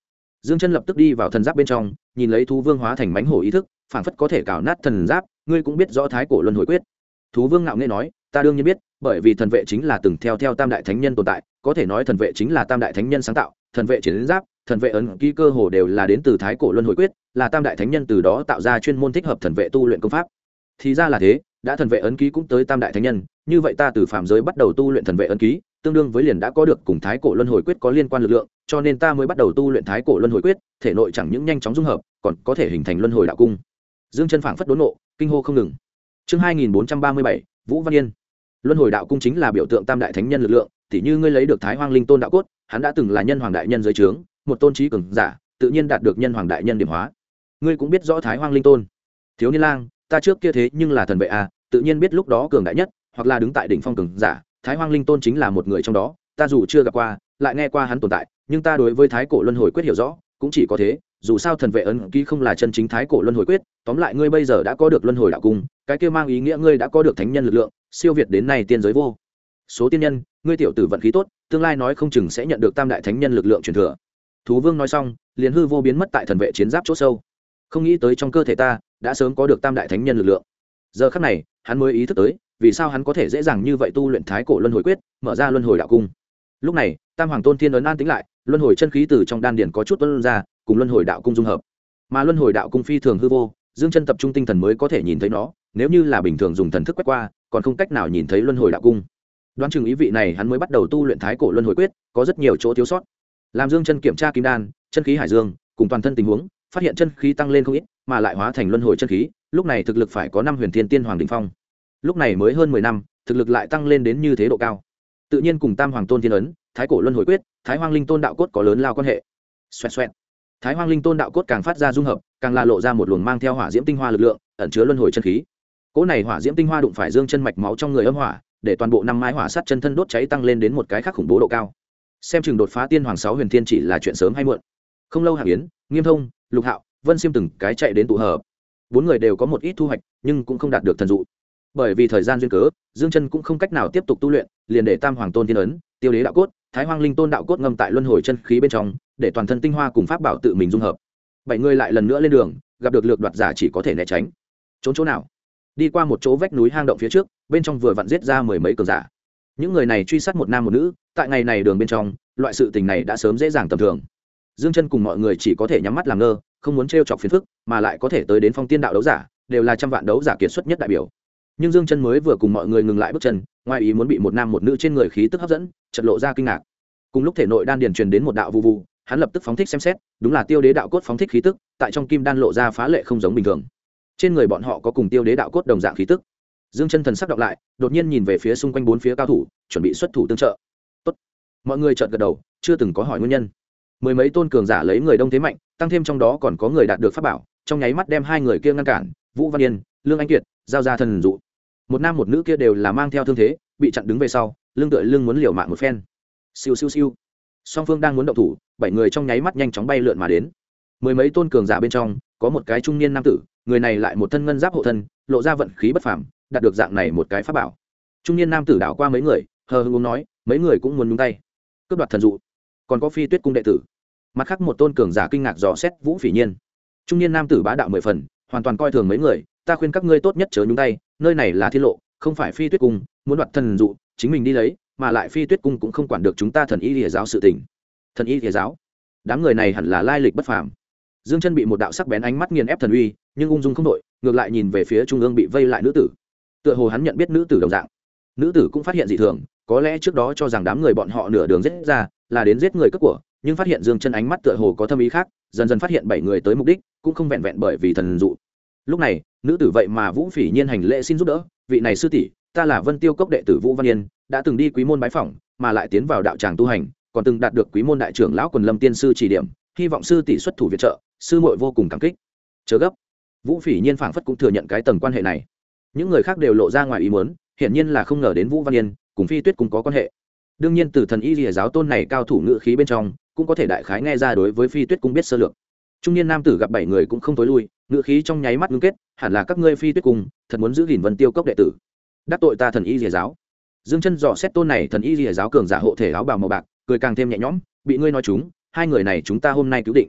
Dương Chân lập tức đi vào thần giáp bên trong, nhìn lấy thú vương hóa thành mãnh hổ ý thức, phảng phất có thể cào nát thần giáp. Ngươi cũng biết rõ thái cổ luân hồi quyết. Thú vương ngạo nghễ nói, ta đương nhiên biết, bởi vì thần vệ chính là từng theo tam đại thánh nhân tồn tại, có thể nói thần vệ chính là tam đại thánh nhân sáng tạo, thần vệ chiến giáp, thần vệ ấn ký cơ hồ đều là đến từ thái cổ luân hồi quyết, là tam đại thánh nhân từ đó tạo ra chuyên môn thích hợp thần vệ tu luyện công pháp. Thì ra là thế, đã thần vệ ấn ký cũng tới tam đại thánh nhân, như vậy ta từ phàm giới bắt đầu tu luyện thần vệ ấn ký, tương đương với liền đã có được cùng thái cổ luân hồi quyết có liên quan lực lượng, cho nên ta mới bắt đầu tu luyện thái cổ luân hồi quyết, thể nội chẳng những nhanh chóng dung hợp, còn có thể hình thành luân hồi đạo cung. Dương Chân phảng phất đốn nộ, kinh hô không ngừng. Chương 2437, Vũ Văn Yên. Luân hồi đạo cung chính là biểu tượng tam đại thánh nhân lực lượng, tỉ như ngươi lấy được Thái Hoang Linh Tôn đạo cốt, hắn đã từng là nhân hoàng đại nhân dưới trướng, một tôn trí cường giả, tự nhiên đạt được nhân hoàng đại nhân điểm hóa. Ngươi cũng biết rõ Thái Hoang Linh Tôn. Thiếu niên lang, ta trước kia thế nhưng là thần vệ a, tự nhiên biết lúc đó cường đại nhất, hoặc là đứng tại đỉnh phong cường giả, Thái Hoang Linh Tôn chính là một người trong đó, ta dù chưa gặp qua, lại nghe qua hắn tồn tại, nhưng ta đối với thái cổ luân hồi quyết hiểu rõ, cũng chỉ có thế, dù sao thần vệ ấn ký không là chân chính thái cổ luân hồi quyết, tóm lại ngươi bây giờ đã có được luân hồi đạo cung, cái kia mang ý nghĩa ngươi đã có được thánh nhân lực lượng, siêu việt đến nay tiên giới vô số tiên nhân, ngươi tiểu tử vận khí tốt, tương lai nói không chừng sẽ nhận được tam đại thánh nhân lực lượng truyền thừa. Thú vương nói xong, liền hư vô biến mất tại thần vệ chiến giáp chỗ sâu. Không nghĩ tới trong cơ thể ta đã sớm có được tam đại thánh nhân lực lượng. Giờ khắc này, hắn mới ý thức tới, vì sao hắn có thể dễ dàng như vậy tu luyện thái cổ luân hồi quyết, mở ra luân hồi đạo cung. Lúc này, tam hoàng tôn thiên ấn an tĩnh lại, luân hồi chân khí từ trong đan điền có chút tuôn ra, cùng luân hồi đạo cung dung hợp. Mà luân hồi đạo cung phi thường hư vô, Dương Chân tập trung tinh thần mới có thể nhìn thấy nó, nếu như là bình thường dùng thần thức quét qua, còn không cách nào nhìn thấy luân hồi đạo cung. Đoán chừng ý vị này hắn mới bắt đầu tu luyện thái cổ luân hồi quyết, có rất nhiều chỗ thiếu sót. Làm Dương Chân kiểm tra kim đan, chân khí hải dương, cùng toàn thân tình huống, phát hiện chân khí tăng lên không ít, mà lại hóa thành luân hồi chân khí, lúc này thực lực phải có 5 huyền thiên tiên hoàng đỉnh phong. Lúc này mới hơn 10 năm, thực lực lại tăng lên đến như thế độ cao. Tự nhiên cùng tam hoàng tôn thiên ấn, thái cổ luân hồi quyết, thái hoang linh tôn đạo cốt có lớn lao quan hệ. Xoẹt xoẹt. Thái hoang linh tôn đạo cốt càng phát ra dung hợp, càng là lộ ra một luồng mang theo hỏa diễm tinh hoa lực lượng, ẩn chứa luân hồi chân khí. Cỗ này hỏa diễm tinh hoa đụng phải Dương Chân mạch máu trong người âm hỏa, để toàn bộ năm mái hỏa sát chân thân đốt cháy tăng lên đến một cái khác khủng bố độ cao. Xem chừng đột phá tiên hoàng 6 huyền thiên chỉ là chuyện sớm hay muộn. Không lâu Hạng Yến, Nghiêm Thông, Lục Hạo, Vân Xiêm từng cái chạy đến tụ hợp. 4 người đều có một ít thu hoạch, nhưng cũng không đạt được thần dụ. Bởi vì thời gian duyên cớ, Dương Chân cũng không cách nào tiếp tục tu luyện, liền để tam hoàng tôn thiên ấn, tiêu đế đạo cốt, thái hoang linh tôn đạo cốt ngâm tại luân hồi chân khí bên trong, để toàn thân tinh hoa cùng pháp bảo tự mình dung hợp. 7 người lại lần nữa lên đường, gặp được lược đoạt giả chỉ có thể né tránh. Trốn chỗ nào? Đi qua một chỗ vách núi hang động phía trước, bên trong vừa vặn giết ra 10 mấy cường giả. Những người này truy sát một nam một nữ, tại ngày này đường bên trong, loại sự tình này đã sớm dễ dàng tầm thường. Dương Chân cùng mọi người chỉ có thể nhắm mắt làm ngơ, không muốn trêu chọc phiền phức, mà lại có thể tới đến phong tiên đạo đấu giả, đều là trăm vạn đấu giả kiệt xuất nhất đại biểu. Nhưng Dương Chân mới vừa cùng mọi người ngừng lại bước chân, ngoài ý muốn bị một nam một nữ trên người khí tức hấp dẫn, chợt lộ ra kinh ngạc. Cùng lúc thể nội đan điền truyền đến một đạo vu vu, hắn lập tức phóng thích xem xét, đúng là tiêu đế đạo cốt phóng thích khí tức, tại trong kim đan lộ ra phá lệ không giống bình thường. Trên người bọn họ có cùng tiêu đế đạo cốt đồng dạng khí tức. Dương Chân thần sắc đọc lại, đột nhiên nhìn về phía xung quanh 4 phía cao thủ, chuẩn bị xuất thủ tương trợ. Tốt. Mọi người chợt gật đầu, chưa từng có hỏi nguyên nhân. 10 mấy tôn cường giả lấy người đông thế mạnh, tăng thêm trong đó còn có người đạt được pháp bảo, trong nháy mắt đem 2 người kia ngăn cản, Vũ Văn Yên, Lương Anh Kiệt, giao ra thần dụ. Một nam một nữ kia đều là mang theo thương thế, bị chặn đứng về sau, lưng tựa lưng muốn liều mạng một phen. Siêu siêu siêu. Song phương đang muốn động thủ, 7 người trong nháy mắt nhanh chóng bay lượn mà đến. 10 mấy tôn cường giả bên trong, có một cái trung niên nam tử, người này lại một thân ngân giáp hộ thân, lộ ra vận khí bất phàm, đạt được dạng này một cái pháp bảo. Trung niên nam tử đảo qua mấy người, hờ hững nói, mấy người cũng muốn nhúng tay, cướp đoạt thần dụ. Còn có Phi Tuyết cung đệ tử. Mặt khác một tôn cường giả kinh ngạc dò xét Vũ Phỉ Nhiên. Trung niên nam tử bá đạo 10 phần, hoàn toàn coi thường mấy người, ta khuyên các ngươi tốt nhất chớ nhúng tay, nơi này là thiên lộ, không phải Phi Tuyết cung, muốn đoạt thần dụ, chính mình đi lấy, mà lại Phi Tuyết cung cũng không quản được chúng ta Thần Y Lìa giáo sự tình. Thần Y Lìa giáo? Đám người này hẳn là lai lịch bất phàm. Dương Chân bị một đạo sắc bén ánh mắt nghiền ép thần uy, nhưng ung dung không đổi, ngược lại nhìn về phía trung ương bị vây lại nữ tử. Tựa hồ hắn nhận biết nữ tử đồng dạng. Nữ tử cũng phát hiện dị thường, có lẽ trước đó cho rằng đám người bọn họ nửa đường giết ra, là đến giết người cướp của, nhưng phát hiện Dương Chân ánh mắt tựa hồ có thâm ý khác, dần dần phát hiện 7 người tới mục đích, cũng không vẹn vẹn bởi vì thần dụ. Lúc này, nữ tử vậy mà Vũ Phỉ Nhiên hành lễ xin giúp đỡ, vị này sư tỷ, ta là Vân Tiêu cốc đệ tử Vũ Văn Yên, đã từng đi Quý môn bái phỏng, mà lại tiến vào đạo tràng tu hành, còn từng đạt được Quý môn đại trưởng lão Quần Lâm tiên sư chỉ điểm, hy vọng sư tỷ xuất thủ viện trợ, sư muội vô cùng cảm kích. Chớ gấp. Vũ Phỉ Nhiên phảng phất cũng thừa nhận cái tầng quan hệ này. Những người khác đều lộ ra ngoài ý muốn, hiển nhiên là không ngờ đến Vũ Văn Yên cùng Phi Tuyết cùng có quan hệ. Đương nhiên từ Thần Y Lìa giáo tôn này cao thủ ngự khí bên trong, cũng có thể đại khái nghe ra đối với Phi Tuyết cung biết sơ lược. Trung niên nam tử gặp 7 người cũng không tối lui, ngự khí trong nháy mắt ngưng kết, hẳn là các ngươi Phi Tuyết cung thật muốn giữ gìn Vân Tiêu cốc đệ tử, đắc tội ta Thần Y Lìa giáo. Dương Chân dò xét tôn này Thần Y Lìa giáo cường giả hộ thể áo bào màu bạc, cười càng thêm nhẹ nhõm, bị ngươi nói chúng, 2 người này chúng ta hôm nay cứu định.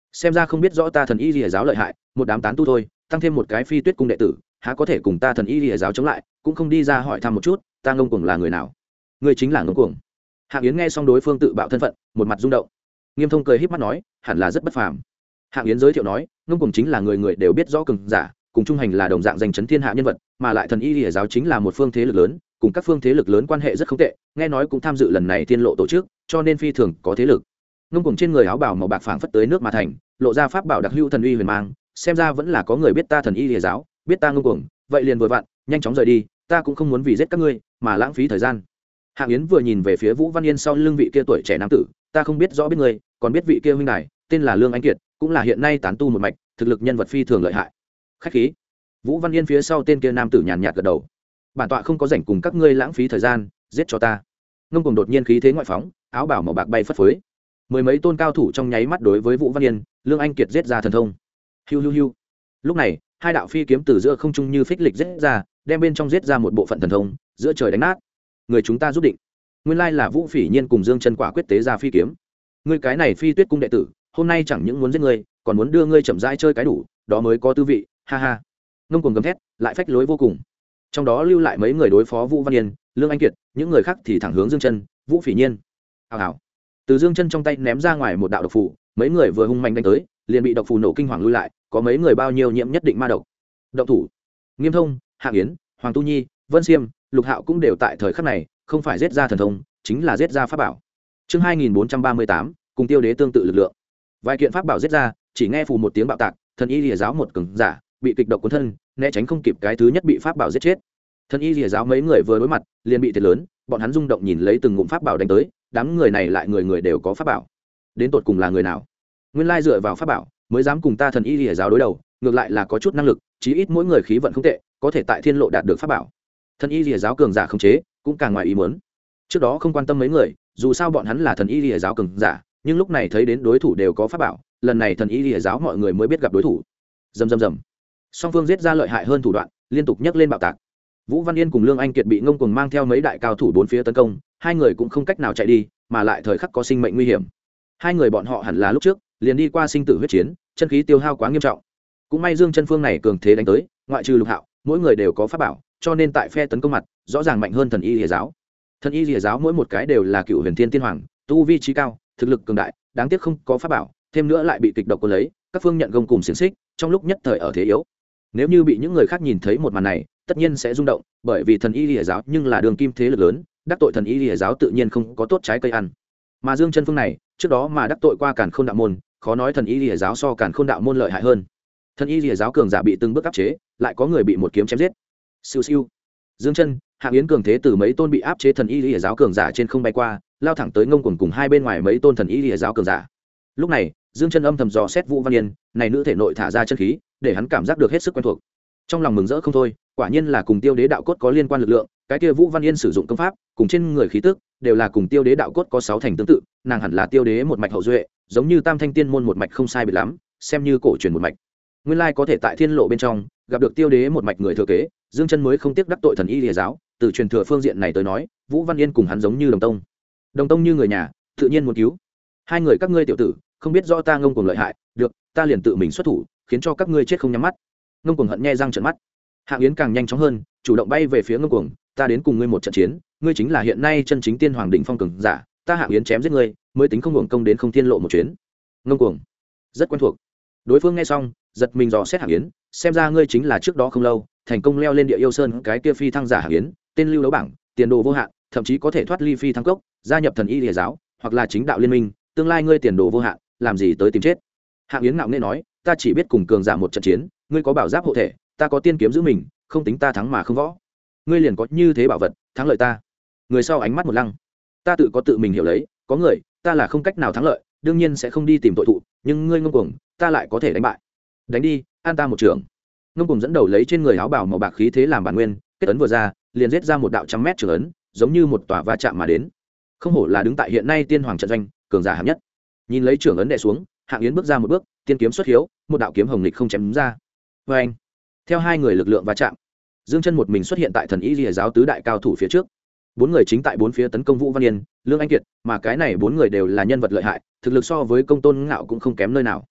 xem ra không biết rõ ta thần y lìa giáo lợi hại, một đám tán tu thôi, tăng thêm một cái phi tuyết cung đệ tử, há có thể cùng ta thần y lìa giáo chống lại, cũng không đi ra hỏi thăm một chút ta ngông cuồng là người nào. Ngươi chính là ngông cuồng. Hạng Yến nghe xong đối phương tự bạo thân phận, một mặt rung động. Nghiêm Thông cười híp mắt nói, hẳn là rất bất phàm. Hạng Yến giới thiệu nói, ngông cuồng chính là người người đều biết rõ cường giả, cùng trung hành là đồng dạng danh chấn thiên hạ nhân vật, mà lại thần y lìa giáo chính là một phương thế lực lớn, cùng các phương thế lực lớn quan hệ rất không tệ, nghe nói cũng tham dự lần này tiên lộ tổ chức, cho nên phi thường có thế lực. Ngông cuồng trên người áo bào màu bạc phảng phất tới nước mà thành, lộ ra pháp bảo đặc hữu thần uy huyền mang, xem ra vẫn là có người biết ta thần y lìa giáo, biết ta ngông cuồng, vậy liền vừa vặn, nhanh chóng rời đi, ta cũng không muốn vì giết các ngươi mà lãng phí thời gian. Hạng Yến vừa nhìn về phía Vũ Văn Yên sau lưng vị kia tuổi trẻ nam tử, ta không biết rõ biết người, còn biết vị kia huynh đài, tên là Lương Anh Kiệt, cũng là hiện nay tán tu một mạch, thực lực nhân vật phi thường lợi hại. Khách khí. Vũ Văn Yên phía sau tên kia nam tử nhàn nhạt gật đầu. Bản tọa không có rảnh cùng các ngươi lãng phí thời gian, giết cho ta. Ngông cuồng đột nhiên khí thế ngoại phóng, áo bào màu bạc bay phất phới. Mười mấy tôn cao thủ trong nháy mắt đối với Vũ Văn Yên, Lương Anh Kiệt giết ra thần thông. Hiu hiu hiu. Lúc này, hai đạo phi kiếm từ giữa không trung như phích lịch giết ra, đem bên trong giết ra một bộ phận thần thông, giữa trời đánh nát. Người chúng ta giúp định. Nguyên lai là Vũ Phỉ Nhiên cùng Dương Chân Quả quyết tế ra phi kiếm. Ngươi cái này Phi Tuyết cung đệ tử, hôm nay chẳng những muốn giết ngươi, còn muốn đưa ngươi chậm rãi chơi cái đủ, đó mới có tư vị, ha ha. Ngông cuồng gầm thét, lại phách lối vô cùng. Trong đó lưu lại mấy người đối phó Vũ Văn Yên, Lương Anh Kiệt, những người khác thì thẳng hướng Dương Chân, Vũ Phỉ Nhiên. Hào hào. Từ Dương Chân trong tay ném ra ngoài một đạo độc phù, mấy người vừa hung mạnh đánh tới, liền bị độc phù nổ kinh hoàng lui lại, có mấy người bao nhiêu nhiễm nhất định ma độc. Động thủ. Nghiêm Thông, Hạng Yến, Hoàng Tu Nhi, Vân Xiêm, Lục Hạo cũng đều tại thời khắc này, không phải giết ra thần thông, chính là giết ra pháp bảo. Chương 2438, cùng Tiêu Đế tương tự lực lượng. Vài kiện pháp bảo giết ra, chỉ nghe phù một tiếng bạo tạc, thần y lìa giáo một cường giả bị kịch độc cuốn thân, né tránh không kịp cái thứ nhất bị pháp bảo giết chết. Thần y lìa giáo mấy người vừa đối mặt, liền bị thiệt lớn, bọn hắn rung động nhìn lấy từng ngụm pháp bảo đánh tới, đám người này lại người người đều có pháp bảo. Đến tột cùng là người nào? Nguyên lai dựa vào pháp bảo, mới dám cùng ta thần y lìa giáo đối đầu, ngược lại là có chút năng lực, chí ít mỗi người khí vận không tệ, có thể tại thiên lộ đạt được pháp bảo. Thần y lìa giáo cường giả không chế, cũng càng ngoài ý muốn. Trước đó không quan tâm mấy người, dù sao bọn hắn là thần y lìa giáo cường giả, nhưng lúc này thấy đến đối thủ đều có pháp bảo, lần này thần y lìa giáo mọi người mới biết gặp đối thủ. Rầm rầm rầm. Song phương giết ra lợi hại hơn thủ đoạn, liên tục nhấc lên bạo tạc. Vũ Văn Yên cùng Lương Anh Kiệt bị ngông cuồng mang theo mấy đại cao thủ bốn phía tấn công, hai người cũng không cách nào chạy đi, mà lại thời khắc có sinh mệnh nguy hiểm. Hai người bọn họ hẳn là lúc trước liền đi qua sinh tử huyết chiến, chân khí tiêu hao quá nghiêm trọng. Cũng may Dương Chân Phương này cường thế đánh tới, ngoại trừ Lục Hạo, mỗi người đều có pháp bảo, cho nên tại phe tấn công mặt, rõ ràng mạnh hơn thần y lìa giáo. Thần y lìa giáo mỗi một cái đều là cựu huyền thiên tiên hoàng, tu vi trí cao, thực lực cường đại, đáng tiếc không có pháp bảo, thêm nữa lại bị kịch độc cuốn lấy, các phương nhận gông cùng xiềng xích, trong lúc nhất thời ở thế yếu. Nếu như bị những người khác nhìn thấy một màn này, tất nhiên sẽ rung động, bởi vì thần y lìa giáo nhưng là đường kim thế lực lớn, đắc tội thần y lìa giáo tự nhiên không có tốt trái cây ăn. Mà Dương Chân Phương này, trước đó mà đắc tội qua Càn Khôn đạo môn, khó nói thần y lìa giáo so Càn Khôn đạo môn lợi hại hơn. Thần y lìa giáo cường giả bị từng bước áp chế, lại có người bị một kiếm chém giết. Siêu siêu. Dương Chân, Hạng Yến cường thế từ mấy tôn bị áp chế thần y lìa giáo cường giả trên không bay qua, lao thẳng tới ngông cuồng cùng hai bên ngoài mấy tôn thần y lìa giáo cường giả. Lúc này, Dương Chân âm thầm dò xét Vũ Văn Yên, này nữ thể nội thả ra chân khí, để hắn cảm giác được hết sức quen thuộc. Trong lòng mừng rỡ không thôi, quả nhiên là cùng Tiêu Đế đạo cốt có liên quan lực lượng, cái kia Vũ Văn Yên sử dụng công pháp, cùng trên người khí tức, đều là cùng Tiêu Đế đạo cốt có sáu thành tương tự, nàng hẳn là Tiêu Đế một mạch hậu duệ, giống như Tam Thanh Tiên môn một mạch không sai biệt lắm, xem như cổ truyền một mạch. Nguyên lai có thể tại thiên lộ bên trong gặp được Tiêu Đế một mạch người thừa kế, Dương Chân mới không tiếc đắc tội thần y lìa giáo, từ truyền thừa phương diện này tới nói, Vũ Văn Yên cùng hắn giống như đồng tông. Đồng tông như người nhà, tự nhiên muốn cứu. Hai người các ngươi tiểu tử, không biết rõ ta ngông cuồng lợi hại, được, ta liền tự mình xuất thủ, khiến cho các ngươi chết không nhắm mắt. Ngông cuồng hận nhe răng trợn mắt. Hạng Yến càng nhanh chóng hơn, chủ động bay về phía ngông cuồng, ta đến cùng ngươi một trận chiến, ngươi chính là hiện nay chân chính tiên hoàng đỉnh phong cường giả, ta Hạng Yến chém giết ngươi, mới tính không hưởng công đến không thiên lộ một chuyến. Ngông cuồng, rất quen thuộc. Đối phương nghe xong, giật mình dò xét Hạng Yến, xem ra ngươi chính là trước đó không lâu thành công leo lên Địa Yêu Sơn cái kia phi thăng giả Hạng Yến, tên lưu đấu bảng, tiền đồ vô hạn, thậm chí có thể thoát ly phi thăng cốc, gia nhập thần y lìa giáo, hoặc là chính đạo liên minh, tương lai ngươi tiền đồ vô hạn, làm gì tới tìm chết. Hạng Yến ngạo nghễ nói, ta chỉ biết cùng cường giả một trận chiến, ngươi có bảo giáp hộ thể, ta có tiên kiếm giữ mình, không tính ta thắng mà không võ. Ngươi liền có như thế bảo vật, thắng lợi ta. Người sau ánh mắt một lăng, ta tự có tự mình hiểu lấy, có người, ta là không cách nào thắng lợi, đương nhiên sẽ không đi tìm tội thụ, nhưng ngươi ngông cuồng, ta lại có thể đánh bại. Đánh đi, an ta một trường. Ngông cuồng dẫn đầu lấy trên người áo bào màu bạc khí thế làm bản nguyên, kết ấn vừa ra, liền giết ra một đạo trăm mét trường ấn, giống như một tòa va chạm mà đến. Không hổ là đứng tại hiện nay tiên hoàng trận doanh, cường giả hạng nhất. Nhìn lấy trường ấn đè xuống, Hạng Yến bước ra một bước, tiên kiếm xuất hiếu, một đạo kiếm hồng lịch không chém đúng ra. Và anh, theo hai người lực lượng va chạm, Dương Chân một mình xuất hiện tại thần y lìa giáo tứ đại cao thủ phía trước. Bốn người chính tại bốn phía tấn công Vũ Văn Yên, Lương Anh Kiệt, mà cái này bốn người đều là nhân vật lợi hại, thực lực so với Công Tôn Ngạo cũng không kém nơi nào.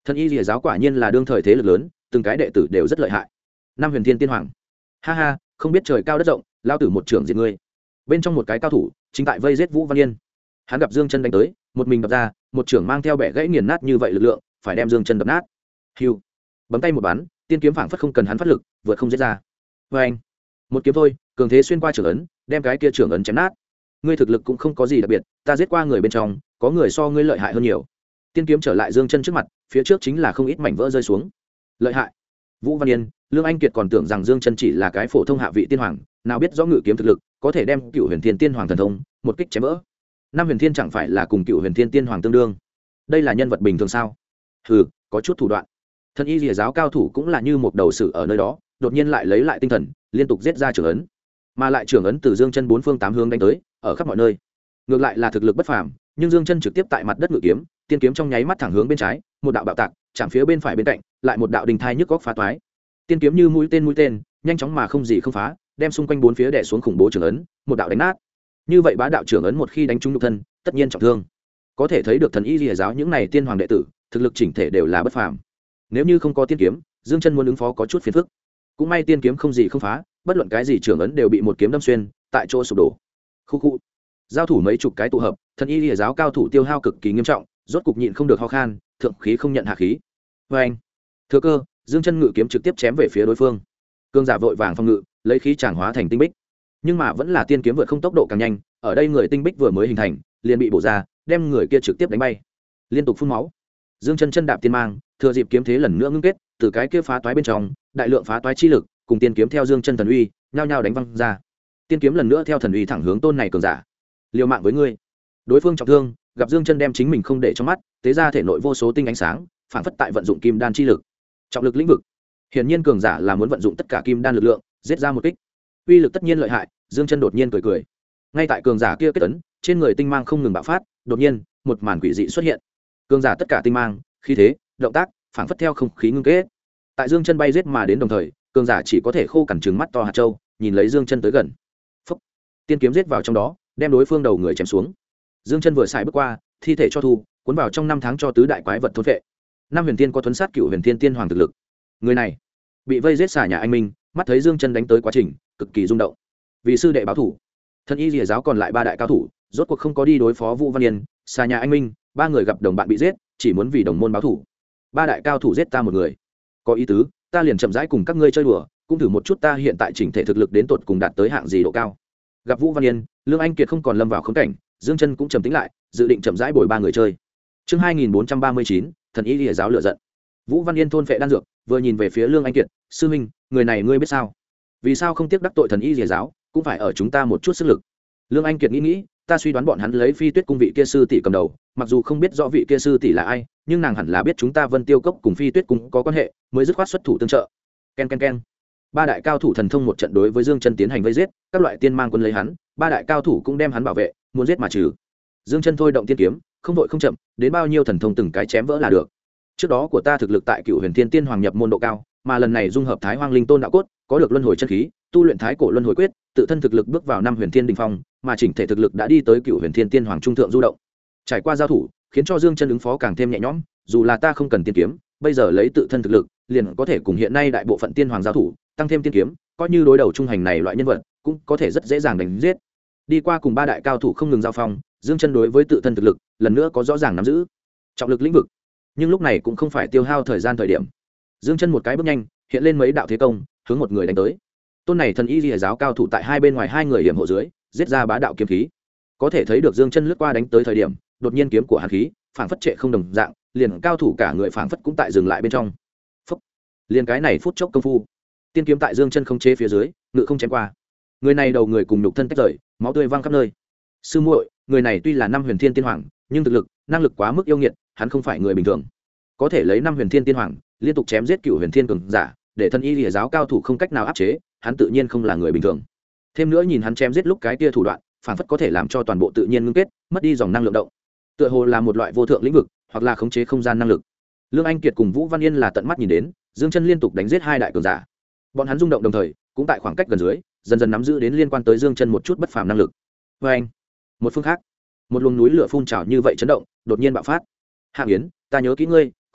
Thần y rìa giáo quả nhiên là đương thời thế lực lớn, từng cái đệ tử đều rất lợi hại. Năm huyền thiên tiên hoàng, ha ha, không biết trời cao đất rộng, lao tử một trưởng diệt ngươi. Bên trong một cái cao thủ chính tại vây giết Vũ Văn Yên, hắn gặp Dương Chân đánh tới, một mình đập ra, một trưởng mang theo bẻ gãy nghiền nát như vậy lực lượng, phải đem Dương Chân đập nát. Hưu, bấm tay một bắn, tiên kiếm phảng phất không cần hắn phát lực, vượt không giết ra. Với anh, một kiếm thôi, cường thế xuyên qua trưởng ấn, đem cái kia trưởng ấn chém nát. Ngươi thực lực cũng không có gì đặc biệt, ta giết qua người bên trong, có người so ngươi lợi hại hơn nhiều. Tiên kiếm trở lại Dương Chân trước mặt, phía trước chính là không ít mảnh vỡ rơi xuống. Lợi hại. Vũ Văn Yên, Lương Anh Kiệt còn tưởng rằng Dương Chân chỉ là cái phổ thông hạ vị tiên hoàng, nào biết rõ ngự kiếm thực lực, có thể đem Cựu Huyền Thiên Tiên Hoàng thần thông một kích chém vỡ. Năm Huyền Thiên chẳng phải là cùng Cựu Huyền Thiên Tiên Hoàng tương đương? Đây là nhân vật bình thường sao? Hừ, có chút thủ đoạn. Thần y Lìa giáo cao thủ cũng là như một đầu sử ở nơi đó, đột nhiên lại lấy lại tinh thần, liên tục giết ra trưởng ấn, mà lại trưởng ấn từ Dương Chân bốn phương tám hướng đánh tới, ở khắp mọi nơi. Ngược lại là thực lực bất phàm, nhưng Dương Chân trực tiếp tại mặt đất ngự kiếm, tiên kiếm trong nháy mắt thẳng hướng bên trái, một đạo bạo tạc, chạm phía bên phải bên cạnh, lại một đạo đình thai nhức góc phá toái. Tiên kiếm như mũi tên, nhanh chóng mà không gì không phá, đem xung quanh bốn phía đè xuống khủng bố trưởng ấn, một đạo đánh nát. Như vậy bá đạo trưởng ấn một khi đánh trúng nhục thân, tất nhiên trọng thương. Có thể thấy được thần y Lìa giáo những này tiên hoàng đệ tử, thực lực chỉnh thể đều là bất phàm. Nếu như không có tiên kiếm, Dương Chân muốn ứng phó có chút phiền phức. Cũng may tiên kiếm không gì không phá, bất luận cái gì trưởng ấn đều bị một kiếm đâm xuyên, tại chỗ sụp đổ. Khu. Giao thủ mấy chục cái tụ hợp, thần y Lìa giáo cao thủ tiêu hao cực kỳ nghiêm trọng, rốt cục nhịn không được ho khan, thượng khí không nhận hạ khí. Với anh, thừa cơ, Dương Chân ngự kiếm trực tiếp chém về phía đối phương. Cương giả vội vàng phòng ngự, lấy khí tràng hóa thành tinh bích, nhưng mà vẫn là tiên kiếm vượt không tốc độ càng nhanh, ở đây người tinh bích vừa mới hình thành, liền bị bổ ra, đem người kia trực tiếp đánh bay, liên tục phun máu. Dương Chân chân đạp tiên mang, thừa dịp kiếm thế lần nữa ngưng kết, từ cái kia phá toái bên trong, đại lượng phá toái chi lực, cùng tiên kiếm theo Dương Chân thần uy, nhao nhao đánh văng ra. Tiên kiếm lần nữa theo thần uy thẳng hướng tôn này cường giả. Liều mạng với ngươi. Đối phương trọng thương, gặp Dương Chân đem chính mình không để trong mắt, tế ra thể nội vô số tinh ánh sáng, phản phất tại vận dụng kim đan chi lực. Trọng lực lĩnh vực. Hiển nhiên cường giả là muốn vận dụng tất cả kim đan lực lượng, giết ra một kích. Uy lực tất nhiên lợi hại, Dương Chân đột nhiên cười cười. Ngay tại cường giả kia kết tấn, trên người tinh mang không ngừng bạo phát, đột nhiên, một màn quỷ dị xuất hiện. Cường giả tất cả tinh mang, khí thế, động tác, phảng phất theo không khí ngưng kết. Tại Dương Chân bay giết mà đến đồng thời, cường giả chỉ có thể khô cằn trừng mắt to hạt châu, nhìn lấy Dương Chân tới gần. Phốc. Tiên kiếm giết vào trong đó, đem đối phương đầu người chém xuống. Dương Chân vừa xài bước qua, thi thể cho thu, cuốn vào trong năm tháng cho tứ đại quái vật thôn phệ. Năm huyền tiên có thuấn sát Cựu Huyền Thiên Tiên Hoàng thực lực. Người này bị vây giết xả nhà anh Minh, mắt thấy Dương Chân đánh tới quá trình, cực kỳ rung động. Vì sư đệ báo thủ, thần y Lìa giáo còn lại ba đại cao thủ, rốt cuộc không có đi đối phó Vũ Văn Yên, xả nhà anh Minh, ba người gặp đồng bạn bị giết, chỉ muốn vì đồng môn báo thủ. Ba đại cao thủ giết ta một người, có ý tứ, ta liền chậm rãi cùng các ngươi chơi đùa, cũng thử một chút ta hiện tại chỉnh thể thực lực đến tột cùng đạt tới hạng gì độ cao. Gặp Vũ Văn Yên, Lương Anh Kiệt không còn lâm vào khốn cảnh, Dương Chân cũng trầm tĩnh lại, dự định chậm rãi bồi ba người chơi. Chương 2439, thần y Lìa giáo lửa giận. Vũ Văn Yên thôn phệ đan dược, vừa nhìn về phía Lương Anh Kiệt, sư huynh, người này ngươi biết sao? Vì sao không tiếc đắc tội thần y Lìa giáo, cũng phải ở chúng ta một chút sức lực. Lương Anh Kiệt nghĩ, ta suy đoán bọn hắn lấy Phi Tuyết cung vị kia sư tỷ cầm đầu, mặc dù không biết rõ vị kia sư tỷ là ai, nhưng nàng hẳn là biết chúng ta Vân Tiêu cốc cùng Phi Tuyết cung có quan hệ, mới dứt khoát xuất thủ tương trợ. Ken. Ba đại cao thủ thần thông một trận đối với Dương Chân tiến hành vây giết, các loại tiên mang quân lấy hắn, ba đại cao thủ cũng đem hắn bảo vệ, muốn giết mà trừ. Dương Chân thôi động tiên kiếm, không vội không chậm, đến bao nhiêu thần thông từng cái chém vỡ là được. Trước đó của ta thực lực tại Cựu Huyền Thiên Tiên Hoàng nhập môn độ cao, mà lần này dung hợp Thái Hoang Linh Tôn đạo cốt, có được luân hồi chân khí, tu luyện Thái Cổ Luân Hồi Quyết, tự thân thực lực bước vào năm Huyền Thiên đỉnh phong, mà chỉnh thể thực lực đã đi tới Cựu Huyền Thiên Tiên Hoàng trung thượng du động. Trải qua giao thủ, khiến cho Dương Chân ứng phó càng thêm nhẹ nhõm, dù là ta không cần tiên kiếm, bây giờ lấy tự thân thực lực, liền có thể cùng hiện nay đại bộ phận tiên hoàng giao thủ, tăng thêm tiên kiếm, coi như đối đầu trung hành này loại nhân vật, cũng có thể rất dễ dàng đánh giết. Đi qua cùng ba đại cao thủ không ngừng giao phong, Dương Chân đối với tự thân thực lực, lần nữa có rõ ràng nắm giữ trọng lực lĩnh vực. Nhưng lúc này cũng không phải tiêu hao thời gian thời điểm. Dương Chân một cái bước nhanh, hiện lên mấy đạo thế công, hướng một người đánh tới. Tôn này thần y Lìa giáo cao thủ tại hai bên ngoài hai người hiểm hộ dưới, giết ra bá đạo kiếm khí. Có thể thấy được Dương Chân lướt qua đánh tới thời điểm, đột nhiên kiếm của hàn khí, phảng phất trệ không đồng dạng, liền cao thủ cả người phảng phất cũng tại dừng lại bên trong. Phốc. Liền cái này phút chốc công phu, tiên kiếm tại Dương Chân không chế phía dưới, ngự không chém qua. Người này đầu người cùng nhục thân tách rời, máu tươi văng khắp nơi. Sư muội, người này tuy là năm Huyền Thiên Tiên Hoàng, nhưng thực lực, năng lực quá mức yêu nghiệt, hắn không phải người bình thường. Có thể lấy năm Huyền Thiên Tiên Hoàng, liên tục chém giết Cựu Huyền Thiên cường giả, để thần y Lìa giáo cao thủ không cách nào áp chế, hắn tự nhiên không là người bình thường. Thêm nữa nhìn hắn chém giết lúc cái kia thủ đoạn, phản phất có thể làm cho toàn bộ tự nhiên ngưng kết, mất đi dòng năng lượng động. Tựa hồ là một loại vô thượng lĩnh vực, hoặc là khống chế không gian năng lực. Lương Anh Kiệt cùng Vũ Văn Yên là tận mắt nhìn đến, Dương Chân liên tục đánh giết hai đại cường giả. Bọn hắn rung động đồng thời, cũng tại khoảng cách gần dưới, dần dần nắm giữ đến liên quan tới Dương Chân một chút bất phàm năng lực. Và anh, một phương khác, một luồng núi lửa phun trào như vậy chấn động, đột nhiên bạo phát. Hạng Yến, ta nhớ kỹ ngươi,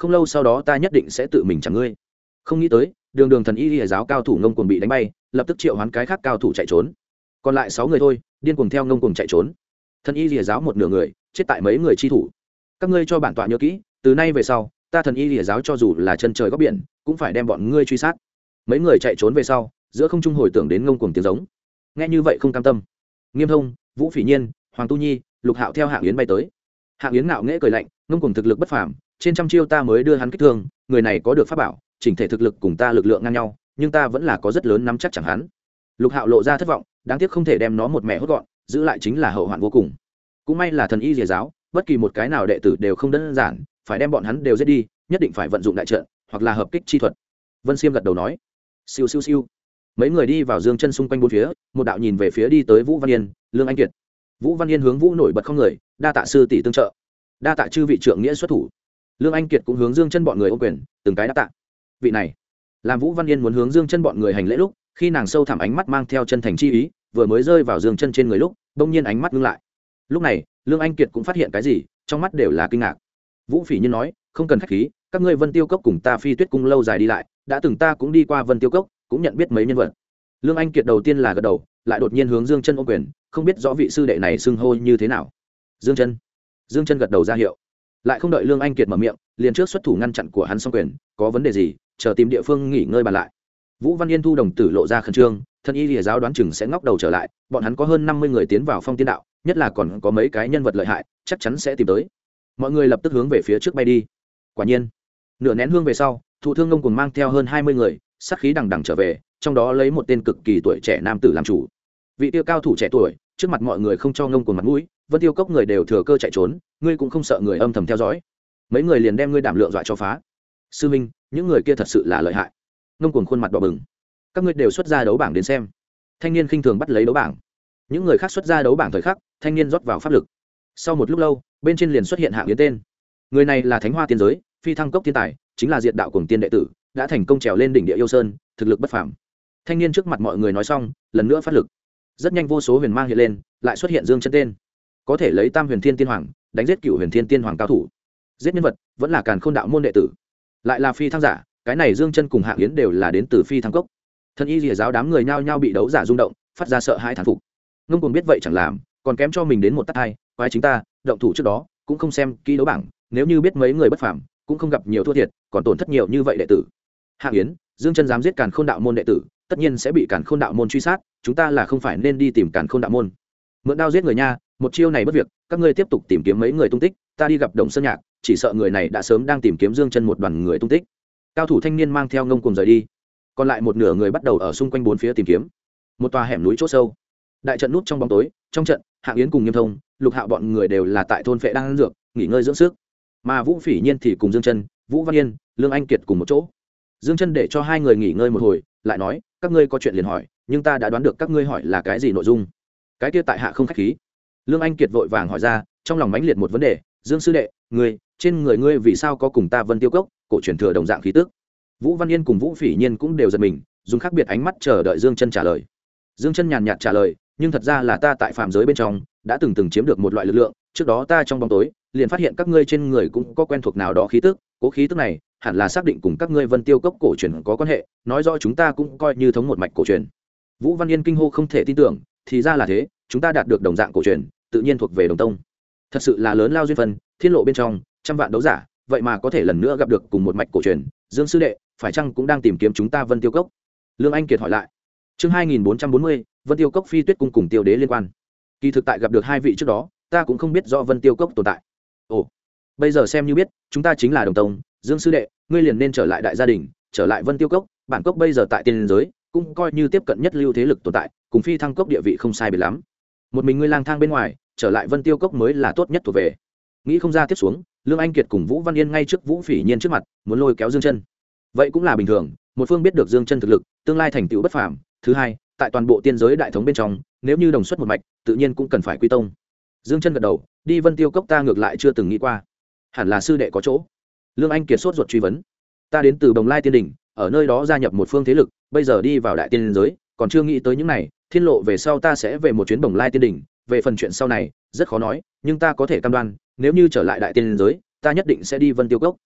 không lâu sau đó ta nhất định sẽ tự mình chẳng ngươi. Không nghĩ tới đường đường thần y lìa giáo cao thủ ngông cuồng bị đánh bay, lập tức triệu hoán cái khác cao thủ chạy trốn. Còn lại 6 người thôi, điên cuồng theo ngông cuồng chạy trốn. Thần y lìa giáo một nửa người chết tại mấy người chi thủ. Các ngươi cho bản tọa nhớ kỹ, từ nay về sau ta thần y lìa giáo cho dù là chân trời góc biển cũng phải đem bọn ngươi truy sát. Mấy người chạy trốn về sau, giữa không trung hồi tưởng đến ngông cuồng tiếng giống. Nghe như vậy không cam tâm, Nghiêm Thông, Vũ Phỉ Nhiên, Hoàng Tu Nhi, Lục Hạo theo Hạng Yến bay tới. Hạng Yến ngạo nghễ cười lạnh, ngông cuồng thực lực bất phàm, trên trăm chiêu ta mới đưa hắn kích thương, người này có được pháp bảo, chỉnh thể thực lực cùng ta lực lượng ngang nhau, nhưng ta vẫn là có rất lớn nắm chắc chẳng hắn. Lục Hạo lộ ra thất vọng, đáng tiếc không thể đem nó một mẹ hốt gọn, giữ lại chính là hậu hoạn vô cùng. Cũng may là thần y Lìa giáo, bất kỳ một cái nào đệ tử đều không đơn giản, phải đem bọn hắn đều giết đi, nhất định phải vận dụng đại trận hoặc là hợp kích chi thuật. Vân Xiêm gật đầu nói. Siêu siêu siêu. Mấy người đi vào dương chân xung quanh bốn phía, một đạo nhìn về phía đi tới Vũ Văn Yên, Lương Anh Kiệt. Vũ Văn Yên hướng Vũ nổi bật không người, đa tạ sư tỷ tương trợ, đa tạ chư vị trưởng nghĩa xuất thủ. Lương Anh Kiệt cũng hướng Dương Chân bọn người ôm quyền, từng cái đáp tạ. Vị này, làm Vũ Văn Yên muốn hướng Dương Chân bọn người hành lễ lúc, khi nàng sâu thẳm ánh mắt mang theo chân thành chi ý, vừa mới rơi vào Dương Chân trên người lúc, bỗng nhiên ánh mắt ngưng lại. Lúc này, Lương Anh Kiệt cũng phát hiện cái gì, trong mắt đều là kinh ngạc. Vũ Phỉ Nhiên nói, không cần khách khí, các ngươi Vân Tiêu Cốc cùng ta Phi Tuyết Cung lâu dài đi lại, đã từng ta cũng đi qua Vân Tiêu Cốc, cũng nhận biết mấy nhân vật. Lương Anh Kiệt đầu tiên là gật đầu, lại đột nhiên hướng Dương Chân ôm quyền, không biết rõ vị sư đệ này xưng hô như thế nào. Dương Chân gật đầu ra hiệu, lại không đợi Lương Anh Kiệt mở miệng, liền trước xuất thủ ngăn chặn của hắn xong quyền, có vấn đề gì, chờ tìm địa phương nghỉ ngơi bàn lại. Vũ Văn Yên thu đồng tử lộ ra khẩn trương, thân y lìa giáo đoán chừng sẽ ngóc đầu trở lại, bọn hắn có hơn 50 người tiến vào Phong Tiên đạo, nhất là còn có mấy cái nhân vật lợi hại, chắc chắn sẽ tìm tới. Mọi người lập tức hướng về phía trước bay đi. Quả nhiên, nửa nén hương về sau, Thụ Thương Ngông cùng mang theo hơn 20 người, sát khí đằng đằng trở về, trong đó lấy một tên cực kỳ tuổi trẻ nam tử làm chủ. Vị tiêu cao thủ trẻ tuổi, trước mặt mọi người không cho Ngông cùng mặt mũi, Vân Tiêu Cốc người đều thừa cơ chạy trốn, ngươi cũng không sợ người âm thầm theo dõi. Mấy người liền đem ngươi đảm lượng dọa cho phá. Sư minh, những người kia thật sự là lợi hại. Ngông cuồng khuôn mặt đỏ bừng. Các ngươi đều xuất ra đấu bảng đến xem. Thanh niên khinh thường bắt lấy đấu bảng. Những người khác xuất ra đấu bảng thời khắc, thanh niên rót vào pháp lực. Sau một lúc lâu, bên trên liền xuất hiện Hạng Yến tên. Người này là Thánh Hoa tiên giới, Phi Thăng Cốc thiên tài, chính là Diệt Đạo Cuồng Tiên đệ tử, đã thành công trèo lên đỉnh địa yêu sơn, thực lực bất phàm. Thanh niên trước mặt mọi người nói xong, lần nữa phát lực. Rất nhanh vô số huyền mang hiện lên, lại xuất hiện Dương Chân tên. Có thể lấy Tam Huyền Thiên Tiên Hoàng, đánh giết Cửu Huyền Thiên Tiên Hoàng cao thủ. Giết nhân vật, vẫn là Càn Khôn đạo môn đệ tử. Lại là Phi Thăng giả, cái này Dương Chân cùng Hạng Yến đều là đến từ Phi Thăng Cốc. Thân y lìa giáo đám người nhao nhao bị đấu giả rung động, phát ra sợ hãi thán phục. Ngông cuồng biết vậy chẳng làm, còn kém cho mình đến một tát hai, quái chính ta, động thủ trước đó, cũng không xem kỹ đấu bảng, nếu như biết mấy người bất phàm, cũng không gặp nhiều thua thiệt, còn tổn thất nhiều như vậy đệ tử. Hạng Yến, Dương Chân dám giết Càn Khôn đạo môn đệ tử, tất nhiên sẽ bị Càn Khôn đạo môn truy sát, chúng ta là không phải nên đi tìm Càn Khôn đạo môn. Mượn đao giết người nha, một chiêu này bất việc, các ngươi tiếp tục tìm kiếm mấy người tung tích, ta đi gặp Đồng Sơn Nhạc, chỉ sợ người này đã sớm đang tìm kiếm Dương Chân một đoàn người tung tích. Cao thủ thanh niên mang theo Ngông cuồng rời đi, còn lại một nửa người bắt đầu ở xung quanh bốn phía tìm kiếm. Một tòa hẻm núi chỗ sâu, đại trận nút trong bóng tối, trong trận, Hạng Yến cùng Nghiêm Thông, Lục Hạo bọn người đều là tại thôn Phệ đang ăn dược, nghỉ ngơi dưỡng sức. Mà Vũ Phỉ Nhiên thì cùng Dương Chân, Vũ Văn Yên, Lương Anh Kiệt cùng một chỗ. Dương Chân để cho hai người nghỉ ngơi một hồi, lại nói, các ngươi có chuyện liền hỏi, nhưng ta đã đoán được các ngươi hỏi là cái gì nội dung. Cái kia tại hạ không khách khí. Lương Anh Kiệt vội vàng hỏi ra, trong lòng mãnh liệt một vấn đề, Dương sư đệ, ngươi, trên người ngươi vì sao có cùng ta Vân Tiêu Cốc, cổ truyền thừa đồng dạng khí tức? Vũ Văn Yên cùng Vũ Phỉ Nhiên cũng đều giật mình, dùng khác biệt ánh mắt chờ đợi Dương Chân trả lời. Dương Chân nhàn nhạt trả lời, nhưng thật ra là ta tại phàm giới bên trong đã từng chiếm được một loại lực lượng, trước đó ta trong bóng tối liền phát hiện các ngươi trên người cũng có quen thuộc nào đó khí tức, cố khí tức này hẳn là xác định cùng các ngươi Vân Tiêu Cốc cổ truyền có quan hệ, nói rõ chúng ta cũng coi như thống một mạch cổ truyền. Vũ Văn Yên kinh hô không thể tin tưởng, thì ra là thế, chúng ta đạt được đồng dạng cổ truyền, tự nhiên thuộc về đồng tông. Thật sự là lớn lao duyên phận, thiên lộ bên trong trăm vạn đấu giả, vậy mà có thể lần nữa gặp được cùng một mạch cổ truyền. Dương sư đệ, phải chăng cũng đang tìm kiếm chúng ta Vân Tiêu Cốc? Lương Anh Kiệt hỏi lại. Chương 2440, Vân Tiêu Cốc Phi Tuyết Cung cùng Tiêu Đế liên quan. Kỳ thực tại gặp được hai vị trước đó, ta cũng không biết rõ Vân Tiêu Cốc tồn tại. Ồ, bây giờ xem như biết, chúng ta chính là đồng tông. Dương sư đệ, ngươi liền nên trở lại đại gia đình, trở lại Vân Tiêu Cốc, bản cốc bây giờ tại tiên giới, cũng coi như tiếp cận nhất lưu thế lực tồn tại, cùng Phi Thăng Cốc địa vị không sai biệt lắm. Một mình ngươi lang thang bên ngoài, trở lại Vân Tiêu Cốc mới là tốt nhất thuộc về. Nghĩ không ra tiếp xuống, Lương Anh Kiệt cùng Vũ Văn Yên ngay trước Vũ Phỉ Nhiên trước mặt, muốn lôi kéo Dương Chân. Vậy cũng là bình thường, một phương biết được Dương Chân thực lực, tương lai thành tựu bất phàm, thứ hai, tại toàn bộ tiên giới đại thống bên trong, nếu như đồng xuất một mạch, tự nhiên cũng cần phải quy tông. Dương Chân gật đầu, đi Vân Tiêu Cốc ta ngược lại chưa từng nghĩ qua, hẳn là sư đệ có chỗ. Lương Anh Kiệt sốt ruột truy vấn, ta đến từ Bồng Lai Tiên Đỉnh, ở nơi đó gia nhập một phương thế lực, bây giờ đi vào đại tiên giới, còn chưa nghĩ tới những này, thiên lộ về sau ta sẽ về một chuyến Bồng Lai Tiên Đỉnh, về phần chuyện sau này, rất khó nói, nhưng ta có thể cam đoan, nếu như trở lại đại tiên giới, ta nhất định sẽ đi Vân Tiêu Cốc.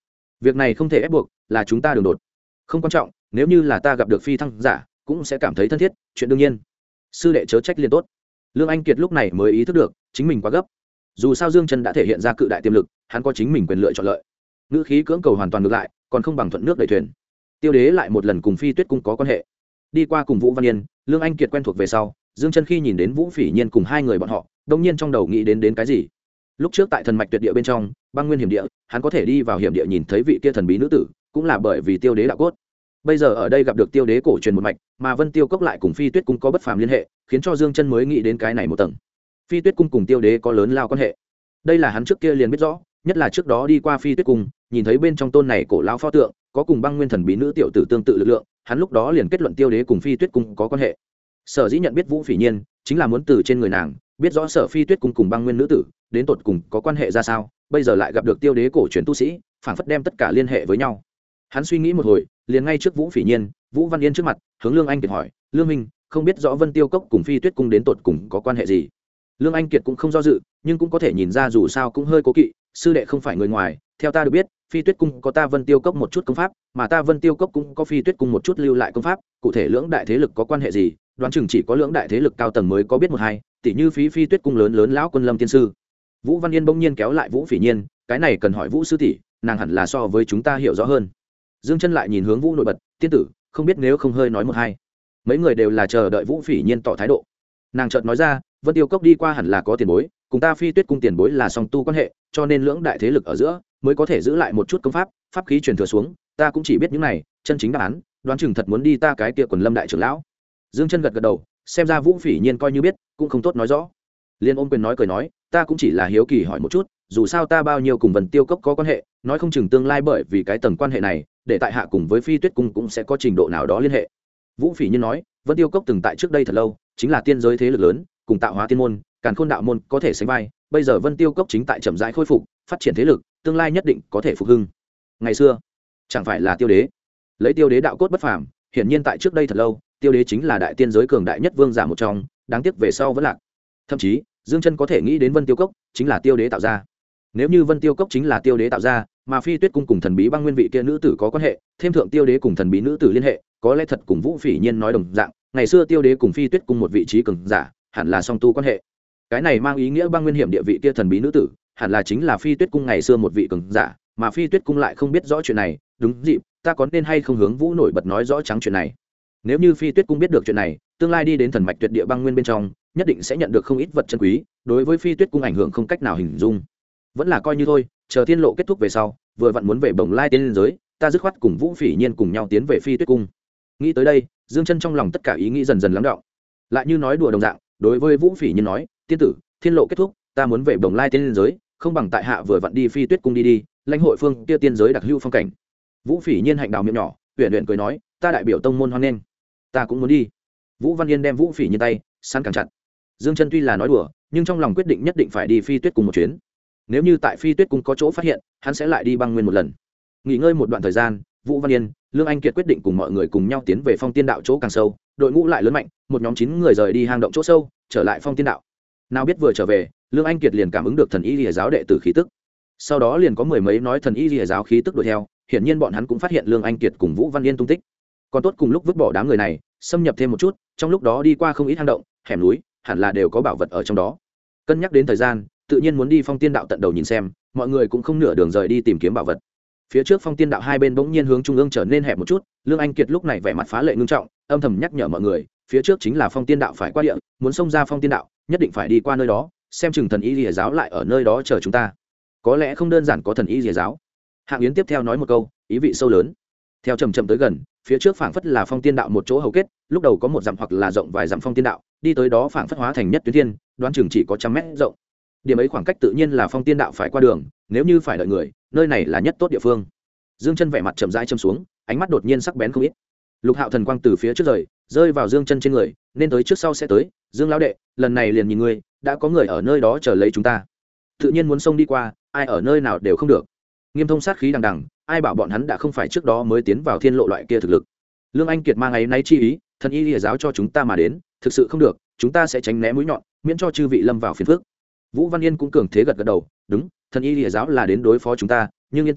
việc này không thể ép buộc, là chúng ta đường đột. Không quan trọng, nếu như là ta gặp được phi thăng giả cũng sẽ cảm thấy thân thiết, chuyện đương nhiên. Sư đệ chớ trách liền tốt. Lương Anh Kiệt lúc này mới ý thức được chính mình quá gấp. Dù sao Dương Chân đã thể hiện ra cự đại tiềm lực, hắn có chính mình quyền lựa chọn lợi. Ngữ khí cưỡng cầu hoàn toàn ngược lại, còn không bằng thuận nước đẩy thuyền. Tiêu Đế lại một lần cùng Phi Tuyết cung có quan hệ. Đi qua cùng Vũ Văn Yên, Lương Anh Kiệt quen thuộc về sau, Dương Chân khi nhìn đến Vũ Phỉ Nhiên cùng hai người bọn họ, đột nhiên trong đầu nghĩ đến cái gì. Lúc trước tại thần mạch tuyệt địa bên trong, băng nguyên hiểm địa, hắn có thể đi vào hiểm địa nhìn thấy vị kia thần bí nữ tử, cũng là bởi vì Tiêu Đế đạo cốt. Bây giờ ở đây gặp được Tiêu Đế cổ truyền một mạch, mà Vân Tiêu cốc lại cùng Phi Tuyết cung có bất phàm liên hệ, khiến cho Dương Chân mới nghĩ đến cái này một tầng. Phi Tuyết cung cùng Tiêu Đế có lớn lao quan hệ. Đây là hắn trước kia liền biết rõ, nhất là trước đó đi qua Phi Tuyết cung, nhìn thấy bên trong tôn này cổ lão pho tượng, có cùng băng nguyên thần bí nữ tiểu tử tương tự lực lượng, hắn lúc đó liền kết luận Tiêu Đế cùng Phi Tuyết cung có quan hệ. Sở dĩ nhận biết Vũ Phỉ Nhiên, chính là muốn từ trên người nàng biết rõ Sở Phi Tuyết cung cùng băng nguyên nữ tử đến tột cùng có quan hệ ra sao. Bây giờ lại gặp được Tiêu Đế cổ truyền tu sĩ, phảng phất đem tất cả liên hệ với nhau. Hắn suy nghĩ một hồi, liền ngay trước Vũ Phỉ Nhiên, Vũ Văn Yên trước mặt, hướng Lương Anh Kiệt hỏi: "Lương minh, không biết rõ Vân Tiêu cốc cùng Phi Tuyết cung đến tột cùng có quan hệ gì?" Lương Anh Kiệt cũng không do dự, nhưng cũng có thể nhìn ra dù sao cũng hơi cố kỵ, sư đệ không phải người ngoài, theo ta được biết, Phi Tuyết cung có ta Vân Tiêu cốc một chút công pháp, mà ta Vân Tiêu cốc cũng có Phi Tuyết cung một chút lưu lại công pháp, cụ thể lưỡng đại thế lực có quan hệ gì, đoán chừng chỉ có lưỡng đại thế lực cao tầng mới có biết một hai, tỷ như Phi Tuyết cung lớn lão Quân Lâm tiên sư. Vũ Văn Yên bỗng nhiên kéo lại Vũ Phỉ Nhiên, cái này cần hỏi Vũ sư tỷ, nàng hẳn là so với chúng ta hiểu rõ hơn. Dương Chân lại nhìn hướng Vũ nổi bật, tiên tử, không biết nếu không hơi nói một hai. Mấy người đều là chờ đợi Vũ Phỉ Nhiên tỏ thái độ. Nàng chợt nói ra, Vân Tiêu cốc đi qua hẳn là có tiền bối, cùng ta Phi Tuyết cung tiền bối là song tu quan hệ, cho nên lưỡng đại thế lực ở giữa mới có thể giữ lại một chút công pháp, pháp khí truyền thừa xuống, ta cũng chỉ biết những này, chân chính đáp án, đoán chừng thật muốn đi ta cái kia Quần Lâm đại trưởng lão. Dương Chân gật gật đầu, xem ra Vũ Phỉ Nhiên coi như biết, cũng không tốt nói rõ. Liên ôm quyền nói cười nói, ta cũng chỉ là hiếu kỳ hỏi một chút, dù sao ta bao nhiêu cùng Vân Tiêu cốc có quan hệ, nói không chừng tương lai bởi vì cái tầng quan hệ này, để tại hạ cùng với Phi Tuyết cung cũng sẽ có trình độ nào đó liên hệ. Vũ Phỉ Nhiên nói, Vân Tiêu cốc từng tại trước đây thật lâu, chính là tiên giới thế lực lớn, cùng Tạo Hóa tiên môn, Càn Khôn đạo môn có thể sánh vai, bây giờ Vân Tiêu cốc chính tại chậm rãi khôi phục, phát triển thế lực, tương lai nhất định có thể phục hưng. Ngày xưa, chẳng phải là Tiêu Đế, lấy Tiêu Đế đạo cốt bất phàm, hiển nhiên tại trước đây thật lâu, Tiêu Đế chính là đại tiên giới cường đại nhất vương giả một trong, đáng tiếc về sau vẫn lạc. Thậm chí, Dương Chân có thể nghĩ đến Vân Tiêu cốc chính là Tiêu Đế tạo ra. Nếu như Vân Tiêu cốc chính là Tiêu Đế tạo ra, mà Phi Tuyết cung cùng thần bí băng nguyên vị kia nữ tử có quan hệ, thêm thượng Tiêu Đế cùng thần bí nữ tử liên hệ, có lẽ thật cùng Vũ Phỉ Nhiên nói đồng dạng, ngày xưa Tiêu Đế cùng Phi Tuyết cung một vị trí cường giả, hẳn là song tu quan hệ. Cái này mang ý nghĩa băng nguyên hiểm địa vị kia thần bí nữ tử, hẳn là chính là Phi Tuyết cung ngày xưa một vị cường giả, mà Phi Tuyết cung lại không biết rõ chuyện này, đúng dịp, ta có nên hay không hướng Vũ nổi bật nói rõ trắng chuyện này. Nếu như Phi Tuyết cung biết được chuyện này, tương lai đi đến thần mạch tuyệt địa băng nguyên bên trong, nhất định sẽ nhận được không ít vật chân quý, đối với Phi Tuyết cung ảnh hưởng không cách nào hình dung. Vẫn là coi như thôi, chờ thiên lộ kết thúc về sau, vừa vặn muốn về Bồng Lai tiên giới, ta dứt khoát cùng Vũ Phỉ Nhiên cùng nhau tiến về Phi Tuyết cung. Nghĩ tới đây, Dương Chân trong lòng tất cả ý nghĩ dần dần lắng đọng. Lại như nói đùa đồng dạng, đối với Vũ Phỉ Nhiên nói, tiên tử, thiên lộ kết thúc, ta muốn về Bồng Lai tiên giới, không bằng tại hạ vừa vặn đi Phi Tuyết cung đi, lãnh hội phương kia tiên giới đặc hữu phong cảnh. Vũ Phỉ Nhiên hạnh đào miệng nhỏ, huyền huyền cười nói, ta đại biểu tông môn hoan nghênh, ta cũng muốn đi. Vũ Văn Yên đem Vũ Phỉ Nhiên tay săn càng chặt. Dương Chân tuy là nói đùa, nhưng trong lòng quyết định nhất định phải đi Phi Tuyết cung một chuyến. Nếu như tại Phi Tuyết cung có chỗ phát hiện, hắn sẽ lại đi băng nguyên một lần. Nghỉ ngơi một đoạn thời gian, Vũ Văn Yên, Lương Anh Kiệt quyết định cùng mọi người cùng nhau tiến về Phong Tiên đạo chỗ càng sâu, đội ngũ lại lớn mạnh, một nhóm 9 người rời đi hang động chỗ sâu, trở lại Phong Tiên đạo. Nào biết vừa trở về, Lương Anh Kiệt liền cảm ứng được thần y Lìa giáo đệ tử khí tức. Sau đó liền có mười mấy nói thần y Lìa giáo khí tức đuổi theo, hiển nhiên bọn hắn cũng phát hiện Lương Anh Kiệt cùng Vũ Văn Yên tung tích. Còn tốt cùng lúc vứt bỏ đám người này, xâm nhập thêm một chút, trong lúc đó đi qua không ít hang động, hẻm núi, hẳn là đều có bảo vật ở trong đó. Cân nhắc đến thời gian, tự nhiên muốn đi Phong Tiên đạo tận đầu nhìn xem, mọi người cũng không nửa đường rời đi tìm kiếm bảo vật. Phía trước Phong Tiên đạo hai bên bỗng nhiên hướng trung ương trở nên hẹp một chút, Lương Anh Kiệt lúc này vẻ mặt phá lệ ngưng trọng, âm thầm nhắc nhở mọi người, phía trước chính là Phong Tiên đạo phải qua địa, muốn xông ra Phong Tiên đạo, nhất định phải đi qua nơi đó, xem chừng thần y Lìa giáo lại ở nơi đó chờ chúng ta. Có lẽ không đơn giản có thần y Lìa giáo. Hạng Yến tiếp theo nói một câu, ý vị sâu lớn. Theo chậm chậm tới gần, phía trước phảng phất là Phong Tiên đạo một chỗ hầu kết, lúc đầu có một dặm hoặc là rộng vài dặm Phong Tiên đạo, đi tới đó phảng phất hóa thành nhất tuyến thiên, đoán chừng chỉ có 100 mét rộng. Điểm ấy khoảng cách tự nhiên là Phong Tiên đạo phải qua đường, nếu như phải đợi người, nơi này là nhất tốt địa phương. Dương Chân vẻ mặt chậm rãi châm xuống, ánh mắt đột nhiên sắc bén không ít. Lục Hạo thần quang từ phía trước rơi vào Dương Chân trên người, nên tới trước sau sẽ tới, Dương lão đệ, lần này liền nhìn ngươi, đã có người ở nơi đó chờ lấy chúng ta. Tự nhiên muốn xông đi qua, ai ở nơi nào đều không được. Nghiêm Thông sát khí đằng đằng, ai bảo bọn hắn đã không phải trước đó mới tiến vào thiên lộ loại kia thực lực. Lương Anh Kiệt mang ấy nay chi ý, thần y Lìa giáo cho chúng ta mà đến, thực sự không được, chúng ta sẽ tránh né mũi nhọn, miễn cho chư vị lâm vào phiền phức. Vũ Văn Yên cũng cường thế gật gật đầu, đúng, thần y Lìa giáo là đến đối phó chúng ta, nhưng yên tâm,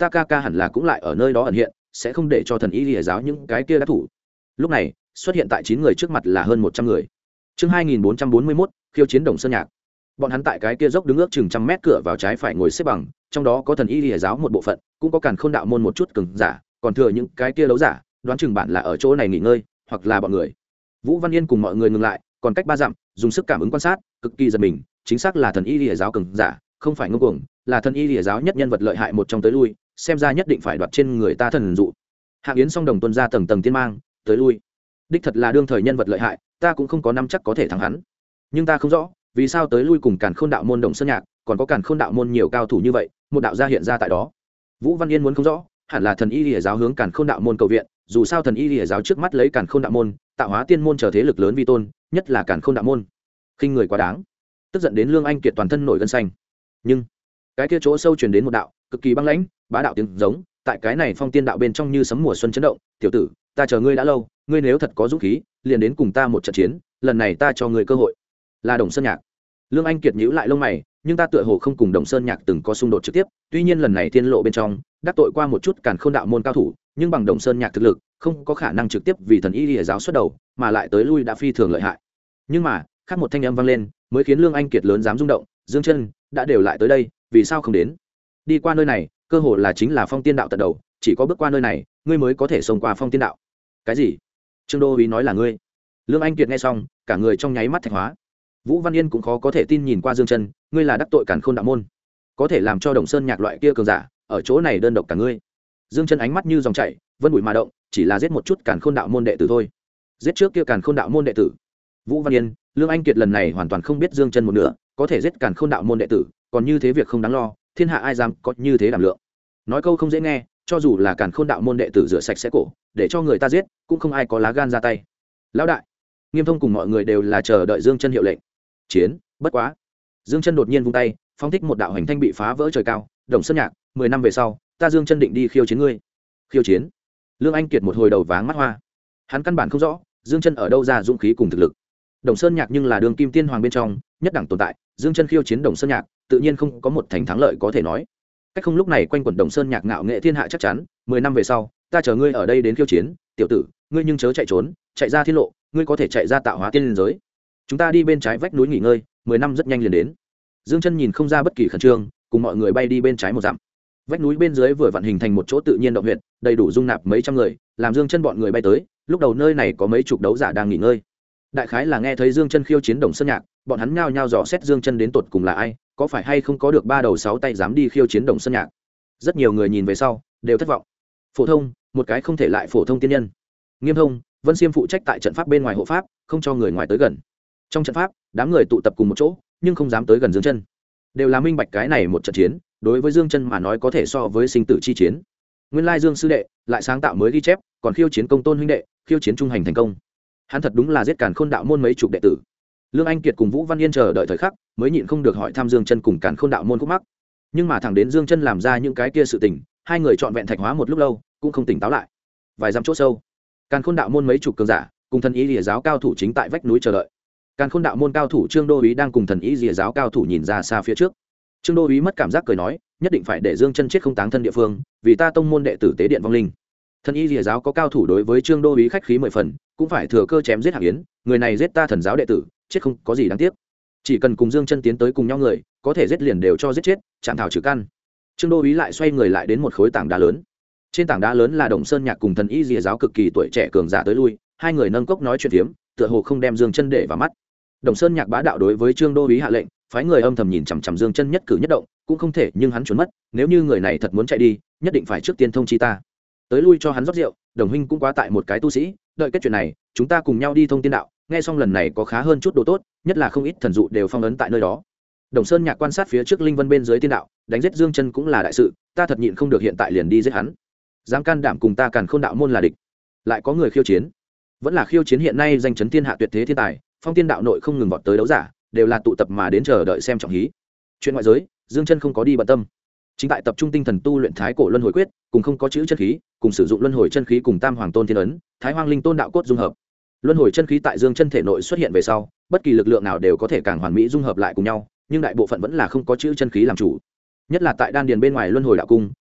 ta ca ca hẳn là cũng lại ở nơi đó ẩn hiện, sẽ không để cho thần y lìa giáo những cái kia đắc thủ. Lúc này xuất hiện tại 9 người trước mặt là hơn 100 người. Chương 2441, khiêu chiến Đồng Sơn Nhạc. Bọn hắn tại cái kia dốc đứng ước chừng 100 mét cửa vào trái phải ngồi xếp bằng, trong đó có thần y lìa giáo một bộ phận, cũng có Càn Khôn đạo môn một chút cường giả, còn thừa những cái kia đấu giả, đoán chừng bạn là ở chỗ này nghỉ ngơi, hoặc là bọn người. Vũ Văn Yên cùng mọi người ngừng lại, còn cách 3 dặm, dùng sức cảm ứng quan sát, cực kỳ giật mình, chính xác là thần y lìa giáo cường giả, không phải ngông cuồng, là thần y lìa giáo nhất nhân vật lợi hại một trong tới lui, xem ra nhất định phải đoạt trên người ta thần dụ. Hạng Yến song đồng tuân ra tầng tầng tiên mang, tới lui. Đích thật là đương thời nhân vật lợi hại, ta cũng không có nắm chắc có thể thắng hắn. Nhưng ta không rõ, vì sao tới lui cùng Càn Khôn đạo môn Đồng Sơn Nhạc, còn có Càn Khôn đạo môn nhiều cao thủ như vậy, một đạo gia hiện ra tại đó. Vũ Văn Yên muốn không rõ, hẳn là thần y lìa giáo hướng Càn Khôn đạo môn cầu viện, dù sao thần y lìa giáo trước mắt lấy Càn Khôn đạo môn, tạo hóa tiên môn chờ thế lực lớn vi tôn, nhất là Càn Khôn đạo môn. Khinh người quá đáng. Tức giận đến Lương Anh Kiệt toàn thân nổi gân xanh. Nhưng cái kia chỗ sâu truyền đến một đạo cực kỳ băng lãnh, bá đạo tiếng giống, tại cái này phong tiên đạo bên trong như sấm mùa xuân chấn động, "Tiểu tử, ta chờ ngươi đã lâu, ngươi nếu thật có dũng khí, liền đến cùng ta một trận chiến, lần này ta cho ngươi cơ hội." Là Đồng Sơn Nhạc. Lương Anh Kiệt nhíu lại lông mày, nhưng ta tựa hồ không cùng Đồng Sơn Nhạc từng có xung đột trực tiếp, tuy nhiên lần này tiên lộ bên trong đắc tội qua một chút Càn Khôn đạo môn cao thủ, nhưng bằng Đồng Sơn Nhạc thực lực, không có khả năng trực tiếp vì thần y lìa giáo xuất đầu, mà lại tới lui đã phi thường lợi hại. Nhưng mà, khác một thanh âm vang lên, mới khiến Lương Anh Kiệt lớn dám rung động, "Dương Chân, đã đều lại tới đây, vì sao không đến?" Đi qua nơi này, cơ hồ là chính là phong tiên đạo tận đầu, chỉ có bước qua nơi này, ngươi mới có thể xông qua phong tiên đạo. Cái gì? Trương Đô Uý nói là ngươi? Lương Anh Kiệt nghe xong, cả người trong nháy mắt thạch hóa. Vũ Văn Yên cũng khó có thể tin nhìn qua Dương Chân, ngươi là đắc tội Càn Khôn đạo môn, có thể làm cho Đồng Sơn Nhạc loại kia cường giả ở chỗ này đơn độc cả ngươi. Dương Chân ánh mắt như dòng chảy, vân bụi mà động, chỉ là giết một chút Càn Khôn đạo môn đệ tử thôi. Giết trước kia Càn Khôn đạo môn đệ tử. Vũ Văn Yên, Lương Anh Kiệt lần này hoàn toàn không biết Dương Chân một nửa, có thể giết Càn Khôn đạo môn đệ tử, còn như thế việc không đáng lo, thiên hạ ai dám có như thế đảm lượng. Nói câu không dễ nghe, cho dù là Càn Khôn đạo môn đệ tử rửa sạch sẽ cổ, để cho người ta giết, cũng không ai có lá gan ra tay. Lão đại, Nghiêm Thông cùng mọi người đều là chờ đợi Dương Chân hiệu lệnh. Chiến, bất quá. Dương Chân đột nhiên vung tay, phóng thích một đạo hành thanh bị phá vỡ trời cao, Đồng Sơn Nhạc, 10 năm về sau, ta Dương Chân định đi khiêu chiến ngươi. Khiêu chiến? Lương Anh Kiệt một hồi đầu váng mắt hoa. Hắn căn bản không rõ, Dương Chân ở đâu ra dũng khí cùng thực lực. Đồng Sơn Nhạc nhưng là đường kim tiên hoàng bên trong, nhất đẳng tồn tại, Dương Chân khiêu chiến Đồng Sơn Nhạc, tự nhiên không có một thành thắng lợi có thể nói. Cách không lúc này quanh quẩn Đồng Sơn Nhạc ngạo nghệ thiên hạ chắc chắn, 10 năm về sau, ta chờ ngươi ở đây đến khiêu chiến, tiểu tử, ngươi nhưng chớ chạy trốn, chạy ra thiên lộ, ngươi có thể chạy ra tạo hóa tiên liên giới. Chúng ta đi bên trái vách núi nghỉ ngơi, 10 năm rất nhanh liền đến. Dương Chân nhìn không ra bất kỳ khẩn trương, cùng mọi người bay đi bên trái một dặm. Vách núi bên dưới vừa vặn hình thành một chỗ tự nhiên động huyệt, đầy đủ dung nạp mấy trăm người, làm Dương Chân bọn người bay tới, lúc đầu nơi này có mấy chục đấu giả đang nghỉ ngơi. Đại khái là nghe thấy Dương Chân khiêu chiến Đồng Sơn Nhạc, bọn hắn nhao nhao dò xét Dương Chân đến tột cùng là ai, có phải hay không có được 3 đầu 6 tay dám đi khiêu chiến Đồng Sơn Nhạc. Rất nhiều người nhìn về sau, đều thất vọng. Phổ thông, một cái không thể lại phổ thông tiên nhân. Nghiêm Thông, Vân Xiêm phụ trách tại trận pháp bên ngoài hộ pháp, không cho người ngoài tới gần. Trong trận pháp, đám người tụ tập cùng một chỗ, nhưng không dám tới gần Dương Chân. Đều là minh bạch cái này một trận chiến, đối với Dương Chân mà nói có thể so với sinh tử chi chiến. Nguyên lai Dương sư đệ lại sáng tạo mới ghi chép, còn khiêu chiến Công Tôn huynh đệ, khiêu chiến trung hành thành công. Hắn thật đúng là giết Càn Khôn đạo môn mấy chục đệ tử. Lương Anh Kiệt cùng Vũ Văn Yên chờ đợi thời khắc, mới nhịn không được hỏi thăm Dương Chân cùng Càn Khôn đạo môn khúc mắc. Nhưng mà thẳng đến Dương Chân làm ra những cái kia sự tình, hai người trọn vẹn thạch hóa một lúc lâu, cũng không tỉnh táo lại. Vài dặm chỗ sâu, Càn Khôn đạo môn mấy chục cường giả, cùng thần ý Lìa giáo cao thủ chính tại vách núi chờ đợi. Càn Khôn đạo môn cao thủ Trương Đô Úy đang cùng thần ý Lìa giáo cao thủ nhìn ra xa phía trước. Trương Đô Úy mất cảm giác cười nói, nhất định phải để Dương Chân chết không táng thân địa phương, vì ta tông môn đệ tử tế điện vong linh. Thần y Lìa giáo có cao thủ đối với Trương Đô Úy khách khí 10 phần, cũng phải thừa cơ chém giết Hạng Yến, người này giết ta thần giáo đệ tử, chết không có gì đáng tiếc. Chỉ cần cùng Dương Chân tiến tới cùng nhau người, có thể giết liền đều cho giết chết, chạm thảo trừ căn. Trương Đô Úy lại xoay người lại đến một khối tảng đá lớn. Trên tảng đá lớn là Đồng Sơn Nhạc cùng thần y Lìa giáo cực kỳ tuổi trẻ cường giả tới lui, hai người nâng cốc nói chuyện phiếm, tựa hồ không đem Dương Chân để vào mắt. Đồng Sơn Nhạc bá đạo đối với Trương Đô Úy hạ lệnh, phái người âm thầm nhìn chằm chằm Dương Chân nhất cử nhất động, cũng không thể, nhưng hắn trốn mất, nếu như người này thật muốn chạy đi, nhất định phải trước tiên thông chi ta. Tới lui cho hắn rót rượu, Đồng huynh cũng quá tại một cái tu sĩ, đợi kết chuyện này, chúng ta cùng nhau đi thông tiên đạo, nghe xong lần này có khá hơn chút đồ tốt, nhất là không ít thần dụ đều phong ấn tại nơi đó. Đồng Sơn Nhạc quan sát phía trước linh vân bên dưới tiên đạo, đánh giết Dương Chân cũng là đại sự, ta thật nhịn không được hiện tại liền đi giết hắn. Dám can đảm cùng ta Càn Khôn đạo môn là địch, lại có người khiêu chiến, vẫn là khiêu chiến hiện nay danh chấn thiên hạ tuyệt thế thiên tài, phong tiên đạo nội không ngừng vọt tới đấu giả, đều là tụ tập mà đến chờ đợi xem trọng hí. Chuyện ngoại giới, Dương Chân không có đi bận tâm, chính tại tập trung tinh thần tu luyện Thái Cổ Luân Hồi Quyết, cùng không có chữ chân khí, cùng sử dụng Luân Hồi chân khí cùng Tam Hoàng Tôn Thiên ấn, Thái Hoang Linh Tôn đạo cốt dung hợp. Luân Hồi chân khí tại Dương Chân thể nội xuất hiện về sau, bất kỳ lực lượng nào đều có thể càng hoàn mỹ dung hợp lại cùng nhau, nhưng đại bộ phận vẫn là không có chữ chân khí làm chủ. Nhất là tại đan điền bên ngoài Luân Hồi đạo cung,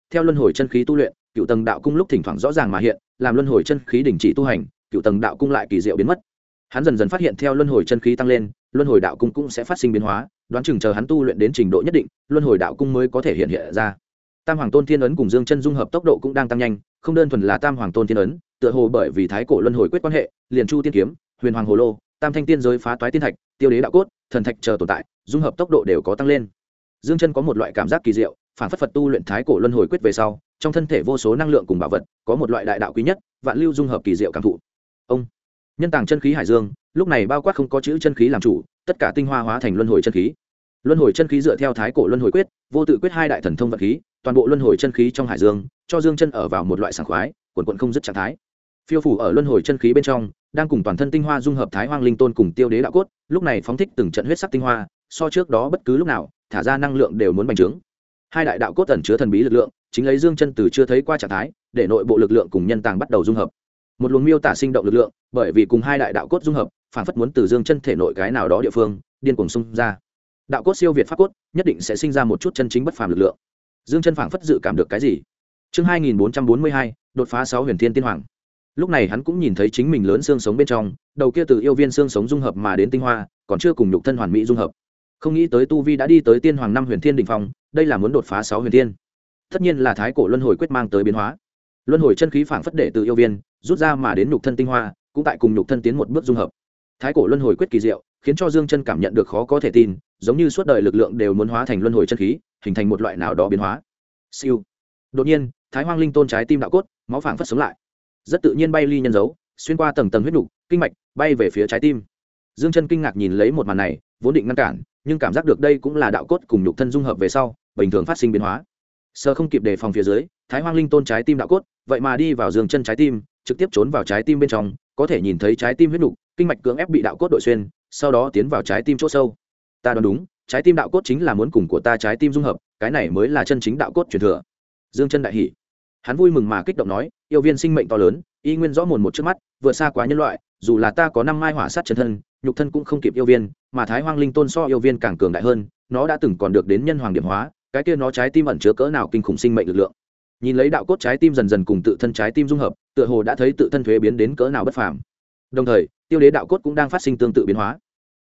theo luân hồi chân khí tu luyện, cựu tầng đạo cung lúc thỉnh thoảng rõ ràng mà hiện, làm luân hồi chân khí đình chỉ tu hành, cựu tầng đạo cung lại kỳ diệu biến mất. Hắn dần dần phát hiện theo luân hồi chân khí tăng lên, luân hồi đạo cung cũng sẽ phát sinh biến hóa, đoán chừng chờ hắn tu luyện đến trình độ nhất định, luân hồi đạo cung mới có thể hiện hiện ra. Tam Hoàng Tôn Thiên ấn cùng Dương Chân dung hợp tốc độ cũng đang tăng nhanh, không đơn thuần là Tam Hoàng Tôn Thiên ấn, tựa hồ bởi vì thái cổ luân hồi quyết quan hệ, liền Chu Tiên kiếm, Huyền Hoàng Hồ Lô, Tam Thanh Tiên giới phá toái tiên thạch, Tiêu Đế đạo cốt, thần thạch chờ tồn tại, dung hợp tốc độ đều có tăng lên. Dương Chân có một loại cảm giác kỳ diệu, phản phất Phật tu luyện thái cổ luân hồi quyết về sau, trong thân thể vô số năng lượng cùng bảo vật, có một loại đại đạo quý nhất, vạn lưu dung hợp kỳ diệu cảm thụ. Ông nhân tàng chân khí hải dương, lúc này bao quát không có chữ chân khí làm chủ, tất cả tinh hoa hóa thành luân hồi chân khí. Luân hồi chân khí dựa theo thái cổ luân hồi quyết, vô tự quyết hai đại thần thông vật khí, toàn bộ luân hồi chân khí trong hải dương, cho Dương Chân ở vào một loại sảng khoái, quần quần không dứt trạng thái. Phiêu phủ ở luân hồi chân khí bên trong, đang cùng toàn thân tinh hoa dung hợp thái hoang linh tôn cùng tiêu đế đạo cốt, lúc này phóng thích từng trận huyết sắc tinh hoa, so trước đó bất cứ lúc nào, thả ra năng lượng đều muốn bành trướng. Hai đại đạo cốt ẩn chứa thần bí lực lượng, chính lấy Dương Chân từ chưa thấy qua trạng thái, để nội bộ lực lượng cùng nhân tàng bắt đầu dung hợp. Một luồng miêu tả sinh động lực lượng, bởi vì cùng hai đại đạo cốt dung hợp, phản phất muốn từ Dương Chân thể nội cái nào đó địa phương, điên cuồng xung ra. Đạo cốt siêu việt pháp cốt, nhất định sẽ sinh ra một chút chân chính bất phàm lực lượng. Dương Chân phảng phất dự cảm được cái gì. Chương 2442, đột phá 6 Huyền Thiên Tiên Hoàng. Lúc này hắn cũng nhìn thấy chính mình lớn xương sống bên trong, đầu kia từ yêu viên xương sống dung hợp mà đến tinh hoa, còn chưa cùng nhục thân hoàn mỹ dung hợp. Không nghĩ tới tu vi đã đi tới Tiên Hoàng 5 Huyền Thiên đỉnh phong, đây là muốn đột phá 6 Huyền Thiên. Tất nhiên là thái cổ luân hồi quyết mang tới biến hóa. Luân hồi chân khí phảng phất để từ yêu viên rút ra mà đến nhục thân tinh hoa, cũng tại cùng nhục thân tiến một bước dung hợp. Thái cổ luân hồi quyết kỳ diệu, khiến cho Dương Chân cảm nhận được khó có thể tin, giống như suốt đời lực lượng đều muốn hóa thành luân hồi chân khí, hình thành một loại nào đó biến hóa. Siêu. Đột nhiên, Thái Hoang Linh Tôn trái tim đạo cốt, máu phảng phất sống lại. Rất tự nhiên bay ly nhân dấu, xuyên qua tầng tầng huyết nục, kinh mạch, bay về phía trái tim. Dương Chân kinh ngạc nhìn lấy một màn này, vốn định ngăn cản, nhưng cảm giác được đây cũng là đạo cốt cùng nhục thân dung hợp về sau, bình thường phát sinh biến hóa. Sơ không kịp đề phòng phía dưới, Thái Hoang Linh Tôn trái tim đạo cốt, vậy mà đi vào Dương Chân trái tim, trực tiếp trốn vào trái tim bên trong, có thể nhìn thấy trái tim huyết nục, kinh mạch cưỡng ép bị đạo cốt đội xuyên, sau đó tiến vào trái tim chỗ sâu. Ta đoán đúng, trái tim đạo cốt chính là muốn cùng của ta trái tim dung hợp, cái này mới là chân chính đạo cốt truyền thừa. Dương Chân đại hỉ, hắn vui mừng mà kích động nói, yêu viên sinh mệnh to lớn, y nguyên rõ mồn một trước mắt, vượt xa quá nhân loại, dù là ta có 5 mai hỏa sát chân thân, nhục thân cũng không kịp yêu viên, mà Thái Hoang Linh Tôn so yêu viên càng cường đại hơn, nó đã từng còn được đến nhân hoàng điểm hóa, cái kia nó trái tim ẩn chứa cỡ nào kinh khủng sinh mệnh lực lượng. Nhìn lấy đạo cốt trái tim dần dần cùng tự thân trái tim dung hợp, tựa hồ đã thấy tự thân thuế biến đến cỡ nào bất phàm. Đồng thời, tiêu đế đạo cốt cũng đang phát sinh tương tự biến hóa.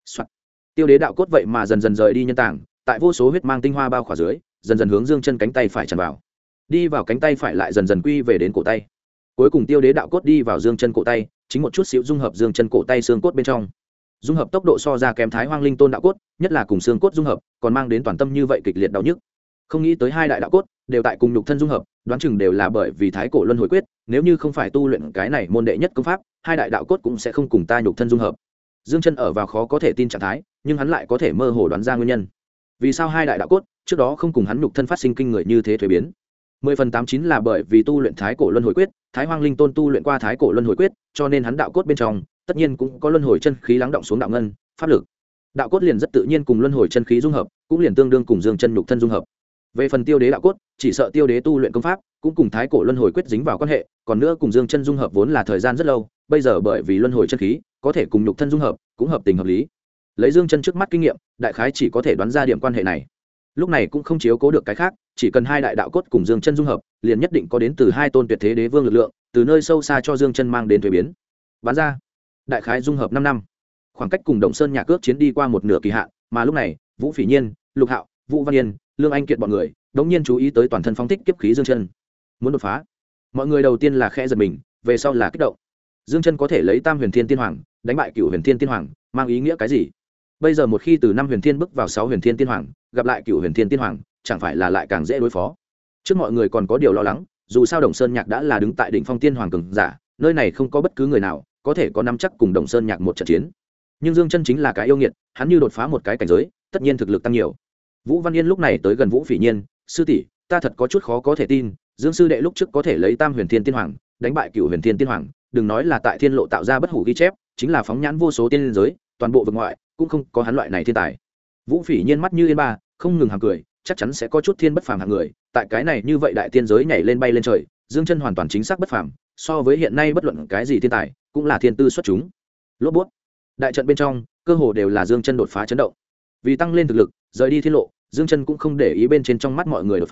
Tiêu đế đạo cốt vậy mà dần dần rời đi nhân tảng, tại vô số huyết mang tinh hoa bao khỏa dưới, dần dần hướng Dương Chân cánh tay phải tràn vào. Đi vào cánh tay phải lại dần dần quy về đến cổ tay. Cuối cùng tiêu đế đạo cốt đi vào Dương Chân cổ tay, chính một chút xíu dung hợp Dương Chân cổ tay xương cốt bên trong. Dung hợp tốc độ so ra kém Thái Hoang Linh Tôn đạo cốt, nhất là cùng xương cốt dung hợp, còn mang đến toàn tâm như vậy kịch liệt đau nhức. Không nghĩ tới hai đại đạo cốt đều tại cùng nhục thân dung hợp, đoán chừng đều là bởi vì thái cổ luân hồi quyết, nếu như không phải tu luyện cái này môn đệ nhất công pháp, hai đại đạo cốt cũng sẽ không cùng ta nhục thân dung hợp. Dương Chân ở vào khó có thể tin trạng thái, nhưng hắn lại có thể mơ hồ đoán ra nguyên nhân. Vì sao hai đại đạo cốt trước đó không cùng hắn nhục thân phát sinh kinh người như thế thuế biến? 10/89 là bởi vì tu luyện thái cổ luân hồi quyết, Thái Hoang Linh Tôn tu luyện qua thái cổ luân hồi quyết, cho nên hắn đạo cốt bên trong tất nhiên cũng có luân hồi chân khí lắng động xuống đạo ngân, pháp lực. Đạo cốt liền rất tự nhiên cùng luân hồi chân khí dung hợp, cũng liền tương đương cùng Dương Chân nhục thân dung hợp. Về phần tiêu đế đạo cốt, chỉ sợ tiêu đế tu luyện công pháp cũng cùng thái cổ luân hồi quyết dính vào quan hệ, còn nữa cùng Dương Chân dung hợp vốn là thời gian rất lâu, bây giờ bởi vì luân hồi chân khí có thể cùng nhục thân dung hợp, cũng hợp tình hợp lý. Lấy Dương Chân trước mắt kinh nghiệm, đại khái chỉ có thể đoán ra điểm quan hệ này. Lúc này cũng không chiếu cố được cái khác, chỉ cần hai đại đạo cốt cùng Dương Chân dung hợp, liền nhất định có đến từ hai tôn tuyệt thế đế vương lực lượng, từ nơi sâu xa cho Dương Chân mang đến thuế biến. Bán ra, đại khái dung hợp 5 năm. Khoảng cách cùng Động Sơn Nhạc cước chiến đi qua một nửa kỳ hạn, mà lúc này, Vũ Phỉ Nhiên, Lục Hạo, Vũ Văn Yên, Lương Anh Kiệt bọn người, đống nhiên chú ý tới toàn thân phóng thích kiếp khí Dương Chân. Muốn đột phá. Mọi người đầu tiên là khẽ giật mình, về sau là kích động. Dương Chân có thể lấy Tam Huyền Thiên Tiên Hoàng, đánh bại Cửu Huyền Thiên Tiên Hoàng, mang ý nghĩa cái gì? Bây giờ một khi từ 5 Huyền Thiên bước vào 6 Huyền Thiên Tiên Hoàng, gặp lại Cửu Huyền Thiên Tiên Hoàng, chẳng phải là lại càng dễ đối phó. Trước mọi người còn có điều lo lắng, dù sao Đồng Sơn Nhạc đã là đứng tại đỉnh phong Tiên Hoàng cường giả, nơi này không có bất cứ người nào có thể có nắm chắc cùng Đồng Sơn Nhạc một trận chiến. Nhưng Dương Chân chính là cái yêu nghiệt, hắn như đột phá một cái cảnh giới, tất nhiên thực lực tăng nhiều. Vũ Văn Yên lúc này tới gần Vũ Phỉ Nhiên, sư tỷ, ta thật có chút khó có thể tin, Dương sư đệ lúc trước có thể lấy Tam Huyền Thiên Tiên Hoàng, đánh bại Cửu Huyền Thiên Tiên Hoàng, đừng nói là tại Thiên Lộ tạo ra bất hủ ghi chép, chính là phóng nhãn vô số tiên giới, toàn bộ vực ngoại cũng không có hắn loại này thiên tài. Vũ Phỉ Nhiên mắt như yên ba, không ngừng hàm cười, chắc chắn sẽ có chút thiên bất phàm hạng người, tại cái này như vậy đại tiên giới nhảy lên bay lên trời, Dương Chân hoàn toàn chính xác bất phàm, so với hiện nay bất luận cái gì thiên tài, cũng là thiên tư xuất chúng. Lốp bút. Đại trận bên trong, cơ hồ đều là Dương Chân đột phá chấn động. Vì tăng lên thực lực, rời đi Thiên Lộ, Dương Chân cũng không để ý bên trên trong mắt mọi người đột phá,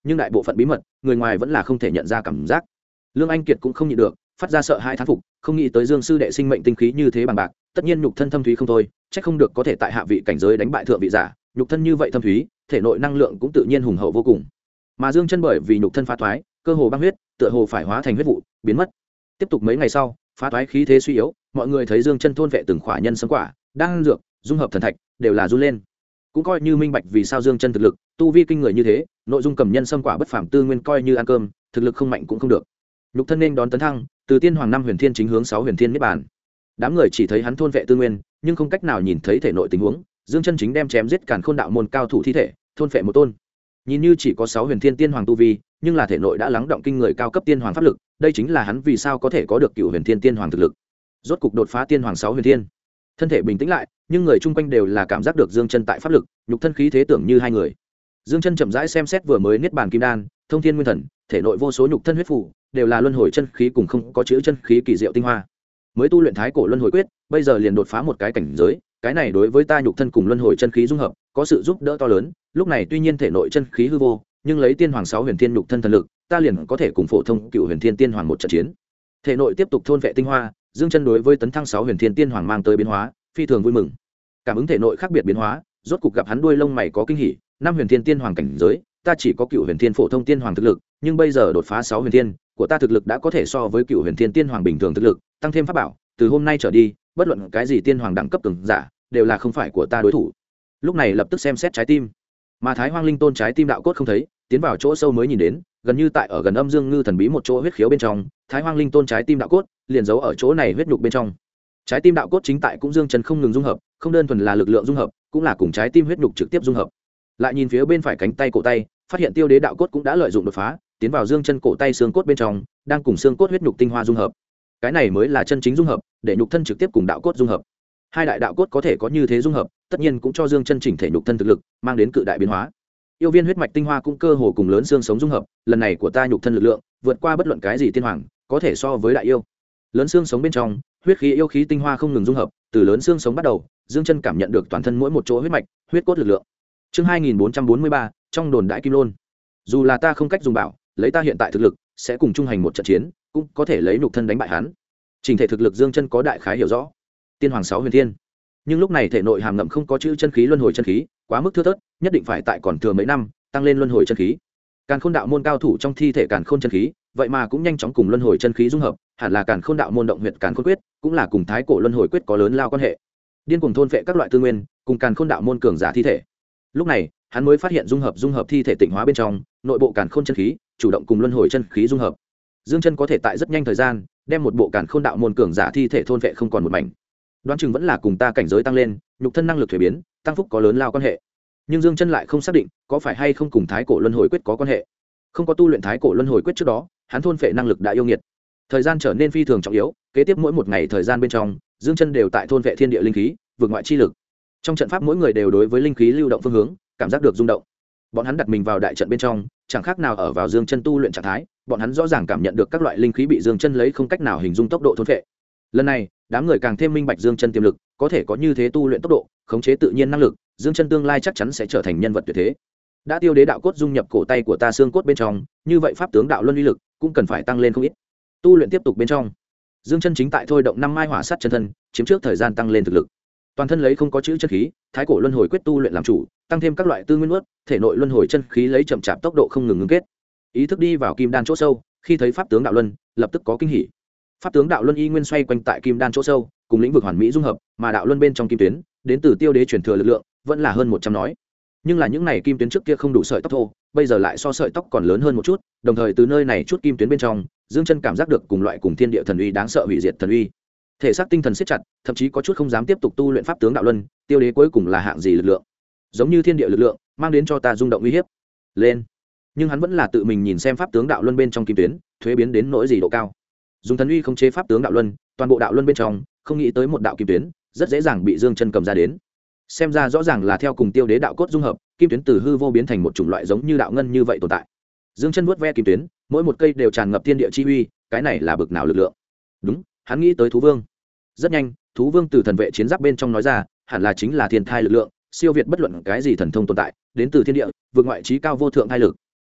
nhưng đại bộ phận bí mật người ngoài vẫn là không thể nhận ra cảm giác. Lương Anh Kiệt cũng không nhịn được phát ra sợ hãi thán phục, không nghĩ tới Dương sư đệ sinh mệnh tinh khí như thế bằng bạc, tất nhiên nhục thân thâm thúy không thôi, chắc không được có thể tại hạ vị cảnh giới đánh bại thượng vị giả, nhục thân như vậy thâm thúy, thể nội năng lượng cũng tự nhiên hùng hậu vô cùng. Mà Dương chân bởi vì nhục thân phá thoái, cơ hồ băng huyết, tựa hồ phải hóa thành huyết vụ, biến mất. Tiếp tục mấy ngày sau, phá thoái khí thế suy yếu, mọi người thấy Dương chân thôn vệ từng khỏa nhân sâm quả, đang dược, dung hợp thần thạch, đều là run lên. Cũng coi như minh bạch vì sao Dương chân thực lực, tu vi kinh người như thế, nội dung cầm nhân sâm quả bất phàm tư nguyên coi như ăn cơm, thực lực không mạnh cũng không được. Nhục thân nên đón tấn thăng, từ tiên hoàng 5 huyền thiên chính hướng 6 huyền thiên niết bàn. Đám người chỉ thấy hắn thôn vệ tư nguyên, nhưng không cách nào nhìn thấy thể nội tình huống. Dương chân chính đem chém giết Càn Khôn đạo môn cao thủ thi thể, thôn vệ một tôn. Nhìn như chỉ có 6 huyền thiên tiên hoàng tu vi, nhưng là thể nội đã lắng động kinh người cao cấp tiên hoàng pháp lực, đây chính là hắn vì sao có thể có được cựu huyền thiên tiên hoàng thực lực. Rốt cục đột phá tiên hoàng 6 huyền thiên. Thân thể bình tĩnh lại, nhưng người chung quanh đều là cảm giác được Dương chân tại pháp lực, nhục thân khí thế tưởng như hai người. Dương chân chậm rãi xem xét vừa mới niết bàn kim đan, thông thiên nguyên thần, thể nội vô số nhục thân huyết phù, đều là luân hồi chân khí cùng không có chữ chân khí kỳ diệu tinh hoa. Mới tu luyện thái cổ luân hồi quyết, bây giờ liền đột phá một cái cảnh giới, cái này đối với ta nhục thân cùng luân hồi chân khí dung hợp, có sự giúp đỡ to lớn. Lúc này tuy nhiên thể nội chân khí hư vô, nhưng lấy tiên hoàng 6 huyền thiên nhục thân thần lực, ta liền có thể cùng phổ thông cựu huyền thiên tiên hoàng một trận chiến. Thể nội tiếp tục thôn vệ tinh hoa, Dương chân đối với tấn thăng 6 huyền thiên tiên hoàng mang tới biến hóa, phi thường vui mừng. Cảm ứng thể nội khác biệt biến hóa, rốt cục gặp hắn đuôi lông mày có kinh hỉ, 5 huyền thiên tiên hoàng cảnh giới, ta chỉ có cựu huyền thiên phổ thông tiên hoàng thực lực, nhưng bây giờ đột phá 6 huyền thiên, của ta thực lực đã có thể so với cựu huyền thiên tiên hoàng bình thường thực lực, tăng thêm pháp bảo, từ hôm nay trở đi, bất luận cái gì tiên hoàng đẳng cấp cường giả, đều là không phải của ta đối thủ. Lúc này lập tức xem xét trái tim, mà Thái Hoang Linh Tôn trái tim đạo cốt không thấy, tiến vào chỗ sâu mới nhìn đến, gần như tại ở gần Âm Dương Ngư thần bí một chỗ huyết khiếu bên trong, Thái Hoang Linh Tôn trái tim đạo cốt liền giấu ở chỗ này huyết nhục bên trong. Trái tim đạo cốt chính tại cũng Dương chân không ngừng dung hợp, không đơn thuần là lực lượng dung hợp, cũng là cùng trái tim huyết nhục trực tiếp dung hợp. Lại nhìn phía bên phải cánh tay cổ tay, phát hiện Tiêu Đế đạo cốt cũng đã lợi dụng đột phá, tiến vào Dương chân cổ tay xương cốt bên trong, đang cùng xương cốt huyết nhục tinh hoa dung hợp. Cái này mới là chân chính dung hợp, để nhục thân trực tiếp cùng đạo cốt dung hợp. Hai đại đạo cốt có thể có như thế dung hợp, tất nhiên cũng cho Dương chân chỉnh thể nhục thân thực lực mang đến cự đại biến hóa. Yêu viên huyết mạch tinh hoa cũng cơ hồ cùng lớn xương sống dung hợp, lần này của ta nhục thân lực lượng vượt qua bất luận cái gì tiên hoàng, có thể so với đại yêu. Lớn xương sống bên trong, huyết khí yêu khí tinh hoa không ngừng dung hợp, từ lớn xương sống bắt đầu, Dương chân cảm nhận được toàn thân mỗi một chỗ huyết mạch, huyết cốt lực lượng. Chương 2443, trong đồn đại kim lôn. Dù là ta không cách dùng bảo, lấy ta hiện tại thực lực, sẽ cùng trung hành một trận chiến, cũng có thể lấy nhục thân đánh bại hắn. Trình thể thực lực Dương chân có đại khái hiểu rõ. Tiên hoàng 6 huyền thiên. Nhưng lúc này thể nội hàm ngậm không có chữ chân khí luân hồi chân khí, quá mức thưa thớt, nhất định phải tại còn thừa mấy năm, tăng lên luân hồi chân khí. Càn Khôn đạo môn cao thủ trong thi thể Càn Khôn chân khí, vậy mà cũng nhanh chóng cùng luân hồi chân khí dung hợp, hẳn là Càn Khôn đạo môn động huyệt Càn Khôn quyết, cũng là cùng thái cổ luân hồi quyết có lớn lao quan hệ. Điên cuồng thôn phệ các loại tư nguyên, cùng Càn Khôn đạo môn cường giả thi thể. Lúc này, hắn mới phát hiện dung hợp thi thể tịnh hóa bên trong, nội bộ Càn Khôn chân khí, chủ động cùng luân hồi chân khí dung hợp. Dương chân có thể tại rất nhanh thời gian, đem một bộ Càn Khôn đạo môn cường giả thi thể thôn phệ không còn một mảnh. Đoán chừng vẫn là cùng ta cảnh giới tăng lên, nhục thân năng lực thuế biến, tăng phúc có lớn lao quan hệ. Nhưng Dương chân lại không xác định có phải hay không cùng thái cổ luân hồi quyết có quan hệ. Không có tu luyện thái cổ luân hồi quyết trước đó, hắn thôn phệ năng lực đã yêu nghiệt. Thời gian trở nên phi thường trọng yếu, kế tiếp mỗi một ngày thời gian bên trong, Dương chân đều tại thôn phệ thiên địa linh khí, vượt ngoại chi lực. Trong trận pháp mỗi người đều đối với linh khí lưu động phương hướng cảm giác được rung động. Bọn hắn đặt mình vào đại trận bên trong, chẳng khác nào ở vào Dương chân tu luyện trạng thái, bọn hắn rõ ràng cảm nhận được các loại linh khí bị Dương chân lấy không cách nào hình dung tốc độ thôn phệ. Lần này, đám người càng thêm minh bạch Dương chân tiềm lực, có thể có như thế tu luyện tốc độ, khống chế tự nhiên năng lực, Dương chân tương lai chắc chắn sẽ trở thành nhân vật tuyệt thế. Đã Tiêu Đế đạo cốt dung nhập cổ tay của ta xương cốt bên trong, như vậy pháp tướng đạo luân uy lực cũng cần phải tăng lên không ít. Tu luyện tiếp tục bên trong, Dương chân chính tại thôi động 5 mai hỏa sát chân thân, chiếm trước thời gian tăng lên thực lực. Toàn thân lấy không có chữ chân khí, thái cổ luân hồi quyết tu luyện làm chủ, tăng thêm các loại tư nguyên nuốt, thể nội luân hồi chân khí lấy chậm chạp tốc độ không ngừng ngưng kết. Ý thức đi vào kim đan chỗ sâu, khi thấy pháp tướng đạo luân, lập tức có kinh hỉ. Pháp tướng đạo luân y nguyên xoay quanh tại kim đan chỗ sâu, cùng lĩnh vực hoàn mỹ dung hợp, mà đạo luân bên trong kim tuyến, đến từ Tiêu Đế truyền thừa lực lượng, vẫn là hơn 100 nói. Nhưng là những này kim tuyến trước kia không đủ sợi tóc thô, bây giờ lại so sợi tóc còn lớn hơn một chút, đồng thời từ nơi này chút kim tuyến bên trong, Dương chân cảm giác được cùng loại cùng thiên địa thần uy đáng sợ hủy diệt thần uy. Thể xác tinh thần siết chặt, thậm chí có chút không dám tiếp tục tu luyện pháp tướng đạo luân, Tiêu Đế cuối cùng là hạng gì lực lượng? Giống như thiên địa lực lượng, mang đến cho ta rung động uy hiếp. Lên. Nhưng hắn vẫn là tự mình nhìn xem pháp tướng đạo luân bên trong kim tuyến, thuế biến đến nỗi gì độ cao. Dùng thần uy khống chế pháp tướng đạo luân, toàn bộ đạo luân bên trong, không nghĩ tới một đạo kim tuyến, rất dễ dàng bị Dương chân cầm ra đến. Xem ra rõ ràng là theo cùng Tiêu Đế đạo cốt dung hợp, kim tuyến từ hư vô biến thành một chủng loại giống như đạo ngân như vậy tồn tại. Dương chân vuốt ve kim tuyến, mỗi một cây đều tràn ngập thiên địa chi uy, cái này là bực nào lực lượng? Đúng, hắn nghĩ tới thú vương. Rất nhanh, thú vương từ thần vệ chiến giáp bên trong nói ra, hẳn là chính là thiên thai lực lượng, siêu việt bất luận cái gì thần thông tồn tại, đến từ thiên địa, vượt ngoại trí cao vô thượng thai lực.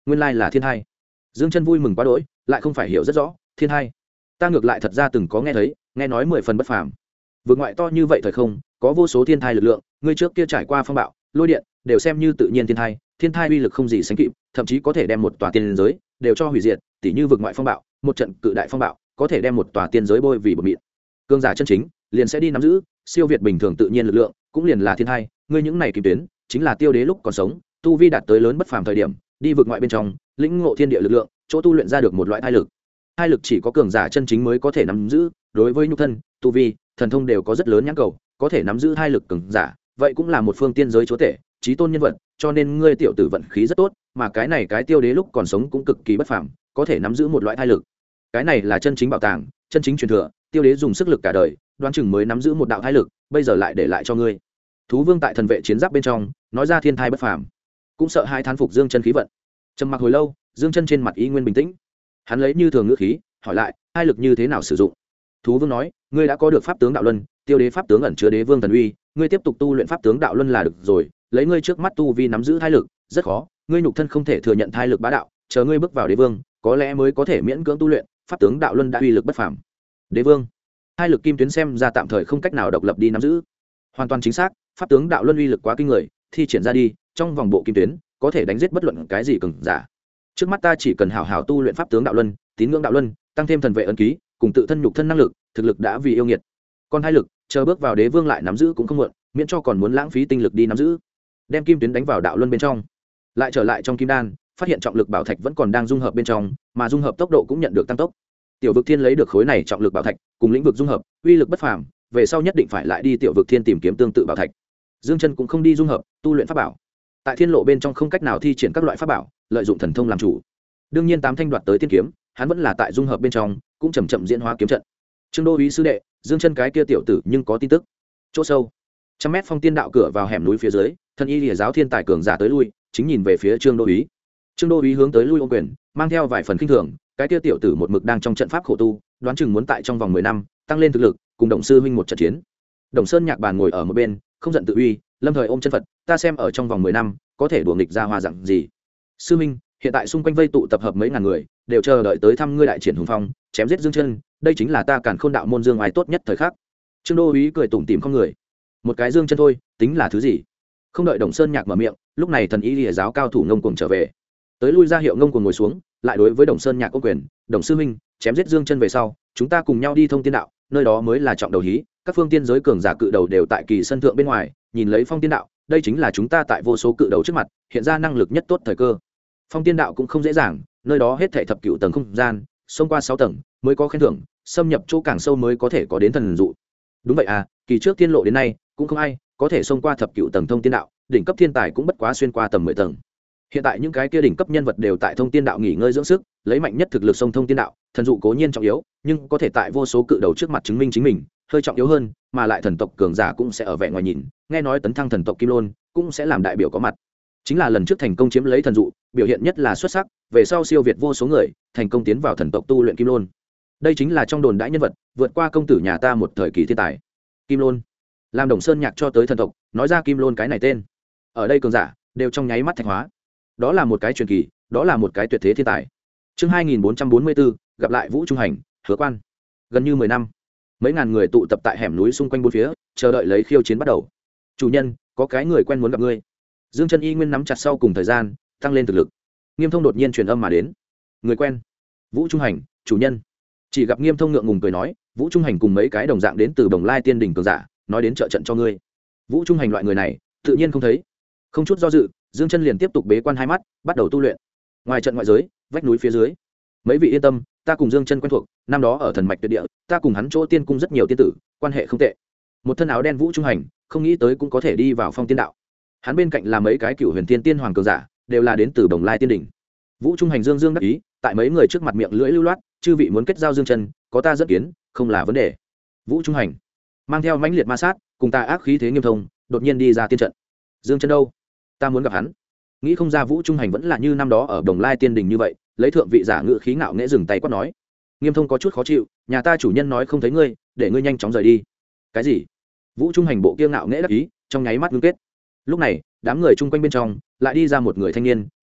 nguyên lai là thiên hai. Dương Chân vui mừng quá đỗi, lại không phải hiểu rất rõ thiên hai. Ta ngược lại thật ra từng có nghe thấy, nghe nói 10 phần bất phàm. Vượt ngoại to như vậy thời không, có vô số thiên thai lực lượng, ngươi trước kia trải qua phong bạo, lôi điện, đều xem như tự nhiên thiên thai uy lực không gì sánh kịp, thậm chí có thể đem một tòa tiên giới đều cho hủy diệt, tỉ như vượt ngoại phong bạo, một trận cự đại phong bạo, có thể đem một tòa tiên giới bôi vì bột mịn. Cương giả chân chính, liền sẽ đi nắm giữ siêu việt bình thường tự nhiên lực lượng, cũng liền là thiên thai, ngươi những này kim tuyến, chính là tiêu đế lúc còn sống, tu vi đạt tới lớn bất phàm thời điểm, đi vượt ngoại bên trong, lĩnh ngộ thiên địa lực lượng, chỗ tu luyện ra được một loại thai lực. Thai lực chỉ có cường giả chân chính mới có thể nắm giữ, đối với nhục thân, tu vi, thần thông đều có rất lớn nhãn cầu, có thể nắm giữ thai lực cường giả, vậy cũng là một phương tiên giới chúa tể, chí tôn nhân vật, cho nên ngươi tiểu tử vận khí rất tốt, mà cái này cái tiêu đế lúc còn sống cũng cực kỳ bất phàm, có thể nắm giữ một loại thai lực. Cái này là chân chính bảo tàng, chân chính truyền thừa, tiêu đế dùng sức lực cả đời, đoán chừng mới nắm giữ một đạo thai lực, bây giờ lại để lại cho ngươi. Thú vương tại thần vệ chiến giáp bên trong, nói ra thiên thai bất phàm, cũng sợ hai thán phục Dương Chân khí vận. Trầm mặc hồi lâu, Dương Chân trên mặt ý nguyên bình tĩnh. Hắn lấy như thường ngữ khí hỏi lại, hai lực như thế nào sử dụng? Thú vương nói, ngươi đã có được pháp tướng đạo luân, tiêu đế pháp tướng ẩn chứa đế vương thần uy, ngươi tiếp tục tu luyện pháp tướng đạo luân là được rồi, lấy ngươi trước mắt tu vi nắm giữ thai lực rất khó, ngươi nhục thân không thể thừa nhận thai lực bá đạo, chờ ngươi bước vào đế vương có lẽ mới có thể miễn cưỡng tu luyện pháp tướng đạo luân đã uy lực bất phàm. Đế vương, hai lực kim tuyến xem ra tạm thời không cách nào độc lập đi nắm giữ. Hoàn toàn chính xác, pháp tướng đạo luân uy lực quá kinh người, thi triển ra đi trong vòng bộ kim tuyến có thể đánh giết bất luận cái gì cường giả. Trước mắt ta chỉ cần hảo hảo tu luyện pháp tướng đạo luân, tín ngưỡng đạo luân, tăng thêm thần vệ ấn ký cùng tự thân nhục thân năng lực, thực lực đã vì yêu nghiệt. Còn hai lực chờ bước vào đế vương lại nắm giữ cũng không muộn, miễn cho còn muốn lãng phí tinh lực đi nắm giữ. Đem kim tuyến đánh vào đạo luân bên trong, lại trở lại trong kim đan, phát hiện trọng lực bảo thạch vẫn còn đang dung hợp bên trong, mà dung hợp tốc độ cũng nhận được tăng tốc. Tiểu vực thiên lấy được khối này trọng lực bảo thạch cùng lĩnh vực dung hợp, uy lực bất phàm, về sau nhất định phải lại đi tiểu vực thiên tìm kiếm tương tự bảo thạch. Dương Chân cũng không đi dung hợp tu luyện pháp bảo, tại thiên lộ bên trong không cách nào thi triển các loại pháp bảo, lợi dụng thần thông làm chủ. Đương nhiên tám thanh đoạt tới tiên kiếm, hắn vẫn là tại dung hợp bên trong, cũng chậm chậm diễn hóa kiếm trận. Trương Đô Úy sư đệ, Dương Chân cái kia tiểu tử nhưng có tin tức. Chỗ sâu, 100 mét phong tiên đạo cửa vào hẻm núi phía dưới, thân y lìa giáo thiên tài cường giả tới lui, chính nhìn về phía Trương Đô Úy. Trương Đô Úy hướng tới lui ôm quyền, mang theo vài phần khinh thường, cái kia tiểu tử một mực đang trong trận pháp khổ tu, đoán chừng muốn tại trong vòng 10 năm tăng lên thực lực, cùng Đồng sư huynh một trận chiến. Đồng Sơn Nhạc Bàn ngồi ở một bên, không giận tự uy, lâm thời ôm chân Phật, ta xem ở trong vòng 10 năm, có thể đùa nghịch ra hoa dạng gì. Sư huynh, hiện tại xung quanh vây tụ tập hợp mấy ngàn người, đều chờ đợi tới thăm ngươi đại triển hùng phong, chém giết Dương Chân, đây chính là ta Càn Khôn đạo môn dương ai tốt nhất thời khắc. Trương Đô Úy cười tủm tỉm không người. Một cái Dương Chân thôi, tính là thứ gì? Không đợi Đồng Sơn Nhạc mở miệng, lúc này thần y lìa giáo cao thủ ngông cuồng trở về, tới lui ra hiệu ngông cuồng ngồi xuống, lại đối với Đồng Sơn Nhạc ô quyền, Đồng sư huynh, chém giết Dương Chân về sau, chúng ta cùng nhau đi thông tiên đạo, nơi đó mới là trọng đầu hí, các phương tiên giới cường giả cự đầu đều tại kỳ sân thượng bên ngoài, nhìn lấy phong tiên đạo, đây chính là chúng ta tại vô số cự đầu trước mặt, hiện ra năng lực nhất tốt thời cơ. Phong tiên đạo cũng không dễ dàng, nơi đó hết thảy thập cửu tầng không gian, xông qua 6 tầng mới có khen thưởng, xâm nhập chỗ càng sâu mới có thể có đến thần dụ. Đúng vậy à, kỳ trước tiên lộ đến nay, cũng không ai có thể xông qua thập cửu tầng thông tiên đạo, đỉnh cấp thiên tài cũng bất quá xuyên qua tầm 10 tầng. Hiện tại những cái kia đỉnh cấp nhân vật đều tại thông tiên đạo nghỉ ngơi dưỡng sức, lấy mạnh nhất thực lực xông thông tiên đạo, thần dụ cố nhiên trọng yếu, nhưng có thể tại vô số cự đầu trước mặt chứng minh chính mình, hơi trọng yếu hơn, mà lại thần tộc cường giả cũng sẽ ở vẻ ngoài nhìn, nghe nói tấn thăng thần tộc Kim Lôn cũng sẽ làm đại biểu có mặt. Chính là lần trước thành công chiếm lấy thần dụ, biểu hiện nhất là xuất sắc, về sau siêu việt vô số người, thành công tiến vào thần tộc tu luyện Kim Lôn. Đây chính là trong đồn đại nhân vật, vượt qua công tử nhà ta một thời kỳ thiên tài. Kim Lôn, làm Đồng Sơn Nhạc cho tới thần tộc, nói ra Kim Lôn cái này tên, ở đây cường giả đều trong nháy mắt thạch hóa. Đó là một cái truyền kỳ, đó là một cái tuyệt thế thiên tài. Chương 2444, gặp lại Vũ Trung Hành, Hứa Quan. Gần như 10 năm, mấy ngàn người tụ tập tại hẻm núi xung quanh bốn phía, chờ đợi lấy khiêu chiến bắt đầu. Chủ nhân, có cái người quen muốn gặp ngươi. Dương Chân y nguyên nắm chặt sau cùng thời gian, tăng lên thực lực. Nghiêm Thông đột nhiên truyền âm mà đến. Người quen? Vũ Trung Hành, chủ nhân. Chỉ gặp Nghiêm Thông ngượng ngùng cười nói, Vũ Trung Hành cùng mấy cái đồng dạng đến từ Bồng Lai Tiên đỉnh cường giả, nói đến trợ trận cho ngươi. Vũ Trung Hành loại người này, tự nhiên không thấy. Không chút do dự, Dương Chân liền tiếp tục bế quan hai mắt, bắt đầu tu luyện. Ngoài trận ngoại giới, vách núi phía dưới, mấy vị yên tâm, ta cùng Dương Chân quen thuộc, năm đó ở Thần Mạch Tuyệt Địa, ta cùng hắn chỗ tiên cung rất nhiều tiên tử, quan hệ không tệ. Một thân áo đen Vũ Trung Hành, không nghĩ tới cũng có thể đi vào phong tiên đạo. Hắn bên cạnh là mấy cái cựu huyền tiên tiên hoàng cường giả, đều là đến từ Bồng Lai Tiên đỉnh. Vũ Trung Hành dương dương đắc ý, tại mấy người trước mặt miệng lưỡi lưu loát, chư vị muốn kết giao Dương Chân, có ta dẫn kiến, không là vấn đề. Vũ Trung Hành mang theo mãnh liệt ma sát, cùng ta ác khí thế Nghiêm Thông, đột nhiên đi ra tiên trận. Dương Chân đâu? Ta muốn gặp hắn. Nghĩ không ra Vũ Trung Hành vẫn là như năm đó ở Đồng Lai Tiên đỉnh như vậy, lấy thượng vị giả ngự khí ngạo nghễ dừng tay quát nói. Nghiêm Thông có chút khó chịu, nhà ta chủ nhân nói không thấy ngươi, để ngươi nhanh chóng rời đi. Cái gì? Vũ Trung Hành bộ kia ngạo nghễ đắc ý, trong nháy mắt ngưng kết. Lúc này, đám người chung quanh bên trong lại đi ra một người thanh niên,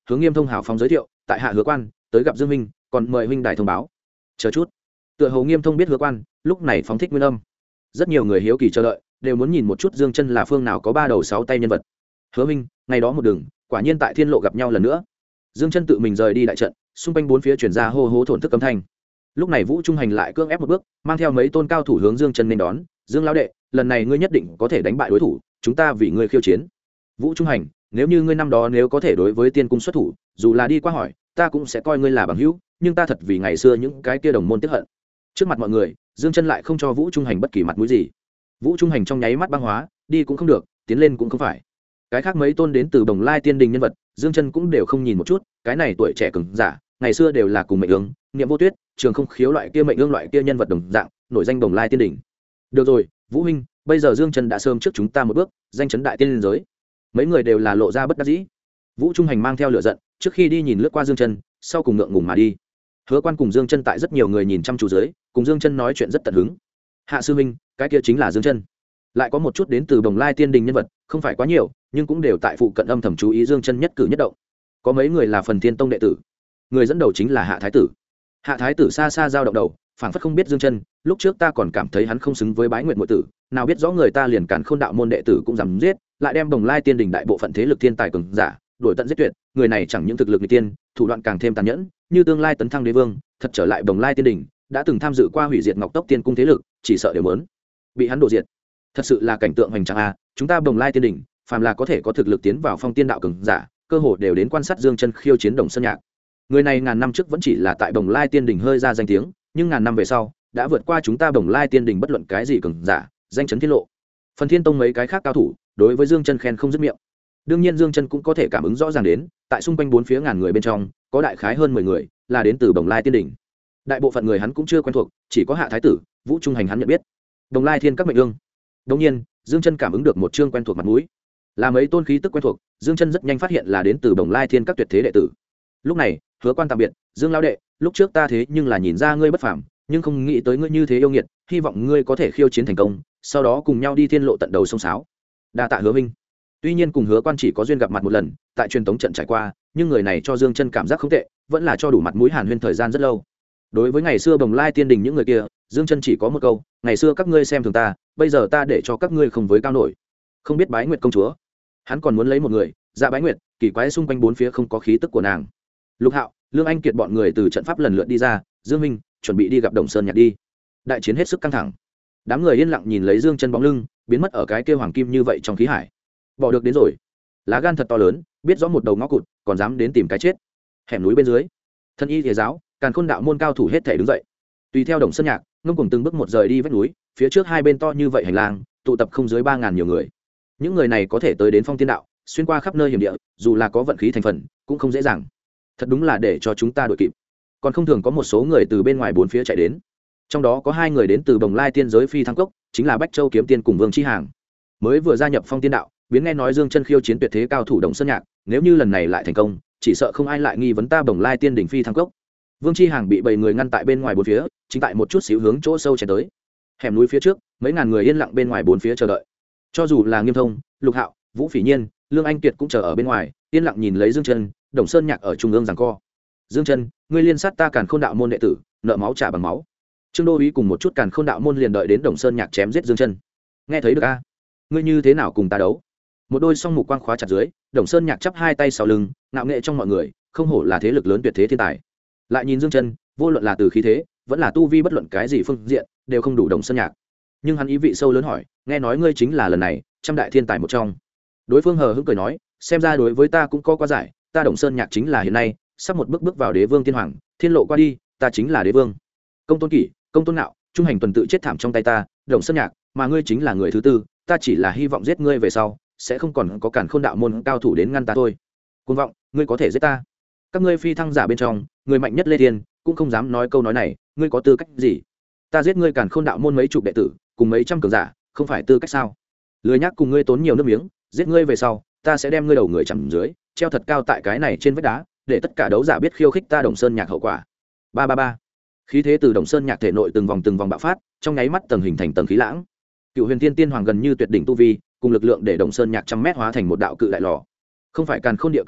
hướng Nghiêm Thông hào phóng giới thiệu, tại hạ Hứa Quan tới gặp Dương Minh, còn mời huynh đài thông báo. Chờ chút. Tựa hồ Nghiêm Thông biết Hứa Quan lúc này phóng thích nguyên âm. Rất nhiều người hiếu kỳ chờ đợi, đều muốn nhìn một chút Dương Chân là phương nào có 3 đầu 6 tay nhân vật. Hứa Minh, ngày đó một đường, quả nhiên tại Thiên Lộ gặp nhau lần nữa. Dương Chân tự mình rời đi đại trận, xung quanh bốn phía truyền ra hô hô thổn thức âm thanh. Lúc này Vũ Trung Hành lại cưỡng ép một bước, mang theo mấy tôn cao thủ hướng Dương Chân nên đón. Dương lão đệ, lần này ngươi nhất định có thể đánh bại đối thủ, chúng ta vì ngươi khiêu chiến. Vũ Trung Hành, nếu như ngươi năm đó nếu có thể đối với Tiên cung xuất thủ, dù là đi qua hỏi, ta cũng sẽ coi ngươi là bằng hữu, nhưng ta thật vì ngày xưa những cái kia đồng môn tiếc hận. Trước mặt mọi người, Dương Chân lại không cho Vũ Trung Hành bất kỳ mặt mũi gì. Vũ Trung Hành trong nháy mắt băng hóa, đi cũng không được, tiến lên cũng không phải. Cái khác mấy tôn đến từ Bồng Lai Tiên Đình nhân vật, Dương Chân cũng đều không nhìn một chút, cái này tuổi trẻ cường giả, ngày xưa đều là cùng mệnh ương, Niệm Vô Tuyết, Trường Không Khiếu loại kia mệnh ương loại kia nhân vật đồng dạng, nổi danh Bồng Lai Tiên Đình. Được rồi, Vũ huynh, bây giờ Dương Chân đã sớm trước chúng ta một bước, danh chấn đại tiên liên giới. Mấy người đều là lộ ra bất đắc dĩ. Vũ Trung Hành mang theo lửa giận, trước khi đi nhìn lướt qua Dương Chân, sau cùng ngượng ngùng mà đi. Hứa Quan cùng Dương Chân tại rất nhiều người nhìn chăm chú dưới, cùng Dương Chân nói chuyện rất tận hứng. Hạ sư huynh, cái kia chính là Dương Chân. Lại có một chút đến từ Bồng Lai Tiên Đình nhân vật, không phải quá nhiều, nhưng cũng đều tại phụ cận âm thầm chú ý Dương Chân nhất cử nhất động. Có mấy người là Phần Thiên Tông đệ tử, người dẫn đầu chính là Hạ thái tử. Hạ thái tử xa xa giao động đầu, phảng phất không biết Dương Chân, lúc trước ta còn cảm thấy hắn không xứng với Bái Nguyệt muội tử, nào biết rõ người ta liền Càn Khôn đạo môn đệ tử cũng dám giết, lại đem Bồng Lai Tiên Đình đại bộ phận thế lực thiên tài cường giả, đổi tận giết tuyệt, người này chẳng những thực lực nghịch tiên, thủ đoạn càng thêm tàn nhẫn, như tương lai tấn thăng đế vương, thật trở lại Bồng Lai Tiên Đình, đã từng tham dự qua hủy diệt Ngọc Tốc Tiên cung thế lực, chỉ sợ đều muốn bị hắn đổ diệt. Thật sự là cảnh tượng hoành tráng a, chúng ta Bồng Lai Tiên Đình, phàm là có thể có thực lực tiến vào phong tiên đạo cường giả, cơ hồ đều đến quan sát Dương Chân khiêu chiến Đồng Sơn Nhạc. Người này ngàn năm trước vẫn chỉ là tại Bồng Lai Tiên Đình hơi ra danh tiếng, nhưng ngàn năm về sau, đã vượt qua chúng ta Bồng Lai Tiên Đình bất luận cái gì cường giả, danh chấn thiên lộ. Phần Thiên Tông mấy cái khác cao thủ, đối với Dương Chân khen không dứt miệng. Đương nhiên Dương Chân cũng có thể cảm ứng rõ ràng đến, tại xung quanh bốn phía ngàn người bên trong, có đại khái hơn 10 người là đến từ Bồng Lai Tiên Đình. Đại bộ phận người hắn cũng chưa quen thuộc, chỉ có Hạ thái tử, Vũ Trung Hành hắn nhận biết. Bồng Lai Thiên các mệnh ương. Đương nhiên, Dương Chân cảm ứng được một chương quen thuộc mặt mũi, là mấy tôn khí tức quen thuộc, Dương Chân rất nhanh phát hiện là đến từ Bồng Lai Thiên các tuyệt thế đệ tử. Lúc này, Hứa Quan tạm biệt, Dương lão đệ, lúc trước ta thế nhưng là nhìn ra ngươi bất phàm, nhưng không nghĩ tới ngươi như thế yêu nghiệt, hy vọng ngươi có thể khiêu chiến thành công, sau đó cùng nhau đi thiên lộ tận đầu sông sáo. Đa tạ Hứa minh. Tuy nhiên cùng Hứa Quan chỉ có duyên gặp mặt một lần, tại truyền tống trận trải qua, nhưng người này cho Dương Chân cảm giác không tệ, vẫn là cho đủ mặt mũi hàn huyên thời gian rất lâu. Đối với ngày xưa Bồng Lai Tiên Đình những người kia, Dương Chân chỉ có một câu, ngày xưa các ngươi xem thường ta, bây giờ ta để cho các ngươi không với cao nổi. Không biết Bái Nguyệt công chúa, hắn còn muốn lấy một người, Dạ Bái Nguyệt, kỳ quái xung quanh bốn phía không có khí tức của nàng. Lục Hạo, Lương Anh Kiệt bọn người từ trận pháp lần lượt đi ra, Dương minh, chuẩn bị đi gặp Đồng Sơn Nhạc đi. Đại chiến hết sức căng thẳng. Đám người yên lặng nhìn lấy Dương Chân bóng lưng, biến mất ở cái kia hoàng kim như vậy trong khí hải. Bỏ được đến rồi. Lá gan thật to lớn, biết rõ một đầu ngõ cụt, còn dám đến tìm cái chết. Hẻm núi bên dưới, Thân Y Thế giáo, Càn Khôn đạo môn cao thủ hết thể đứng dậy. Tùy theo Đồng Sơn Nhạc, ngông cuồng từng bước một rời đi vách núi, phía trước hai bên to như vậy hành lang, tụ tập không dưới 3000 nhiều người. Những người này có thể tới đến Phong Tiên đạo, xuyên qua khắp nơi hiểm địa, dù là có vận khí thành phần, cũng không dễ dàng. Thật đúng là để cho chúng ta đuổi kịp. Còn không thường có một số người từ bên ngoài bốn phía chạy đến. Trong đó có 2 người đến từ Bồng Lai Tiên giới phi thăng cốc, chính là Bách Châu kiếm tiên cùng Vương Chi Hàng. Mới vừa gia nhập Phong Tiên đạo, biến nghe nói Dương Chân khiêu chiến tuyệt thế cao thủ Đồng Sơn Nhạc, nếu như lần này lại thành công, chỉ sợ không ai lại nghi vấn ta Bồng Lai Tiên đỉnh phi thăng cốc. Vương Chi Hàng bị 7 người ngăn tại bên ngoài bốn phía, chính tại một chút xíu hướng chỗ sâu chạy tới. Hẻm núi phía trước, mấy ngàn người yên lặng bên ngoài bốn phía chờ đợi. Cho dù là Nghiêm Thông, Lục Hạo, Vũ Phỉ Nhiên, Lương Anh Kiệt cũng chờ ở bên ngoài, yên lặng nhìn lấy Dương Chân, Đồng Sơn Nhạc ở trung ương giằng co. Dương Chân, ngươi liên sát ta Càn Khôn đạo môn đệ tử, nợ máu trả bằng máu. Trương Đô Úy cùng một chút Càn Khôn đạo môn liền đợi đến Đồng Sơn Nhạc chém giết Dương Chân. Nghe thấy được a? Ngươi như thế nào cùng ta đấu? Một đôi song mục quang khóa chặt dưới, Đồng Sơn Nhạc chắp hai tay sau lưng, ngạo nghệ trong mọi người, không hổ là thế lực lớn tuyệt thế thiên tài. Lại nhìn Dương Chân, vô luận là từ khí thế, vẫn là tu vi bất luận cái gì phương diện, đều không đủ Đồng Sơn Nhạc. Nhưng hắn ý vị sâu lớn hỏi, nghe nói ngươi chính là lần này trăm đại thiên tài một trong. Đối phương hờ hững cười nói, xem ra đối với ta cũng có quá giải, ta Đồng Sơn Nhạc chính là hiện nay sắp một bước bước vào đế vương tiên hoàng, thiên lộ qua đi, ta chính là đế vương. Công tôn kỷ, công tôn nạo, trung hành tuần tự chết thảm trong tay ta, Đồng Sơn Nhạc, mà ngươi chính là người thứ tư, ta chỉ là hy vọng giết ngươi về sau, sẽ không còn có Càn Khôn đạo môn cao thủ đến ngăn ta thôi. Cuồng vọng, ngươi có thể giết ta? Các ngươi phi thăng giả bên trong, người mạnh nhất Lê Thiên, cũng không dám nói câu nói này, ngươi có tư cách gì? Ta giết ngươi Càn Khôn đạo môn mấy chục đệ tử, cùng mấy trăm cường giả, không phải tư cách sao? Lười nhác cùng ngươi tốn nhiều nước miếng, giết ngươi về sau, ta sẽ đem ngươi đầu người chằm dưới, treo thật cao tại cái này trên vách đá, để tất cả đấu giả biết khiêu khích ta Đồng Sơn Nhạc hậu quả. 333. Khí thế từ Đồng Sơn Nhạc thể nội từng vòng bạo phát, trong nháy mắt tầng hình thành tầng khí lãng. Cựu Huyền Tiên Tiên Hoàng gần như tuyệt đỉnh tu vi, cùng lực lượng để Đồng Sơn Nhạc trăm mét hóa thành một đạo cự đại lò. Không phải Càn Khôn địa cương lô,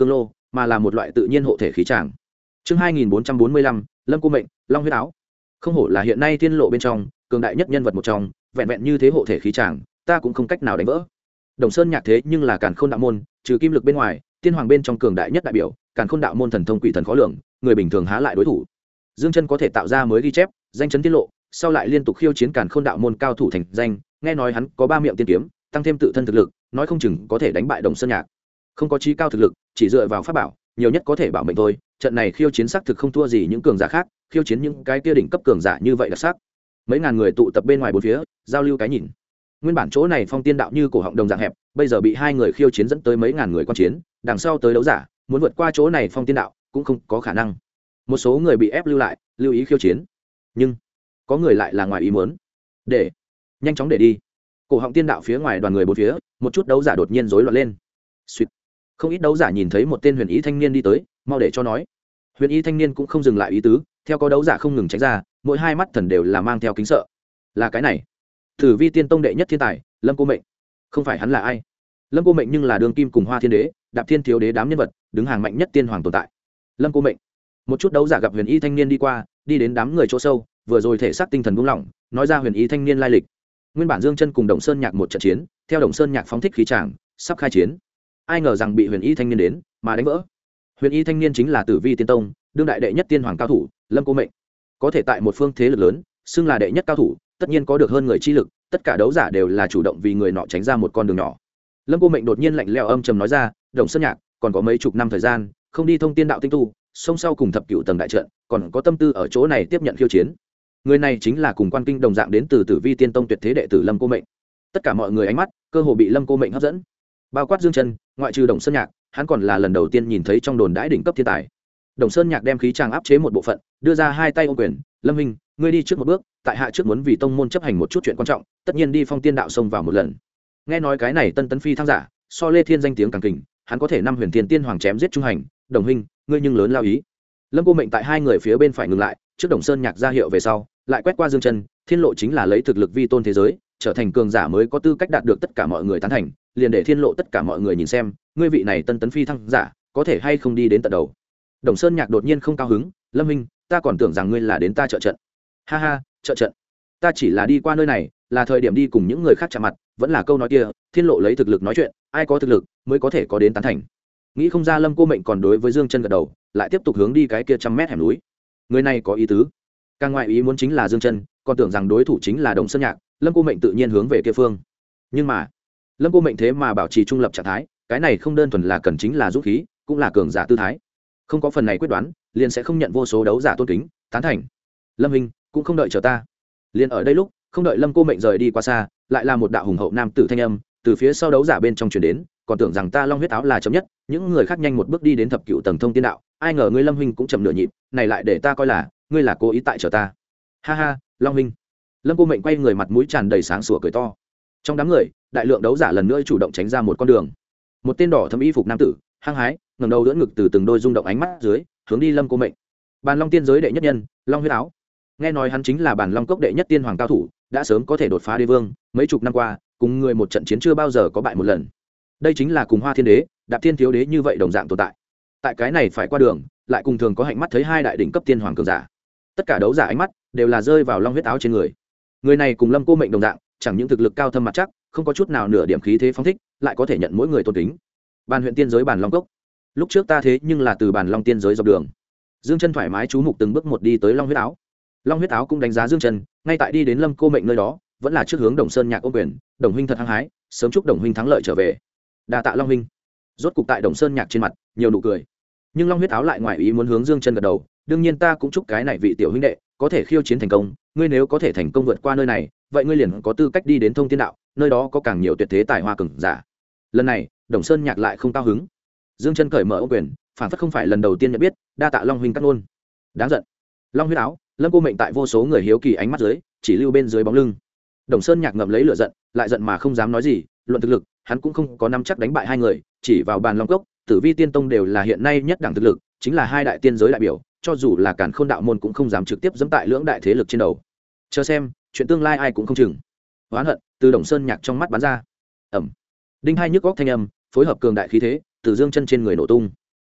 mà là một loại tự nhiên hộ thể khí tràng. Chương 2445, Lâm Cô Mệnh, Long Huyết Áo. Không hổ là hiện nay tiên lộ bên trong cường đại nhất nhân vật một trong, vẹn vẹn như thế hộ thể khí tràng, ta cũng không cách nào đánh vỡ. Đồng Sơn Nhạc thế nhưng là Càn Khôn đạo môn, trừ kim lực bên ngoài, tiên hoàng bên trong cường đại nhất đại biểu, Càn Khôn đạo môn thần thông quỷ thần khó lường, người bình thường há lại đối thủ. Dương Chân có thể tạo ra mới ghi chép, danh chấn tiết lộ, sau lại liên tục khiêu chiến Càn Khôn đạo môn cao thủ thành danh, nghe nói hắn có 3 miệng tiên kiếm, tăng thêm tự thân thực lực, nói không chừng có thể đánh bại Đồng Sơn Nhạc. Không có chí cao thực lực, chỉ dựa vào pháp bảo, nhiều nhất có thể bảo mệnh thôi. Trận này khiêu chiến xác thực không thua gì những cường giả khác, khiêu chiến những cái kia đỉnh cấp cường giả như vậy đặc sắc. Mấy ngàn người tụ tập bên ngoài bốn phía, giao lưu cái nhìn. Nguyên bản chỗ này phong tiên đạo như cổ họng đồng dạng hẹp, bây giờ bị hai người khiêu chiến dẫn tới mấy ngàn người quan chiến, đằng sau tới đấu giả, muốn vượt qua chỗ này phong tiên đạo cũng không có khả năng. Một số người bị ép lưu lại, lưu ý khiêu chiến, nhưng có người lại là ngoài ý muốn, để nhanh chóng để đi. Cổ họng tiên đạo phía ngoài đoàn người bốn phía, một chút đấu giả đột nhiên rối loạn lên. Suýt. Không ít đấu giả nhìn thấy một tên huyền ý thanh niên đi tới, mau để cho nói. Huyền ý thanh niên cũng không dừng lại ý tứ, theo có đấu giả không ngừng tránh ra, mỗi hai mắt thần đều là mang theo kính sợ. Là cái này, Tử Vi Tiên Tông đệ nhất thiên tài, Lâm Cô Mệnh. Không phải hắn là ai? Lâm Cô Mệnh nhưng là đường kim cùng Hoa Thiên Đế, Đạp Thiên Thiếu Đế đám nhân vật, đứng hàng mạnh nhất tiên hoàng tồn tại. Lâm Cô Mệnh. Một chút đấu giả gặp huyền y thanh niên đi qua, đi đến đám người chỗ sâu, vừa rồi thể xác tinh thần buông lỏng, nói ra huyền y thanh niên lai lịch. Nguyên bản Dương Chân cùng Đồng Sơn Nhạc một trận chiến, theo Đồng Sơn Nhạc phóng thích khí tràng, sắp khai chiến. Ai ngờ rằng bị huyền y thanh niên đến, mà đánh vỡ. Huyền y thanh niên chính là Tử Vi Tiên Tông, đương đại đệ nhất tiên hoàng cao thủ, Lâm Cô Mệnh. Có thể tại một phương thế lực lớn, xưng là đệ nhất cao thủ, tất nhiên có được hơn người chi lực, tất cả đấu giả đều là chủ động vì người nọ tránh ra một con đường nhỏ. Lâm Cô Mệnh đột nhiên lạnh lẽo âm trầm nói ra, Đồng Sơn Nhạc, còn có mấy chục năm thời gian, không đi thông tiên đạo tinh tu, song sau cùng thập cửu tầng đại trận, còn có tâm tư ở chỗ này tiếp nhận khiêu chiến. Người này chính là cùng Quan Kinh đồng dạng đến từ Tử Vi Tiên Tông tuyệt thế đệ tử Lâm Cô Mệnh. Tất cả mọi người ánh mắt cơ hồ bị Lâm Cô Mệnh hấp dẫn, bao quát Dương Chân, ngoại trừ Đồng Sơn Nhạc, hắn còn là lần đầu tiên nhìn thấy trong đồn đãi đỉnh cấp thiên tài. Đồng Sơn Nhạc đem khí tràng áp chế một bộ phận, đưa ra hai tay ôm quyền, Lâm huynh, ngươi đi trước một bước, tại hạ trước muốn vì tông môn chấp hành một chút chuyện quan trọng, tất nhiên đi phong tiên đạo xông vào một lần. Nghe nói cái này tân tấn phi thăng giả, so Lê Thiên danh tiếng càng kình, hắn có thể năm huyền thiên tiên hoàng chém giết trung hành. Đồng huynh, ngươi nhưng lớn lao ý. Lâm Cô Mệnh tại hai người phía bên phải ngừng lại, trước Đồng Sơn Nhạc ra hiệu về sau, lại quét qua Dương Chân, thiên lộ chính là lấy thực lực vi tôn thế giới, trở thành cường giả mới có tư cách đạt được tất cả mọi người tán thành, liền để thiên lộ tất cả mọi người nhìn xem, ngươi vị này tân tấn phi thăng giả, có thể hay không đi đến tận đầu. Đồng Sơn Nhạc đột nhiên không cao hứng, Lâm huynh, ta còn tưởng rằng ngươi là đến ta trợ trận. Ha ha, trợ trận? Ta chỉ là đi qua nơi này, là thời điểm đi cùng những người khác chạm mặt, vẫn là câu nói kia, thiên lộ lấy thực lực nói chuyện, ai có thực lực mới có thể có đến tán thành. Nghĩ không ra Lâm Cô Mệnh còn đối với Dương Chân gật đầu, lại tiếp tục hướng đi cái kia 100 mét hẻm núi. Người này có ý tứ. Càng ngoại ý muốn chính là Dương Chân, còn tưởng rằng đối thủ chính là Đồng Sơn Nhạc, Lâm Cô Mệnh tự nhiên hướng về kia phương. Nhưng mà, Lâm Cô Mệnh thế mà bảo trì trung lập trạng thái, cái này không đơn thuần là cần chính là dũng khí, cũng là cường giả tư thái. Không có phần này quyết đoán, liền sẽ không nhận vô số đấu giả tôn kính, tán thành. Lâm huynh, cũng không đợi chờ ta. Liền ở đây lúc, không đợi Lâm Cô Mệnh rời đi quá xa, lại là một đạo hùng hậu nam tử thanh âm từ phía sau đấu giả bên trong truyền đến, còn tưởng rằng ta Long Huyết Áo là chấm nhất, những người khác nhanh một bước đi đến thập cửu tầng thông tiên đạo, ai ngờ ngươi Lâm huynh cũng chậm nửa nhịp, này lại để ta coi là ngươi là cố ý tại chờ ta. Ha ha, Long huynh. Lâm Cô Mệnh quay người mặt mũi tràn đầy sáng sủa cười to. Trong đám người, đại lượng đấu giả lần nữa chủ động tránh ra một con đường. Một tên đỏ thâm y phục nam tử, hăng hái, ngẩng đầu đỡ ngực từ từng đôi rung động ánh mắt dưới, hướng đi Lâm Cô Mệnh. Bàn Long tiên giới đệ nhất nhân, Long Huyết Áo. Nghe nói hắn chính là Bàn Long cốc đệ nhất tiên hoàng cao thủ, đã sớm có thể đột phá đế vương, mấy chục năm qua, cùng người một trận chiến chưa bao giờ có bại một lần. Đây chính là cùng Hoa Thiên Đế, Đạp Thiên Thiếu Đế như vậy đồng dạng tồn tại. Tại cái này phải qua đường, lại cùng thường có hạnh mắt thấy hai đại đỉnh cấp tiên hoàng cường giả. Tất cả đấu giả ánh mắt đều là rơi vào Long Huyết Áo trên người. Người này cùng Lâm Cô Mệnh đồng dạng, chẳng những thực lực cao thâm mặt chắc, không có chút nào nửa điểm khí thế phóng thích, lại có thể nhận mỗi người tôn kính. Bàn huyện tiên giới Bàn Long cốc. Lúc trước ta thế nhưng là từ Bàn Long tiên giới dọc đường. Dương Chân thoải mái chú mục từng bước một đi tới Long Huyết Áo. Long Huyết Áo cũng đánh giá Dương Chân, ngay tại đi đến Lâm Cô Mệnh nơi đó, vẫn là trước hướng Đồng Sơn Nhạc ôm quyền, Đồng huynh thật hăng hái, sớm chúc Đồng huynh thắng lợi trở về. Đa tạ Long huynh. Rốt cục tại Đồng Sơn Nhạc trên mặt nhiều nụ cười. Nhưng Long Huyết Áo lại ngoài ý muốn hướng Dương Chân gật đầu, đương nhiên ta cũng chúc cái này vị tiểu huynh đệ có thể khiêu chiến thành công, ngươi nếu có thể thành công vượt qua nơi này, vậy ngươi liền có tư cách đi đến thông tiên đạo, nơi đó có càng nhiều tuyệt thế tài hoa cường giả. Lần này, Đồng Sơn Nhạc lại không cao hứng. Dương Chân cởi mở ôm quyền, phản phất không phải lần đầu tiên nhận biết, đa tạ Long huynh cắt ngôn. Đáng giận. Long Huyết Áo, Lâm Cô Mệnh tại vô số người hiếu kỳ ánh mắt dưới, chỉ lưu bên dưới bóng lưng. Đồng Sơn Nhạc ngậm lấy lửa giận, lại giận mà không dám nói gì, luận thực lực, hắn cũng không có nắm chắc đánh bại hai người, chỉ vào Bàn Long cốc, Tử Vi Tiên Tông đều là hiện nay nhất đẳng thực lực, chính là hai đại tiên giới đại biểu, cho dù là Càn Khôn đạo môn cũng không dám trực tiếp giẫm tại lưỡng đại thế lực trên đầu. Chờ xem, chuyện tương lai ai cũng không chừng. Oán hận từ Đồng Sơn Nhạc trong mắt bắn ra. Ầm. Đinh hai nhức góc thanh âm, phối hợp cường đại khí thế, từ Dương Chân trên người nổ tung.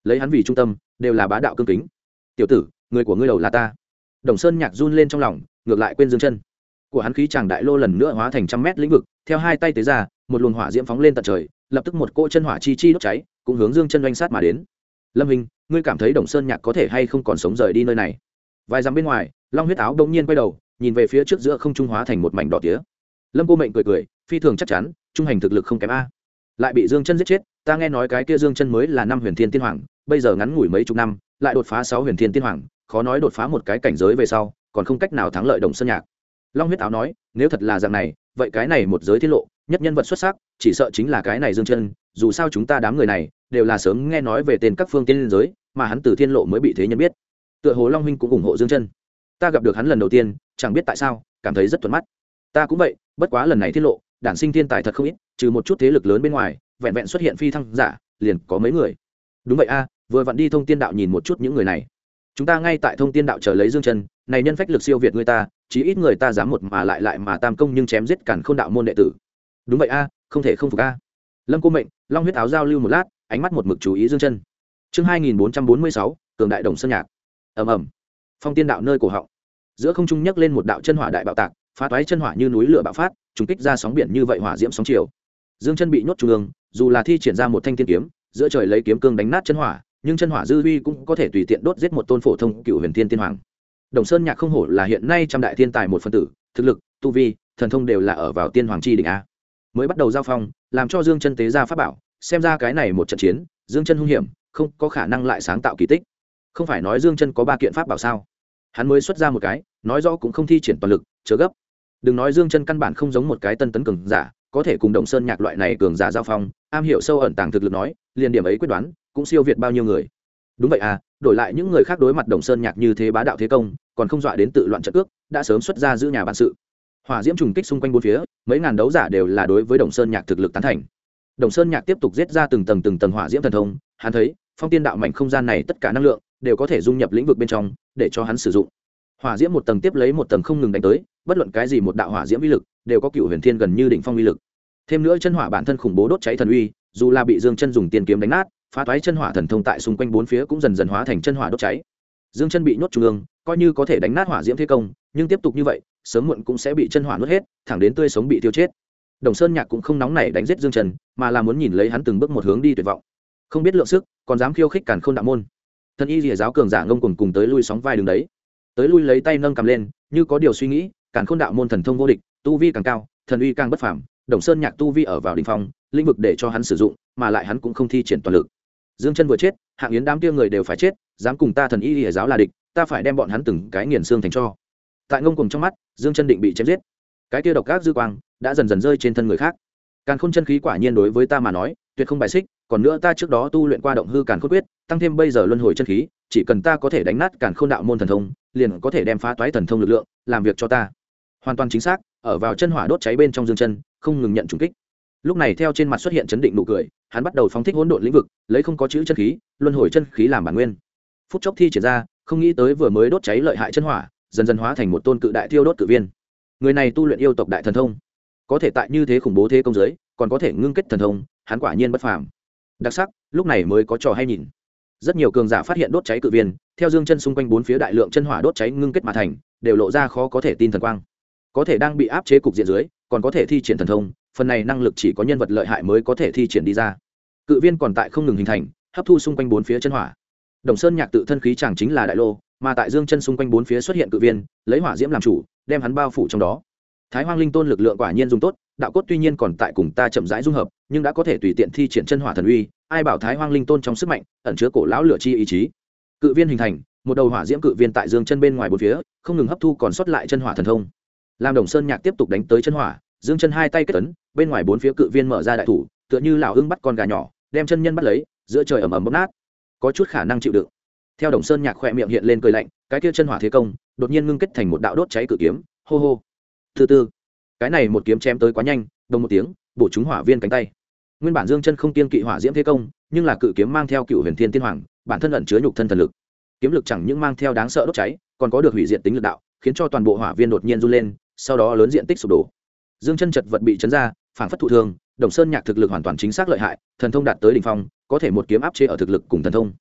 lấy hắn vì trung tâm đều là bá đạo cương kính. Tiểu tử, người của ngươi đầu là ta. Đồng Sơn Nhạc run lên trong lòng, ngược lại quên dương chân của hắn. Khí chàng đại lô lần nữa hóa thành trăm mét lĩnh vực, theo hai tay tế ra, một luồng hỏa diễm phóng lên tận trời, lập tức một cỗ chân hỏa chi chi đốt cháy, cũng hướng dương chân doanh sát mà đến. Lâm Hình, ngươi cảm thấy Đồng Sơn Nhạc có thể hay không còn sống rời đi nơi này? Vài dặm bên ngoài, Long Huyết Áo đột nhiên quay đầu, nhìn về phía trước giữa không trung hóa thành một mảnh đỏ tía. Lâm Cô Mệnh cười cười, phi thường chắc chắn, trung hành thực lực không kém a. Lại bị Dương Chân giết chết, ta nghe nói cái kia Dương Chân mới là 5 Huyền Thiên Tiên Hoàng, bây giờ ngắn ngủi mấy chục năm, lại đột phá 6 Huyền Thiên Tiên Hoàng, khó nói đột phá một cái cảnh giới về sau, còn không cách nào thắng lợi Đồng Sơn Nhạc. Long Huyết Áo nói, nếu thật là dạng này, vậy cái này một giới thiên lộ, nhất nhân vật xuất sắc, chỉ sợ chính là cái này Dương Chân, dù sao chúng ta đám người này đều là sớm nghe nói về tên các phương tiên giới, mà hắn từ thiên lộ mới bị thế nhân biết. Tựa hồ Long huynh cũng ủng hộ Dương Chân. Ta gặp được hắn lần đầu tiên, chẳng biết tại sao, cảm thấy rất thuận mắt. Ta cũng vậy, bất quá lần này thiên lộ, đản sinh thiên tài thật không ít, trừ một chút thế lực lớn bên ngoài, vẹn vẹn xuất hiện phi thăng giả, liền có mấy người. Đúng vậy a, vừa vặn đi Thông Tiên đạo nhìn một chút những người này. Chúng ta ngay tại Thông Tiên đạo chờ lấy Dương Chân, này nhân phách lực siêu việt người ta, chí ít người ta dám một mà lại mà tam công nhưng chém giết cản Khôn đạo môn đệ tử. Đúng vậy a, không thể không phục a. Lâm Cô Mệnh, Long Huyết Áo giao lưu một lát, ánh mắt một mực chú ý Dương Chân. Chương 2446, cường đại Đồng Sơn Nhạc. Ầm ầm. Phong Tiên đạo nơi cổ họng, giữa không trung nhấc lên một đạo chân hỏa đại bạo tạc, phá toái chân hỏa như núi lửa bạo phát, trùng kích ra sóng biển như vậy hỏa diễm sóng chiều. Dương Chân bị nhốt trung ương, dù là thi triển ra một thanh tiên kiếm, giữa trời lấy kiếm cương đánh nát chân hỏa, nhưng chân hỏa dư uy cũng có thể tùy tiện đốt giết một tôn phổ thông cựu huyền thiên tiên hoàng. Đồng Sơn Nhạc không hổ là hiện nay trăm đại thiên tài một phân tử, thực lực, tu vi, thần thông đều là ở vào tiên hoàng chi đỉnh a. Mới bắt đầu giao phong, làm cho Dương Chân tế ra pháp bảo, xem ra cái này một trận chiến, Dương Chân hung hiểm, không có khả năng lại sáng tạo kỳ tích. Không phải nói Dương Chân có 3 kiện pháp bảo sao? Hắn mới xuất ra một cái, nói rõ cũng không thi triển toàn lực, chớ gấp. Đừng nói Dương Chân căn bản không giống một cái tân tấn cường giả, có thể cùng Đồng Sơn Nhạc loại này cường giả giao phong, am hiểu sâu ẩn tàng thực lực nói, liền điểm ấy quyết đoán, cũng siêu việt bao nhiêu người. Đúng vậy à, đổi lại những người khác đối mặt Đồng Sơn Nhạc như thế bá đạo thế công, còn không dọa đến tự loạn trận cước, đã sớm xuất ra giữ nhà bản sự. Hỏa diễm trùng kích xung quanh bốn phía, mấy ngàn đấu giả đều là đối với Đồng Sơn Nhạc thực lực tán thành. Đồng Sơn Nhạc tiếp tục giết ra từng tầng hỏa diễm thần thông, hắn thấy, phong tiên đạo mảnh không gian này tất cả năng lượng đều có thể dung nhập lĩnh vực bên trong, để cho hắn sử dụng. Hỏa diễm một tầng tiếp lấy một tầng không ngừng đánh tới, bất luận cái gì một đạo hỏa diễm uy lực, đều có cựu huyền thiên gần như đỉnh phong uy lực. Thêm nữa chân hỏa bản thân khủng bố đốt cháy thần uy, dù là bị Dương Chân dùng tiên kiếm đánh nát, phá toái chân hỏa thần thông tại xung quanh bốn phía cũng dần dần hóa thành chân hỏa đốt cháy. Dương Chân bị nhốt trung ương, coi như có thể đánh nát hỏa diễm thế công, nhưng tiếp tục như vậy, sớm muộn cũng sẽ bị chân hỏa nuốt hết, thẳng đến tươi sống bị tiêu chết. Đồng Sơn Nhạc cũng không nóng nảy đánh giết Dương Chân, mà là muốn nhìn lấy hắn từng bước một hướng đi tuyệt vọng. Không biết lượng sức, còn dám khiêu khích Càn Khôn đạo môn. Thần y Lìa giáo cường giả ngông cuồng cùng tới lui sóng vai đứng đấy. Tới lui lấy tay nâng cầm lên, như có điều suy nghĩ, Càn Khôn đạo môn thần thông vô địch, tu vi càng cao, thần uy càng bất phàm, Đồng Sơn Nhạc tu vi ở vào đỉnh phong, lĩnh vực để cho hắn sử dụng, mà lại hắn cũng không thi triển toàn lực. Dương Chân vừa chết, hạng yến đám kia người đều phải chết, dám cùng ta thần y Lìa giáo là địch, ta phải đem bọn hắn từng cái nghiền xương thành tro. Tại ngông cuồng trong mắt, Dương Chân định bị chém giết. Cái kia độc ác dư quang đã dần dần rơi trên thân người khác. Càn Khôn chân khí quả nhiên đối với ta mà nói, tuyệt không bài xích, còn nữa ta trước đó tu luyện qua động hư Càn Khôn quyết, tăng thêm bây giờ luân hồi chân khí, chỉ cần ta có thể đánh nát Càn Khôn đạo môn thần thông, liền có thể đem phá toái thần thông lực lượng, làm việc cho ta. Hoàn toàn chính xác, ở vào chân hỏa đốt cháy bên trong Dương Chân, không ngừng nhận trùng kích. Lúc này theo trên mặt xuất hiện chấn định nụ cười, hắn bắt đầu phóng thích hỗn độn lĩnh vực, lấy không có chữ chân khí, luân hồi chân khí làm bản nguyên. Phút chốc thi triển ra, không nghĩ tới vừa mới đốt cháy lợi hại chân hỏa, dần dần hóa thành một tôn cự đại thiêu đốt cự viên. Người này tu luyện yêu tộc đại thần thông, có thể tại như thế khủng bố thế công giới, còn có thể ngưng kết thần thông, hắn quả nhiên bất phàm. Đặc sắc, lúc này mới có trò hay nhìn. Rất nhiều cường giả phát hiện đốt cháy cự viên, theo Dương Chân xung quanh bốn phía đại lượng chân hỏa đốt cháy ngưng kết mà thành, đều lộ ra khó có thể tin thần quang. Có thể đang bị áp chế cục diện dưới, còn có thể thi triển thần thông, phần này năng lực chỉ có nhân vật lợi hại mới có thể thi triển đi ra. Cự viên còn tại không ngừng hình thành, hấp thu xung quanh bốn phía chân hỏa. Đồng Sơn Nhạc tự thân khí chẳng chính là đại lô, mà tại Dương Chân xung quanh bốn phía xuất hiện cự viên, lấy hỏa diễm làm chủ, đem hắn bao phủ trong đó. Thái Hoang Linh Tôn lực lượng quả nhiên dùng tốt, đạo cốt tuy nhiên còn tại cùng ta chậm rãi dung hợp, nhưng đã có thể tùy tiện thi triển chân hỏa thần uy, ai bảo Thái Hoang Linh Tôn trong sức mạnh ẩn chứa cổ lão lửa chi ý chí. Cự viên hình thành, một đầu hỏa diễm cự viên tại Dương Chân bên ngoài bốn phía, không ngừng hấp thu còn sót lại chân hỏa thần thông. Làm Đồng Sơn Nhạc tiếp tục đánh tới chân hỏa, Dương Chân hai tay kết ấn, bên ngoài bốn phía cự viên mở ra đại thủ, tựa như lão ưng bắt con gà nhỏ, đem chân nhân bắt lấy, giữa trời ầm ầm bóp nát. Có chút khả năng chịu đựng. Theo Đồng Sơn Nhạc khẽ miệng hiện lên cười lạnh, cái kia chân hỏa thế công, đột nhiên ngưng kết thành một đạo đốt cháy cự kiếm, hô hô. Từ từ, cái này một kiếm chém tới quá nhanh, đồng một tiếng, bổ trúng hỏa viên cánh tay. Nguyên bản Dương Chân không kiên kỵ hỏa diễm thế công, nhưng là cự kiếm mang theo cựu huyền thiên tiên hoàng, bản thân ẩn chứa nhục thân thần lực. Kiếm lực chẳng những mang theo đáng sợ đốt cháy, còn có được hủy diệt tính lực đạo, khiến cho toàn bộ hỏa viên đột nhiên run lên, sau đó lớn diện tích sụp đổ. Dương Chân chật vật bị chấn ra, phảng phất thụ thương. Đồng Sơn Nhạc thực lực hoàn toàn chính xác lợi hại, thần thông đạt tới đỉnh phong, có thể một kiếm áp chế ở thực lực cùng thần thông.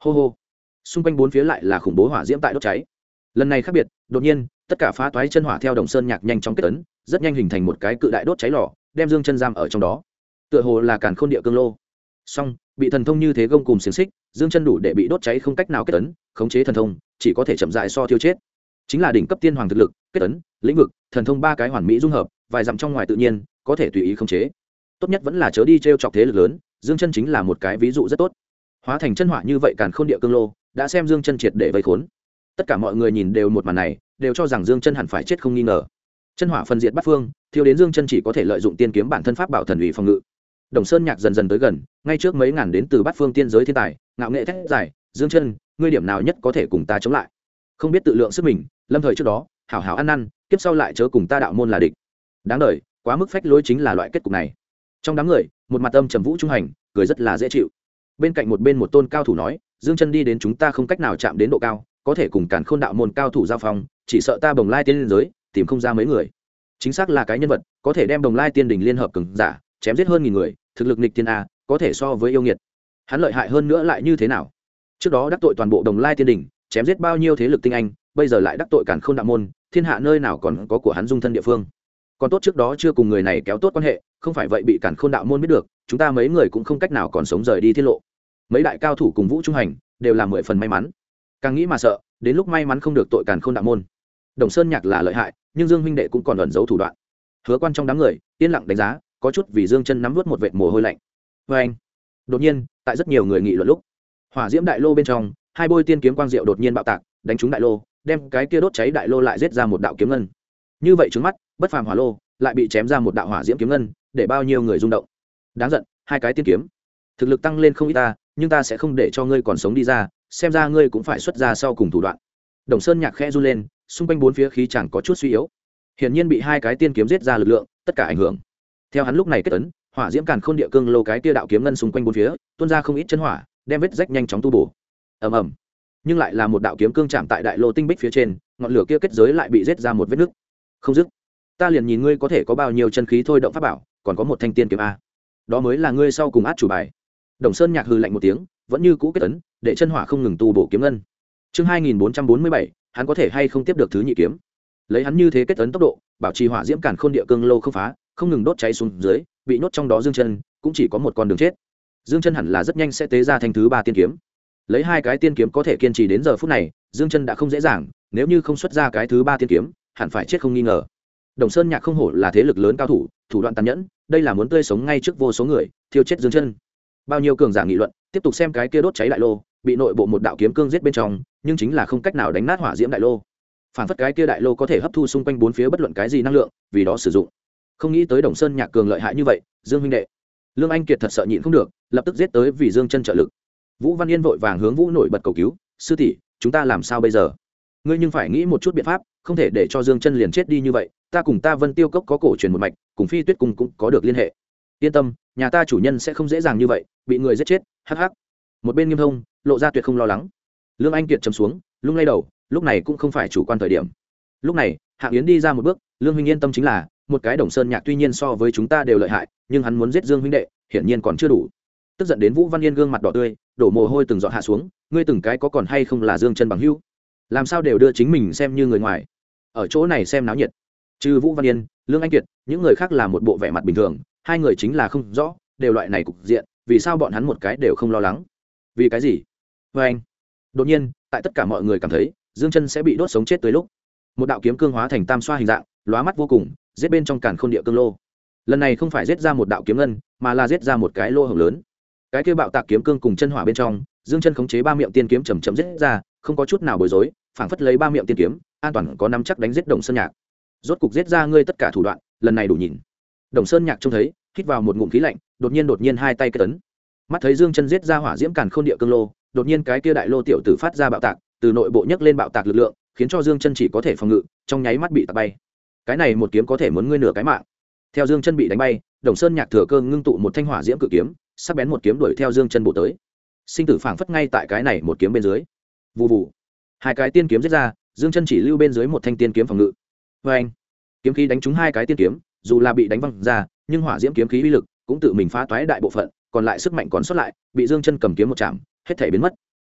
hô hô, xung quanh bốn phía lại là khủng bố hỏa diễm tại đốt cháy. Lần này khác biệt, đột nhiên tất cả phá toái chân hỏa theo Đồng Sơn Nhạc nhanh chóng kết ấn, rất nhanh hình thành một cái cự đại đốt cháy lò, đem Dương Chân giam ở trong đó. Tựa hồ là càn khôn địa cương lô. Song bị thần thông như thế gông cùng xiềng xích, Dương Chân đủ để bị đốt cháy không cách nào kết ấn, khống chế thần thông chỉ có thể chậm rãi so thiêu chết. Chính là đỉnh cấp tiên hoàng thực lực, kết ấn, lĩnh vực, thần thông ba cái hoàn mỹ dung hợp, vài dặm trong ngoài tự nhiên, có thể tùy ý khống chế. Tốt nhất vẫn là chớ đi trêu chọc thế lực lớn, Dương Chân chính là một cái ví dụ rất tốt. Hóa thành chân hỏa như vậy càn khôn địa cương lô, đã xem Dương Chân triệt để vây khốn. Tất cả mọi người nhìn đều một màn này, đều cho rằng Dương Chân hẳn phải chết không nghi ngờ. Chân hỏa phân diệt bát phương, thiêu đến Dương Chân chỉ có thể lợi dụng tiên kiếm bản thân pháp bảo thần uy phòng ngự. Đồng Sơn Nhạc dần dần tới gần, ngay trước mấy ngàn đến từ bát phương tiên giới thiên tài, ngạo nghệ thét dài, Dương Chân, ngươi điểm nào nhất có thể cùng ta chống lại? Không biết tự lượng sức mình, lâm thời trước đó, hảo hảo ăn năn, kiếp sau lại chớ cùng ta đạo môn là địch. Đáng đời, quá mức phách lối chính là loại kết cục này. Trong đám người, một mặt âm trầm vũ trung hành, cười rất là dễ chịu. Bên cạnh một tôn cao thủ nói, Dương Chân đi đến chúng ta không cách nào chạm đến độ cao, có thể cùng Càn Khôn đạo môn cao thủ giao phong, chỉ sợ ta Bồng Lai tiên liên giới tìm không ra mấy người. Chính xác là cái nhân vật có thể đem Bồng Lai tiên đỉnh liên hợp cường giả chém giết hơn nghìn người, thực lực nghịch tiên a, có thể so với yêu nghiệt. Hắn lợi hại hơn nữa lại như thế nào? Trước đó đắc tội toàn bộ Bồng Lai tiên đỉnh, chém giết bao nhiêu thế lực tinh anh, bây giờ lại đắc tội Càn Khôn đạo môn, thiên hạ nơi nào còn có của hắn dung thân địa phương. Còn tốt trước đó chưa cùng người này kéo tốt quan hệ, không phải vậy bị Càn Khôn đạo môn biết được, chúng ta mấy người cũng không cách nào còn sống rời đi tiết lộ. Mấy đại cao thủ cùng Vũ Trung Hành đều là 10 phần may mắn. Càng nghĩ mà sợ, đến lúc may mắn không được tội Càn Khôn đạo môn. Đồng Sơn Nhạc là lợi hại, nhưng Dương huynh đệ cũng còn ẩn giấu thủ đoạn. Hứa Quan trong đám người, yên lặng đánh giá, có chút vì Dương Chân nắm nuốt một vệt mồ hôi lạnh. Và anh, đột nhiên, tại rất nhiều người nghị luận lúc, hỏa diễm đại lô bên trong, hai bôi tiên kiếm quang diệu đột nhiên bạo tạc, đánh trúng đại lô, đem cái kia đốt cháy đại lô lại giết ra một đạo kiếm ngân. Như vậy trừng mắt, bất phàm hỏa lô lại bị chém ra một đạo hỏa diễm kiếm ngân, để bao nhiêu người rung động. Đáng giận, hai cái tiên kiếm, thực lực tăng lên không ít ta, nhưng ta sẽ không để cho ngươi còn sống đi ra, xem ra ngươi cũng phải xuất ra sau cùng thủ đoạn. Đồng Sơn Nhạc khẽ run lên, xung quanh bốn phía khí chẳng có chút suy yếu, hiển nhiên bị hai cái tiên kiếm giết ra lực lượng tất cả ảnh hưởng. Theo hắn lúc này kết ấn, hỏa diễm càn khôn địa cương lô cái kia đạo kiếm ngân xung quanh bốn phía tuôn ra không ít chân hỏa, đem vết rách nhanh chóng tu bổ. Ầm ầm, nhưng lại là một đạo kiếm cương chạm tại đại lô tinh bích phía trên, ngọn lửa kia kết giới lại bị giết ra một vết nứt. Không dứt, ta liền nhìn ngươi có thể có bao nhiêu chân khí thôi động pháp bảo, còn có một thanh tiên kiếm a, đó mới là ngươi sau cùng át chủ bài. Đồng Sơn Nhạc hừ lạnh một tiếng, vẫn như cũ kết ấn, để chân hỏa không ngừng tu bổ kiếm ngân. Chương 2447, hắn có thể hay không tiếp được thứ nhị kiếm. Lấy hắn như thế kết ấn tốc độ, bảo trì hỏa diễm càn khôn địa cương lô không phá, không ngừng đốt cháy xuống dưới, bị nhốt trong đó Dương Chân cũng chỉ có một con đường chết. Dương Chân hẳn là rất nhanh sẽ tế ra thanh thứ ba tiên kiếm. Lấy hai cái tiên kiếm có thể kiên trì đến giờ phút này, Dương Chân đã không dễ dàng, nếu như không xuất ra cái thứ ba tiên kiếm, hẳn phải chết không nghi ngờ. Đồng Sơn Nhạc không hổ là thế lực lớn cao thủ, thủ đoạn tàn nhẫn, đây là muốn tươi sống ngay trước vô số người, thiêu chết Dương Chân. Bao nhiêu cường giả nghị luận, tiếp tục xem cái kia đốt cháy đại lô, bị nội bộ một đạo kiếm cương giết bên trong, nhưng chính là không cách nào đánh nát hỏa diễm đại lô. Phản phất cái kia đại lô có thể hấp thu xung quanh bốn phía bất luận cái gì năng lượng, vì đó sử dụng. Không nghĩ tới Đồng Sơn Nhạc cường lợi hại như vậy, Dương huynh đệ. Lương Anh Kiệt thật sợ nhịn không được, lập tức giết tới vì Dương Chân trợ lực. Vũ Văn Yên vội vàng hướng Vũ Nổi bật cầu cứu, sư tỷ, chúng ta làm sao bây giờ? Ngươi nhưng phải nghĩ một chút biện pháp, không thể để cho Dương Chân liền chết đi như vậy, ta cùng ta Vân Tiêu Cốc có cổ truyền một mạch, cùng Phi Tuyết cùng cũng có được liên hệ. Yên tâm, nhà ta chủ nhân sẽ không dễ dàng như vậy, bị người giết chết. Hắc hắc. Một bên Nghiêm Thông lộ ra tuyệt không lo lắng. Lương Anh Kiệt trầm xuống, lung lay đầu, lúc này cũng không phải chủ quan thời điểm. Lúc này, Hạng Yến đi ra một bước, Lương huynh yên tâm, chính là một cái Đồng Sơn Nhạc tuy nhiên so với chúng ta đều lợi hại, nhưng hắn muốn giết Dương huynh đệ, hiển nhiên còn chưa đủ. Tức giận đến Vũ Văn Yên gương mặt đỏ tươi, đổ mồ hôi từng giọt hạ xuống, ngươi từng cái có còn hay không là Dương Chân bằng hữu? Làm sao đều đưa chính mình xem như người ngoài, ở chỗ này xem náo nhiệt. Trừ Vũ Văn Yên, Lương Anh Kiệt, những người khác là một bộ vẻ mặt bình thường, hai người chính là không rõ, đều loại này cục diện, vì sao bọn hắn một cái đều không lo lắng? Vì cái gì? Và anh, đột nhiên, tại tất cả mọi người cảm thấy Dương Chân sẽ bị đốt sống chết tới lúc, một đạo kiếm cương hóa thành tam xoa hình dạng, lóa mắt vô cùng, giết bên trong càn khôn địa cương lô. Lần này không phải giết ra một đạo kiếm ngân, mà là giết ra một cái lô hổng lớn. Cái kia bạo tạc kiếm cương cùng chân hỏa bên trong, Dương Chân khống chế ba miệng tiên kiếm chậm chậm giết ra, không có chút nào bối rối, phảng phất lấy ba miệng tiên kiếm, an toàn có nắm chắc đánh giết Đồng Sơn Nhạc. Rốt cục giết ra ngươi tất cả thủ đoạn, lần này đủ nhìn. Đồng Sơn Nhạc trông thấy, hít vào một ngụm khí lạnh, đột nhiên hai tay kết ấn. Mắt thấy Dương Chân giết ra hỏa diễm càn khôn địa cương lô, đột nhiên cái kia đại lô tiểu tử phát ra bạo tạc, từ nội bộ nhấc lên bạo tạc lực lượng, khiến cho Dương Chân chỉ có thể phòng ngự, trong nháy mắt bị tạc bay. Cái này một kiếm có thể muốn ngươi nửa cái mạng. Theo Dương Chân bị đánh bay, Đồng Sơn Nhạc thừa cơ ngưng tụ một thanh hỏa diễm cự kiếm, sắc bén một kiếm đuổi theo Dương Chân bổ tới. Sinh tử phảng phất ngay tại cái này một kiếm bên dưới. Vù vù. Hai cái tiên kiếm giết ra, Dương Chân chỉ lưu bên dưới một thanh tiên kiếm phòng ngự. Oeng. Kiếm khí đánh trúng hai cái tiên kiếm, dù là bị đánh văng ra, nhưng hỏa diễm kiếm khí uy lực cũng tự mình phá toái đại bộ phận, còn lại sức mạnh còn sót lại, bị Dương Chân cầm kiếm một chạm, hết thảy biến mất.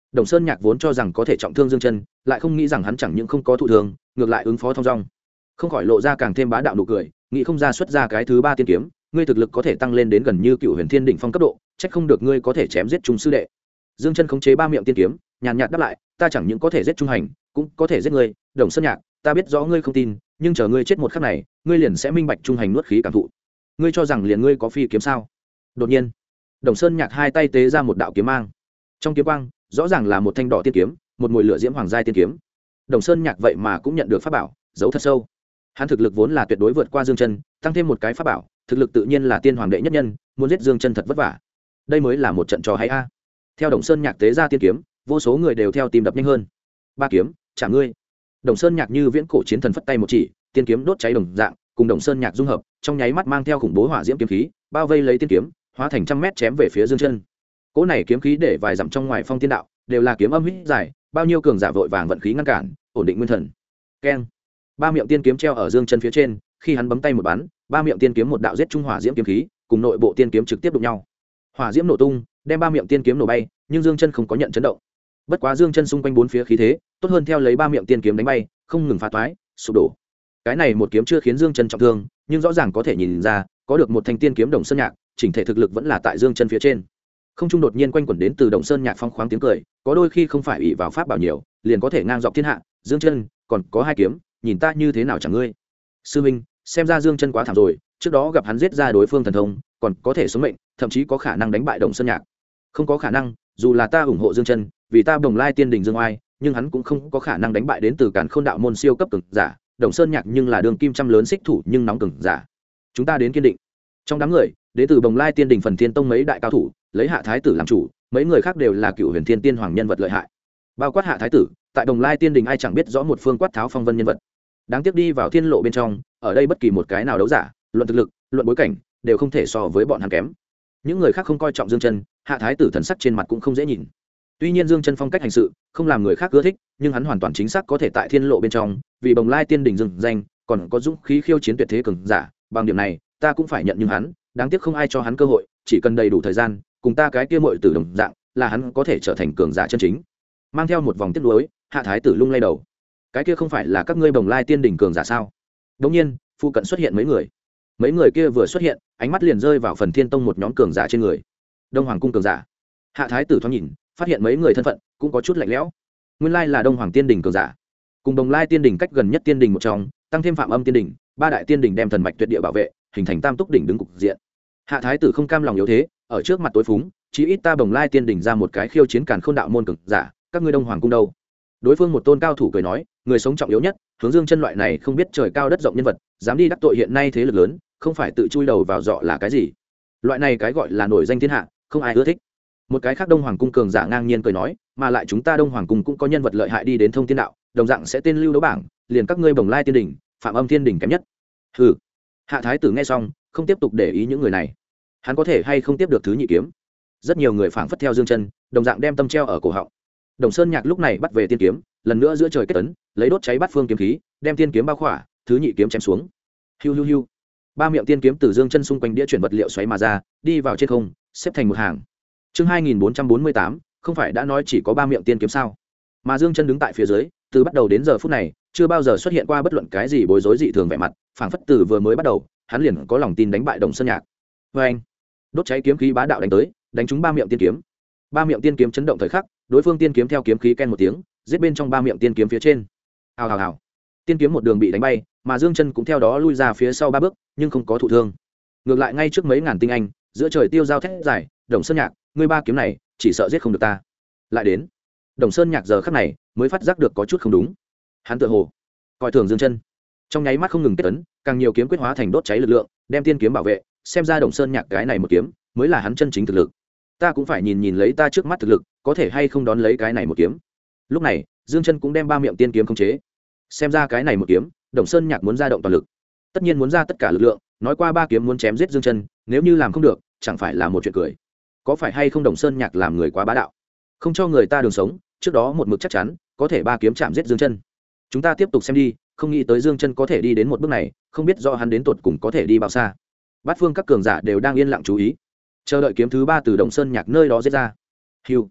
Đồng Sơn Nhạc vốn cho rằng có thể trọng thương Dương Chân, lại không nghĩ rằng hắn chẳng những không có thụ thương, ngược lại ứng phó thong dong, không khỏi lộ ra càng thêm bá đạo nụ cười, nghĩ không ra xuất ra cái thứ ba tiên kiếm, ngươi thực lực có thể tăng lên đến gần như Cựu Huyền Thiên đỉnh phong cấp độ, trách không được ngươi có thể chém giết chúng sư đệ. Dương Chân khống chế ba miệng tiên kiếm, nhàn nhạt đáp lại, ta chẳng những có thể giết trung hành, cũng có thể giết ngươi, Đồng Sơn Nhạc, ta biết rõ ngươi không tin, nhưng chờ ngươi chết một khắc này, ngươi liền sẽ minh bạch trung hành nuốt khí cảm thụ. Ngươi cho rằng liền ngươi có phi kiếm sao? Đột nhiên, Đồng Sơn Nhạc hai tay tế ra một đạo kiếm mang, trong kiếm quang rõ ràng là một thanh đỏ tiên kiếm, một mùi lửa diễm hoàng giai tiên kiếm. Đồng Sơn Nhạc vậy mà cũng nhận được pháp bảo, giấu thật sâu. Hắn thực lực vốn là tuyệt đối vượt qua Dương Chân, tăng thêm một cái pháp bảo, thực lực tự nhiên là tiên hoàng đệ nhất nhân, muốn giết Dương Chân thật vất vả. Đây mới là một trận trò hay a. Theo Đồng Sơn Nhạc tế ra tiên kiếm, vô số người đều theo tim đập nhanh hơn. Ba kiếm, trả ngươi. Đồng Sơn Nhạc như viễn cổ chiến thần phất tay một chỉ, tiên kiếm đốt cháy đồng dạng, cùng Đồng Sơn Nhạc dung hợp, trong nháy mắt mang theo khủng bố hỏa diễm kiếm khí, bao vây lấy tiên kiếm, hóa thành trăm mét chém về phía Dương Chân. Cỗ này kiếm khí để vài dặm trong ngoài phong tiên đạo, đều là kiếm âm huyết dài, bao nhiêu cường giả vội vàng vận khí ngăn cản, ổn định nguyên thần. Keng. Ba miệng tiên kiếm treo ở Dương Chân phía trên, khi hắn bấm tay một bắn, ba miệng tiên kiếm một đạo giết trung hỏa diễm kiếm khí, cùng nội bộ tiên kiếm trực tiếp đụng nhau. Hỏa diễm nổ tung, đem ba miệng tiên kiếm nổ bay, nhưng Dương Chân không có nhận chấn động. Bất quá Dương Chân xung quanh bốn phía khí thế, tốt hơn theo lấy ba miệng tiên kiếm đánh bay, không ngừng phá toái, sụp đổ. Cái này một kiếm chưa khiến Dương Chân trọng thương, nhưng rõ ràng có thể nhìn ra, có được một thanh tiên kiếm Đồng Sơn Nhạc, chỉnh thể thực lực vẫn là tại Dương Chân phía trên. Không trung đột nhiên quanh quẩn đến từ Đồng Sơn Nhạc phong khoáng tiếng cười, có đôi khi không phải ỷ vào pháp bảo nhiều, liền có thể ngang dọc thiên hạ, Dương Chân, còn có hai kiếm, nhìn ta như thế nào chẳng ngươi. Sư minh, xem ra Dương Chân quá thảm rồi, trước đó gặp hắn giết ra đối phương thần thông, còn có thể sống mệnh, thậm chí có khả năng đánh bại Đồng Sơn Nhạc. Không có khả năng, dù là ta ủng hộ Dương Chân, vì ta Bồng Lai Tiên Đình Dương oai, nhưng hắn cũng không có khả năng đánh bại đến từ Càn Khôn đạo môn siêu cấp cường giả, Đồng Sơn Nhạc nhưng là đường kim trăm lớn xích thủ nhưng nóng cường giả. Chúng ta đến kiên định. Trong đám người, đến từ Bồng Lai Tiên Đình Phần Thiên Tông mấy đại cao thủ, lấy Hạ Thái tử làm chủ, mấy người khác đều là Cựu Huyền Thiên Tiên Hoàng nhân vật lợi hại. Bao quát Hạ Thái tử, tại Bồng Lai Tiên Đình ai chẳng biết rõ một phương quát tháo phong vân nhân vật. Đáng tiếc đi vào thiên lộ bên trong, ở đây bất kỳ một cái nào đấu giả, luận thực lực, luận bối cảnh, đều không thể so với bọn hắn kém. Những người khác không coi trọng Dương Chân, Hạ Thái tử thần sắc trên mặt cũng không dễ nhìn. Tuy nhiên Dương Chân phong cách hành sự không làm người khác ưa thích, nhưng hắn hoàn toàn chính xác có thể tại thiên lộ bên trong, vì Bồng Lai Tiên Đình dừng danh, còn có dũng khí khiêu chiến tuyệt thế cường giả, bằng điểm này, ta cũng phải nhận nhưng hắn, đáng tiếc không ai cho hắn cơ hội, chỉ cần đầy đủ thời gian, cùng ta cái kia muội tử đồng dạng, là hắn có thể trở thành cường giả chân chính. Mang theo một vòng tiếc nuối, Hạ Thái tử lung lay đầu. Cái kia không phải là các ngươi Bồng Lai Tiên Đình cường giả sao? Đương nhiên, phụ cận xuất hiện mấy người. Mấy người kia vừa xuất hiện, ánh mắt liền rơi vào Phần Thiên Tông một nhóm cường giả trên người. Đông Hoàng cung cường giả. Hạ Thái tử thoáng nhìn, phát hiện mấy người thân phận cũng có chút lạnh lẽo. Nguyên lai là Đông Hoàng Tiên Đình cường giả. Cùng Bồng Lai Tiên Đình cách gần nhất tiên đình một trong, tăng thêm Phạm Âm Tiên Đình, ba đại tiên đình đem thần mạch tuyệt địa bảo vệ, hình thành tam túc đỉnh đứng cục diện. Hạ Thái tử không cam lòng yếu thế, ở trước mặt tối phúng, chí ít ta Bồng Lai Tiên Đình ra một cái khiêu chiến Càn Khôn đạo môn cường giả, các ngươi Đông Hoàng cung đâu? Đối phương một tôn cao thủ cười nói, người sống trọng yếu nhất, hướng Dương Chân loại này không biết trời cao đất rộng nhân vật, dám đi đắc tội hiện nay thế lực lớn, không phải tự chui đầu vào dọ là cái gì? Loại này cái gọi là nổi danh thiên hạ, không ai ưa thích. Một cái khác Đông Hoàng cung cường giả ngang nhiên cười nói, mà lại chúng ta Đông Hoàng cung cũng có nhân vật lợi hại đi đến thông thiên đạo, đồng dạng sẽ tên lưu đấu bảng, liền các ngươi Bồng Lai Tiên Đình, Phạm Âm Tiên Đình kém nhất. Hừ. Hạ Thái tử nghe xong, không tiếp tục để ý những người này. Hắn có thể hay không tiếp được thứ nhị kiếm? Rất nhiều người phảng phất theo Dương Chân, đồng dạng đem tâm treo ở cổ họng. Đồng Sơn Nhạc lúc này bắt về tiên kiếm, lần nữa giữa trời kết ấn, lấy đốt cháy bát phương kiếm khí, đem tiên kiếm bao khỏa, thứ nhị kiếm chém xuống. Hiu hiu hiu. Ba miệng tiên kiếm từ Dương Chân xung quanh đĩa chuyển vật liệu xoáy mà ra, đi vào trên không, xếp thành một hàng. Chương 2448, không phải đã nói chỉ có ba miệng tiên kiếm sao? Mà Dương Chân đứng tại phía dưới, từ bắt đầu đến giờ phút này, chưa bao giờ xuất hiện qua bất luận cái gì bối rối dị thường vẻ mặt, phảng phất từ vừa mới bắt đầu, hắn liền có lòng tin đánh bại Đồng Sơn Nhạc. Oeng! Đốt cháy kiếm khí bá đạo đánh tới, đánh trúng ba miệng tiên kiếm. Ba miệng tiên kiếm chấn động thời khắc, đối phương tiên kiếm theo kiếm khí ken một tiếng, giết bên trong ba miệng tiên kiếm phía trên. Hào hào hào. Tiên kiếm một đường bị đánh bay, mà Dương Chân cũng theo đó lui ra phía sau ba bước, nhưng không có thụ thương. Ngược lại ngay trước mấy ngàn tinh anh, giữa trời tiêu giao thét dài, Đồng Sơn Nhạc, ngươi ba kiếm này, chỉ sợ giết không được ta. Lại đến. Đồng Sơn Nhạc giờ khắc này mới phát giác được có chút không đúng. Hắn tựa hồ coi thường Dương Chân, trong nháy mắt không ngừng kết ấn, càng nhiều kiếm quyết hóa thành đốt cháy lực lượng, đem tiên kiếm bảo vệ, xem ra Đồng Sơn Nhạc cái này một kiếm mới là hắn chân chính thực lực. Ta cũng phải nhìn nhìn lấy ta trước mắt thực lực, có thể hay không đón lấy cái này một kiếm. Lúc này, Dương Chân cũng đem ba miệng tiên kiếm khống chế. Xem ra cái này một kiếm, Đồng Sơn Nhạc muốn ra động toàn lực. Tất nhiên muốn ra tất cả lực lượng, nói qua ba kiếm muốn chém giết Dương Chân, nếu như làm không được, chẳng phải là một chuyện cười. Có phải hay không Đồng Sơn Nhạc làm người quá bá đạo, không cho người ta đường sống, trước đó một mực chắc chắn, có thể ba kiếm chạm giết Dương Chân. Chúng ta tiếp tục xem đi, không nghĩ tới Dương Chân có thể đi đến một bước này, không biết do hắn đến tột cùng có thể đi bao xa. Bát phương các cường giả đều đang yên lặng chú ý, chờ đợi kiếm thứ ba từ Đồng Sơn Nhạc nơi đó giết ra. Hưu.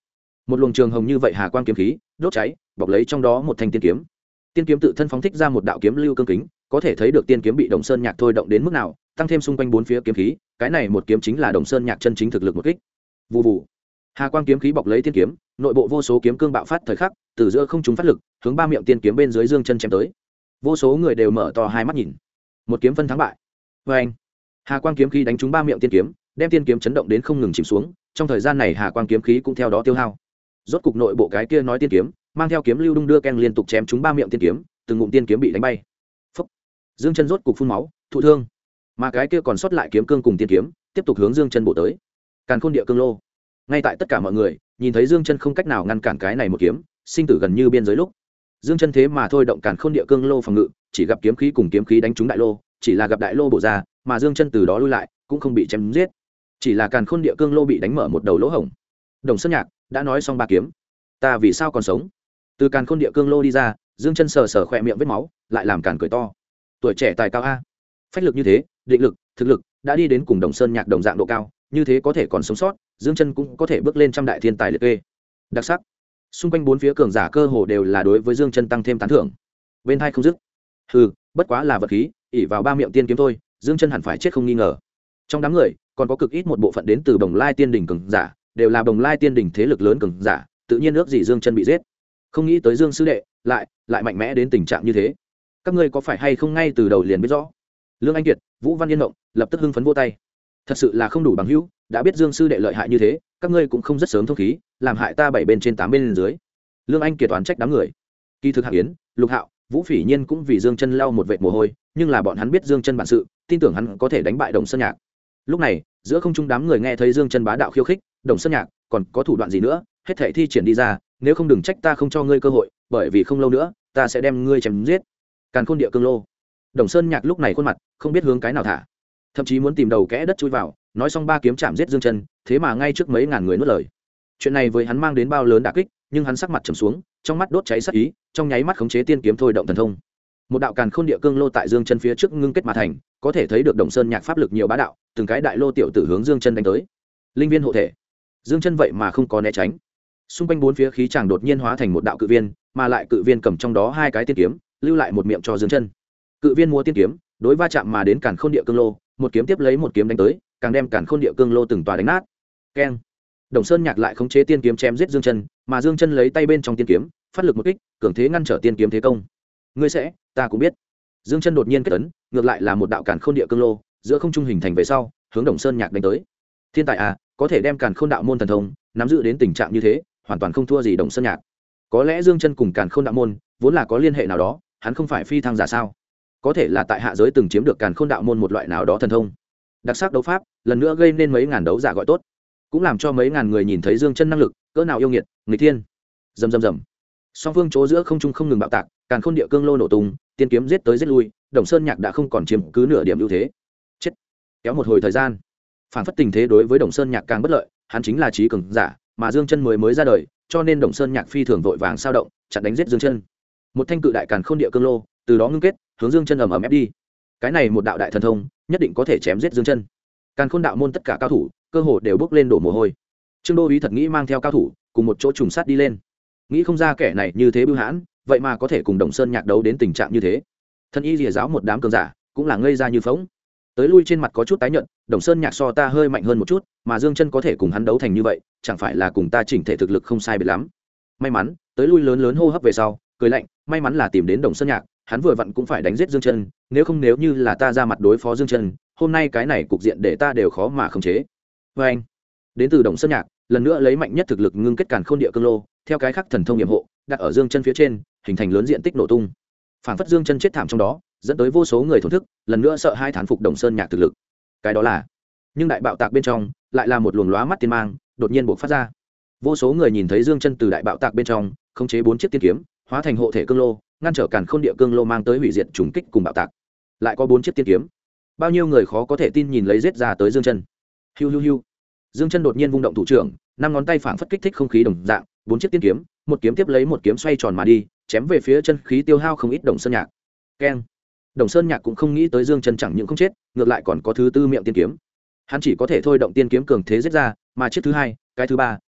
một luồng trường hồng như vậy hà quang kiếm khí đốt cháy bọc lấy trong đó một thanh tiên kiếm. Tiên kiếm tự thân phóng thích ra một đạo kiếm lưu cương kính, có thể thấy được tiên kiếm bị Đồng Sơn Nhạc thôi động đến mức nào, tăng thêm xung quanh bốn phía kiếm khí, cái này một kiếm chính là Đồng Sơn Nhạc chân chính thực lực một kích. Vù vù. Hà quang kiếm khí bọc lấy tiên kiếm, nội bộ vô số kiếm cương bạo phát thời khắc, từ giữa không trung phát lực, hướng ba miệng tiên kiếm bên dưới dương chân chém tới. Vô số người đều mở to hai mắt nhìn. Một kiếm phân thắng bại. Oeng. Hà quang kiếm khí đánh trúng ba miệng tiên kiếm, đem tiên kiếm chấn động đến không ngừng chìm xuống, trong thời gian này hà quang kiếm khí cũng theo đó tiêu hao. Rốt cục nội bộ cái kia nói tiên kiếm, mang theo kiếm lưu đung đưa keng liên tục chém trúng ba miệng tiên kiếm, từng ngụm tiên kiếm bị đánh bay. Phốc. Dương chân rốt cục phun máu, thụ thương. Mà cái kia còn sót lại kiếm cương cùng tiên kiếm, tiếp tục hướng Dương chân bổ tới. Càn Khôn Địa Cương Lô. Ngay tại tất cả mọi người nhìn thấy Dương chân không cách nào ngăn cản cái này một kiếm, sinh tử gần như biên giới lúc, Dương chân thế mà thôi động Càn Khôn Địa Cương Lô phòng ngự, chỉ gặp kiếm khí cùng kiếm khí đánh trúng đại lô, chỉ là gặp đại lô bổ ra, mà Dương chân từ đó lui lại, cũng không bị chém giết. Chỉ là Càn Khôn Địa Cương Lô bị đánh mở một đầu lỗ hổng. Đồng Sơn Nhạc đã nói xong ba kiếm, ta vì sao còn sống? Từ Càn Khôn Địa Cương Lô đi ra, Dương chân sờ sờ khỏe miệng vết máu, lại làm càn cười to. Tuổi trẻ tài cao a, phách lực như thế, định lực, thực lực đã đi đến cùng Đồng Sơn Nhạc đồng dạng độ cao, như thế có thể còn sống sót, Dương chân cũng có thể bước lên trăm đại thiên tài liệt kê. Đặc sắc. Xung quanh bốn phía cường giả cơ hồ đều là đối với Dương chân tăng thêm tán thưởng. Bên hai không dứt. Hừ, bất quá là vật khí, ỷ vào ba miệng tiên kiếm thôi, Dương chân hẳn phải chết không nghi ngờ. Trong đám người, còn có cực ít một bộ phận đến từ Bồng Lai Tiên đỉnh cường giả, đều là Bồng Lai Tiên đỉnh thế lực lớn cường giả, tự nhiên ước gì Dương chân bị giết. Không nghĩ tới Dương sư đệ lại mạnh mẽ đến tình trạng như thế. Các ngươi có phải hay không ngay từ đầu liền biết rõ? Lương Anh Kiệt, Vũ Văn Yên Mộng lập tức hưng phấn vô tay. Thật sự là không đủ bằng hữu, đã biết Dương sư đệ lợi hại như thế, các ngươi cũng không rất sớm thông khí, làm hại ta 7 bên trên 8 bên dưới. Lương Anh Kiệt oán trách đám người. Kỳ thực Hạng Yến, Lục Hạo, Vũ Phỉ Nhiên cũng vì Dương chân lau một vệt mồ hôi, nhưng là bọn hắn biết Dương chân bản sự, tin tưởng hắn có thể đánh bại Đồng Sơn Nhạc. Lúc này, giữa không trung đám người nghe thấy Dương chân bá đạo khiêu khích, Đồng Sơn Nhạc còn có thủ đoạn gì nữa, hết thảy thi triển đi ra, nếu không đừng trách ta không cho ngươi cơ hội, bởi vì không lâu nữa, ta sẽ đem ngươi chém giết. Càn Khôn Địa Cương Lô. Đồng Sơn Nhạc lúc này khuôn mặt không biết hướng cái nào thả, thậm chí muốn tìm đầu kẽ đất chui vào, nói xong ba kiếm chạm giết Dương chân, thế mà ngay trước mấy ngàn người nuốt lời. Chuyện này với hắn mang đến bao lớn đả kích, nhưng hắn sắc mặt trầm xuống, trong mắt đốt cháy sát ý, trong nháy mắt khống chế tiên kiếm thôi động thần thông. Một đạo Càn Khôn Địa Cương Lô tại Dương chân phía trước ngưng kết mà thành, có thể thấy được Đồng Sơn Nhạc pháp lực nhiều bá đạo, từng cái đại lô tiểu tử hướng Dương chân đánh tới. Linh viên hộ thể. Dương chân vậy mà không có né tránh. Xung quanh bốn phía khí chàng đột nhiên hóa thành một đạo cự viên, mà lại cự viên cầm trong đó hai cái tiên kiếm, lưu lại một miệng cho Dương chân. Cự viên múa tiên kiếm, đối va chạm mà đến Càn Khôn Địa Cương Lô, một kiếm tiếp lấy một kiếm đánh tới, càng đem Càn Khôn Địa Cương Lô từng tòa đánh nát. Keng. Đồng Sơn Nhạc lại khống chế tiên kiếm chém giết Dương chân, mà Dương chân lấy tay bên trong tiên kiếm, phát lực một kích, cường thế ngăn trở tiên kiếm thế công. Ngươi sẽ, ta cũng biết. Dương chân đột nhiên kết ấn, ngược lại là một đạo Càn Khôn Địa Cương Lô, giữa không trung hình thành về sau, hướng Đồng Sơn Nhạc đánh tới. Thiên tài à, có thể đem Càn Khôn Đạo môn thần thông nắm giữ đến tình trạng như thế, hoàn toàn không thua gì Đồng Sơn Nhạc. Có lẽ Dương chân cùng Càn Khôn Đạo môn vốn là có liên hệ nào đó, hắn không phải phi thăng giả sao? Có thể là tại hạ giới từng chiếm được Càn Khôn Đạo môn một loại nào đó thần thông. Đặc sắc đấu pháp, lần nữa gây nên mấy ngàn đấu giả gọi tốt, cũng làm cho mấy ngàn người nhìn thấy Dương chân năng lực cỡ nào yêu nghiệt, người thiên. Rầm rầm rầm. Song phương chỗ giữa không trung không ngừng bạo tạc, Càn Khôn Địa Cương Lô nổ tung, tiên kiếm giết tới giết lui, Đồng Sơn Nhạc đã không còn chiếm cứ nửa điểm ưu thế. Chết. Kéo một hồi thời gian, phản phất tình thế đối với Đồng Sơn Nhạc càng bất lợi, hắn chính là trí cường giả, mà Dương chân mới ra đời, cho nên Đồng Sơn Nhạc phi thường vội vàng sao động, chặn đánh giết Dương chân. Một thanh cự đại Càn Khôn Địa Cương Lô, từ đó ngưng kết, hướng Dương chân ầm ầm ép đi. Cái này một đạo đại thần thông, nhất định có thể chém giết Dương chân. Càn Khôn Đạo môn tất cả cao thủ, cơ hồ đều bước lên đổ mồ hôi. Trương Đô Úy thật nghĩ mang theo cao thủ, cùng một chỗ trùng sát đi lên. Nghĩ không ra kẻ này như thế bưu hãn, vậy mà có thể cùng Đồng Sơn Nhạc đấu đến tình trạng như thế. Thân y lìa giáo một đám cường giả, cũng là ngây ra như phỗng. Tới lui trên mặt có chút tái nhợt, Đồng Sơn Nhạc so ta hơi mạnh hơn một chút, mà Dương chân có thể cùng hắn đấu thành như vậy, chẳng phải là cùng ta chỉnh thể thực lực không sai biệt lắm. May mắn, tới lui lớn lớn hô hấp về sau, cười lạnh, may mắn là tìm đến Đồng Sơn Nhạc, hắn vừa vặn cũng phải đánh giết Dương chân, nếu như là ta ra mặt đối phó Dương chân, hôm nay cái này cục diện để ta đều khó mà khống chế. Và anh, đến từ Đồng Sơn Nhạc, lần nữa lấy mạnh nhất thực lực ngưng kết Càn Khôn Địa Cương Lô, theo cái khắc thần thông nhiệm hộ, đặt ở Dương chân phía trên, hình thành lớn diện tích nổ tung. Phản phất Dương chân chết thảm trong đó, dẫn tới vô số người thổn thức, lần nữa sợ hai thán phục Đồng Sơn Nhạc thực lực. Cái đó là, nhưng đại bạo tạc bên trong, lại là một luồng lóa mắt tiên mang, đột nhiên bộc phát ra. Vô số người nhìn thấy Dương chân từ đại bạo tạc bên trong, khống chế 4 chiếc tiên kiếm, hóa thành hộ thể cương lô, ngăn trở Càn Khôn Địa Cương Lô mang tới hủy diệt trùng kích cùng bạo tạc. Lại có 4 chiếc tiên kiếm. Bao nhiêu người khó có thể tin nhìn lấy giết ra tới Dương chân. Hiu hiu hiu. Dương chân đột nhiên vung động thủ trưởng, 5 ngón tay phảng phất kích thích không khí đồng dạng, 4 chiếc tiên kiếm, một kiếm tiếp lấy một kiếm xoay tròn mà đi, chém về phía chân khí tiêu hao không ít Đồng Sơn Nhạc. Keng. Đồng Sơn Nhạc cũng không nghĩ tới Dương chân chẳng những không chết, ngược lại còn có thứ tư miệng tiên kiếm. Hắn chỉ có thể thôi động tiên kiếm cường thế giết ra, mà chiếc thứ hai, cái thứ ba,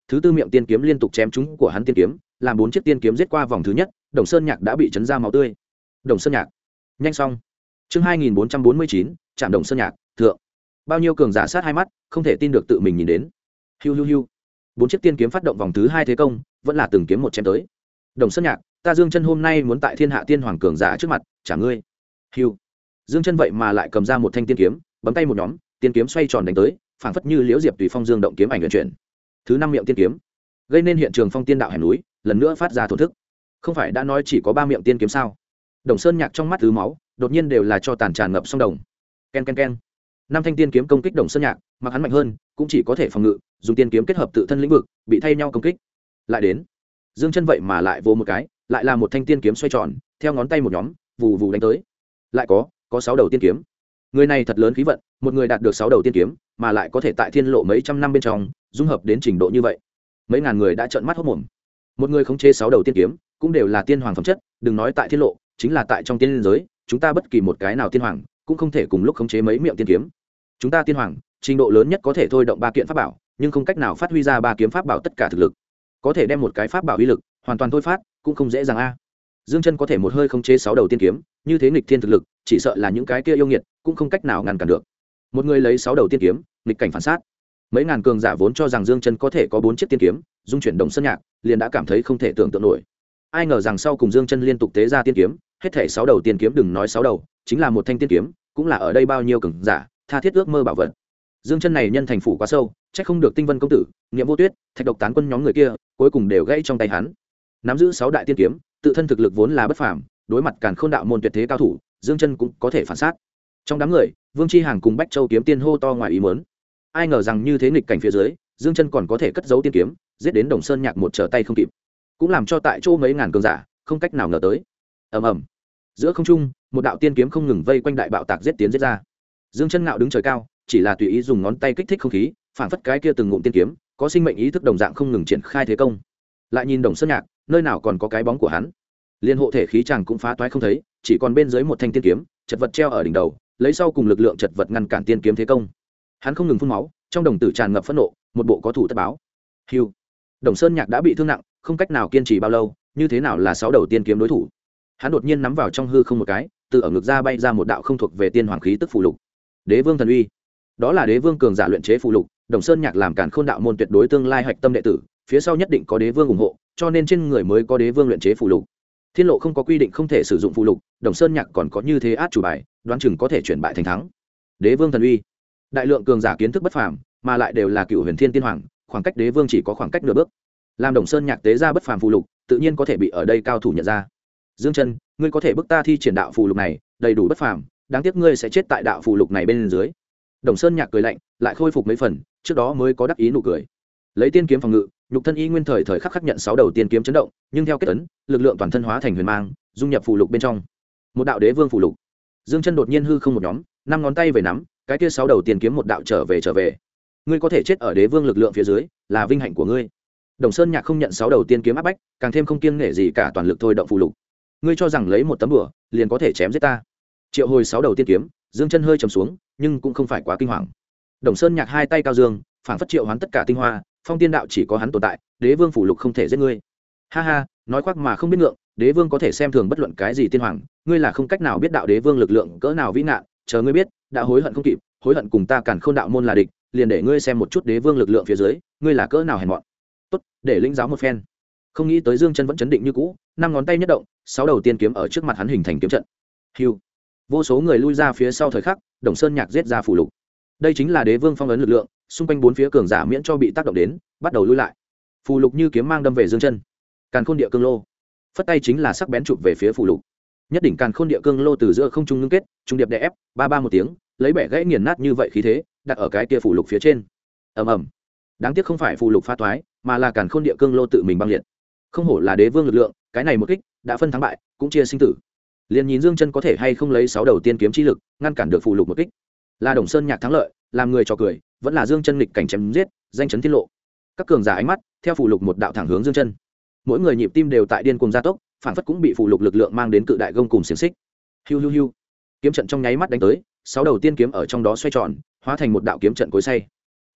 thứ tư miệng tiên kiếm liên tục chém trúng của hắn tiên kiếm, làm 4 chiếc tiên kiếm giết qua vòng thứ nhất, Đồng Sơn Nhạc đã bị chấn ra máu tươi. Đồng Sơn Nhạc, nhanh xong. Chương 2449, chạm Đồng Sơn Nhạc, thượng. Bao nhiêu cường giả sát hai mắt, không thể tin được tự mình nhìn đến. Hiu hiu hiu. 4 chiếc tiên kiếm phát động vòng thứ 2 thế công, vẫn là từng kiếm một chém tới. Đồng Sơn Nhạc, ta Dương Chân hôm nay muốn tại Thiên Hạ Tiên Hoàng cường giả trước mặt, trả ngươi. Hiu. Dương Chân vậy mà lại cầm ra một thanh tiên kiếm, bấm tay một nhóm, tiên kiếm xoay tròn đánh tới, phảng phất như liễu diệp tùy phong dương động kiếm ảnh luyện chuyển. Thứ 5 miệng tiên kiếm, gây nên hiện trường phong tiên đạo hẻm núi, lần nữa phát ra thổn thức. Không phải đã nói chỉ có 3 miệng tiên kiếm sao? Đồng Sơn Nhạc trong mắt thứ máu, đột nhiên đều là cho tàn tràn ngập sông đồng. Ken ken ken. 5 thanh tiên kiếm công kích Đồng Sơn Nhạc, mặc hắn mạnh hơn, cũng chỉ có thể phòng ngự, dùng tiên kiếm kết hợp tự thân lĩnh vực, bị thay nhau công kích. Lại đến, Dương Chân vậy mà lại vồ một cái, lại là một thanh tiên kiếm xoay tròn, theo ngón tay một nhóm, vù vù đánh tới. Lại có 6 đầu tiên kiếm. Người này thật lớn khí vận, một người đạt được 6 đầu tiên kiếm, mà lại có thể tại thiên lộ mấy trăm năm bên trong, dung hợp đến trình độ như vậy. Mấy ngàn người đã trợn mắt hốt mồm. Một người khống chế 6 đầu tiên kiếm, cũng đều là tiên hoàng phẩm chất, đừng nói tại thiên lộ, chính là tại trong tiên giới, chúng ta bất kỳ một cái nào tiên hoàng, cũng không thể cùng lúc khống chế mấy miệng tiên kiếm. Chúng ta tiên hoàng, trình độ lớn nhất có thể thôi động 3 kiện pháp bảo, nhưng không cách nào phát huy ra 3 kiếm pháp bảo tất cả thực lực. Có thể đem một cái pháp bảo uy lực hoàn toàn thôi phát, cũng không dễ dàng a. Dương Chân có thể một hơi khống chế 6 đầu tiên kiếm, như thế nghịch thiên thực lực, chỉ sợ là những cái kia yêu nghiệt cũng không cách nào ngăn cản được. Một người lấy 6 đầu tiên kiếm, nghịch cảnh phản sát. Mấy ngàn cường giả vốn cho rằng Dương Chân có thể có 4 chiếc tiên kiếm, dung chuyển Đồng Sơn Nhạc, liền đã cảm thấy không thể tưởng tượng nổi. Ai ngờ rằng sau cùng Dương Chân liên tục tế ra tiên kiếm, hết thảy 6 đầu tiên kiếm, đừng nói 6 đầu, chính là một thanh tiên kiếm, cũng là ở đây bao nhiêu cường giả tha thiết ước mơ bảo vật. Dương Chân này nhân thành phủ quá sâu, chắc không được Tinh Vân công tử, Niệm Vô Tuyết, Thạch Độc Tán Quân nhóm người kia, cuối cùng đều gãy trong tay hắn. Nắm giữ 6 đại tiên kiếm, tự thân thực lực vốn là bất phàm, đối mặt Càn Khôn đạo môn tuyệt thế cao thủ, Dương Chân cũng có thể phản sát. Trong đám người, Vương Chi Hàng cùng Bách Châu kiếm tiên hô to ngoài ý muốn. Ai ngờ rằng như thế nghịch cảnh phía dưới, Dương Chân còn có thể cất giấu tiên kiếm, giết đến Đồng Sơn Nhạc một trở tay không kịp, cũng làm cho tại chỗ mấy ngàn cường giả không cách nào ngờ tới. Ầm ầm. Giữa không trung, một đạo tiên kiếm không ngừng vây quanh đại bạo tạc giết tiến giết ra. Dương Chân ngạo đứng trời cao, chỉ là tùy ý dùng ngón tay kích thích không khí, phản phất cái kia từng ngụm tiên kiếm, có sinh mệnh ý thức đồng dạng không ngừng triển khai thế công. Lại nhìn Đồng Sơn Nhạc, nơi nào còn có cái bóng của hắn. Liên hộ thể khí chàng cũng phá toái không thấy, chỉ còn bên dưới một thanh tiên kiếm, chật vật treo ở đỉnh đầu, lấy sau cùng lực lượng chật vật ngăn cản tiên kiếm thế công. Hắn không ngừng phun máu, trong đồng tử tràn ngập phẫn nộ, một bộ có thủ tất báo. Hưu. Đồng Sơn Nhạc đã bị thương nặng, không cách nào kiên trì bao lâu, như thế nào là 6 đầu tiên kiếm đối thủ. Hắn đột nhiên nắm vào trong hư không một cái, từ ở ngực ra bay ra một đạo không thuộc về tiên hoàng khí tức phù lục. Đế Vương thần uy. Đó là Đế Vương cường giả luyện chế phù lục, Đồng Sơn Nhạc làm Càn Khôn đạo môn tuyệt đối tương lai hạch tâm đệ tử, phía sau nhất định có Đế Vương ủng hộ, cho nên trên người mới có Đế Vương luyện chế phù lục. Thiên lộ không có quy định không thể sử dụng phù lục, Đồng Sơn Nhạc còn có như thế át chủ bài, đoán chừng có thể chuyển bại thành thắng. Đế Vương thần uy. Đại lượng cường giả kiến thức bất phàm, mà lại đều là cựu huyền thiên tiên hoàng, khoảng cách Đế Vương chỉ có khoảng cách nửa bước. Làm Đồng Sơn Nhạc tế ra bất phàm phù lục, tự nhiên có thể bị ở đây cao thủ nhận ra. Dương Chân, ngươi có thể bức ta thi triển đạo phù lục này, đầy đủ bất phàm, đáng tiếc ngươi sẽ chết tại đạo phù lục này bên dưới. Đồng Sơn Nhạc cười lạnh, lại khôi phục mấy phần, trước đó mới có đắc ý nụ cười. Lấy tiên kiếm phòng ngự, nhục thân y nguyên thời thời khắc khắc nhận 6 đầu tiên kiếm chấn động, nhưng theo kết ấn, lực lượng toàn thân hóa thành huyền mang, dung nhập phù lục bên trong. Một đạo Đế Vương phù lục. Dương Chân đột nhiên hư không một nhóm, 5 ngón tay về nắm, cái kia 6 đầu tiên kiếm một đạo trở về. Ngươi có thể chết ở Đế Vương lực lượng phía dưới, là vinh hạnh của ngươi. Đồng Sơn Nhạc không nhận 6 đầu tiên kiếm áp bách, càng thêm không kiêng nể gì cả toàn lực thôi động phù lục. Ngươi cho rằng lấy một tấm bùa liền có thể chém giết ta? Triệu hồi 6 đầu tiên kiếm, Dương Chân hơi trầm xuống, nhưng cũng không phải quá kinh hoàng. Đồng Sơn Nhạc hai tay cao dương, phảng phất triệu hoán tất cả tinh hoa, phong tiên đạo chỉ có hắn tồn tại, Đế Vương phủ lục không thể giết ngươi. Ha ha, nói khoác mà không biết ngượng, Đế Vương có thể xem thường bất luận cái gì tiên hoàng, ngươi là không cách nào biết đạo Đế Vương lực lượng cỡ nào vĩ ngạn, chờ ngươi biết, đã hối hận không kịp, hối hận cùng ta Càn Khôn đạo môn là địch, liền để ngươi xem một chút Đế Vương lực lượng phía dưới, ngươi là cỡ nào hèn mọn. Tốt, để lĩnh giáo một phen. Không nghĩ tới Dương Chân vẫn chấn định như cũ, 5 ngón tay nhất động, 6 đầu tiên kiếm ở trước mặt hắn hình thành kiếm trận. Hưu. Vô số người lui ra phía sau thời khắc, Đồng Sơn Nhạc giết ra phủ lục. Đây chính là Đế Vương phong ấn lực lượng, xung quanh 4 phía cường giả miễn cho bị tác động đến, bắt đầu lui lại. Phù lục như kiếm mang đâm về Dương Chân. Càn Khôn Địa Cương Lô. Phất tay chính là sắc bén chụp về phía phù lục. Nhất định Càn Khôn Địa Cương Lô từ giữa không trung ngưng kết, trung điệp đè ép, ba ba một tiếng, lấy bẻ gãy nghiền nát như vậy khí thế, đặt ở cái kia phù lục phía trên. Ầm ầm. Đáng tiếc không phải phù lục phá toái, mà là Càn Khôn Địa Cương Lô tự mình băng liệt. Không hổ là Đế Vương lực lượng, cái này một kích đã phân thắng bại, cũng chia sinh tử. Liền nhìn Dương Chân có thể hay không lấy 6 đầu tiên kiếm chi lực ngăn cản được phù lục một kích. Là Đồng Sơn Nhạc thắng lợi, làm người trò cười, vẫn là Dương Chân nghịch cảnh chém giết, danh chấn thiên lộ. Các cường giả ánh mắt theo phù lục một đạo thẳng hướng Dương Chân. Mỗi người nhịp tim đều tại điên cuồng gia tốc, phản phất cũng bị phù lục lực lượng mang đến cự đại gông cùng xiển xích. Hiu hiu hiu. Kiếm trận trong nháy mắt đánh tới, 6 đầu tiên kiếm ở trong đó xoay tròn, hóa thành một đạo kiếm trận cối xay.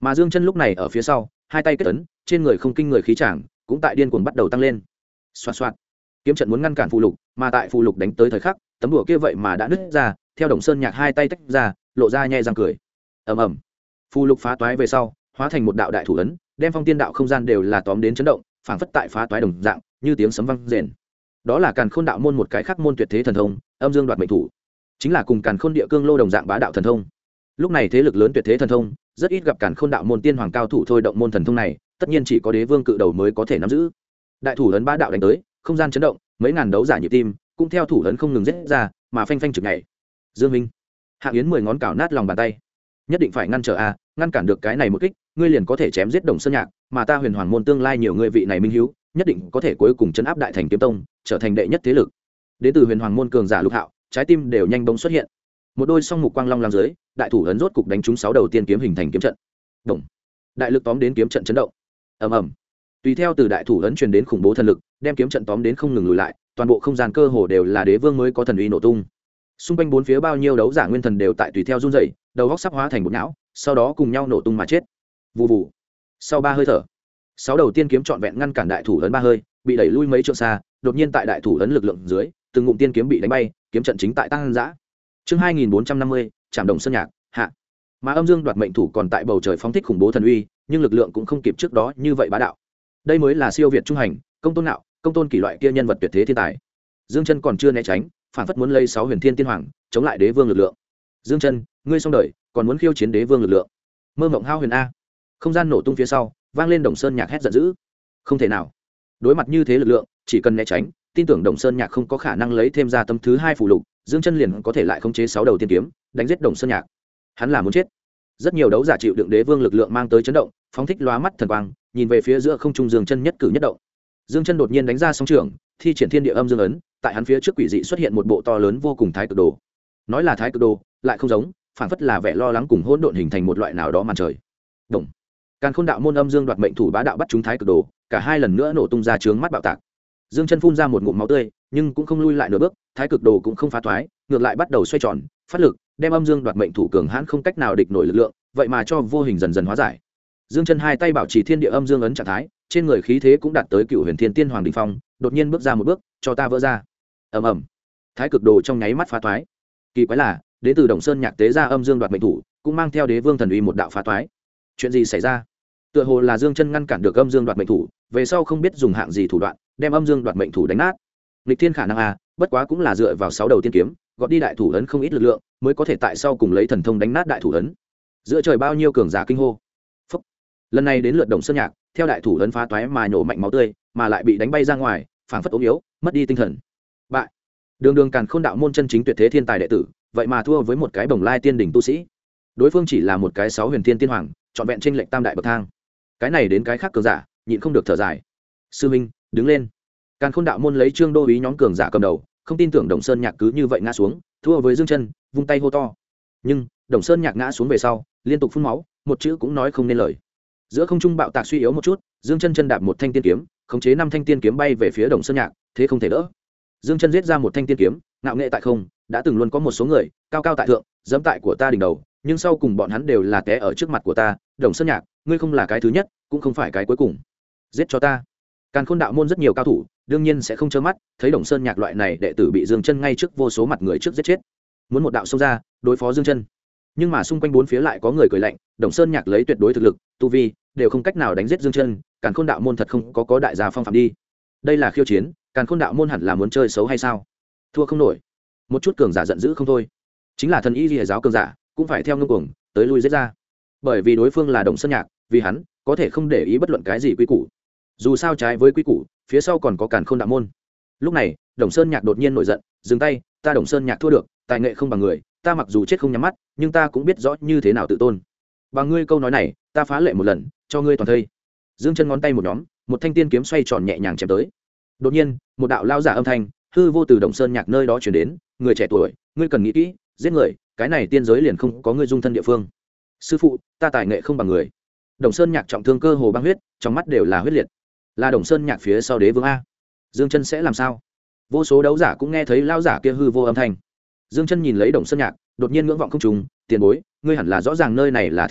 mà Dương Chân lúc này ở phía sau, hai tay kết ấn, trên người không kinh người khí tràng cũng tại điên cuồng bắt đầu tăng lên. Xoạt xoạt, kiếm trận muốn ngăn cản phù lục, mà tại phù lục đánh tới thời khắc, tấm đùa kia vậy mà đã nứt ra, theo Đồng Sơn Nhạc hai tay tách ra, lộ ra nhe răng cười. Ầm ầm, phù lục phá toái về sau, hóa thành một đạo đại thủ ấn, đem phong tiên đạo không gian đều là tóm đến chấn động, phảng phất tại phá toái đồng dạng, như tiếng sấm vang rền. Đó là Càn Khôn đạo môn một cái khác môn tuyệt thế thần thông, Âm Dương Đoạt Mệnh Thủ, chính là cùng Càn Khôn Địa Cương Lô đồng dạng bá đạo thần thông. Lúc này thế lực lớn tuyệt thế thần thông, rất ít gặp Càn Khôn đạo môn tiên hoàng cao thủ thôi động môn thần thông này, tất nhiên chỉ có đế vương cự đầu mới có thể nắm giữ. Đại thủ ấn bá đạo đánh tới, không gian chấn động, mấy ngàn đấu giả nhịp tim cũng theo thủ ấn không ngừng rết ra, mà phanh phanh trực nhảy. Dương Minh, Hạng Yến 10 ngón cào nát lòng bàn tay, nhất định phải ngăn trở a, ngăn cản được cái này một kích, ngươi liền có thể chém giết Đồng Sơn Nhạc, mà ta Huyền Hoàn môn tương lai nhiều người vị này minh hiếu, nhất định có thể cuối cùng chấn áp Đại Thành Kiếm Tông, trở thành đệ nhất thế lực. Đến từ Huyền Hoàng môn cường giả Lục Hạo, trái tim đều nhanh bỗng xuất hiện. Một đôi song mục quang long làm dưới, đại thủ ấn rốt cục đánh trúng 6 đầu tiên kiếm hình thành kiếm trận. Động. Đại lực tóm đến kiếm trận chấn động. Ầm ầm. Tùy theo từ đại thủ ấn truyền đến khủng bố thần lực, đem kiếm trận tóm đến không ngừng lùi lại, toàn bộ không gian cơ hồ đều là đế vương mới có thần uy nổ tung. Xung quanh bốn phía bao nhiêu đấu giả nguyên thần đều tại tùy theo run rẩy, đầu óc sắp hóa thành bột não, sau đó cùng nhau nổ tung mà chết. Vù vù. Sau 3 hơi thở, 6 đầu tiên kiếm trọn vẹn ngăn cản đại thủ ấn 3 hơi, bị đẩy lui mấy trượng xa, đột nhiên tại đại thủ ấn lực lượng dưới, từng ngụm tiên kiếm bị đánh bay, kiếm trận chính tại tăng dã. Chương 2450, Trảm Đồng Sơn Nhạc, hạ. Mà Âm Dương Đoạt Mệnh Thủ còn tại bầu trời phóng thích khủng bố thần uy, nhưng lực lượng cũng không kịp trước đó như vậy bá đạo. Đây mới là siêu việt trung hành, công tôn nạo, công tôn kỷ loại kia nhân vật tuyệt thế thiên tài. Dương Chân còn chưa né tránh, phản phất muốn lấy 6 huyền thiên tiên hoàng, chống lại đế vương lực lượng. Dương Chân, ngươi xong đời, còn muốn khiêu chiến đế vương lực lượng. Mơ mộng hao huyền a. Không gian nổ tung phía sau, vang lên Đồng Sơn Nhạc hét giận dữ. Không thể nào. Đối mặt như thế lực lượng, chỉ cần né tránh, tin tưởng Đồng Sơn Nhạc không có khả năng lấy thêm ra tấm thứ 2 phù lục, Dương Chân liền có thể lại khống chế 6 đầu tiên kiếm, đánh giết Đồng Sơn Nhạc. Hắn là muốn chết. Rất nhiều đấu giả chịu đựng đế vương lực lượng mang tới chấn động, phóng thích lóa mắt thần quang, nhìn về phía giữa không trung Dương Chân nhất cử nhất động. Dương Chân đột nhiên đánh ra song trường, thi triển Thiên Địa Âm Dương ấn, tại hắn phía trước quỷ dị xuất hiện một bộ to lớn vô cùng thái cực đồ. Nói là thái cực đồ, lại không giống, phản phất là vẻ lo lắng cùng hỗn độn hình thành một loại nào đó màn trời. Động. Càn Khôn đạo môn Âm Dương Đoạt Mệnh Thủ bá đạo bắt chúng thái cực đồ, cả hai lần nữa nổ tung ra chướng mắt bạo tạc. Dương Chân phun ra một ngụm máu tươi, nhưng cũng không lui lại nửa bước, thái cực đồ cũng không phá toái, ngược lại bắt đầu xoay tròn, phát lực, đem Âm Dương Đoạt Mệnh Thủ cường hãn không cách nào địch nổi lực lượng, vậy mà cho vô hình dần dần hóa giải. Dương Chân hai tay bảo trì Thiên Địa Âm Dương ấn trạng thái, trên người khí thế cũng đạt tới Cựu Huyền Thiên Tiên Hoàng đỉnh phong, đột nhiên bước ra một bước, cho ta vỡ ra. Ầm ầm. Thái cực đồ trong nháy mắt phá toái. Kỳ quái là, đến từ Đồng Sơn Nhạc tế ra Âm Dương Đoạt Mệnh Thủ, cũng mang theo đế vương thần uy một đạo phá toái. Chuyện gì xảy ra? Tựa hồ là Dương Chân ngăn cản được Âm Dương Đoạt Mệnh Thủ, về sau không biết dùng hạng gì thủ đoạn, đem Âm Dương Đoạt Mệnh Thủ đánh nát. Lịch thiên khả năng a, bất quá cũng là dựa vào 6 đầu tiên kiếm, gọt đi đại thủ ấn không ít lực lượng, mới có thể tại sau cùng lấy thần thông đánh nát đại thủ ấn. Giữa trời bao nhiêu cường giả kinh hô. Phúc. Lần này đến lượt Đồng Sơn Nhạc, theo đại thủ ấn phá toái mà nổ mạnh máu tươi, mà lại bị đánh bay ra ngoài, phảng phất ốm yếu, mất đi tinh thần. Bại. Đường Càn Khôn đạo môn chân chính tuyệt thế thiên tài đệ tử, vậy mà thua với một cái bồng lai tiên đỉnh tu sĩ. Đối phương chỉ là một cái 6 huyền thiên tiên hoàng, trọn vẹn chênh lệch tam đại bậc thang. Cái này đến cái khác cường giả, nhịn không được thở dài. Sư minh, đứng lên. Càn Khôn đạo môn lấy Trương Đô ý nhóm cường giả cầm đầu, không tin tưởng Đồng Sơn Nhạc cứ như vậy ngã xuống, thua với Dương Chân, vung tay hô to. Nhưng Đồng Sơn Nhạc ngã xuống về sau, liên tục phun máu, một chữ cũng nói không nên lời. Giữa không trung bạo tạc suy yếu một chút, Dương Chân chân đạp một thanh tiên kiếm, khống chế 5 thanh tiên kiếm bay về phía Đồng Sơn Nhạc, thế không thể đỡ. Dương Chân giết ra một thanh tiên kiếm, ngạo nghệ tại không, đã từng luôn có một số người cao cao tại thượng, dẫm tại của ta đỉnh đầu, nhưng sau cùng bọn hắn đều là té ở trước mặt của ta. Đồng Sơn Nhạc, ngươi không là cái thứ nhất, cũng không phải cái cuối cùng. Giết cho ta. Càn Khôn đạo môn rất nhiều cao thủ, đương nhiên sẽ không trơ mắt thấy Đồng Sơn Nhạc loại này đệ tử bị Dương Chân ngay trước vô số mặt người trước giết chết. Muốn một đạo xông ra, đối phó Dương Chân. Nhưng mà xung quanh bốn phía lại có người cười lạnh, Đồng Sơn Nhạc lấy tuyệt đối thực lực, tu vi, đều không cách nào đánh giết Dương Chân, Càn Khôn đạo môn thật không có đại gia phong phạm đi. Đây là khiêu chiến, Càn Khôn đạo môn hẳn là muốn chơi xấu hay sao? Thua không nổi. Một chút cường giả giận dữ không thôi. Chính là thần y liễu giáo cường giả, cũng phải theo ngông cuồng, tới lui giết ra. Bởi vì đối phương là Đồng Sơn Nhạc, vì hắn có thể không để ý bất luận cái gì quy củ. Dù sao trái với quy củ, phía sau còn có Càn Khôn đạo môn. Lúc này, Đồng Sơn Nhạc đột nhiên nổi giận, dừng tay, ta Đồng Sơn Nhạc thua được, tài nghệ không bằng người, ta mặc dù chết không nhắm mắt, nhưng ta cũng biết rõ như thế nào tự tôn. Bằng ngươi câu nói này, ta phá lệ một lần, cho ngươi toàn thây. Dương Chân ngón tay một nhóm, một thanh tiên kiếm xoay tròn nhẹ nhàng chém tới. Đột nhiên, một đạo lao giả âm thanh hư vô từ Đồng Sơn Nhạc nơi đó truyền đến, người trẻ tuổi, ngươi cần nghĩ kỹ, giết người, cái này tiên giới liền không có ngươi dung thân địa phương. Sư phụ, ta tài nghệ không bằng người. Đồng Sơn Nhạc trọng thương cơ hồ băng huyết, trong mắt đều là huyết liệt. Là Đồng Sơn Nhạc phía sau đế vương a. Dương Chân sẽ làm sao? Vô số đấu giả cũng nghe thấy lao giả kia hư vô âm thanh. Dương Chân nhìn lấy Đồng Sơn Nhạc, đột nhiên ngưỡng vọng không trùng, tiền bối, ngươi hẳn là rõ ràng nơi này là thiên lộ,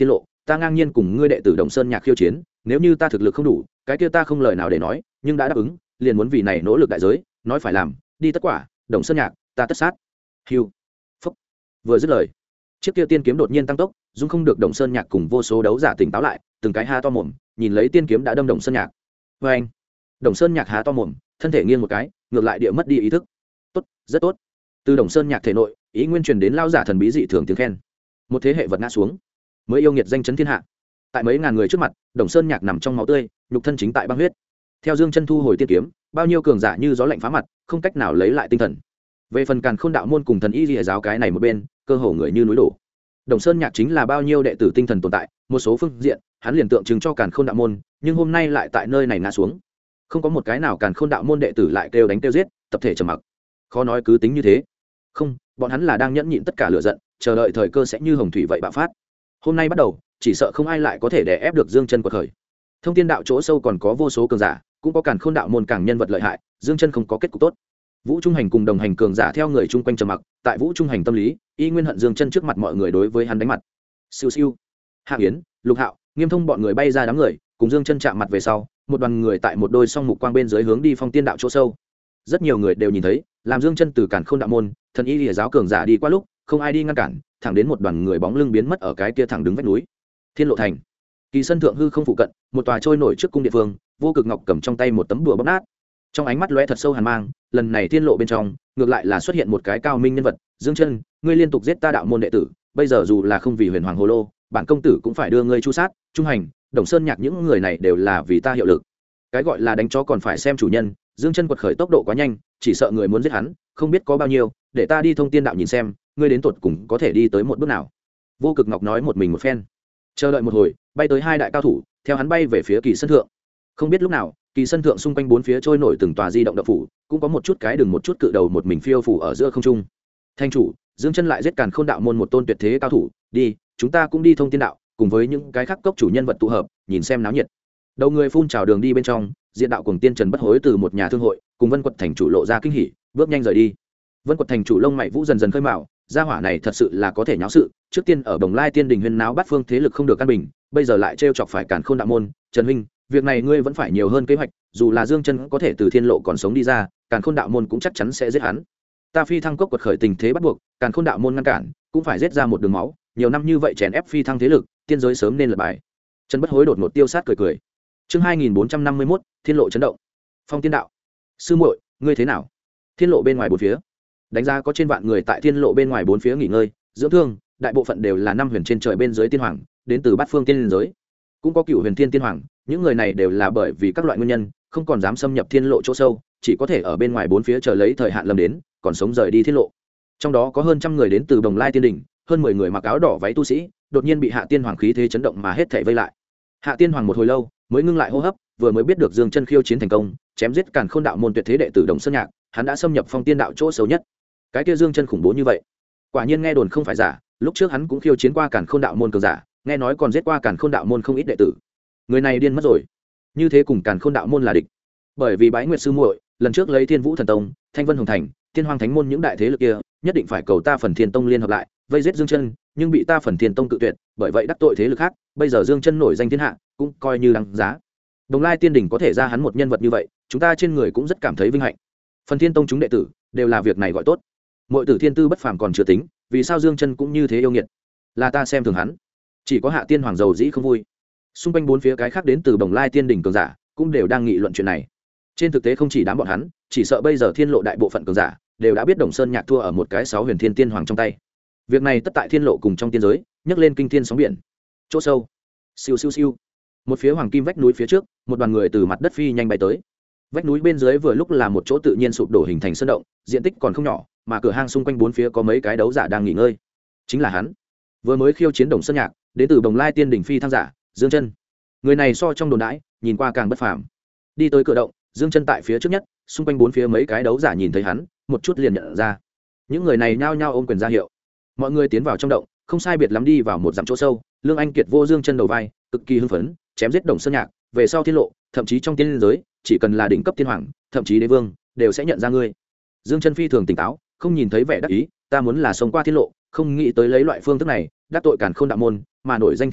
ta ngang nhiên cùng ngươi đệ tử Đồng Sơn Nhạc khiêu chiến, nếu như ta thực lực không đủ, cái kia ta không lời nào để nói, nhưng đã đáp ứng, liền muốn vì này nỗ lực đại giới, nói phải làm, đi tất quả, Đồng Sơn Nhạc, ta tất sát. Hưu. Phúc. Vừa dứt lời, chiếc kia tiên kiếm đột nhiên tăng tốc, dung không được Đồng Sơn Nhạc cùng vô số đấu giả tỉnh táo lại, từng cái há to mồm, nhìn lấy tiên kiếm đã đâm Đồng Sơn Nhạc. Và anh. Đồng Sơn Nhạc há to mồm, thân thể nghiêng một cái, ngược lại địa mất đi ý thức. Tốt, rất tốt. Từ Đồng Sơn Nhạc thể nội, ý nguyên truyền đến lao giả thần bí dị thường tiếng khen. Một thế hệ vật ngã xuống, mới yêu nghiệt danh chấn thiên hạ. Tại mấy ngàn người trước mặt, Đồng Sơn Nhạc nằm trong máu tươi, nhục thân chính tại băng huyết. Theo Dương Chân thu hồi tiên kiếm, bao nhiêu cường giả như gió lạnh phá mặt, không cách nào lấy lại tinh thần. Về phần Càn Khôn đạo môn cùng thần y liễu giáo cái này một bên, cơ hồ người như núi đổ. Đồng Sơn Nhạc chính là bao nhiêu đệ tử tinh thần tồn tại, một số phương diện, hắn liền tượng trưng cho Càn Khôn đạo môn, nhưng hôm nay lại tại nơi này ngã xuống. Không có một cái nào Càn Khôn đạo môn đệ tử lại kêu đánh kêu giết, tập thể trầm mặc. Khó nói cứ tính như thế. Không, bọn hắn là đang nhẫn nhịn tất cả lửa giận, chờ đợi thời cơ sẽ như hồng thủy vậy bạo phát. Hôm nay bắt đầu, chỉ sợ không ai lại có thể đè ép được Dương Chân quật khởi. Thông Thiên đạo chỗ sâu còn có vô số cường giả, cũng có Càn Khôn đạo môn càng nhân vật lợi hại, Dương Chân không có kết cục tốt. Vũ Trung Hành cùng đồng hành cường giả theo người chung quanh trầm mặc, tại Vũ Trung Hành tâm lý, y nguyên hận Dương Chân trước mặt mọi người đối với hắn đánh mặt. Siêu siêu. Hạ Yến, Lục Hạo, Nghiêm Thông bọn người bay ra đám người, cùng Dương Chân chạm mặt về sau, một đoàn người tại một đôi song mục quang bên dưới hướng đi Phong Tiên đạo chỗ sâu. Rất nhiều người đều nhìn thấy, làm Dương Chân từ Càn Khôn đạo môn, thần y liễu giáo cường giả đi qua lúc, không ai đi ngăn cản, thẳng đến một đoàn người bóng lưng biến mất ở cái kia thẳng đứng vách núi. Thiên Lộ Thành. Kỳ Sân thượng hư không phụ cận, một tòa trôi nổi trước cung địa phương, Vô Cực Ngọc cầm trong tay một tấm bùa bóc nát. Trong ánh mắt lóe thật sâu hàn mang, lần này Thiên Lộ bên trong, ngược lại là xuất hiện một cái cao minh nhân vật, Dương Chân, ngươi liên tục giết ta đạo môn đệ tử, bây giờ dù là không vì Huyền Hoàng Hồ Lô, bản công tử cũng phải đưa ngươi chu sát. Trung Hành, Đồng Sơn Nhạc những người này đều là vì ta hiệu lực. Cái gọi là đánh chó còn phải xem chủ nhân, Dương Chân quật khởi tốc độ quá nhanh, chỉ sợ người muốn giết hắn, không biết có bao nhiêu, để ta đi Thông Tiên đạo nhìn xem, ngươi đến tuột cùng có thể đi tới một bước nào. Vô Cực Ngọc nói một mình một phen. Chờ đợi một hồi, bay tới hai đại cao thủ, theo hắn bay về phía Kỳ Sân thượng. Không biết lúc nào, Kỳ Sân thượng xung quanh bốn phía trôi nổi từng tòa di động động phủ, cũng có một chút cái đường một chút cự đầu một mình phiêu phủ ở giữa không trung. Thanh chủ, Dương Chân lại giết Càn Khôn đạo môn một tôn tuyệt thế cao thủ, đi, chúng ta cũng đi Thông Tiên đạo, cùng với những cái khác cốc chủ nhân vật tụ hợp, nhìn xem náo nhiệt. Đầu người phun trào đường đi bên trong, diện đạo cùng tiên Trần Bất Hối từ một nhà thương hội, cùng Vân Quật thành chủ lộ ra kinh hỉ, bước nhanh rời đi. Vân Quật thành chủ lông mày vũ dần dần khơi mào, gia hỏa này thật sự là có thể nháo sự, trước tiên ở Đồng Lai Tiên Đình huyên náo bắt phương thế lực không được căn bình, bây giờ lại trêu chọc phải Càn Khôn đạo môn, Trần huynh, việc này ngươi vẫn phải nhiều hơn kế hoạch, dù là Dương Chân có thể từ Thiên Lộ còn sống đi ra, Càn Khôn đạo môn cũng chắc chắn sẽ giết hắn. Ta Phi Thăng cốc quật khởi tình thế bắt buộc, Càn Khôn đạo môn ngăn cản, cũng phải giết ra một đường máu, nhiều năm như vậy chèn ép Phi Thăng thế lực, tiên giới sớm nên lật bài. Trần Bất Hối đột ngột tiêu sát cười cười. Chương 2451, Thiên Lộ chấn động. Phong Tiên đạo. Sư muội, ngươi thế nào? Thiên Lộ bên ngoài bốn phía. Đánh giá có trên vạn người tại Thiên Lộ bên ngoài bốn phía nghỉ ngơi, dưỡng thương, đại bộ phận đều là năm huyền trên trời bên dưới tiên hoàng, đến từ bát phương tiên giới. Cũng có cựu huyền thiên tiên hoàng, những người này đều là bởi vì các loại nguyên nhân, không còn dám xâm nhập Thiên Lộ chỗ sâu, chỉ có thể ở bên ngoài bốn phía chờ lấy thời hạn lâm đến, còn sống rời đi Thiên Lộ. Trong đó có hơn trăm người đến từ Đồng Lai Tiên Đỉnh, hơn 10 người mặc áo đỏ váy tu sĩ, đột nhiên bị Hạ Tiên Hoàng khí thế chấn động mà hết thảy vây lại. Hạ Tiên Hoàng một hồi lâu mới ngưng lại hô hấp, vừa mới biết được Dương Chân khiêu chiến thành công, chém giết Càn Khôn đạo môn tuyệt thế đệ tử Đồng Sơn Nhạc, hắn đã xâm nhập Phong Tiên đạo chỗ sâu nhất. Cái kia Dương Chân khủng bố như vậy, quả nhiên nghe đồn không phải giả, lúc trước hắn cũng khiêu chiến qua Càn Khôn đạo môn cường giả, nghe nói còn giết qua Càn Khôn đạo môn không ít đệ tử. Người này điên mất rồi, như thế cùng Càn Khôn đạo môn là địch. Bởi vì Bái Nguyệt sư muội, lần trước lấy Thiên Vũ thần tông, Thanh Vân hồng thành, Tiên Hoàng thánh môn những đại thế lực kia, nhất định phải cầu ta Phần Thiên tông liên hợp lại, vây giết Dương Chân, nhưng bị ta Phần Thiên tông cự tuyệt, bởi vậy đắc tội thế lực khác, bây giờ Dương Chân nổi danh thiên hạ, cũng coi như đáng giá. Đồng Lai Tiên Đỉnh có thể ra hắn một nhân vật như vậy, chúng ta trên người cũng rất cảm thấy vinh hạnh. Phần Thiên tông chúng đệ tử đều là việc này gọi tốt. Mọi tử thiên tư bất phàm còn chưa tính, vì sao Dương Chân cũng như thế yêu nghiệt? Là ta xem thường hắn. Chỉ có Hạ Tiên Hoàng giàu dĩ không vui. Xung quanh bốn phía cái khác đến từ Đồng Lai Tiên Đỉnh cường giả, cũng đều đang nghị luận chuyện này. Trên thực tế không chỉ đám bọn hắn, chỉ sợ bây giờ Thiên Lộ đại bộ phận cường giả đều đã biết Đồng Sơn Nhạc thua ở một cái 6 huyền thiên tiên hoàng trong tay. Việc này tất tại Thiên Lộ cùng trong tiên giới, nhấc lên kinh thiên sóng biển. Chỗ sâu, siêu siêu siêu. Một phía hoàng kim vách núi phía trước, một đoàn người từ mặt đất phi nhanh bay tới. Vách núi bên dưới vừa lúc là một chỗ tự nhiên sụp đổ hình thành sơn động, diện tích còn không nhỏ, mà cửa hang xung quanh bốn phía có mấy cái đấu giả đang nghỉ ngơi. Chính là hắn, vừa mới khiêu chiến Đồng Sơn Nhạc, đến từ Đồng Lai Tiên Đỉnh phi thăng giả, Dương Chân. Người này so trong đồn đãi, nhìn qua càng bất phàm. Đi tới cửa động, Dương Chân tại phía trước nhất, xung quanh bốn phía mấy cái đấu giả nhìn thấy hắn, một chút liền nhận ra. Những người này nhao nhao ôm quyền ra hiệu. Mọi người tiến vào trong động, không sai biệt lắm đi vào một dặm chỗ sâu, Lương Anh Kiệt vô Dương Chân đầu vai, cực kỳ hưng phấn, chém giết Đồng Sơn Nhạc, về sau Thiên Lộ, thậm chí trong tiên giới, chỉ cần là đỉnh cấp tiên hoàng, thậm chí đế vương, đều sẽ nhận ra ngươi. Dương Chân phi thường tỉnh táo, không nhìn thấy vẻ đắc ý, ta muốn là sống qua Thiên Lộ, không nghĩ tới lấy loại phương thức này, đắc tội Càn Khôn đạo môn, mà nổi danh thiên hạ,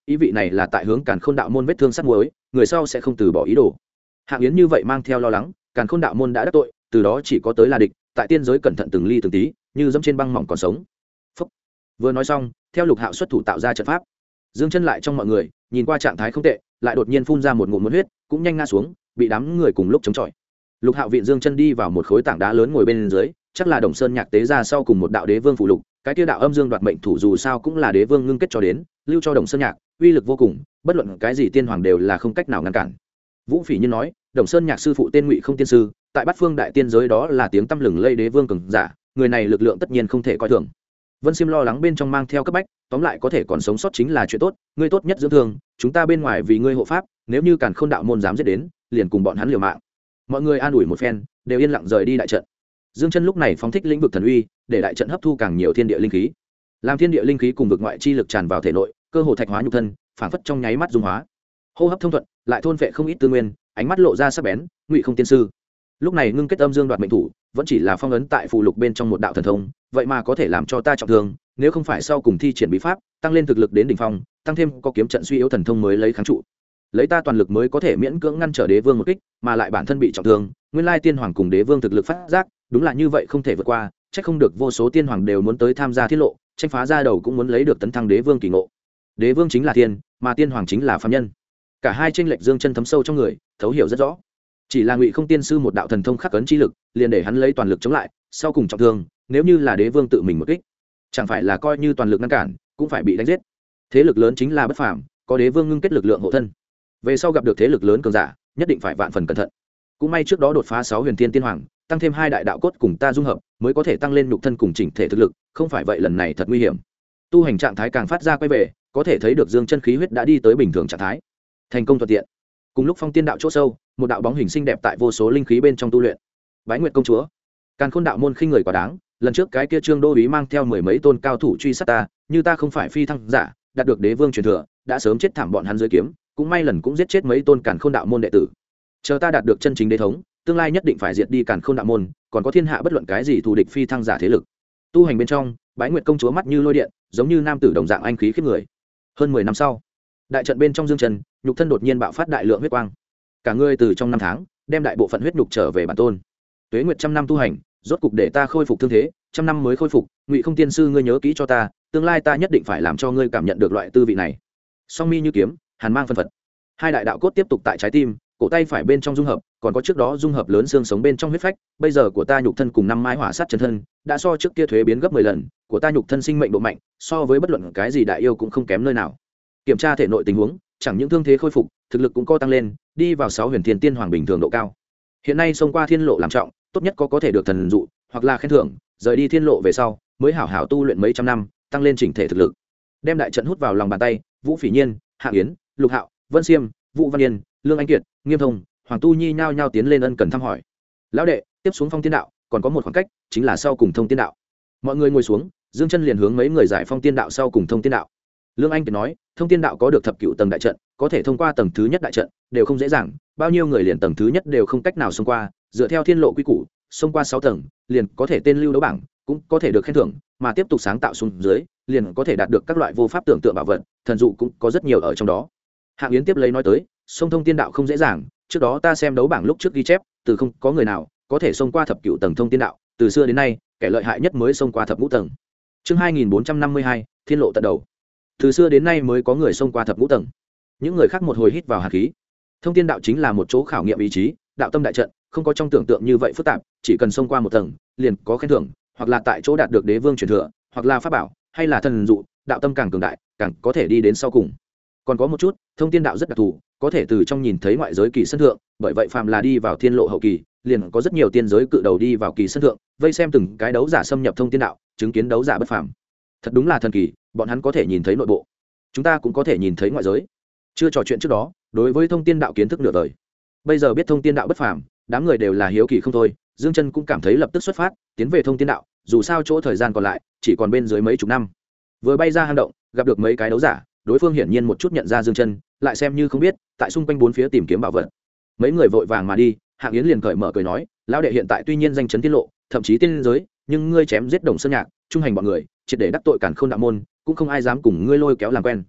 ý vị này là tại hướng Càn Khôn đạo môn vết thương sắt muối, người sau sẽ không từ bỏ ý đồ. Hạng Yến như vậy mang theo lo lắng, Càn Khôn đạo môn đã đắc tội, từ đó chỉ có tới là địch, tại tiên giới cẩn thận từng ly từng tí, như dẫm trên băng mỏng còn sống. Phúc. Vừa nói xong, theo Lục Hạo xuất thủ tạo ra trận pháp. Dương Chân lại trong mọi người, nhìn qua trạng thái không tệ, lại đột nhiên phun ra một ngụm huyết, cũng nhanh ngã xuống, bị đám người cùng lúc chống chọi. Lục Hạo viện Dương Chân đi vào một khối tảng đá lớn ngồi bên dưới, chắc là Đồng Sơn Nhạc tế ra sau cùng một đạo đế vương phụ lục, cái tiêu đạo âm dương đoạt mệnh thủ dù sao cũng là đế vương ngưng kết cho đến, lưu cho Đồng Sơn Nhạc, uy lực vô cùng, bất luận cái gì tiên hoàng đều là không cách nào ngăn cản. Vũ Phỉ Nhiên nói, Đồng Sơn Nhạc sư phụ tên Ngụy Không tiên sư, tại Bát Phương đại tiên giới đó là tiếng tăm lừng lây đế vương cường giả, người này lực lượng tất nhiên không thể coi thường. Vân Xiêm lo lắng bên trong mang theo cấp bách, tóm lại có thể còn sống sót chính là chuyện tốt, ngươi tốt nhất dưỡng thương, chúng ta bên ngoài vì ngươi hộ pháp, nếu như Càn Khôn đạo môn dám giết đến, liền cùng bọn hắn liều mạng. Mọi người an ủi một phen, đều yên lặng rời đi đại trận. Dương Chân lúc này phóng thích lĩnh vực thần uy, để đại trận hấp thu càng nhiều thiên địa linh khí. Làm thiên địa linh khí cùng vực ngoại chi lực tràn vào thể nội, cơ hồ thạch hóa nhục thân, phản phất trong nháy mắt dung hóa. Hô hấp thông thuận, lại thôn phệ không ít tư nguyên, ánh mắt lộ ra sắc bén, Ngụy Không tiên sư. Lúc này ngưng kết âm dương đoạt mệnh thủ, vẫn chỉ là phong ấn tại phù lục bên trong một đạo thần thông, vậy mà có thể làm cho ta trọng thương, nếu không phải sau cùng thi triển bí pháp, tăng lên thực lực đến đỉnh phong, tăng thêm có kiếm trận suy yếu thần thông mới lấy kháng trụ. Lấy ta toàn lực mới có thể miễn cưỡng ngăn trở đế vương một kích, mà lại bản thân bị trọng thương, nguyên lai tiên hoàng cùng đế vương thực lực phát giác, đúng là như vậy không thể vượt qua, chắc không được vô số tiên hoàng đều muốn tới tham gia thiết lộ, tranh phá ra đầu cũng muốn lấy được tấn thăng đế vương kỳ ngộ. Đế vương chính là thiên, mà tiên hoàng chính là phàm nhân. Cả hai chênh lệch Dương Chân thấm sâu trong người, thấu hiểu rất rõ. Chỉ là Ngụy Không tiên sư một đạo thần thông khắc ấn chi lực, liền để hắn lấy toàn lực chống lại, sau cùng trọng thương, nếu như là đế vương tự mình một kích, chẳng phải là coi như toàn lực ngăn cản, cũng phải bị đánh giết. Thế lực lớn chính là bất phàm, có đế vương ngưng kết lực lượng hộ thân. Về sau gặp được thế lực lớn cường giả, nhất định phải vạn phần cẩn thận. Cũng may trước đó đột phá 6 huyền tiên tiên hoàng, tăng thêm 2 đại đạo cốt cùng ta dung hợp, mới có thể tăng lên nhục thân cùng chỉnh thể thực lực, không phải vậy lần này thật nguy hiểm. Tu hành trạng thái càng phát ra quay về, có thể thấy được Dương Chân khí huyết đã đi tới bình thường trạng thái. Thành công thuận tiện. Cùng lúc Phong Tiên đạo chỗ sâu, một đạo bóng hình xinh đẹp tại vô số linh khí bên trong tu luyện. Bái Nguyệt công chúa. Càn Khôn đạo môn khinh người quá đáng, lần trước cái kia Trương Đô úy mang theo 10 mấy tôn cao thủ truy sát ta, như ta không phải phi thăng giả, đạt được đế vương truyền thừa, đã sớm chết thảm bọn hắn dưới kiếm, cũng may lần cũng giết chết mấy tôn Càn Khôn đạo môn đệ tử. Chờ ta đạt được chân chính đế thống, tương lai nhất định phải diệt đi Càn Khôn đạo môn, còn có thiên hạ bất luận cái gì thù địch phi thăng giả thế lực. Tu hành bên trong, Bái Nguyệt công chúa mắt như lôi điện, giống như nam tử đồng dạng anh khí khiếp người. Hơn 10 năm sau, đại trận bên trong Dương Chân, nhục thân đột nhiên bạo phát đại lượng huyết quang. Cả người từ trong năm tháng, đem đại bộ phận huyết nhục trở về bản tôn. Tuế nguyệt trăm năm tu hành, rốt cục để ta khôi phục thương thế, trăm năm mới khôi phục, Ngụy Không tiên sư ngươi nhớ kỹ cho ta, tương lai ta nhất định phải làm cho ngươi cảm nhận được loại tư vị này. Song mi như kiếm, hàn mang phân phật. 2 đại đạo cốt tiếp tục tại trái tim, cổ tay phải bên trong dung hợp, còn có trước đó dung hợp lớn xương sống bên trong huyết phách, bây giờ của ta nhục thân cùng 5 mái hỏa sát chân thân, đã so trước kia thuế biến gấp 10 lần, của ta nhục thân sinh mệnh độ mạnh, so với bất luận cái gì đại yêu cũng không kém nơi nào. Kiểm tra thể nội tình huống, chẳng những thương thế khôi phục, thực lực cũng có tăng lên, đi vào 6 huyền thiên tiên hoàng bình thường độ cao. Hiện nay xông qua thiên lộ làm trọng, tốt nhất có thể được thần dụ, hoặc là khen thưởng, rời đi thiên lộ về sau, mới hảo hảo tu luyện mấy trăm năm, tăng lên chỉnh thể thực lực. Đem đại trận hút vào lòng bàn tay, Vũ Phỉ Nhiên, Hạng Yến, Lục Hạo, Vân Xiêm, Vũ Văn Yên, Lương Anh Kiệt, Nghiêm Thông, Hoàng Tu Nhi nhao nhao tiến lên ân cần thăm hỏi. Lão đệ, tiếp xuống Phong Tiên đạo, còn có một khoảng cách, chính là sau cùng Thông Tiên đạo. Mọi người ngồi xuống, Dương Chân liền hướng mấy người giải Phong Tiên đạo sau cùng Thông Tiên đạo. Lương Anh Kiệt nói, Thông Tiên đạo có được thập cửu tầng đại trận, có thể thông qua tầng thứ nhất đại trận, đều không dễ dàng, bao nhiêu người liền tầng thứ nhất đều không cách nào xông qua, dựa theo thiên lộ quy củ, xông qua 6 tầng, liền có thể tên lưu đấu bảng, cũng có thể được khen thưởng, mà tiếp tục sáng tạo xuống dưới, liền có thể đạt được các loại vô pháp tưởng tượng bảo vật, thần dụ cũng có rất nhiều ở trong đó. Hạng Yến tiếp lấy nói tới, xông Thông Tiên đạo không dễ dàng, trước đó ta xem đấu bảng lúc trước ghi chép, từ không có người nào có thể xông qua thập cửu tầng Thông Tiên đạo, từ xưa đến nay, kẻ lợi hại nhất mới xông qua thập ngũ tầng. Chương 2452, Thiên lộ tận đầu. Từ xưa đến nay mới có người xông qua thập ngũ tầng. Những người khác một hồi hít vào hàn khí. Thông Tiên đạo chính là một chỗ khảo nghiệm ý chí, đạo tâm đại trận, không có trong tưởng tượng như vậy phức tạp, chỉ cần xông qua một tầng, liền có khen thưởng, hoặc là tại chỗ đạt được đế vương truyền thừa, hoặc là pháp bảo, hay là thần dụ, đạo tâm càng cường đại, càng có thể đi đến sau cùng. Còn có một chút, Thông Tiên đạo rất đặc thù, có thể từ trong nhìn thấy ngoại giới kỳ sân thượng, bởi vậy phàm là đi vào thiên lộ hậu kỳ, liền có rất nhiều tiên giới cự đầu đi vào kỳ sân thượng, vây xem từng cái đấu giả xâm nhập Thông Tiên đạo, chứng kiến đấu giả bất phàm. Thật đúng là thần kỳ, bọn hắn có thể nhìn thấy nội bộ, chúng ta cũng có thể nhìn thấy ngoại giới. Chưa trò chuyện trước đó, đối với Thông Tiên đạo kiến thức nửa đời, bây giờ biết Thông Tiên đạo bất phàm, đám người đều là hiếu kỳ không thôi. Dương Chân cũng cảm thấy lập tức xuất phát, tiến về Thông Tiên đạo, dù sao chỗ thời gian còn lại chỉ còn bên dưới mấy chục năm. Vừa bay ra hang động, gặp được mấy cái đấu giả, đối phương hiển nhiên một chút nhận ra Dương Chân, lại xem như không biết, tại xung quanh bốn phía tìm kiếm bảo vật. Mấy người vội vàng mà đi, Hạng Yến liền cởi mở cười nói, lão đệ hiện tại tuy nhiên danh chấn tiên lộ, thậm chí tiên giới, nhưng ngươi chém giết Đồng Sơn Nhạc, trung hành bọn người, triệt để đắc tội Càn Khôn đạo môn, cũng không ai dám cùng ngươi lôi kéo làm quen.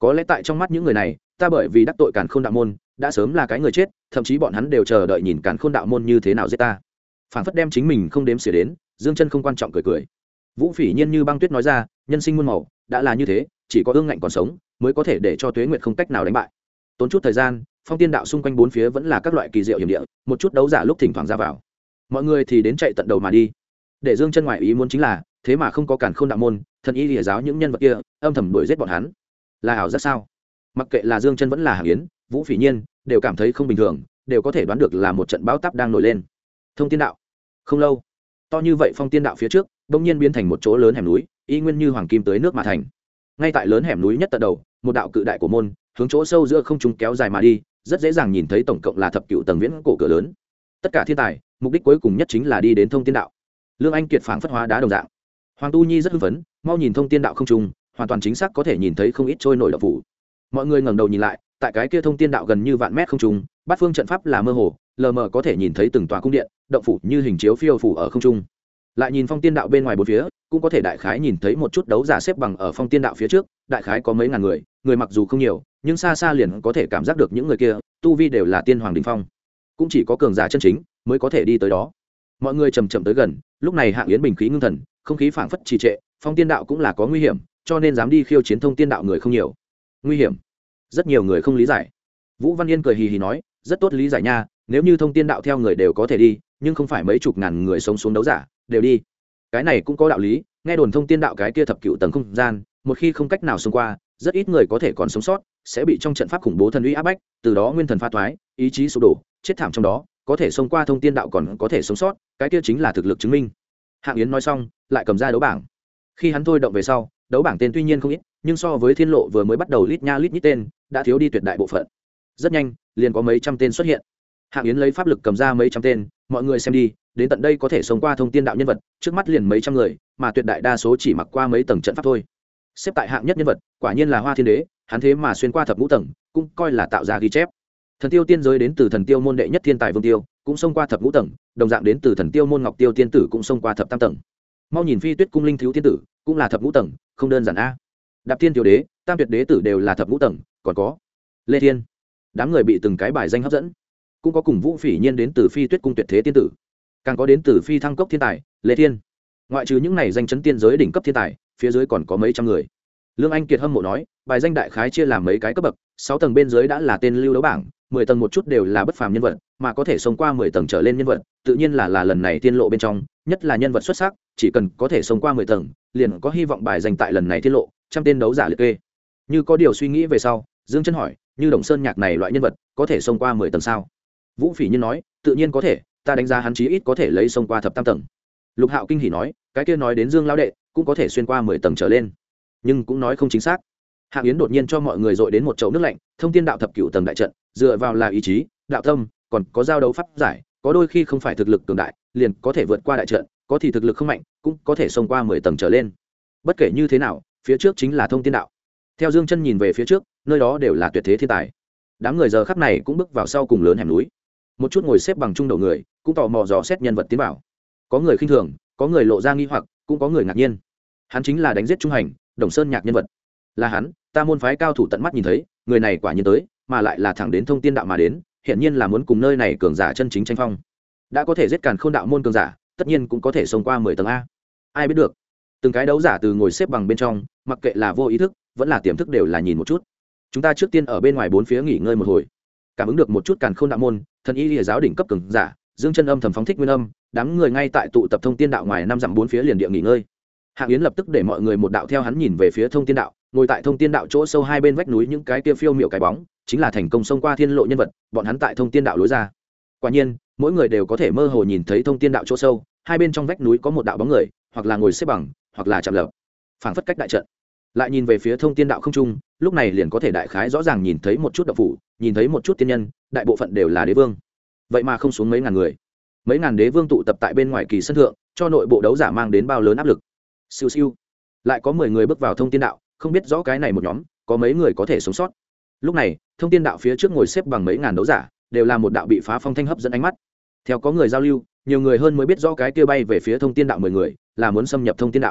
có lẽ tại trong mắt những người này ta bởi vì đắc tội càn khôn đạo môn đã sớm là cái người chết, thậm chí bọn hắn đều chờ đợi nhìn càn khôn đạo môn như thế nào giết ta. Phảng phất đem chính mình không đếm xỉa đến, Dương Chân không quan trọng cười cười. Vũ Phỉ Nhiên như băng tuyết nói ra, nhân sinh muôn màu, đã là như thế, chỉ có ương ngạnh còn sống mới có thể để cho Tuế Nguyệt không cách nào đánh bại. Tốn chút thời gian, phong tiên đạo xung quanh bốn phía vẫn là các loại kỳ diệu hiểm địa, một chút đấu giả lúc thỉnh thoảng ra vào. Mọi người thì đến chạy tận đầu mà đi. Để Dương Chân ngoại ý muốn chính là, thế mà không có càn khôn đạo môn, thần y lìa giáo những nhân vật kia, âm thầm đuổi giết bọn hắn. Là ảo giác sao? Mặc kệ là Dương Chân vẫn là Hàng Yến, Vũ Phỉ Nhiên, đều cảm thấy không bình thường, đều có thể đoán được là một trận bão táp đang nổi lên. Thông tiên đạo. Không lâu, to như vậy phong tiên đạo phía trước bỗng nhiên biến thành một chỗ lớn hẻm núi, y nguyên như hoàng kim tới nước mà thành. Ngay tại lớn hẻm núi nhất tận đầu, một đạo cự đại của môn hướng chỗ sâu giữa không trung kéo dài mà đi, rất dễ dàng nhìn thấy tổng cộng là thập cựu tầng viễn cổ cửa lớn. Tất cả thiên tài mục đích cuối cùng nhất chính là đi đến thông tiên đạo. Lương Anh Kiệt phảng phất hóa đá đồng dạng. Hoàng Tu Nhi rất hưng phấn, mau nhìn thông tiên đạo không trung, hoàn toàn chính xác có thể nhìn thấy không ít trôi nổi đạo phủ. Mọi người ngẩng đầu nhìn lại, tại cái kia thông tiên đạo gần như vạn mét không trung, bát phương trận pháp là mơ hồ, lờ mờ có thể nhìn thấy từng tòa cung điện, động phủ như hình chiếu phiêu phủ ở không trung. Lại nhìn phong tiên đạo bên ngoài bốn phía, cũng có thể đại khái nhìn thấy một chút đấu giả xếp bằng ở phong tiên đạo phía trước, đại khái có mấy ngàn người, người mặc dù không nhiều, nhưng xa xa liền có thể cảm giác được những người kia tu vi đều là tiên hoàng đỉnh phong, cũng chỉ có cường giả chân chính mới có thể đi tới đó. Mọi người chậm chậm tới gần, lúc này Hạng Yến bình khí ngưng thần, không khí phảng phất trì trệ, phong tiên đạo cũng là có nguy hiểm, cho nên dám đi khiêu chiến thông tiên đạo người không nhiều. Nguy hiểm? Rất nhiều người không lý giải. Vũ Văn Yên cười hì hì nói, rất tốt lý giải nha, nếu như thông tiên đạo theo người đều có thể đi, nhưng không phải mấy chục ngàn người sống xuống đấu giả đều đi, cái này cũng có đạo lý. Nghe đồn thông tiên đạo cái kia thập cựu tầng không gian, một khi không cách nào xông qua, rất ít người có thể còn sống sót, sẽ bị trong trận pháp khủng bố thần uy áp bách, từ đó nguyên thần pha thoái, ý chí sụp đổ, chết thảm trong đó. Có thể xông qua thông tiên đạo còn có thể sống sót, cái kia chính là thực lực chứng minh. Hạng Yến nói xong lại cầm ra đấu bảng. Khi hắn thôi động về sau, đấu bảng tên tuy nhiên không ít, nhưng so với thiên lộ vừa mới bắt đầu lít nha lít nhít tên đã thiếu đi tuyệt đại bộ phận. Rất nhanh liền có mấy trăm tên xuất hiện. Hạng Yến lấy pháp lực cầm ra mấy trăm tên, mọi người xem đi, đến tận đây có thể xông qua thông tiên đạo nhân vật trước mắt liền mấy trăm người, mà tuyệt đại đa số chỉ mặc qua mấy tầng trận pháp thôi. Xếp tại hạng nhất nhân vật quả nhiên là Hoa Thiên Đế, hắn thế mà xuyên qua thập ngũ tầng, cũng coi là tạo ra ghi chép. Thần Tiêu tiên giới đến từ Thần Tiêu môn đệ nhất thiên tài Vương Tiêu, cũng xông qua thập ngũ tầng, đồng dạng đến từ Thần Tiêu môn Ngọc Tiêu tiên tử cũng xông qua thập tam tầng. Mau nhìn Phi Tuyết cung Linh thiếu tiên tử, cũng là thập ngũ tầng, không đơn giản a. Đạp Tiên tiểu đế, Tam Tuyệt đế tử đều là thập ngũ tầng, còn có Lê Thiên. Đám người bị từng cái bài danh hấp dẫn, cũng có cùng Vũ Phỉ Nhiên đến từ Phi Tuyết cung Tuyệt thế tiên tử, càng có đến từ Phi Thăng cốc thiên tài Lê Thiên. Ngoại trừ những này danh chấn tiên giới đỉnh cấp thiên tài, phía dưới còn có mấy trăm người. Lương Anh Kiệt hâm mộ nói, bài danh đại khái chia làm mấy cái cấp bậc, 6 tầng bên dưới đã là tên lưu đấu bảng, 10 tầng một chút đều là bất phàm nhân vật, mà có thể xông qua 10 tầng trở lên nhân vật, tự nhiên là lần này tiên lộ bên trong, nhất là nhân vật xuất sắc, chỉ cần có thể xông qua 10 tầng, liền có hy vọng bài danh tại lần này tiên lộ, trăm tên đấu giả liệt kê. Như có điều suy nghĩ về sau, Dương Chân hỏi, như Đồng Sơn Nhạc này loại nhân vật, có thể xông qua 10 tầng sao? Vũ Phỉ Nhiên nói, tự nhiên có thể, ta đánh giá hắn chí ít có thể lấy xông qua thập tam tầng. Lục Hạo kinh hỉ nói, cái kia nói đến Dương lão đệ, cũng có thể xuyên qua 10 tầng trở lên, nhưng cũng nói không chính xác. Hạng Yến đột nhiên cho mọi người dội đến một chậu nước lạnh, thông tiên đạo thập cửu tầng đại trận, dựa vào là ý chí, đạo tâm, còn có giao đấu pháp giải, có đôi khi không phải thực lực cường đại, liền có thể vượt qua đại trận, có thì thực lực không mạnh, cũng có thể xông qua 10 tầng trở lên. Bất kể như thế nào, phía trước chính là thông tiên đạo. Theo Dương Chân nhìn về phía trước, nơi đó đều là tuyệt thế thiên tài. Đám người giờ khắc này cũng bước vào sau cùng lớn hẻm núi. Một chút ngồi xếp bằng trung đầu người, cũng tò mò dò xét nhân vật tiến vào. Có người khinh thường, có người lộ ra nghi hoặc, cũng có người ngạc nhiên. Hắn chính là đánh giết Trung Hành, Đồng Sơn Nhạc nhân vật. Là hắn, ta môn phái cao thủ tận mắt nhìn thấy, người này quả nhiên tới, mà lại là thẳng đến thông tiên đạo mà đến, hiện nhiên là muốn cùng nơi này cường giả chân chính tranh phong. Đã có thể giết Càn Khôn đạo môn cường giả, tất nhiên cũng có thể xông qua 10 tầng a. Ai biết được. Từng cái đấu giả từ ngồi xếp bằng bên trong, mặc kệ là vô ý thức, vẫn là tiềm thức đều là nhìn một chút. Chúng ta trước tiên ở bên ngoài bốn phía nghỉ ngơi một hồi. Cảm ứng được một chút Càn Khôn đạo môn, thần y lìa giáo đỉnh cấp cường giả, Dương Chân âm thầm phóng thích nguyên âm, đám người ngay tại tụ tập thông tiên đạo ngoài 5 dặm bốn phía liền địa nghỉ ngơi. Hạng Yến lập tức để mọi người một đạo theo hắn nhìn về phía thông tiên đạo, ngồi tại thông tiên đạo chỗ sâu hai bên vách núi những cái kia phiêu miệu cái bóng, chính là thành công xông qua thiên lộ nhân vật, bọn hắn tại thông tiên đạo lối ra. Quả nhiên, mỗi người đều có thể mơ hồ nhìn thấy thông tiên đạo chỗ sâu, hai bên trong vách núi có một đạo bóng người, hoặc là ngồi xếp bằng, hoặc là chạm lập, phảng phất cách đại trận. Lại nhìn về phía thông tiên đạo không trung, lúc này liền có thể đại khái rõ ràng nhìn thấy một chút đạo phủ, nhìn thấy một chút tiên nhân, đại bộ phận đều là đế vương. Vậy mà không xuống mấy ngàn người. Mấy ngàn đế vương tụ tập tại bên ngoài kỳ sân thượng, cho nội bộ đấu giả mang đến bao lớn áp lực. Siêu siêu. Lại có 10 người bước vào thông tiên đạo, không biết rõ cái này một nhóm, có mấy người có thể sống sót. Lúc này, thông tiên đạo phía trước ngồi xếp bằng mấy ngàn đấu giả, đều là một đạo bị phá phong thanh hấp dẫn ánh mắt. Theo có người giao lưu, nhiều người hơn mới biết rõ cái kia bay về phía thông tiên đạo 10 người, là muốn xâm nhập thông tiên đạo.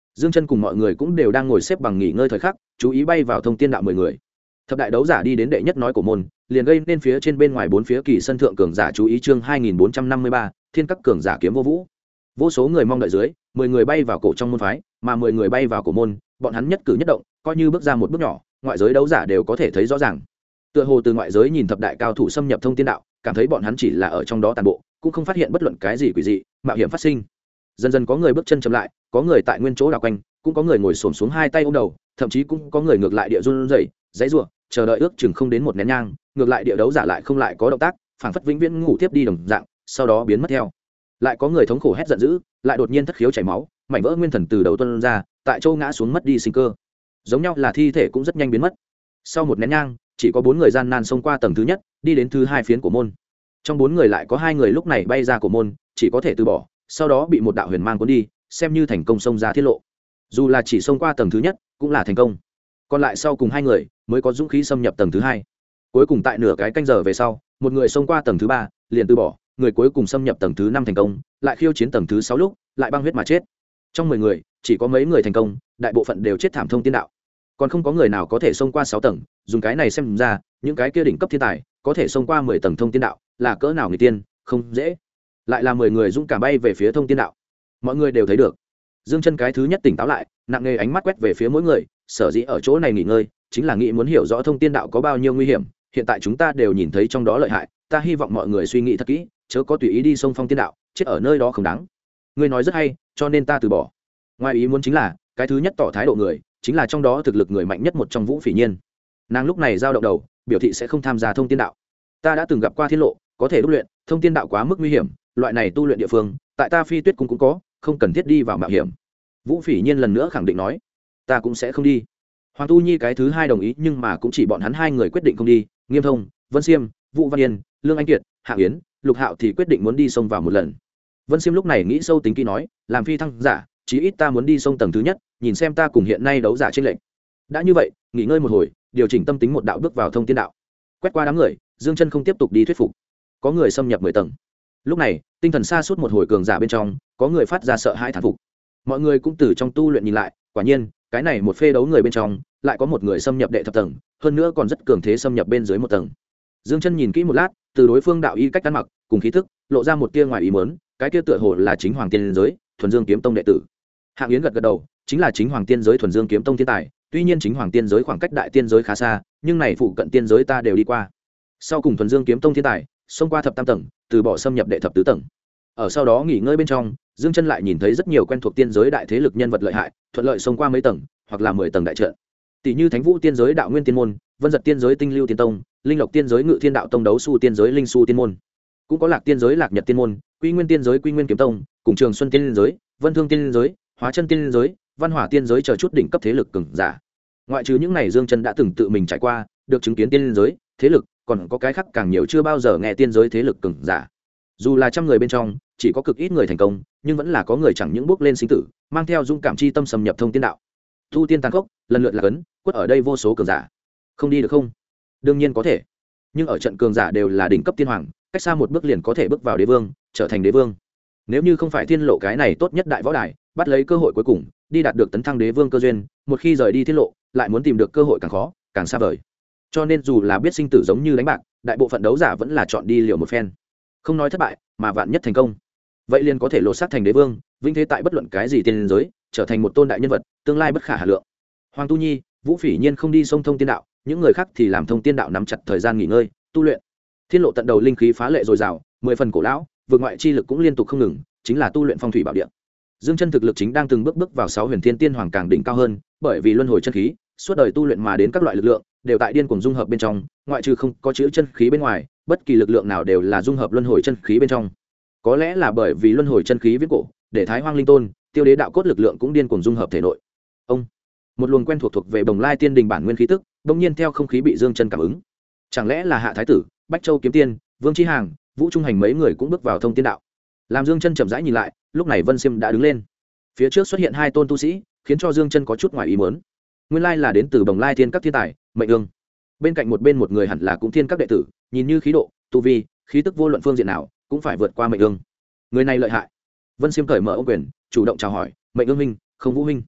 Dương Chân cùng mọi người cũng đều đang ngồi xếp bằng nghỉ ngơi thời khắc, chú ý bay vào thông tiên đạo 10 người. Thập đại đấu giả đi đến đệ nhất nói của môn, liền gây nên phía trên bên ngoài bốn phía kỳ sân thượng cường giả chú ý. Chương 2453, Thiên các cường giả kiếm vô vũ. Vô số người mong đợi dưới, 10 người bay vào cổ trong môn phái, mà 10 người bay vào cổ môn, bọn hắn nhất cử nhất động, coi như bước ra một bước nhỏ, ngoại giới đấu giả đều có thể thấy rõ ràng. Tựa hồ từ ngoại giới nhìn thập đại cao thủ xâm nhập thông tiên đạo, cảm thấy bọn hắn chỉ là ở trong đó tàn bộ, cũng không phát hiện bất luận cái gì quỷ dị, mạo hiểm phát sinh. Dần dần có người bước chân chậm lại, có người tại nguyên chỗ đảo quanh, cũng có người ngồi xổm xuống hai tay ôm đầu, thậm chí cũng có người ngược lại địa run rẩy, giãy giụa, chờ đợi ước chừng không đến một nén nhang, ngược lại địa đấu giả lại không lại có động tác, phảng phất vĩnh viễn ngủ tiếp đi đồng dạng, sau đó biến mất theo. Lại có người thống khổ hét giận dữ, lại đột nhiên thất khiếu chảy máu, mảnh vỡ nguyên thần từ đầu tuôn ra, tại châu ngã xuống mất đi sinh cơ. Giống nhau là thi thể cũng rất nhanh biến mất. Sau một nén nhang, chỉ có 4 người gian nan xông qua tầng thứ nhất, đi đến thứ 2 phiến của môn. Trong 4 người lại có 2 người lúc này bay ra của môn, chỉ có thể từ bỏ, sau đó bị một đạo huyền mang cuốn đi, xem như thành công xông ra thiết lộ. Dù là chỉ xông qua tầng thứ nhất, cũng là thành công. Còn lại sau cùng 2 người mới có dũng khí xâm nhập tầng thứ 2. Cuối cùng tại nửa cái canh giờ về sau, một người xông qua tầng thứ 3, liền từ bỏ, người cuối cùng xâm nhập tầng thứ 5 thành công, lại khiêu chiến tầng thứ 6 lúc, lại băng huyết mà chết. Trong 10 người, chỉ có mấy người thành công, đại bộ phận đều chết thảm thông tiên đạo. Còn không có người nào có thể xông qua 6 tầng, dùng cái này xem ra, những cái kia đỉnh cấp thiên tài, có thể xông qua 10 tầng thông tiên đạo, là cỡ nào người tiên, không dễ. Lại là 10 người dũng cảm bay về phía thông tiên đạo. Mọi người đều thấy được. Dương Chân cái thứ nhất tỉnh táo lại, nặng nề ánh mắt quét về phía mỗi người, sở dĩ ở chỗ này nghỉ ngơi, chính là nghĩ muốn hiểu rõ thông tiên đạo có bao nhiêu nguy hiểm, hiện tại chúng ta đều nhìn thấy trong đó lợi hại, ta hy vọng mọi người suy nghĩ thật kỹ, chớ có tùy ý đi xông phong tiên đạo, chết ở nơi đó không đáng. Ngươi nói rất hay, cho nên ta từ bỏ. Ngoài ý muốn chính là, cái thứ nhất tỏ thái độ người, chính là trong đó thực lực người mạnh nhất một trong Vũ Phỉ Nhiên. Nàng lúc này giao động đầu, biểu thị sẽ không tham gia thông tiên đạo. Ta đã từng gặp qua Thiên Lộ, có thể đúc luyện, thông tiên đạo quá mức nguy hiểm, loại này tu luyện địa phương, tại ta Phi Tuyết cung cũng có, không cần thiết đi vào mạo hiểm. Vũ Phỉ Nhiên lần nữa khẳng định nói, ta cũng sẽ không đi. Hoàng Tu Nhi cái thứ hai đồng ý, nhưng mà cũng chỉ bọn hắn 2 người quyết định không đi, Nghiêm Thông, Vân Xiêm, Vũ Văn Yên, Lương Anh Kiệt, Hạ Yến, Lục Hạo thì quyết định muốn đi sông vào một lần. Vân Xiêm lúc này nghĩ sâu tính kỹ nói, làm phi thăng giả, chí ít ta muốn đi sông tầng thứ nhất, nhìn xem ta cùng hiện nay đấu giả trên lệnh. Đã như vậy, nghỉ ngơi một hồi, điều chỉnh tâm tính một đạo bước vào thông tiên đạo. Quét qua đám người, Dương Chân không tiếp tục đi thuyết phục. Có người xâm nhập 10 tầng. Lúc này, tinh thần xa suốt một hồi cường giả bên trong, có người phát ra sợ hãi thán phục. Mọi người cũng từ trong tu luyện nhìn lại, quả nhiên, cái này một phê đấu người bên trong, lại có một người xâm nhập đệ thập tầng, hơn nữa còn rất cường thế xâm nhập bên dưới một tầng. Dương Chân nhìn kỹ một lát, từ đối phương đạo y cách ăn mặc, cùng khí thức, lộ ra một tia ngoài ý muốn, cái kia tựa hồ là chính Hoàng Tiên giới, Thuần Dương Kiếm Tông đệ tử. Hạng Yến gật gật đầu, chính là chính Hoàng Tiên giới Thuần Dương Kiếm Tông thiên tài, tuy nhiên chính Hoàng Tiên giới khoảng cách đại tiên giới khá xa, nhưng này phụ cận tiên giới ta đều đi qua. Sau cùng Thuần Dương Kiếm Tông thiên tài, xông qua thập tam tầng, từ bỏ xâm nhập đệ thập tứ tầng. Ở sau đó nghỉ ngơi bên trong, Dương Chân lại nhìn thấy rất nhiều quen thuộc tiên giới đại thế lực nhân vật lợi hại, thuận lợi xông qua mấy tầng, hoặc là 10 tầng đại trận. Tỷ như Thánh Vũ tiên giới Đạo Nguyên tiên môn, Vân Giật tiên giới Tinh Lưu tiên tông, Linh Lộc tiên giới Ngự Thiên đạo tông, Đấu Su tiên giới Linh Su tiên môn. Cũng có Lạc tiên giới Lạc Nhật tiên môn, Quy Nguyên tiên giới Quy Nguyên kiếm tông, cùng Trường Xuân tiên giới, Vân Thương tiên giới, Hóa Chân tiên giới, Văn Hỏa tiên giới chờ chút đỉnh cấp thế lực cường giả. Ngoại trừ những này Dương Chân đã từng tự mình trải qua, được chứng kiến tiên giới, thế lực, còn có cái khác càng nhiều chưa bao giờ nghe tiên giới thế lực cường giả. Dù là trăm người bên trong, chỉ có cực ít người thành công, nhưng vẫn là có người chẳng những bước lên sinh tử, mang theo dung cảm chi tâm xâm nhập thông tiên đạo. Tu tiên tàn khốc, lần lượt là cấn, quất ở đây vô số cường giả. Không đi được không? Đương nhiên có thể. Nhưng ở trận cường giả đều là đỉnh cấp tiên hoàng, cách xa một bước liền có thể bước vào đế vương, trở thành đế vương. Nếu như không phải Thiên Lộ cái này tốt nhất đại võ đài, bắt lấy cơ hội cuối cùng, đi đạt được tấn thăng đế vương cơ duyên, một khi rời đi Thiên Lộ, lại muốn tìm được cơ hội càng khó, càng xa vời. Cho nên dù là biết sinh tử giống như đánh bạc, đại bộ phận đấu giả vẫn là chọn đi liều một phen. Không nói thất bại, mà vạn nhất thành công, vậy liền có thể lột xác thành đế vương, vinh thế tại bất luận cái gì tiên giới, trở thành một tôn đại nhân vật, tương lai bất khả hà lượng. Hoàng Tu Nhi, Vũ Phỉ Nhiên không đi sông thông tiên đạo, những người khác thì làm thông tiên đạo nắm chặt thời gian nghỉ ngơi, tu luyện. Thiên Lộ tận đầu linh khí phá lệ dồi dào, 10 phần cổ lão, vượt ngoại chi lực cũng liên tục không ngừng, chính là tu luyện phong thủy bảo địa. Dương Chân thực lực chính đang từng bước bước vào 6 huyền thiên tiên hoàng càng đỉnh cao hơn, bởi vì luân hồi chân khí, suốt đời tu luyện mà đến các loại lực lượng đều tại điên cuồng dung hợp bên trong, ngoại trừ không có chữ chân khí bên ngoài, bất kỳ lực lượng nào đều là dung hợp luân hồi chân khí bên trong. Có lẽ là bởi vì luân hồi chân khí viễn cổ, để Thái Hoang Linh Tôn, Tiêu Đế đạo cốt lực lượng cũng điên cuồng dung hợp thể nội. Ông, một luồng quen thuộc về Bồng Lai Tiên Đình bản nguyên khí tức, bỗng nhiên theo không khí bị Dương Chân cảm ứng. Chẳng lẽ là Hạ Thái tử, Bách Châu kiếm tiên, Vương Chi Hàng, Vũ Trung Hành mấy người cũng bước vào thông tiên đạo. Làm Dương Chân chậm rãi nhìn lại, lúc này Vân Xiêm đã đứng lên. Phía trước xuất hiện 2 tôn tu sĩ, khiến cho Dương Chân có chút ngoài ý muốn. Nguyên lai là đến từ Bồng Lai Thiên các thiên tài, Mệnh Ương. Bên cạnh một người hẳn là cũng thiên các đệ tử, nhìn như khí độ, tu vi, khí tức vô luận phương diện nào, cũng phải vượt qua Mệnh Ương. Người này lợi hại. Vân Xiêm cởi mở ôm quyền, chủ động chào hỏi, Mệnh Ương huynh, không Vũ huynh.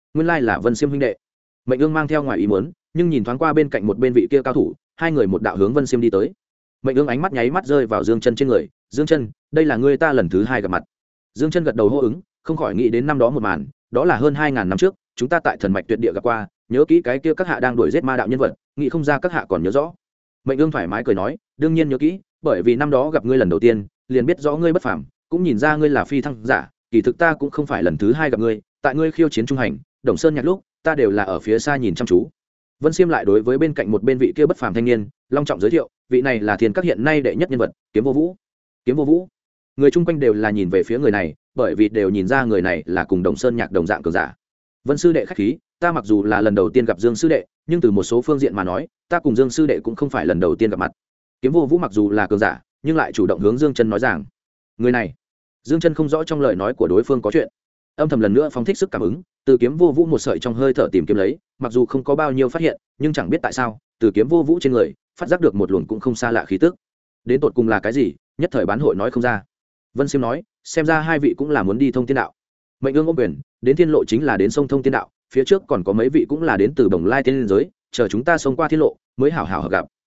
nguyên lai là Vân Xiêm huynh đệ. Mệnh ương mang theo ngoài ý muốn, nhưng nhìn thoáng qua bên cạnh một bên vị kia cao thủ, hai người một đạo hướng Vân Xiêm đi tới. Mệnh ương ánh mắt nháy mắt rơi vào Dương Chân trên người. Dương Chân, đây là ngươi ta lần thứ hai gặp mặt. Dương Chân gật đầu hô ứng, không khỏi nghĩ đến năm đó một màn, đó là hơn 2000 năm trước, chúng ta tại Thần Mạch Tuyệt Địa gặp qua, nhớ kỹ cái kia các hạ đang đuổi giết ma đạo nhân vật, nghĩ không ra các hạ còn nhớ rõ. Mệnh ương thoải mái cười nói, đương nhiên nhớ kỹ, bởi vì năm đó gặp ngươi lần đầu tiên, liền biết rõ ngươi bất phàm, cũng nhìn ra ngươi là phi thăng giả, kỳ thực ta cũng không phải lần thứ hai gặp ngươi, tại ngươi khiêu chiến trung hành, Đồng Sơn Nhạc lúc, ta đều là ở phía xa nhìn chăm chú. Vân Xiêm lại đối với bên cạnh một bên vị kia bất phàm thanh niên, long trọng giới thiệu, vị này là Thiên Các hiện nay đệ nhất nhân vật, Kiếm Vô Vũ. Kiếm Vô Vũ. Người chung quanh đều là nhìn về phía người này, bởi vì đều nhìn ra người này là cùng Đồng Sơn Nhạc đồng dạng cường giả. Vân sư đệ khách khí, ta mặc dù là lần đầu tiên gặp Dương sư đệ, nhưng từ một số phương diện mà nói, ta cùng Dương sư đệ cũng không phải lần đầu tiên gặp mặt. Kiếm Vô Vũ mặc dù là cường giả, nhưng lại chủ động hướng Dương Chân nói rằng, người này. Dương Chân không rõ trong lời nói của đối phương có chuyện, âm thầm lần nữa phóng thích sức cảm ứng, từ Kiếm Vô Vũ một sợi trong hơi thở tìm kiếm lấy, mặc dù không có bao nhiêu phát hiện, nhưng chẳng biết tại sao, từ Kiếm Vô Vũ trên người phát giác được một luồng cũng không xa lạ khí tức. Đến tột cùng là cái gì, nhất thời bán hội nói không ra. Vân Xiêm nói, xem ra hai vị cũng là muốn đi thông tiên đạo. Mệnh ương ôm quyền, đến thiên lộ chính là đến sông thông tiên đạo, phía trước còn có mấy vị cũng là đến từ Bồng Lai tiên giới, chờ chúng ta xông qua thiên lộ mới hảo hảo hợp gặp.